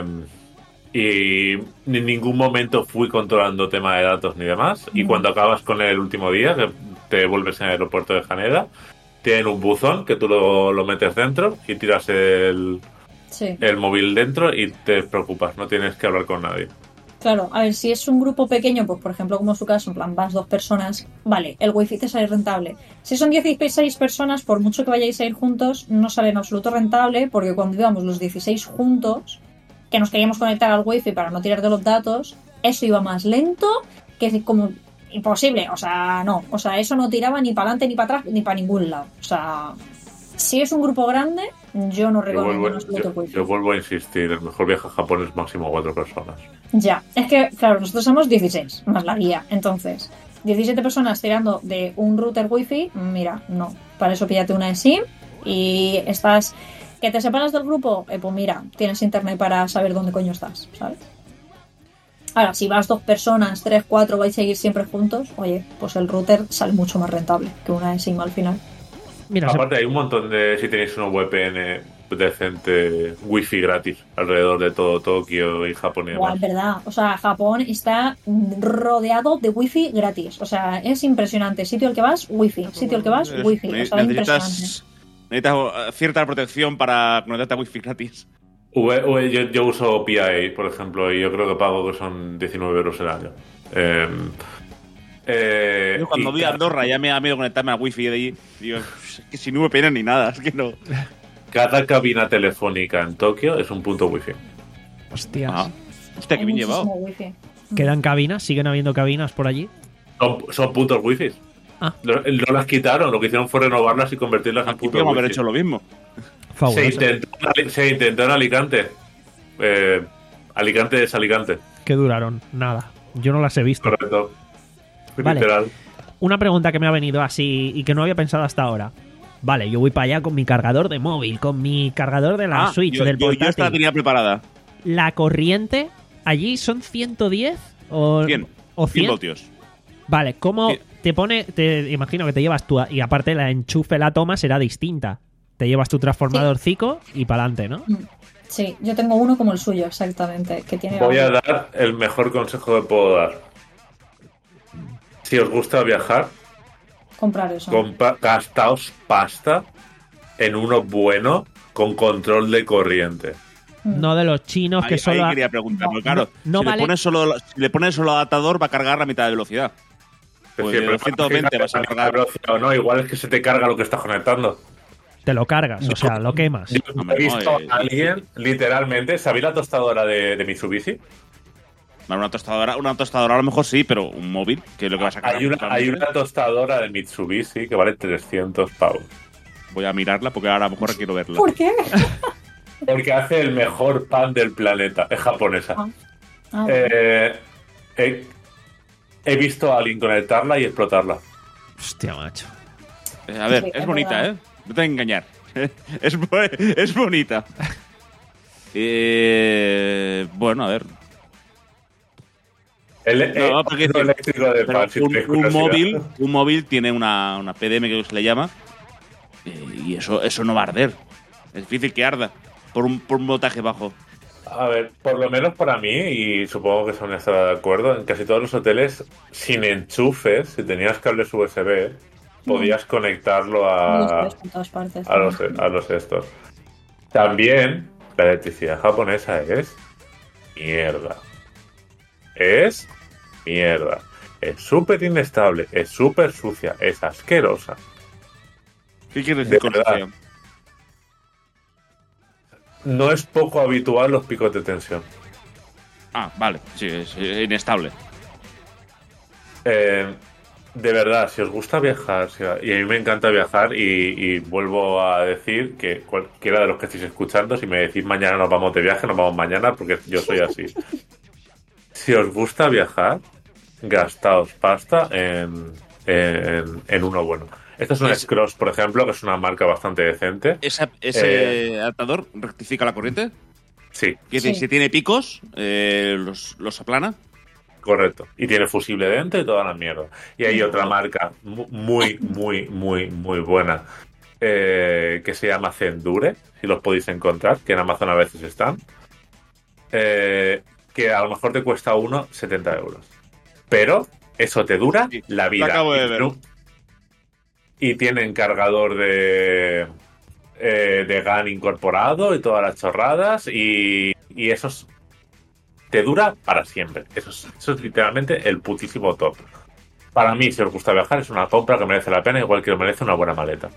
y en ningún momento fui controlando tema de datos ni demás. Y Mm. cuando acabas con el último día, que te vuelves en el aeropuerto de Haneda, tienen un buzón que tú lo, lo metes dentro y tiras el, Sí. el móvil dentro y te despreocupas, no tienes que hablar con nadie. Claro, a ver, si es un grupo pequeño, pues por ejemplo, como es su caso, en plan, vas dos personas, vale, el wifi te sale rentable. Si son dieciséis personas, por mucho que vayáis a ir juntos, no sale en absoluto rentable, porque cuando íbamos los dieciséis juntos, que nos queríamos conectar al wifi para no tirar de los datos, eso iba más lento que como imposible, o sea, no, o sea, eso no tiraba ni para adelante, ni para atrás, ni para ningún lado. O sea, si es un grupo grande, yo no Yo recomiendo vuelvo, en absoluto el yo- wifi. yo vuelvo a insistir, el mejor viaje a Japón es máximo cuatro personas. Ya, es que, claro, nosotros somos dieciséis, más la guía. Entonces, diecisiete personas tirando de un router wifi, mira, no. Para eso píllate una eSIM y estás... ¿Que te separas del grupo? Eh, pues mira, tienes internet para saber dónde coño estás, ¿sabes? Ahora, si vas dos personas, tres, cuatro, vais a ir siempre juntos, oye, pues el router sale mucho más rentable que una eSIM al final. Mira, se- Aparte hay un montón de, si tenéis una V P N decente, wifi gratis alrededor de todo Tokio y Japón y Buah, demás. es verdad. O sea, Japón está rodeado de wifi gratis. O sea, es impresionante. Sitio al que vas, wifi. Sitio al que vas, wifi. O sea, es impresionante. necesitas, necesitas uh, cierta protección para conectarte a wifi gratis. V- V- yo, yo uso P I A, por ejemplo, y yo creo que pago que son diecinueve euros al año. Eh, eh, Yo cuando y voy a Andorra ya me da miedo conectarme al wifi de allí. Digo, es que sin V P N ni nada, es que no. cada cabina telefónica en Tokio es un punto wifi. hostias. Ah, hostia, Hay qué bien muchísimo llevado. wifi. ¿Quedan cabinas? ¿Siguen habiendo cabinas por allí? Son, son puntos wifi. Ah. No, no las quitaron, lo que hicieron fue renovarlas y convertirlas en Aquí puntos podríamos haber wifi. hecho lo mismo. Se Fabuloso. intentó, en Ali- se intentó en Alicante. Eh, Alicante es Alicante, Que duraron nada. Yo no las he visto. correcto. Vale. Literal. Una pregunta que me ha venido así y que no había pensado hasta ahora. Vale, yo voy para allá con mi cargador de móvil, con mi cargador de la Ah, Switch, yo, del yo, yo portátil. esta la tenía preparada. ¿La corriente allí son ciento diez o cien. o cien cien? voltios. Vale, ¿cómo Cien. te pone? Te imagino que te llevas tú y aparte la enchufe, la toma será distinta. Te llevas tu transformadorcico y para adelante, ¿no? Sí, yo tengo uno como el suyo, exactamente. Que tiene Voy a algo. dar el mejor consejo que puedo dar. Si os gusta viajar, Comprar eso. compa- gastaos pasta en uno bueno con control de corriente. Mm. No de los chinos Ahí, que ahí solo... quería preguntar, No, porque claro, no si, vale- le pones solo, si le pones solo adaptador va a cargar la mitad de velocidad. Pues Sí, de pero ciento veinte vas a fíjate, cargar. velocidad o no, igual es que se te carga lo que estás conectando. Te lo cargas, o sea, lo quemas. Yo Hombre, he visto no, a eh, alguien, literalmente, ¿sabéis la tostadora de, de Mitsubishi? Una tostadora, una tostadora a lo mejor sí, pero un móvil, que es lo que va a sacar. Hay una, hay una tostadora de Mitsubishi que vale trescientos pavos. Voy a mirarla porque ahora a lo mejor quiero verla. ¿Por qué? Porque hace el mejor pan del planeta. Es japonesa. Ah. Ah, Eh, he, he visto a alguien conectarla y explotarla. Hostia, macho. Eh, a ver, Sí, es es bonita, verdad. ¿eh? No te voy a engañar. es, bo- es bonita. Eh, bueno, a ver. El, No, el porque horno eléctrico de pero pan, si un, tenéis un curiosidad. móvil, un móvil tiene una, una P D M que se le llama eh, y eso, eso no va a arder. Es difícil que arda por un, por un voltaje bajo. A ver, por lo menos para mí, y supongo que Sonia estará de acuerdo, en casi todos los hoteles, sin enchufes, si tenías cables U S B, podías conectarlo a, Los ves en todas partes. a, los, a los estos. También, la electricidad japonesa es mierda. Es mierda. Es súper inestable, es súper sucia, es asquerosa. ¿Qué quieres De decir con verdad. eso? No es poco habitual los picos de tensión. Ah, vale, sí, es eh, inestable. Eh, de verdad, si os gusta viajar, si- y a mí me encanta viajar, y, y vuelvo a decir que cualquiera de los que estéis escuchando, si me decís mañana nos vamos de viaje, nos vamos mañana, porque yo soy así. Si os gusta viajar, gastaos pasta en, en, en uno bueno. Esto es un Es- S-Cross, por ejemplo, que es una marca bastante decente. ¿Ese, ese adaptador rectifica la corriente? Sí, Que Sí. si tiene picos, eh, los, los aplana. correcto. Y tiene fusible dentro y toda la mierda. Y hay otra marca mu- muy, muy, muy, muy buena eh, que se llama Zendure, si los podéis encontrar, que en Amazon a veces están. Eh, que a lo mejor te cuesta uno setenta euros. Pero eso te dura Sí, la lo vida. acabo de y, ver. tiene un- y tienen cargador de, eh, de GAN incorporado y todas las chorradas. Y, y eso es- te dura para siempre. Eso es, eso es literalmente el putísimo top. Para mí, si os gusta viajar, es una compra que merece la pena, igual que lo merece una buena maleta.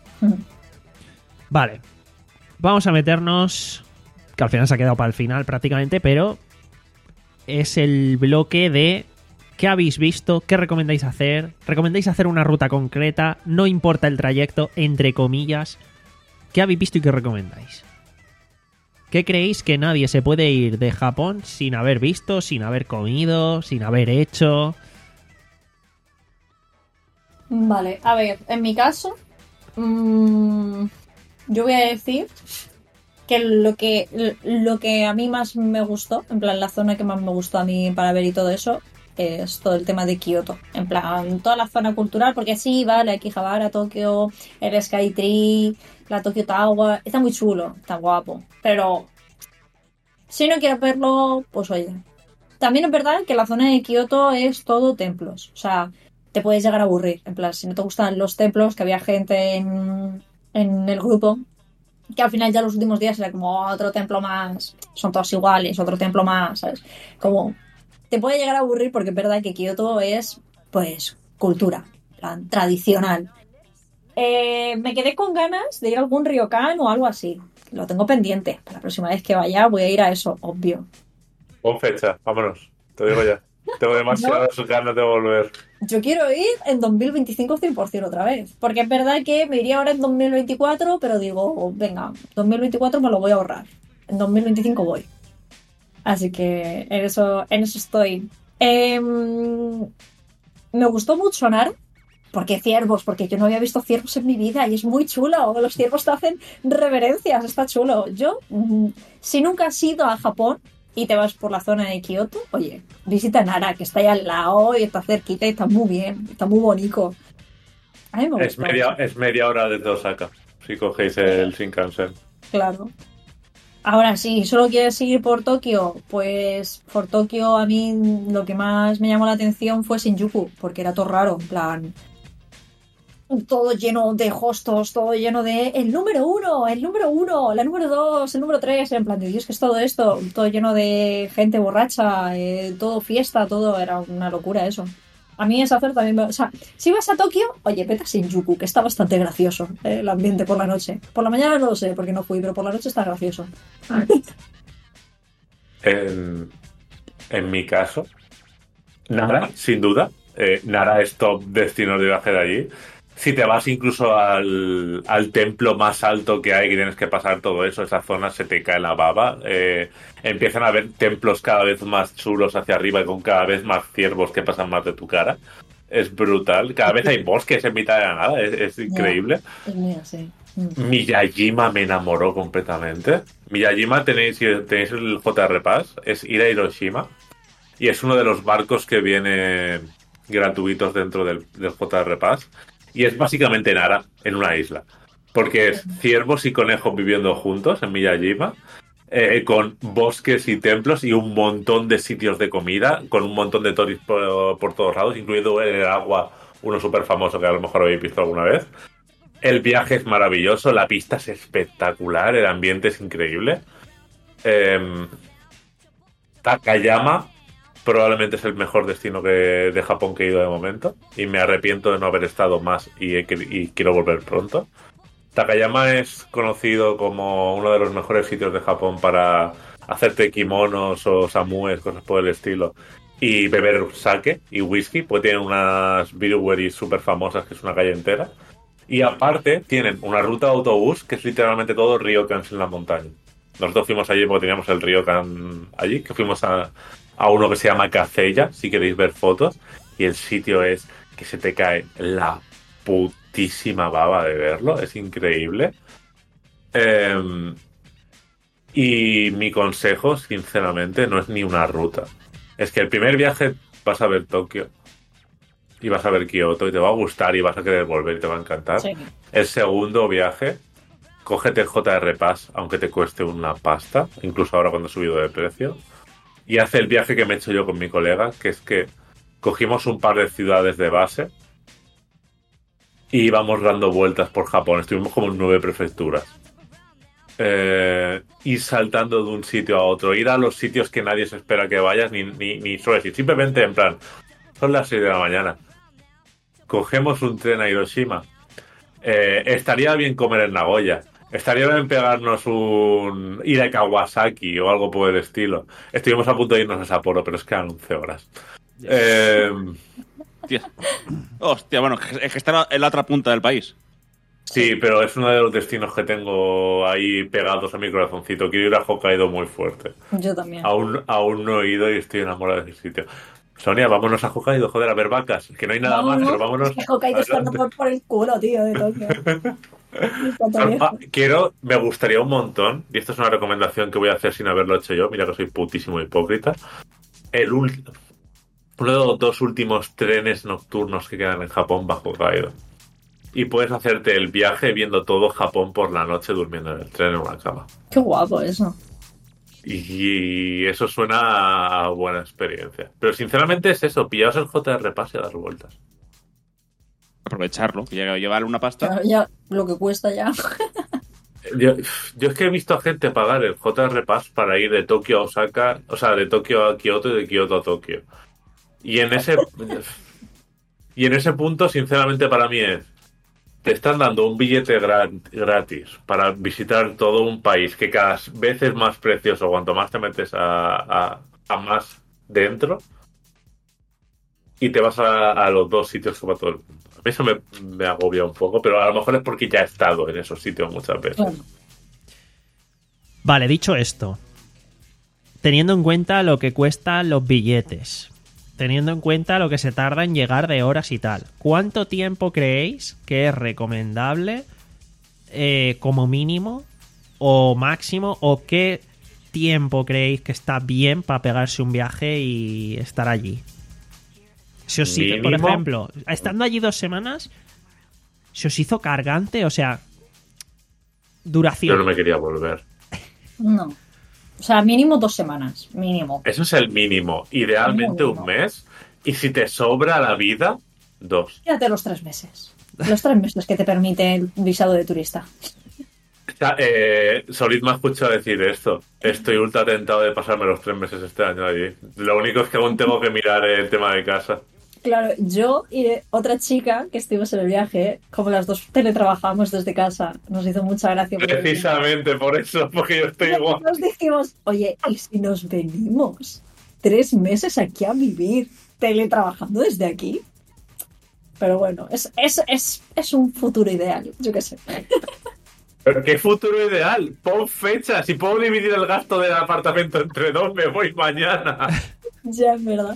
Vale. Vamos a meternos, que al final se ha quedado para el final prácticamente, pero es el bloque de qué habéis visto, qué recomendáis hacer. ¿Recomendáis hacer una ruta concreta? No importa el trayecto, entre comillas. ¿Qué habéis visto y qué recomendáis? ¿Qué creéis que nadie se puede ir de Japón sin haber visto, sin haber comido, sin haber hecho? Vale, a ver, en mi caso, mmm, yo voy a decir que lo que lo que a mí más me gustó, en plan la zona que más me gustó a mí para ver y todo eso, es todo el tema de Kioto. En plan, toda la zona cultural, porque sí, vale, Akihabara, Tokio, el Skytree, la Tokyo Tower, está muy chulo, está guapo, pero si no quieres verlo, pues oye. También es verdad que la zona de Kioto es todo templos, o sea, te puedes llegar a aburrir. En plan, si no te gustan los templos, que había gente en, en el grupo, que al final ya los últimos días era como otro templo más, son todos iguales, otro templo más, ¿sabes? Como, te puede llegar a aburrir porque es verdad que Kioto es, pues, cultura, en plan, tradicional. Eh, me quedé con ganas de ir a algún ryokan o algo así. Lo tengo pendiente. Para la próxima vez que vaya voy a ir a eso, obvio. Pon fecha, vámonos. Te digo ya. Tengo demasiadas ganas de volver. Yo quiero ir en dos mil veinticinco cien por ciento otra vez. Porque es verdad que me iría ahora en dos mil veinticuatro, pero digo, venga, dos mil veinticuatro me lo voy a ahorrar. En dos mil veinticinco voy. Así que en eso, en eso estoy. Eh, me gustó mucho Nara. Porque ciervos, porque yo no había visto ciervos en mi vida y es muy chulo. Los ciervos te hacen reverencias, está chulo. Yo, mm, si nunca has ido a Japón y te vas por la zona de Kioto, oye, visita Nara, que está ahí al lado y está cerquita y está muy bien, está muy bonito. A mí me Es gusta. media, es media hora desde Osaka, si cogéis el Shinkansen. Claro. Ahora sí, solo quieres ir por Tokio, pues por Tokio a mí lo que más me llamó la atención fue Shinjuku, porque era todo raro, en plan, todo lleno de hostos, todo lleno de el número uno, el número uno, la número dos, el número tres, en plan de Dios, ¿qué es todo esto? Todo lleno de gente borracha, eh, todo fiesta, todo, era una locura eso. A mí esa zona también me... O sea, si vas a Tokio, oye, vete a Shinjuku, que está bastante gracioso, eh, el ambiente por la noche. Por la mañana no lo sé, porque no fui, pero por la noche está gracioso. En, en mi caso, Nara, sin duda. Eh, Nara es top destino de viaje de allí. Si te vas incluso al, al templo más alto que hay, que tienes que pasar todo eso, esa zona se te cae la baba. Eh, empiezan a haber templos cada vez más chulos hacia arriba y con cada vez más ciervos que pasan más de tu cara. Es brutal. Cada vez hay bosques en mitad de la nada. Es, es increíble. Es muy así. Mm. Miyajima me enamoró completamente. Miyajima, tenéis, si tenéis el J R Pass, es ir a Hiroshima. Y es uno de los barcos que viene gratuitos dentro del, del J R Pass. Y es básicamente Nara en una isla. Porque es ciervos y conejos viviendo juntos en Miyajima. Eh, con bosques y templos y un montón de sitios de comida, con un montón de toris por, por todos lados, incluido el agua, uno súper famoso que a lo mejor habéis visto alguna vez. El viaje es maravilloso, la pista es espectacular, el ambiente es increíble. Eh, Takayama probablemente es el mejor destino que, de Japón que he ido de momento, y me arrepiento de no haber estado más y, he, y quiero volver pronto. Takayama es conocido como uno de los mejores sitios de Japón para hacerte kimonos o samúes, cosas por el estilo, y beber sake y whisky, porque tienen unas breweries súper famosas que es una calle entera. Y aparte tienen una ruta de autobús que es literalmente todo ryokans en la montaña. Nosotros fuimos allí porque teníamos el ryokan allí, que fuimos a, a uno que se llama Kaseya, si queréis ver fotos, y el sitio es que se te cae la putísima baba de verlo, es increíble. Eh, y mi consejo, sinceramente, no es ni una ruta. Es que el primer viaje vas a ver Tokio y vas a ver Kioto y te va a gustar y vas a querer volver y te va a encantar. Sí. El segundo viaje, cógete el J R Pass, aunque te cueste una pasta, incluso ahora cuando ha subido de precio, y haz el viaje que me he hecho yo con mi colega, que es que cogimos un par de ciudades de base y íbamos dando vueltas por Japón. Estuvimos como en nueve prefecturas. Eh, ir saltando de un sitio a otro, ir a los sitios que nadie se espera que vayas, ni, ni, ni suele decir, simplemente en plan, son las seis de la mañana, cogemos un tren a Hiroshima, eh, estaría bien comer en Nagoya, estaría bien pegarnos un ir a Kawasaki o algo por el estilo. Estuvimos a punto de irnos a Sapporo, pero es que eran once horas. Eh, Hostia. Hostia, bueno, es que está en la otra punta del país. Sí, pero es uno de los destinos que tengo ahí pegados a mi corazoncito. Quiero ir a Hokkaido muy fuerte. Yo también. Aún, aún no he ido y estoy enamorado de ese sitio. Sonia, vámonos a Hokkaido, joder, a ver vacas. Que no hay nada no, más, no, pero vámonos. Es que Hokkaido está por, por el culo, tío, de Tokio. Quiero, me gustaría un montón, y esto es una recomendación que voy a hacer sin haberlo hecho yo, mira que soy putísimo hipócrita. El último, uno de los dos últimos trenes nocturnos que quedan en Japón va a Hokkaido. Y puedes hacerte el viaje viendo todo Japón por la noche durmiendo en el tren en una cama. Qué guapo eso. Y eso suena a buena experiencia. Pero sinceramente es eso, pillaos el J R Pass y a dar vueltas. Aprovecharlo, que llega a llevarle una pasta. Claro, ya, lo que cuesta ya. Yo, yo es que he visto a gente pagar el J R Pass para ir de Tokio a Osaka, o sea, de Tokio a Kioto y de Kioto a Tokio. Y en ese y en ese punto, sinceramente, para mí es, te están dando un billete gratis para visitar todo un país que cada vez es más precioso cuanto más te metes a, a, a más dentro, y te vas a, a los dos sitios que va todo el mundo. A mí eso me, me agobia un poco, pero a lo mejor es porque ya he estado en esos sitios muchas veces. Claro. Vale, dicho esto, teniendo en cuenta lo que cuestan los billetes, teniendo en cuenta lo que se tarda en llegar de horas y tal, ¿cuánto tiempo creéis que es recomendable eh, como mínimo o máximo, o qué tiempo creéis que está bien para pegarse un viaje y estar allí? Si os hizo, por ejemplo, estando allí dos semanas, ¿se os hizo cargante? O sea, duración. Yo no me quería volver. No. O sea, mínimo dos semanas, mínimo. Eso es el mínimo. Idealmente mínimo. Un mes. Y si te sobra la vida, dos. Quédate los tres meses. Los tres meses que te permite el visado de turista. O sea, eh, Solid me ha escuchado decir esto. Estoy ultra tentado de pasarme los tres meses este año allí. Lo único es que aún tengo que mirar el tema de casa. Claro, yo y otra chica que estuvimos en el viaje, como las dos teletrabajamos desde casa, nos hizo mucha gracia. Precisamente por eso, porque yo estoy igual. Nos dijimos, oye, ¿y si nos venimos? tres meses aquí a vivir, teletrabajando desde aquí. Pero bueno, es, es, es, es un futuro ideal, yo qué sé. Pero qué futuro ideal. Pon fecha. Si puedo dividir el gasto del apartamento entre dos, me voy mañana. Ya, es verdad.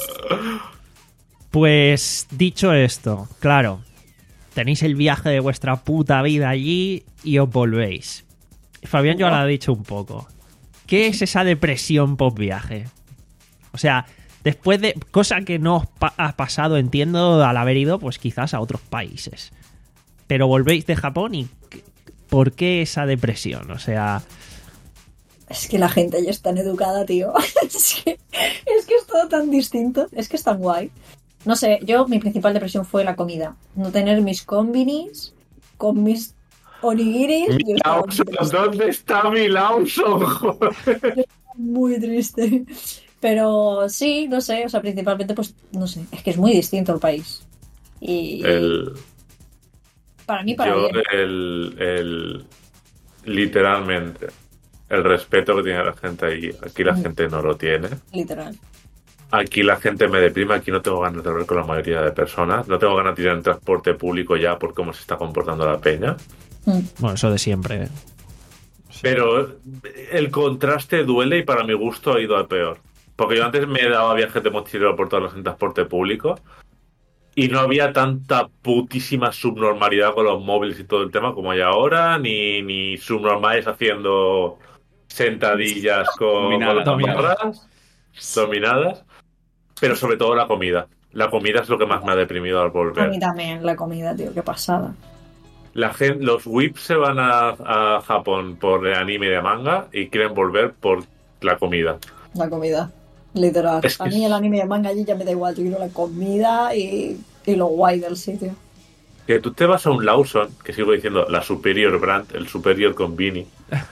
Pues dicho esto, claro, tenéis el viaje de vuestra puta vida allí y os volvéis. Fabián ya lo ha dicho un poco. ¿Qué es esa depresión post viaje? O sea, después de... Cosa que no os pa- ha pasado, entiendo, al haber ido, pues quizás a otros países. Pero volvéis de Japón y... ¿Por qué esa depresión? O sea... Es que la gente ya es tan educada, tío. Es que, es que es todo tan distinto. Es que es tan guay. No sé, yo mi principal depresión fue la comida. No tener mis combinis con mis onigiris. Mi Yo estaba Lawson, muy triste. ¿dónde está mi Lawson? Joder. Muy triste. Pero sí, no sé, o sea, principalmente pues, no sé, es que es muy distinto el país. Y El, para mí, para yo, bien. el, el... Literalmente, el respeto que tiene la gente ahí, aquí la Mm. gente no lo tiene. Literal. Aquí la gente me deprime, aquí no tengo ganas de hablar con la mayoría de personas. No tengo ganas de ir en transporte público ya por cómo se está comportando la peña. Mm. Bueno, eso de siempre. Pero el contraste duele y para mi gusto ha ido a peor. Porque yo antes me daba viajes de mochilero por todos los en transporte público y no había tanta putísima subnormalidad con los móviles y todo el tema como hay ahora, ni, ni subnormales haciendo sentadillas con, Dominadas, con las dominadas. barras, dominadas, pero sobre todo la comida. La comida es lo que más me ha deprimido al A volver. mí también la comida, tío, qué pasada. La gente, los whips se van a, a Japón por el anime de manga y quieren volver por la comida. La comida, literal. Es que A mí es- el anime de manga allí ya me da igual, yo quiero la comida y, y lo guay del sitio. Que tú te vas a un Lawson, que sigo diciendo la superior brand, el superior convini,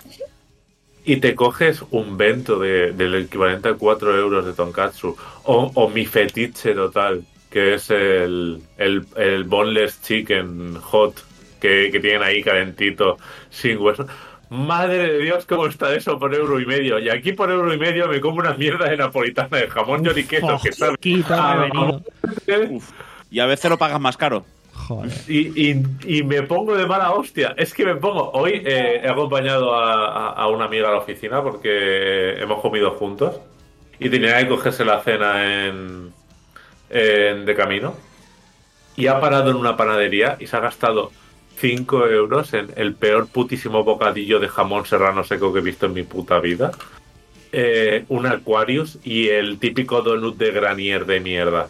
y te coges un bento de, del equivalente a cuatro euros de tonkatsu, o, o mi fetiche total, que es el, el, el boneless chicken hot, que, que tienen ahí calentito, sin hueso. Madre de Dios, cómo está eso por euro y medio. Y aquí por euro y medio me como una mierda de napolitana de jamón york y queso, que sabe Quito a- revenido. Uf. Y a veces lo pagas más caro. Joder. Y, y, y me pongo de mala hostia. Es que me pongo. Hoy eh, he acompañado a, a- a una amiga a la oficina porque hemos comido juntos y tenía que cogerse la cena en, en de camino. Y ha parado en una panadería y se ha gastado cinco euros en el peor putísimo bocadillo de jamón serrano seco que he visto en mi puta vida. Eh, un Aquarius y el típico donut de Granier de mierda.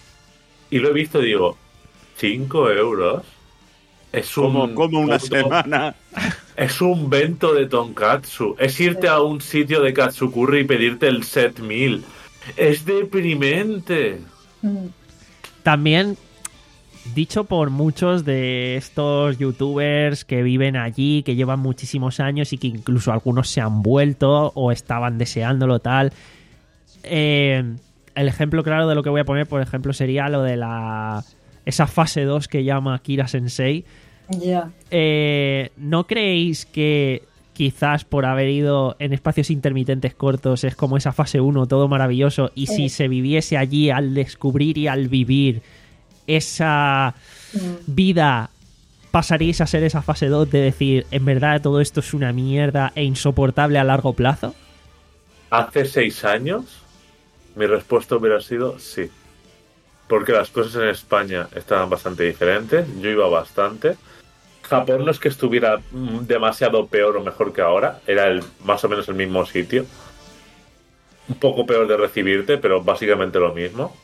Y lo he visto y digo, ¿cinco euros? Es un Como, como una puto- semana. Es un bento de tonkatsu. Es irte a un sitio de katsukuri y pedirte el set meal. Es deprimente. Mm. También dicho por muchos de estos youtubers que viven allí, que llevan muchísimos años y que incluso algunos se han vuelto o estaban deseándolo tal. Eh, el ejemplo claro de lo que voy a poner, por ejemplo, sería lo de la esa fase dos que llama Kira Sensei. Ya. Eh, ¿No creéis que quizás por haber ido en espacios intermitentes cortos es como esa fase uno, todo maravilloso, y si Sí. se viviese allí al descubrir y al vivir esa Mm. vida, pasaríais a ser esa fase dos de decir, en verdad todo esto es una mierda e insoportable a largo plazo? Hace seis años, mi respuesta hubiera sido sí. Porque las cosas en España estaban bastante diferentes. Yo iba bastante. Japón no es que estuviera mm, demasiado peor o mejor que ahora. Era el, más o menos el mismo sitio. Un poco peor de recibirte, pero básicamente lo mismo.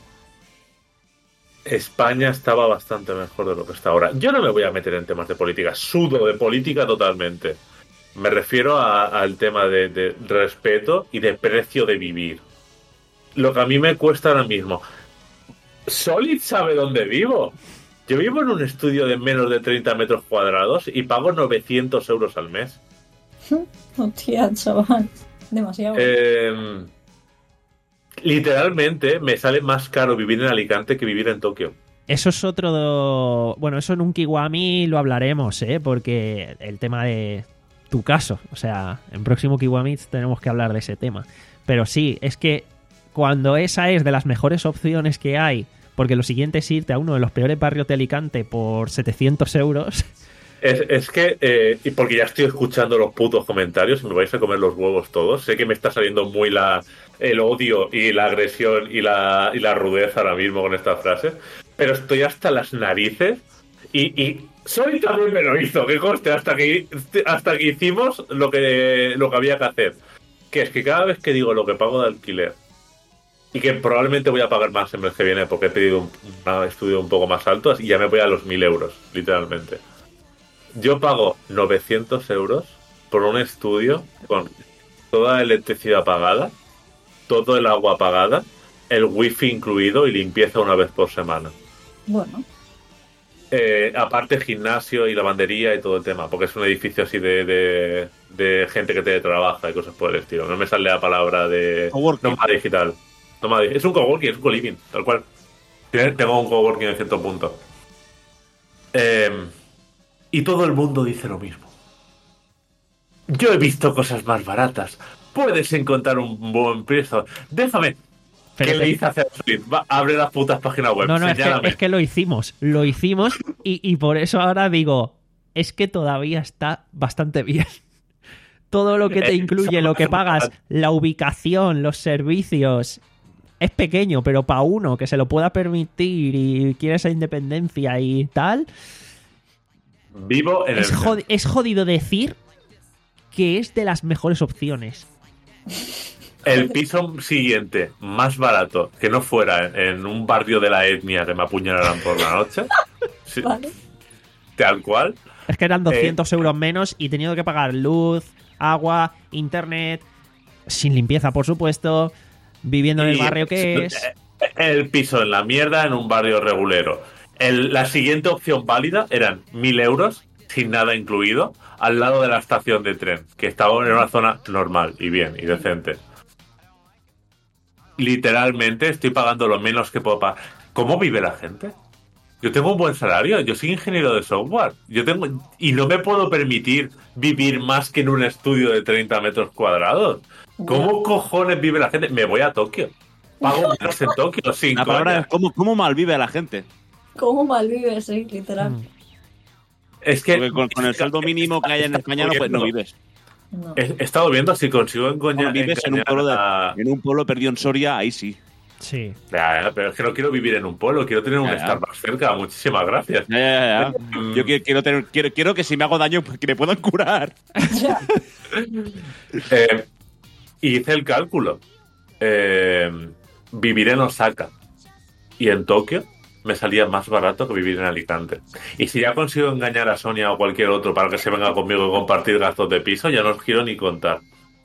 España estaba bastante mejor de lo que está ahora. Yo no me voy a meter en temas de política. Sudo de política totalmente. Me refiero a- al tema de, de respeto y de precio de vivir. Lo que a mí me cuesta ahora mismo. Solid sabe dónde vivo. Yo vivo en un estudio de menos de treinta metros cuadrados y pago novecientos euros al mes. Hostia, chaval. Demasiado. Eh, literalmente me sale más caro vivir en Alicante que vivir en Tokio. Eso es otro... do- Bueno, eso en un Kiwami lo hablaremos, ¿eh? Porque el tema de tu caso, o sea, en próximo Kiwami tenemos que hablar de ese tema. Pero sí, es que cuando esa es de las mejores opciones que hay, porque lo siguiente es irte a uno de los peores barrios de Alicante por setecientos euros. Es, es que, eh, y porque ya estoy escuchando los putos comentarios y me vais a comer los huevos todos. Sé que me está saliendo muy la el odio y la agresión y la, y la rudeza ahora mismo con estas frases, pero estoy hasta las narices y, y Sony también me lo hizo, que conste, hasta que, hasta que hicimos lo que, lo que había que hacer. Que es que cada vez que digo lo que pago de alquiler, y que probablemente voy a pagar más el mes que viene porque he pedido un, un estudio un poco más alto y ya me voy a los mil euros, literalmente. Yo pago novecientos euros por un estudio con toda la electricidad pagada, todo el agua pagada, el wifi incluido y limpieza una vez por semana. Bueno. Eh, aparte gimnasio y lavandería y todo el tema, porque es un edificio así de, de, de gente que teletrabaja y cosas por el estilo. No me sale la palabra de nómada digital. Nómada, es un coworking, es un co-living, tal cual. Tengo un coworking en cierto punto. Eh, y todo el mundo dice lo mismo. Yo he visto cosas más baratas. Puedes encontrar un buen precio. Déjame. Pero ¿Qué te... le hice hacer? Va, abre las putas páginas web. No, no, es que, es que lo hicimos. Lo hicimos y, y por eso ahora digo, es que todavía está bastante bien. Todo lo que te incluye, lo que pagas, la ubicación, los servicios, es pequeño, pero para uno que se lo pueda permitir y quiere esa independencia y tal... Vivo en es, el... jod- es jodido decir que es de las mejores opciones. El piso siguiente, más barato, que no fuera en, en un barrio de la etnia que me apuñalaran por la noche. Sí, Vale. tal cual. Es que eran doscientos Eh, euros menos y he tenido que pagar luz, agua, internet, sin limpieza, por supuesto, viviendo en el y barrio que es... El piso en la mierda en un barrio regulero. El, la siguiente opción válida eran mil euros, sin nada incluido, al lado de la estación de tren, que estaba en una zona normal y bien y decente. Literalmente estoy pagando lo menos que puedo pagar. ¿Cómo vive la gente? Yo tengo un buen salario, yo soy ingeniero de software, yo tengo y no me puedo permitir vivir más que en un estudio de treinta metros cuadrados. ¿Cómo cojones vive la gente? Me voy a Tokio. Pago menos en Tokio, sin La palabra coña. es cómo, cómo malvive la gente. ¿Cómo malvives, sí, literal? Mm. Es que Porque con, con el sueldo mínimo que hay en España no, pues, no vives. No. He, he estado viendo si consigo engañar, Bueno, vives en un pueblo de, a... en un pueblo perdido en Soria, ahí sí. Sí. Ya, ya, pero es que no quiero vivir en un pueblo, quiero tener un Ya, ya. Starbucks cerca. Muchísimas gracias. Ya, ya, ya. Mm. Yo quiero, quiero, tener, quiero, quiero que si me hago daño, pues, que me puedan curar. Ya. Eh, y hice el cálculo. Eh, vivir en Osaka y en Tokio me salía más barato que vivir en Alicante. Y si ya consigo engañar a Sonia o cualquier otro para que se venga conmigo y compartir gastos de piso, ya no os quiero ni contar.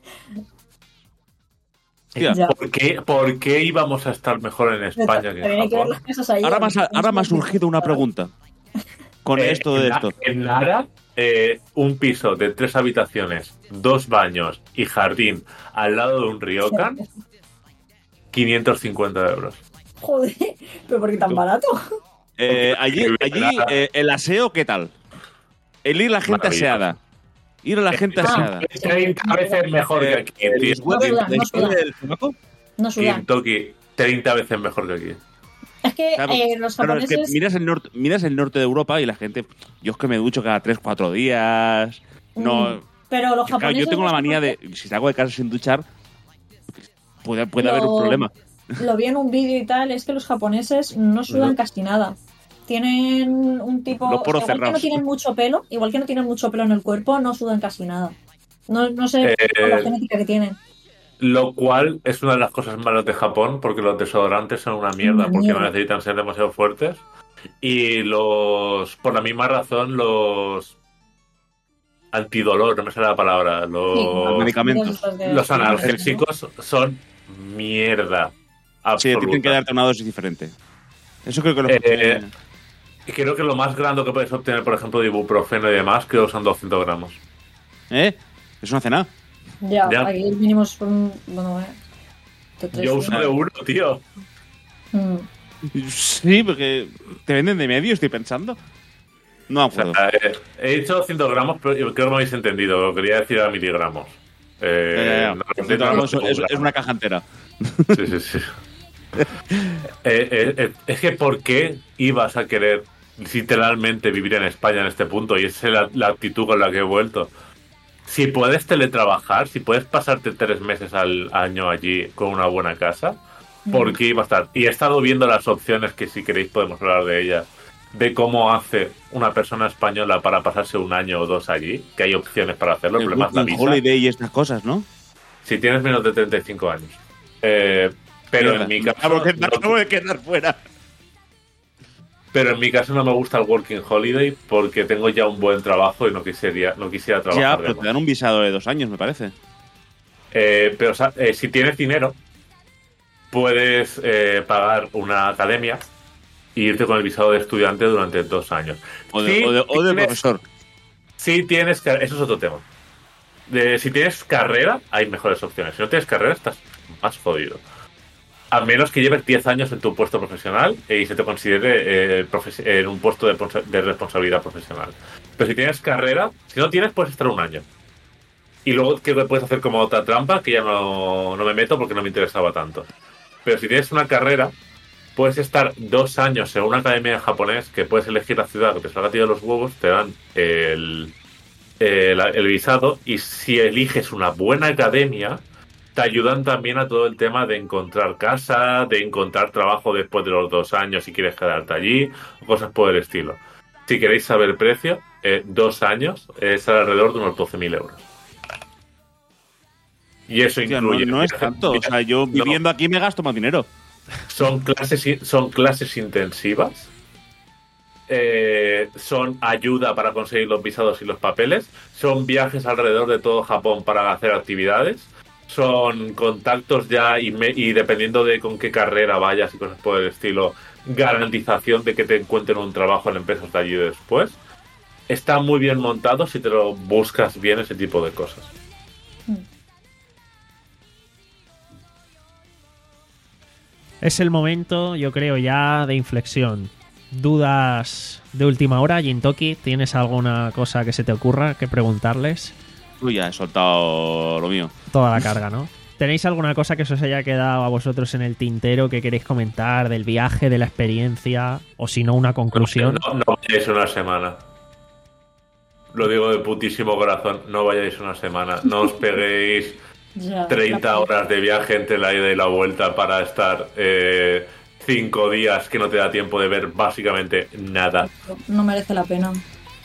Tía, Ya. ¿Por qué, ¿Por qué íbamos a estar mejor en España que Pero en hay que ver Japón? las casas ahí. ahora, me ha, ahora me ha surgido una pregunta. Con Eh, esto de en, esto. En Nara, eh, un piso de tres habitaciones, dos baños y jardín al lado de un ryokan, quinientos cincuenta euros. Joder, pero ¿por qué tan barato? Eh, allí, allí eh, el aseo, ¿qué tal? El ir a la gente Maravilloso. aseada. Ir a la gente aseada. Es treinta veces mejor que aquí, El tío. desguace- No sudan, no el sudan. del sobaco. No Y sudan. en Tokio, treinta veces mejor que aquí. Es que Claro, eh, los claro, es que japoneses... miras el norte, miras el norte de Europa y la gente, yo es que me ducho cada tres, cuatro días. No, Mm, pero los claro, japoneses... yo tengo la los manía de, japoneses- si salgo de casa sin duchar, puede, puede Lo- haber un problema. Lo vi en un vídeo y tal, es que los japoneses no sudan No. casi nada. Tienen un tipo... Los poros o sea, igual que no cerrados. tienen mucho pelo, igual que no tienen mucho pelo en el cuerpo, no sudan casi nada. No, no sé Eh, por la genética que tienen. Lo cual es una de las cosas malas de Japón, porque los desodorantes son una mierda, Una porque mierda. no necesitan ser demasiado fuertes. Y los, por la misma razón, los antidolor, no me sale la palabra, los, Sí, los medicamentos. estos de- los analgésicos son mierda. Sí, Absoluta. tienen que darte una dosis diferente. Eso creo que lo Eh, Y creo que lo más grande que puedes obtener, por ejemplo, de ibuprofeno y demás, creo que son doscientos gramos. ¿Eh? Es una cena. Ya, Ya. aquí vinimos un... Bueno, eh, de tres Yo uso días. de uno, tío. Mm. Sí, porque te venden de medio, estoy pensando. No me O sea, acuerdo. eh, he dicho doscientos gramos, pero yo creo que no habéis entendido. Lo quería decir a miligramos. Eh, Ya, ya, ya. no- Doscientos no- gramos no- es, es una caja entera. Sí, sí, sí. eh, eh, eh, es que ¿por qué ibas a querer literalmente vivir en España en este punto? Y esa es la, la actitud con la que he vuelto. Si puedes teletrabajar, si puedes pasarte tres meses al año allí con una buena casa, ¿por qué iba a estar? Y he estado viendo las opciones, que si queréis podemos hablar de ellas, de cómo hace una persona española para pasarse un año o dos allí, que hay opciones para hacerlo. El El problema es la Working visa. Holiday y estas cosas, ¿no? Si tienes menos de treinta y cinco años. Eh, pero Mierda, en mi me caso... acabo de quedar- no- acabo de quedar fuera. Pero en mi caso no me gusta el Working Holiday porque tengo ya un buen trabajo y no quisiera, no quisiera Ya, trabajar de pero te más. dan un visado de dos años, me parece. Eh, pero o sea, eh, si tienes dinero, puedes eh, pagar una academia e irte con el visado de estudiante durante dos años. O de, Si o de, o de tienes- profesor. Si tienes... car- Eso es otro tema. De, si tienes carrera, hay mejores opciones. Si no tienes carrera, estás más jodido. A menos que lleves diez años en tu puesto profesional y se te considere eh, profes- en un puesto de, ponsa- de responsabilidad profesional. Pero si tienes carrera, si no tienes, puedes estar un año. Y luego, ¿qué puedes hacer como otra trampa? Que ya no, no me meto porque no me interesaba tanto. Pero si tienes una carrera, puedes estar dos años en una academia de japonés, que puedes elegir la ciudad que te salga a ti de los huevos, te dan el, el, el visado, y si eliges una buena academia, te ayudan también a todo el tema de encontrar casa, de encontrar trabajo después de los dos años si quieres quedarte allí, o cosas por el estilo. Si queréis saber el precio, eh, dos años es alrededor de unos doce mil euros. Y eso Hostia, no, incluye... no es tanto. O sea, yo No. viviendo aquí me gasto más dinero. Son clases, son clases intensivas. Eh, son ayuda para conseguir los visados y los papeles. Son viajes alrededor de todo Japón para hacer actividades. Son contactos ya y, me, y dependiendo de con qué carrera vayas y cosas por el estilo, garantización de que te encuentren un trabajo en empresas de allí después. Está muy bien montado si te lo buscas bien, ese tipo de cosas. Es el momento, yo creo, ya de inflexión. ¿Dudas de última hora, Jintoki? ¿Tienes alguna cosa que se te ocurra que preguntarles? Uy, ya he soltado lo mío. Toda la carga, ¿no? ¿Tenéis alguna cosa que os haya quedado a vosotros en el tintero que queréis comentar del viaje, de la experiencia? O si no, una conclusión. No, no vayáis una semana. Lo digo de putísimo corazón. No vayáis una semana. No os peguéis Ya, treinta la- horas de viaje entre la ida y la vuelta para estar eh, cinco días que no te da tiempo de ver básicamente nada. No merece la pena.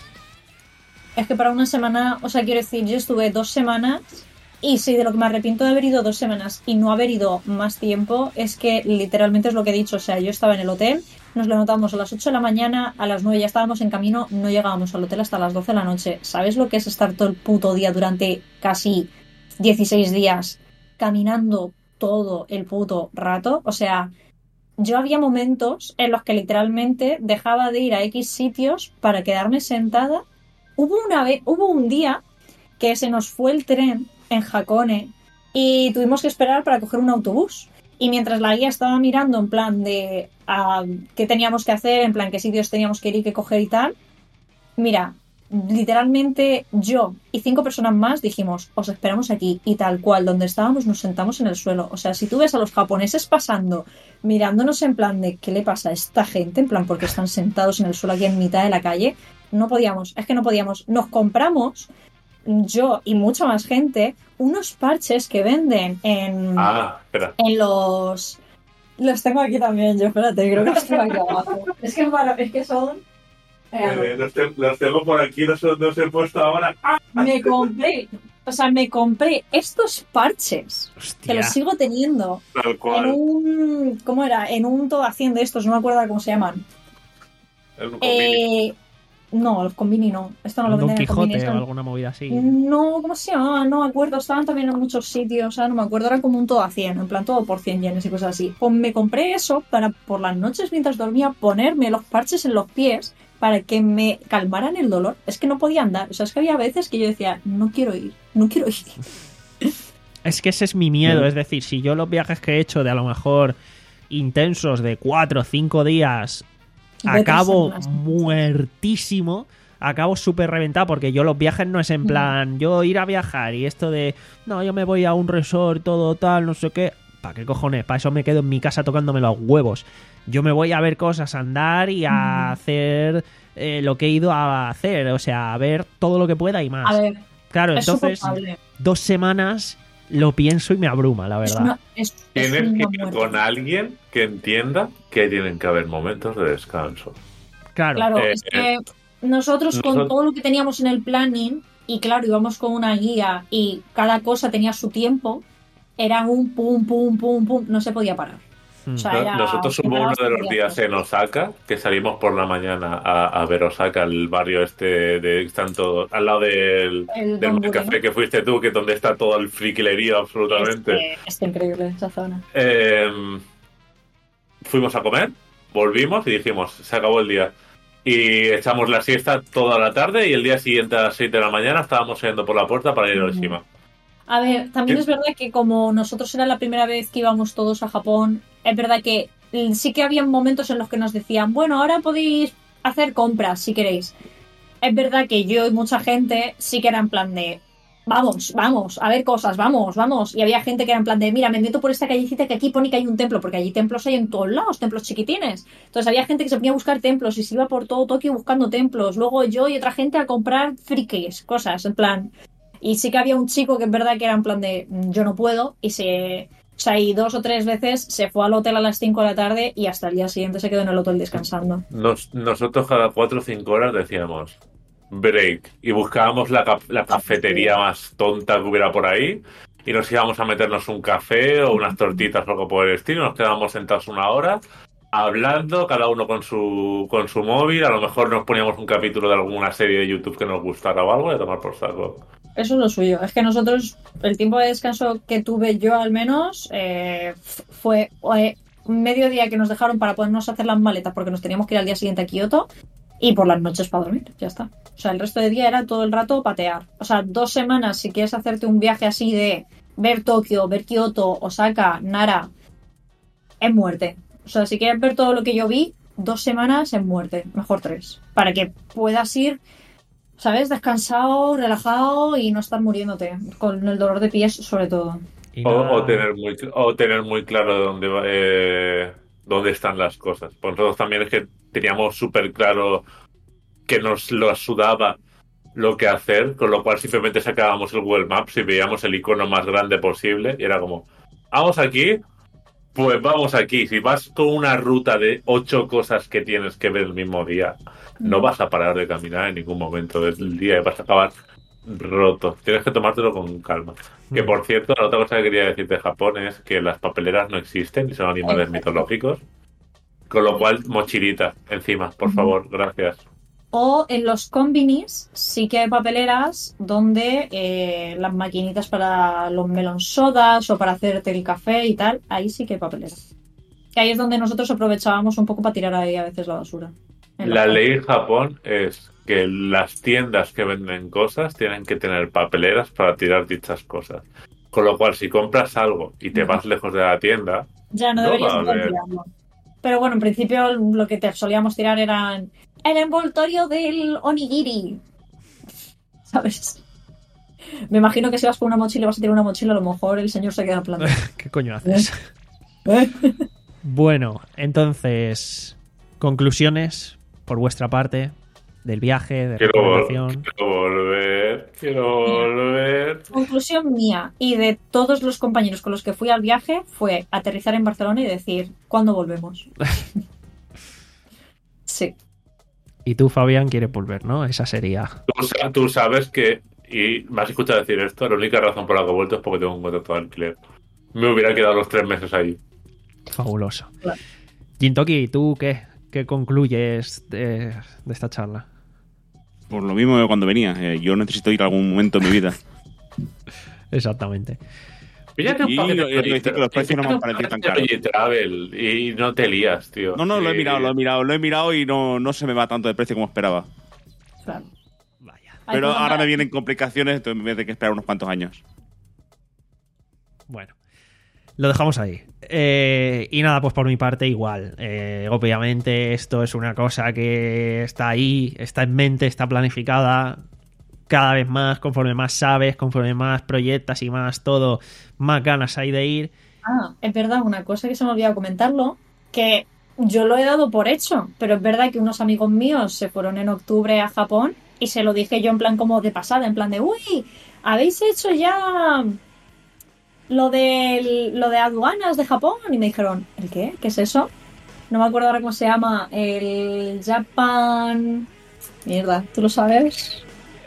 Es que para una semana, o sea, quiero decir, yo estuve dos semanas y sí, de lo que me arrepiento de haber ido dos semanas y no haber ido más tiempo es que literalmente es lo que he dicho. O sea, yo estaba en el hotel, nos levantamos a las ocho de la mañana, a las nueve ya estábamos en camino, no llegábamos al hotel hasta las doce de la noche. ¿Sabes lo que es estar todo el puto día durante casi dieciséis días caminando todo el puto rato? O sea, yo había momentos en los que literalmente dejaba de ir a X sitios para quedarme sentada. Hubo una vez, hubo un día que se nos fue el tren en Hakone y tuvimos que esperar para coger un autobús. Y mientras la guía estaba mirando en plan de uh, qué teníamos que hacer, en plan qué sitios teníamos que ir y qué coger y tal, mira, literalmente yo y cinco personas más dijimos, os esperamos aquí, y tal cual, donde estábamos nos sentamos en el suelo. O sea, si tú ves a los japoneses pasando, mirándonos en plan de ¿qué le pasa a esta gente? En plan, porque están sentados en el suelo aquí en mitad de la calle. No podíamos, es que no podíamos. Nos compramos, yo y mucha más gente, unos parches que venden en, Ah, espera. en los... Los tengo aquí también, yo espérate, creo que los tengo aquí abajo. Es que, bueno, es que son... Eh, los, te- los tengo por aquí, no sé dónde os he puesto ahora. ¡Ah! Me compré, o sea, me compré estos parches, que Hostia. los sigo teniendo, Tal en cual. un, ¿cómo era? En un todo haciendo estos, no me acuerdo cómo se llaman. El convini. Eh, no, los Convini no, esto no lo ¿Un Don venden en Convini. Quijote esto- o alguna movida así? No, ¿cómo se llama? No me acuerdo, estaban también en muchos sitios, o sea, no me acuerdo, era como un todo a cien, en plan todo por cien yenes y cosas así. Pues me compré eso para por las noches mientras dormía ponerme los parches en los pies para que me calmaran el dolor. Es que no podía andar, o sea, es que había veces que yo decía, no quiero ir, no quiero ir. Es que ese es mi miedo. Es decir, si yo los viajes que he hecho de a lo mejor intensos de cuatro o cinco días De tres acabo semanas. muertísimo, acabo súper reventado, porque yo los viajes no es en plan yo ir a viajar y esto de no, yo me voy a un resort, todo tal, no sé qué. ¿para qué cojones? Para eso me quedo en mi casa tocándome los huevos. Yo me voy a ver cosas, a andar y a mm. hacer eh, lo que he ido a hacer, o sea, a ver todo lo que pueda y más. A ver, claro, entonces, dos semanas lo pienso y me abruma, la verdad. Es una, es, es Tienes que ir muerte. con alguien que entienda que tienen que haber momentos de descanso. Claro, claro eh, es que nosotros, nosotros con todo lo que teníamos en el planning, y claro, íbamos con una guía y cada cosa tenía su tiempo, era un pum, pum, pum, pum, no se podía parar. O sea, era, nosotros hubo uno de los días en Osaka que salimos por la mañana a, a ver Osaka, el barrio este de tanto al lado del, el del buen café que fuiste tú, que es donde está todo el friquilerío absolutamente. Es, que, es increíble esa zona. Eh, fuimos a comer, volvimos y dijimos, se acabó el día. Y echamos la siesta toda la tarde y el día siguiente a las seis de la mañana estábamos saliendo por la puerta para ir a Hiroshima. A ver, también ¿Qué? Es verdad que como nosotros era la primera vez que íbamos todos a Japón, es verdad que sí que había momentos en los que nos decían, bueno, ahora podéis hacer compras si queréis. Es verdad que yo y mucha gente sí que era en plan de, vamos, vamos, a ver cosas, vamos, vamos. Y había gente que era en plan de, mira, me meto por esta callecita que aquí pone que hay un templo, porque allí templos hay en todos lados, templos chiquitines. Entonces había gente que se ponía a buscar templos y se iba por todo Tokio buscando templos. Luego yo y otra gente a comprar frikis, cosas, en plan... Y sí que había un chico que es verdad que era en plan de yo no puedo y se... O sea, y dos o tres veces se fue al hotel a las cinco de la tarde y hasta el día siguiente se quedó en el hotel descansando. Nos, nosotros cada cuatro o cinco horas decíamos break y buscábamos la, la cafetería más tonta que hubiera por ahí y nos íbamos a meternos un café o unas tortitas o algo por el estilo. Nos quedábamos sentados una hora hablando, cada uno con su con su móvil. A lo mejor nos poníamos un capítulo de alguna serie de YouTube que nos gustara o algo y a tomar por saco. Eso es lo suyo. Es que nosotros, el tiempo de descanso que tuve yo al menos, eh, fue eh, mediodía que nos dejaron para podernos hacer las maletas porque nos teníamos que ir al día siguiente a Kioto y por las noches para dormir, ya está. O sea, el resto del día era todo el rato patear. O sea, dos semanas si quieres hacerte un viaje así de ver Tokio, ver Kioto, Osaka, Nara, es muerte. O sea, si quieres ver todo lo que yo vi, dos semanas es muerte, mejor tres. Para que puedas ir... ¿Sabes? Descansado, relajado y no estar muriéndote con el dolor de pies sobre todo. O, o tener muy o tener muy claro dónde eh, dónde están las cosas. Pues nosotros también es que teníamos súper claro que nos lo sudaba lo que hacer, con lo cual simplemente sacábamos el Google Maps y veíamos el icono más grande posible y era como, vamos aquí, pues vamos aquí. Si vas con una ruta de ocho cosas que tienes que ver el mismo día, no vas a parar de caminar en ningún momento del día y vas a acabar roto. Tienes que tomártelo con calma. Mm. Que por cierto, la otra cosa que quería decir de Japón es que las papeleras no existen y son animales Exacto. mitológicos. Con lo cual, mochilita encima, por favor, mm. gracias. O en los combinis sí que hay papeleras donde eh, las maquinitas para los melon sodas o para hacerte el café y tal, ahí sí que hay papeleras. Que ahí es donde nosotros aprovechábamos un poco para tirar ahí a veces la basura. La ley en Japón es que las tiendas que venden cosas tienen que tener papeleras para tirar dichas cosas. Con lo cual, si compras algo y te vas lejos de la tienda... Ya no, no deberías poder tirarlo. Pero bueno, en principio lo que te solíamos tirar eran el envoltorio del onigiri. ¿Sabes? Me imagino que si vas con una mochila y vas a tirar una mochila, a lo mejor el señor se queda en plan... ¿Qué coño haces? Bueno, entonces... Conclusiones... por vuestra parte, del viaje, de quiero, recomendación. Quiero volver, quiero volver. Conclusión mía y de todos los compañeros con los que fui al viaje fue aterrizar en Barcelona y decir, ¿cuándo volvemos? Sí. Y tú, Fabián, quieres volver, ¿no? Esa sería... Tú, tú sabes que, y me has escuchado decir esto, la única razón por la que he vuelto es porque tengo un contrato de alquiler. Me hubiera quedado los tres meses ahí. Fabuloso. Claro. Jintoki, ¿tú qué? ¿Qué concluyes de, de esta charla? Por lo mismo que cuando venía. Eh, yo necesito ir a algún momento en mi vida. Exactamente. Fíjate un paquete de que los precios no me han parecido tan caros. Travel y no te lías, tío. No, no, sí. lo he mirado, lo he mirado, lo he mirado y no, no se me va tanto de precio como esperaba. Claro. Vaya. Pero ahora me vienen complicaciones, entonces me voy a que esperar unos cuantos años. Bueno. Lo dejamos ahí. Eh, y nada, pues por mi parte igual. Eh, obviamente esto es una cosa que está ahí, está en mente, está planificada. Cada vez más, conforme más sabes, conforme más proyectas y más todo, más ganas hay de ir. Ah, es verdad, una cosa que se me olvidó comentarlo, que yo lo he dado por hecho, pero es verdad que unos amigos míos se fueron en octubre a Japón y se lo dije yo en plan como de pasada, en plan de, uy, ¿habéis hecho ya lo de, lo de aduanas de Japón? Y me dijeron, ¿el qué? ¿Qué es eso? No me acuerdo ahora cómo se llama, el Japan... Mierda, ¿tú lo sabes?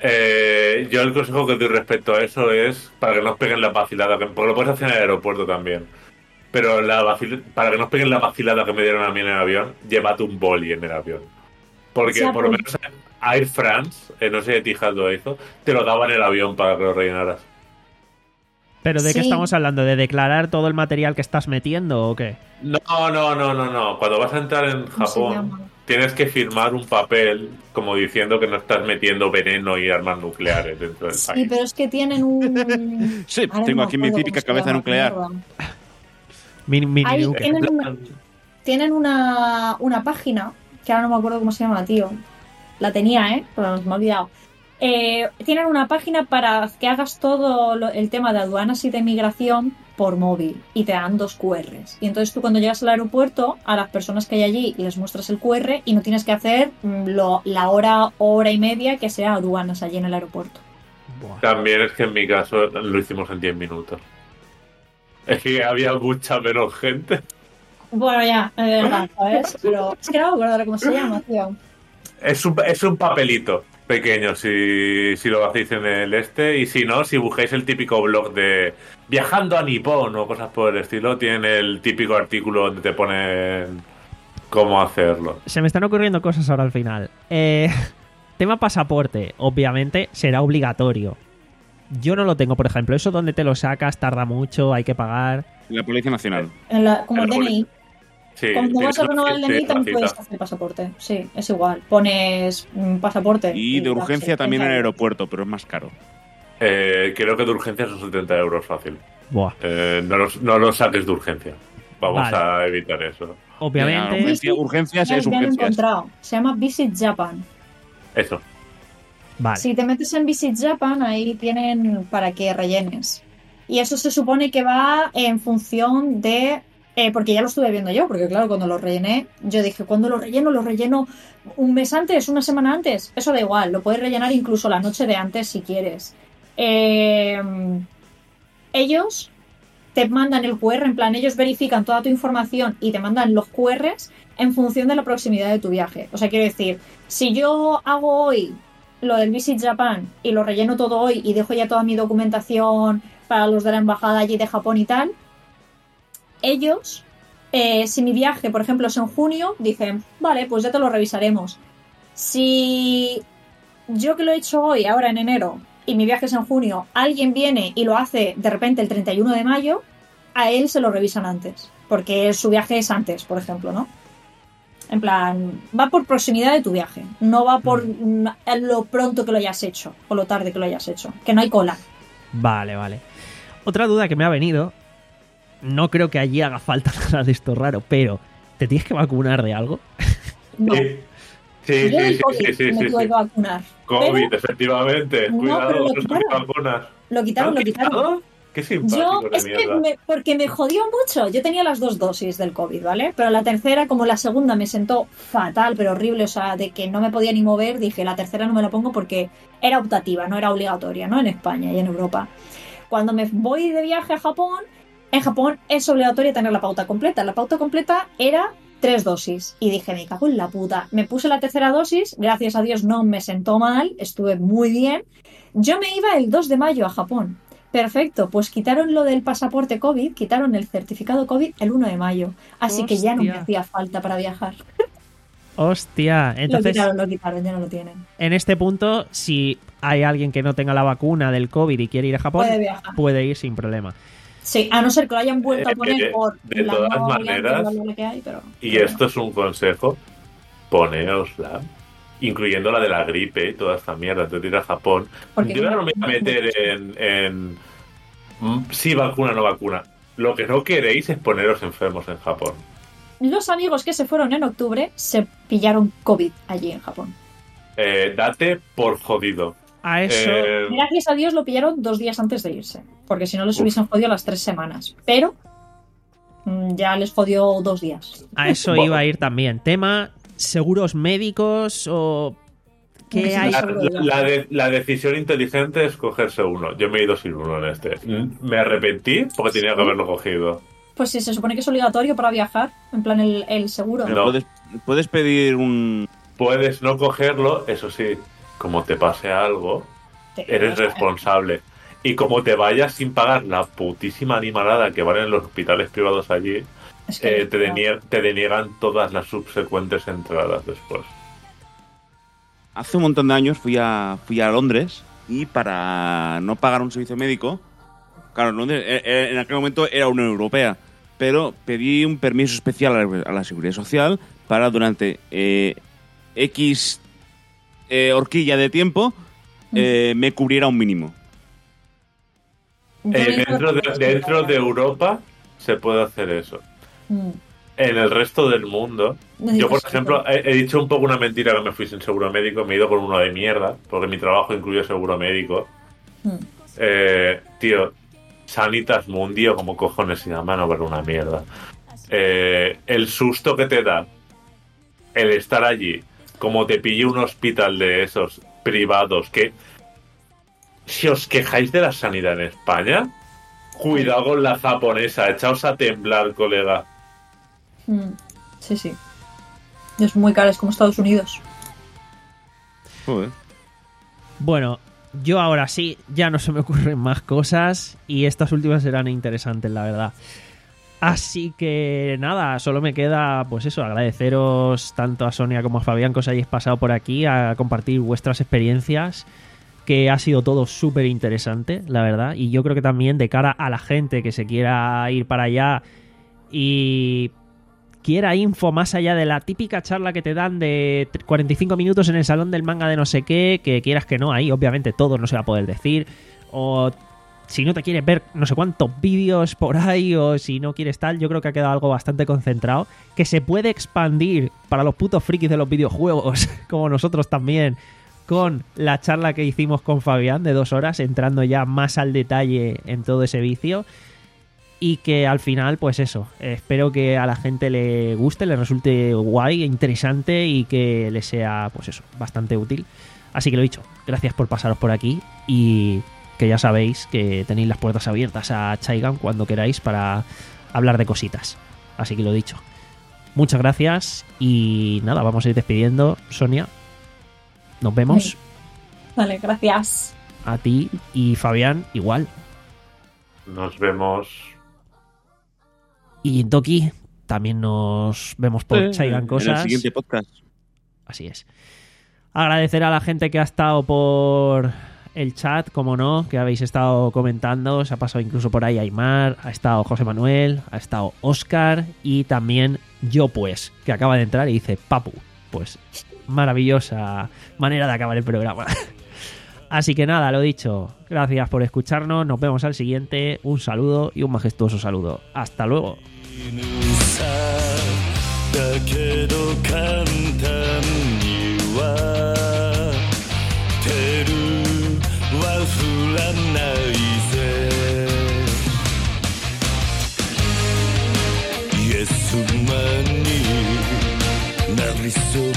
Eh, yo el consejo que doy respecto a eso es para que no os peguen la vacilada, que- porque lo puedes hacer en el aeropuerto también. Pero la vacil- para que no os peguen la vacilada que me dieron a mí en el avión, llévate un boli en el avión. Porque Ya, por lo pues, menos Air France, eh, no sé si Etihad lo hizo, te lo daba en el avión para que lo rellenaras. ¿Pero de qué sí. estamos hablando? ¿De declarar todo el material que estás metiendo o qué? No, no, no, no, no. Cuando vas a entrar en ¿Cómo se Japón, llama? tienes que firmar un papel como diciendo que no estás metiendo veneno y armas nucleares dentro del Sí, país. pero es que tienen un... Sí, Ahora no tengo me aquí mi acuerdo típica cómo se cabeza llama, nuclear. mierda. Mini, mini Ahí nuke. tienen una, tienen una, una página, que ahora no me acuerdo cómo se llama, tío. La tenía, ¿eh? Pero se me ha olvidado. Eh, tienen una página para que hagas todo lo- el tema de aduanas y de migración por móvil y te dan dos cu erres. Y entonces tú cuando llegas al aeropuerto, a las personas que hay allí les muestras el cu erre y no tienes que hacer mm, lo- la hora, hora y media que sea aduanas allí en el aeropuerto. Buah. También es que en mi caso lo hicimos en diez minutos. Es que había mucha menos gente. Bueno, ya, es verdad, ¿sabes? Pero es que no me acuerdo ahora cómo se llama, tío. Es un, es un papelito pequeño si, si lo hacéis en el este. Y si no, si buscáis el típico blog de viajando a Nippon o cosas por el estilo, tienen el típico artículo donde te ponen cómo hacerlo. Se me están ocurriendo cosas ahora al final. Eh, tema pasaporte, obviamente será obligatorio. Yo no lo tengo, por ejemplo. Eso donde te lo sacas tarda mucho, hay que pagar. La Policía Nacional. En la- como el Pero- D N I. Sí, Cuando tienes vas a una renovar el cita- D N I también una puedes cita. hacer pasaporte. Sí, es igual. Pones mm, pasaporte. Y de ya, urgencia sí, también en el treinta euros. aeropuerto, pero es más caro. Eh, creo que de urgencia son setenta euros fácil. Buah. Eh, no, los, no los saques de urgencia. Vamos Vale. a evitar eso. Obviamente. Ya, urgencia- urgencias Ya- es ya lo he urgencias. encontrado. Se llama Visit Japan. Eso. Vale. Si te metes en Visit Japan, ahí tienen para que rellenes. Y eso se supone que va en función de... eh, porque ya lo estuve viendo yo, porque claro, cuando lo rellené, yo dije, ¿cuándo lo relleno? ¿Lo relleno un mes antes, una semana antes? Eso da igual, lo puedes rellenar incluso la noche de antes si quieres. Eh, ellos te mandan el cu erre, en plan, ellos verifican toda tu información y te mandan los cu erres en función de la proximidad de tu viaje. O sea, quiero decir, si yo hago hoy lo del Visit Japan y lo relleno todo hoy y dejo ya toda mi documentación para los de la embajada allí de Japón y tal, ellos, eh, si mi viaje, por ejemplo, es en junio, dicen, vale, pues ya te lo revisaremos. Si yo que lo he hecho hoy, ahora en enero, y mi viaje es en junio, alguien viene y lo hace de repente el treinta y uno de mayo, a él se lo revisan antes, porque su viaje es antes, por ejemplo, ¿no? En plan, va por proximidad de tu viaje, no va por mm, lo pronto que lo hayas hecho o lo tarde que lo hayas hecho, que no hay cola. Vale, vale. Otra duda que me ha venido. No creo que allí haga falta nada de esto raro, pero ¿te tienes que vacunar de algo? No. Sí, sí, Yo sí, del sí, COVID sí, sí, me sí, tuve sí. que vacunar. COVID, Pero efectivamente. No, Cuidado pero lo con las quitaron. vacunas. lo quitaron, ¿Lo lo quitaron. quitado? Qué simpático Yo, de es que mierda. me, porque me jodió mucho. Yo tenía las dos dosis del COVID, ¿vale? Pero la tercera, como la segunda me sentó fatal, pero horrible, o sea, de que no me podía ni mover, dije, la tercera no me la pongo porque era optativa, no era obligatoria, ¿no? En España y en Europa. Cuando me voy de viaje a Japón, en Japón es obligatorio tener la pauta completa. La pauta completa era tres dosis. Y dije, me cago en la puta. Me puse la tercera dosis, gracias a Dios no me sentó mal, estuve muy bien. Yo me iba el dos de mayo a Japón. Perfecto, pues quitaron lo del pasaporte COVID, quitaron el certificado COVID el uno de mayo. Así que ya no me Hostia. hacía falta para viajar. Hostia, Lo entonces quitaron, lo quitaron, ya no lo tienen. en este punto, si hay alguien que no tenga la vacuna del COVID y quiere ir a Japón, Puede viajar. puede ir sin problema. Sí, a no ser que lo hayan vuelto a poner Eh, por de la todas no variante, maneras, bla, bla, bla que hay, pero... Y pero esto es un consejo, poneosla, incluyendo la de la gripe y toda esta mierda, antes de ir a Japón. Porque Yo no- no me voy a meter en, en mm, si vacuna o no vacuna. Lo que no queréis es poneros enfermos en Japón. Los amigos que se fueron en octubre se pillaron COVID allí en Japón. Eh, date por jodido. A eso, Eh, Gracias a Dios lo pillaron dos días antes de irse, porque si no les Uf. hubiesen jodido las tres semanas. Pero mm, ya les jodió dos días. A eso iba a ir también. Tema seguros médicos o... ¿Qué Sí, hay? La, seguro la- ya. la de- la decisión inteligente es cogerse uno. Yo me he ido sin uno en este. Me arrepentí porque tenía que haberlo cogido. Pues sí, se supone que es obligatorio para viajar, en plan el, el seguro. No. Puedes, puedes pedir un... Puedes no cogerlo, eso sí, como te pase algo, Te- eres o sea, responsable. Y como te vayas sin pagar la putísima animalada que valen los hospitales privados allí, es que- eh, te, denie- te deniegan todas las subsecuentes entradas después. Hace un montón de años fui a, fui a Londres y para no pagar un servicio médico, claro, Londres eh, eh, en aquel momento era Unión Europea, pero pedí un permiso especial a la, a la Seguridad Social para durante eh, X eh, horquilla de tiempo eh, me cubriera un mínimo. yo Eh, he ido- dentro, de, dentro de Europa se puede hacer eso. Mm, En el resto del mundo, yo por necesitas ejemplo seguro. he, he dicho un poco una mentira que me fui sin seguro médico, me he ido con uno de mierda, porque mi trabajo incluye seguro médico. Mm, Eh, tío, Sanitas Mundi o como cojones se llama, no, pero una mierda. Eh, el susto que te da el estar allí, como te pille un hospital de esos privados, que si os quejáis de la sanidad en España, cuidado con la japonesa, echaos a temblar, colega. mm, sí, sí. Es muy caro, es como Estados Unidos. Joder. Bueno, yo ahora sí, ya no se me ocurren más cosas y estas últimas serán interesantes, la verdad. Así que nada, solo me queda, pues eso, agradeceros tanto a Sonia como a Fabián que os hayáis pasado por aquí a compartir vuestras experiencias, que ha sido todo súper interesante, la verdad. Y yo creo que también de cara a la gente que se quiera ir para allá y quiera info más allá de la típica charla que te dan de cuarenta y cinco minutos en el salón del manga de no sé qué, que quieras que no, ahí obviamente todo no se va a poder decir, o si no te quieres ver no sé cuántos vídeos por ahí, o si no quieres tal, yo creo que ha quedado algo bastante concentrado, que se puede expandir para los putos frikis de los videojuegos, como nosotros también, con la charla que hicimos con Fabián de dos horas, entrando ya más al detalle en todo ese vicio. Y que al final, pues eso, eh, espero que a la gente le guste, le resulte guay, interesante y que le sea, pues eso, bastante útil. Así que lo dicho, gracias por pasaros por aquí y que ya sabéis que tenéis las puertas abiertas a Chaigan cuando queráis para hablar de cositas. Así que lo dicho, muchas gracias y nada, vamos a ir despidiendo. Sonia, nos vemos. Vale, gracias. A ti y Fabián igual. Nos vemos. Y Toki, también nos vemos por Eh, Chaigan Cosas. En el siguiente podcast. Así es. Agradecer a la gente que ha estado por el chat, como no, que habéis estado comentando. Se ha pasado incluso por ahí Aymar, ha estado José Manuel, ha estado Óscar y también yo, pues, que acaba de entrar y dice Papu. Pues maravillosa manera de acabar el programa. Así que nada, lo dicho, gracias por escucharnos, nos vemos al siguiente, un saludo y un majestuoso saludo. Hasta luego. だけど簡単にはテルは降らないぜイエスマンになりそう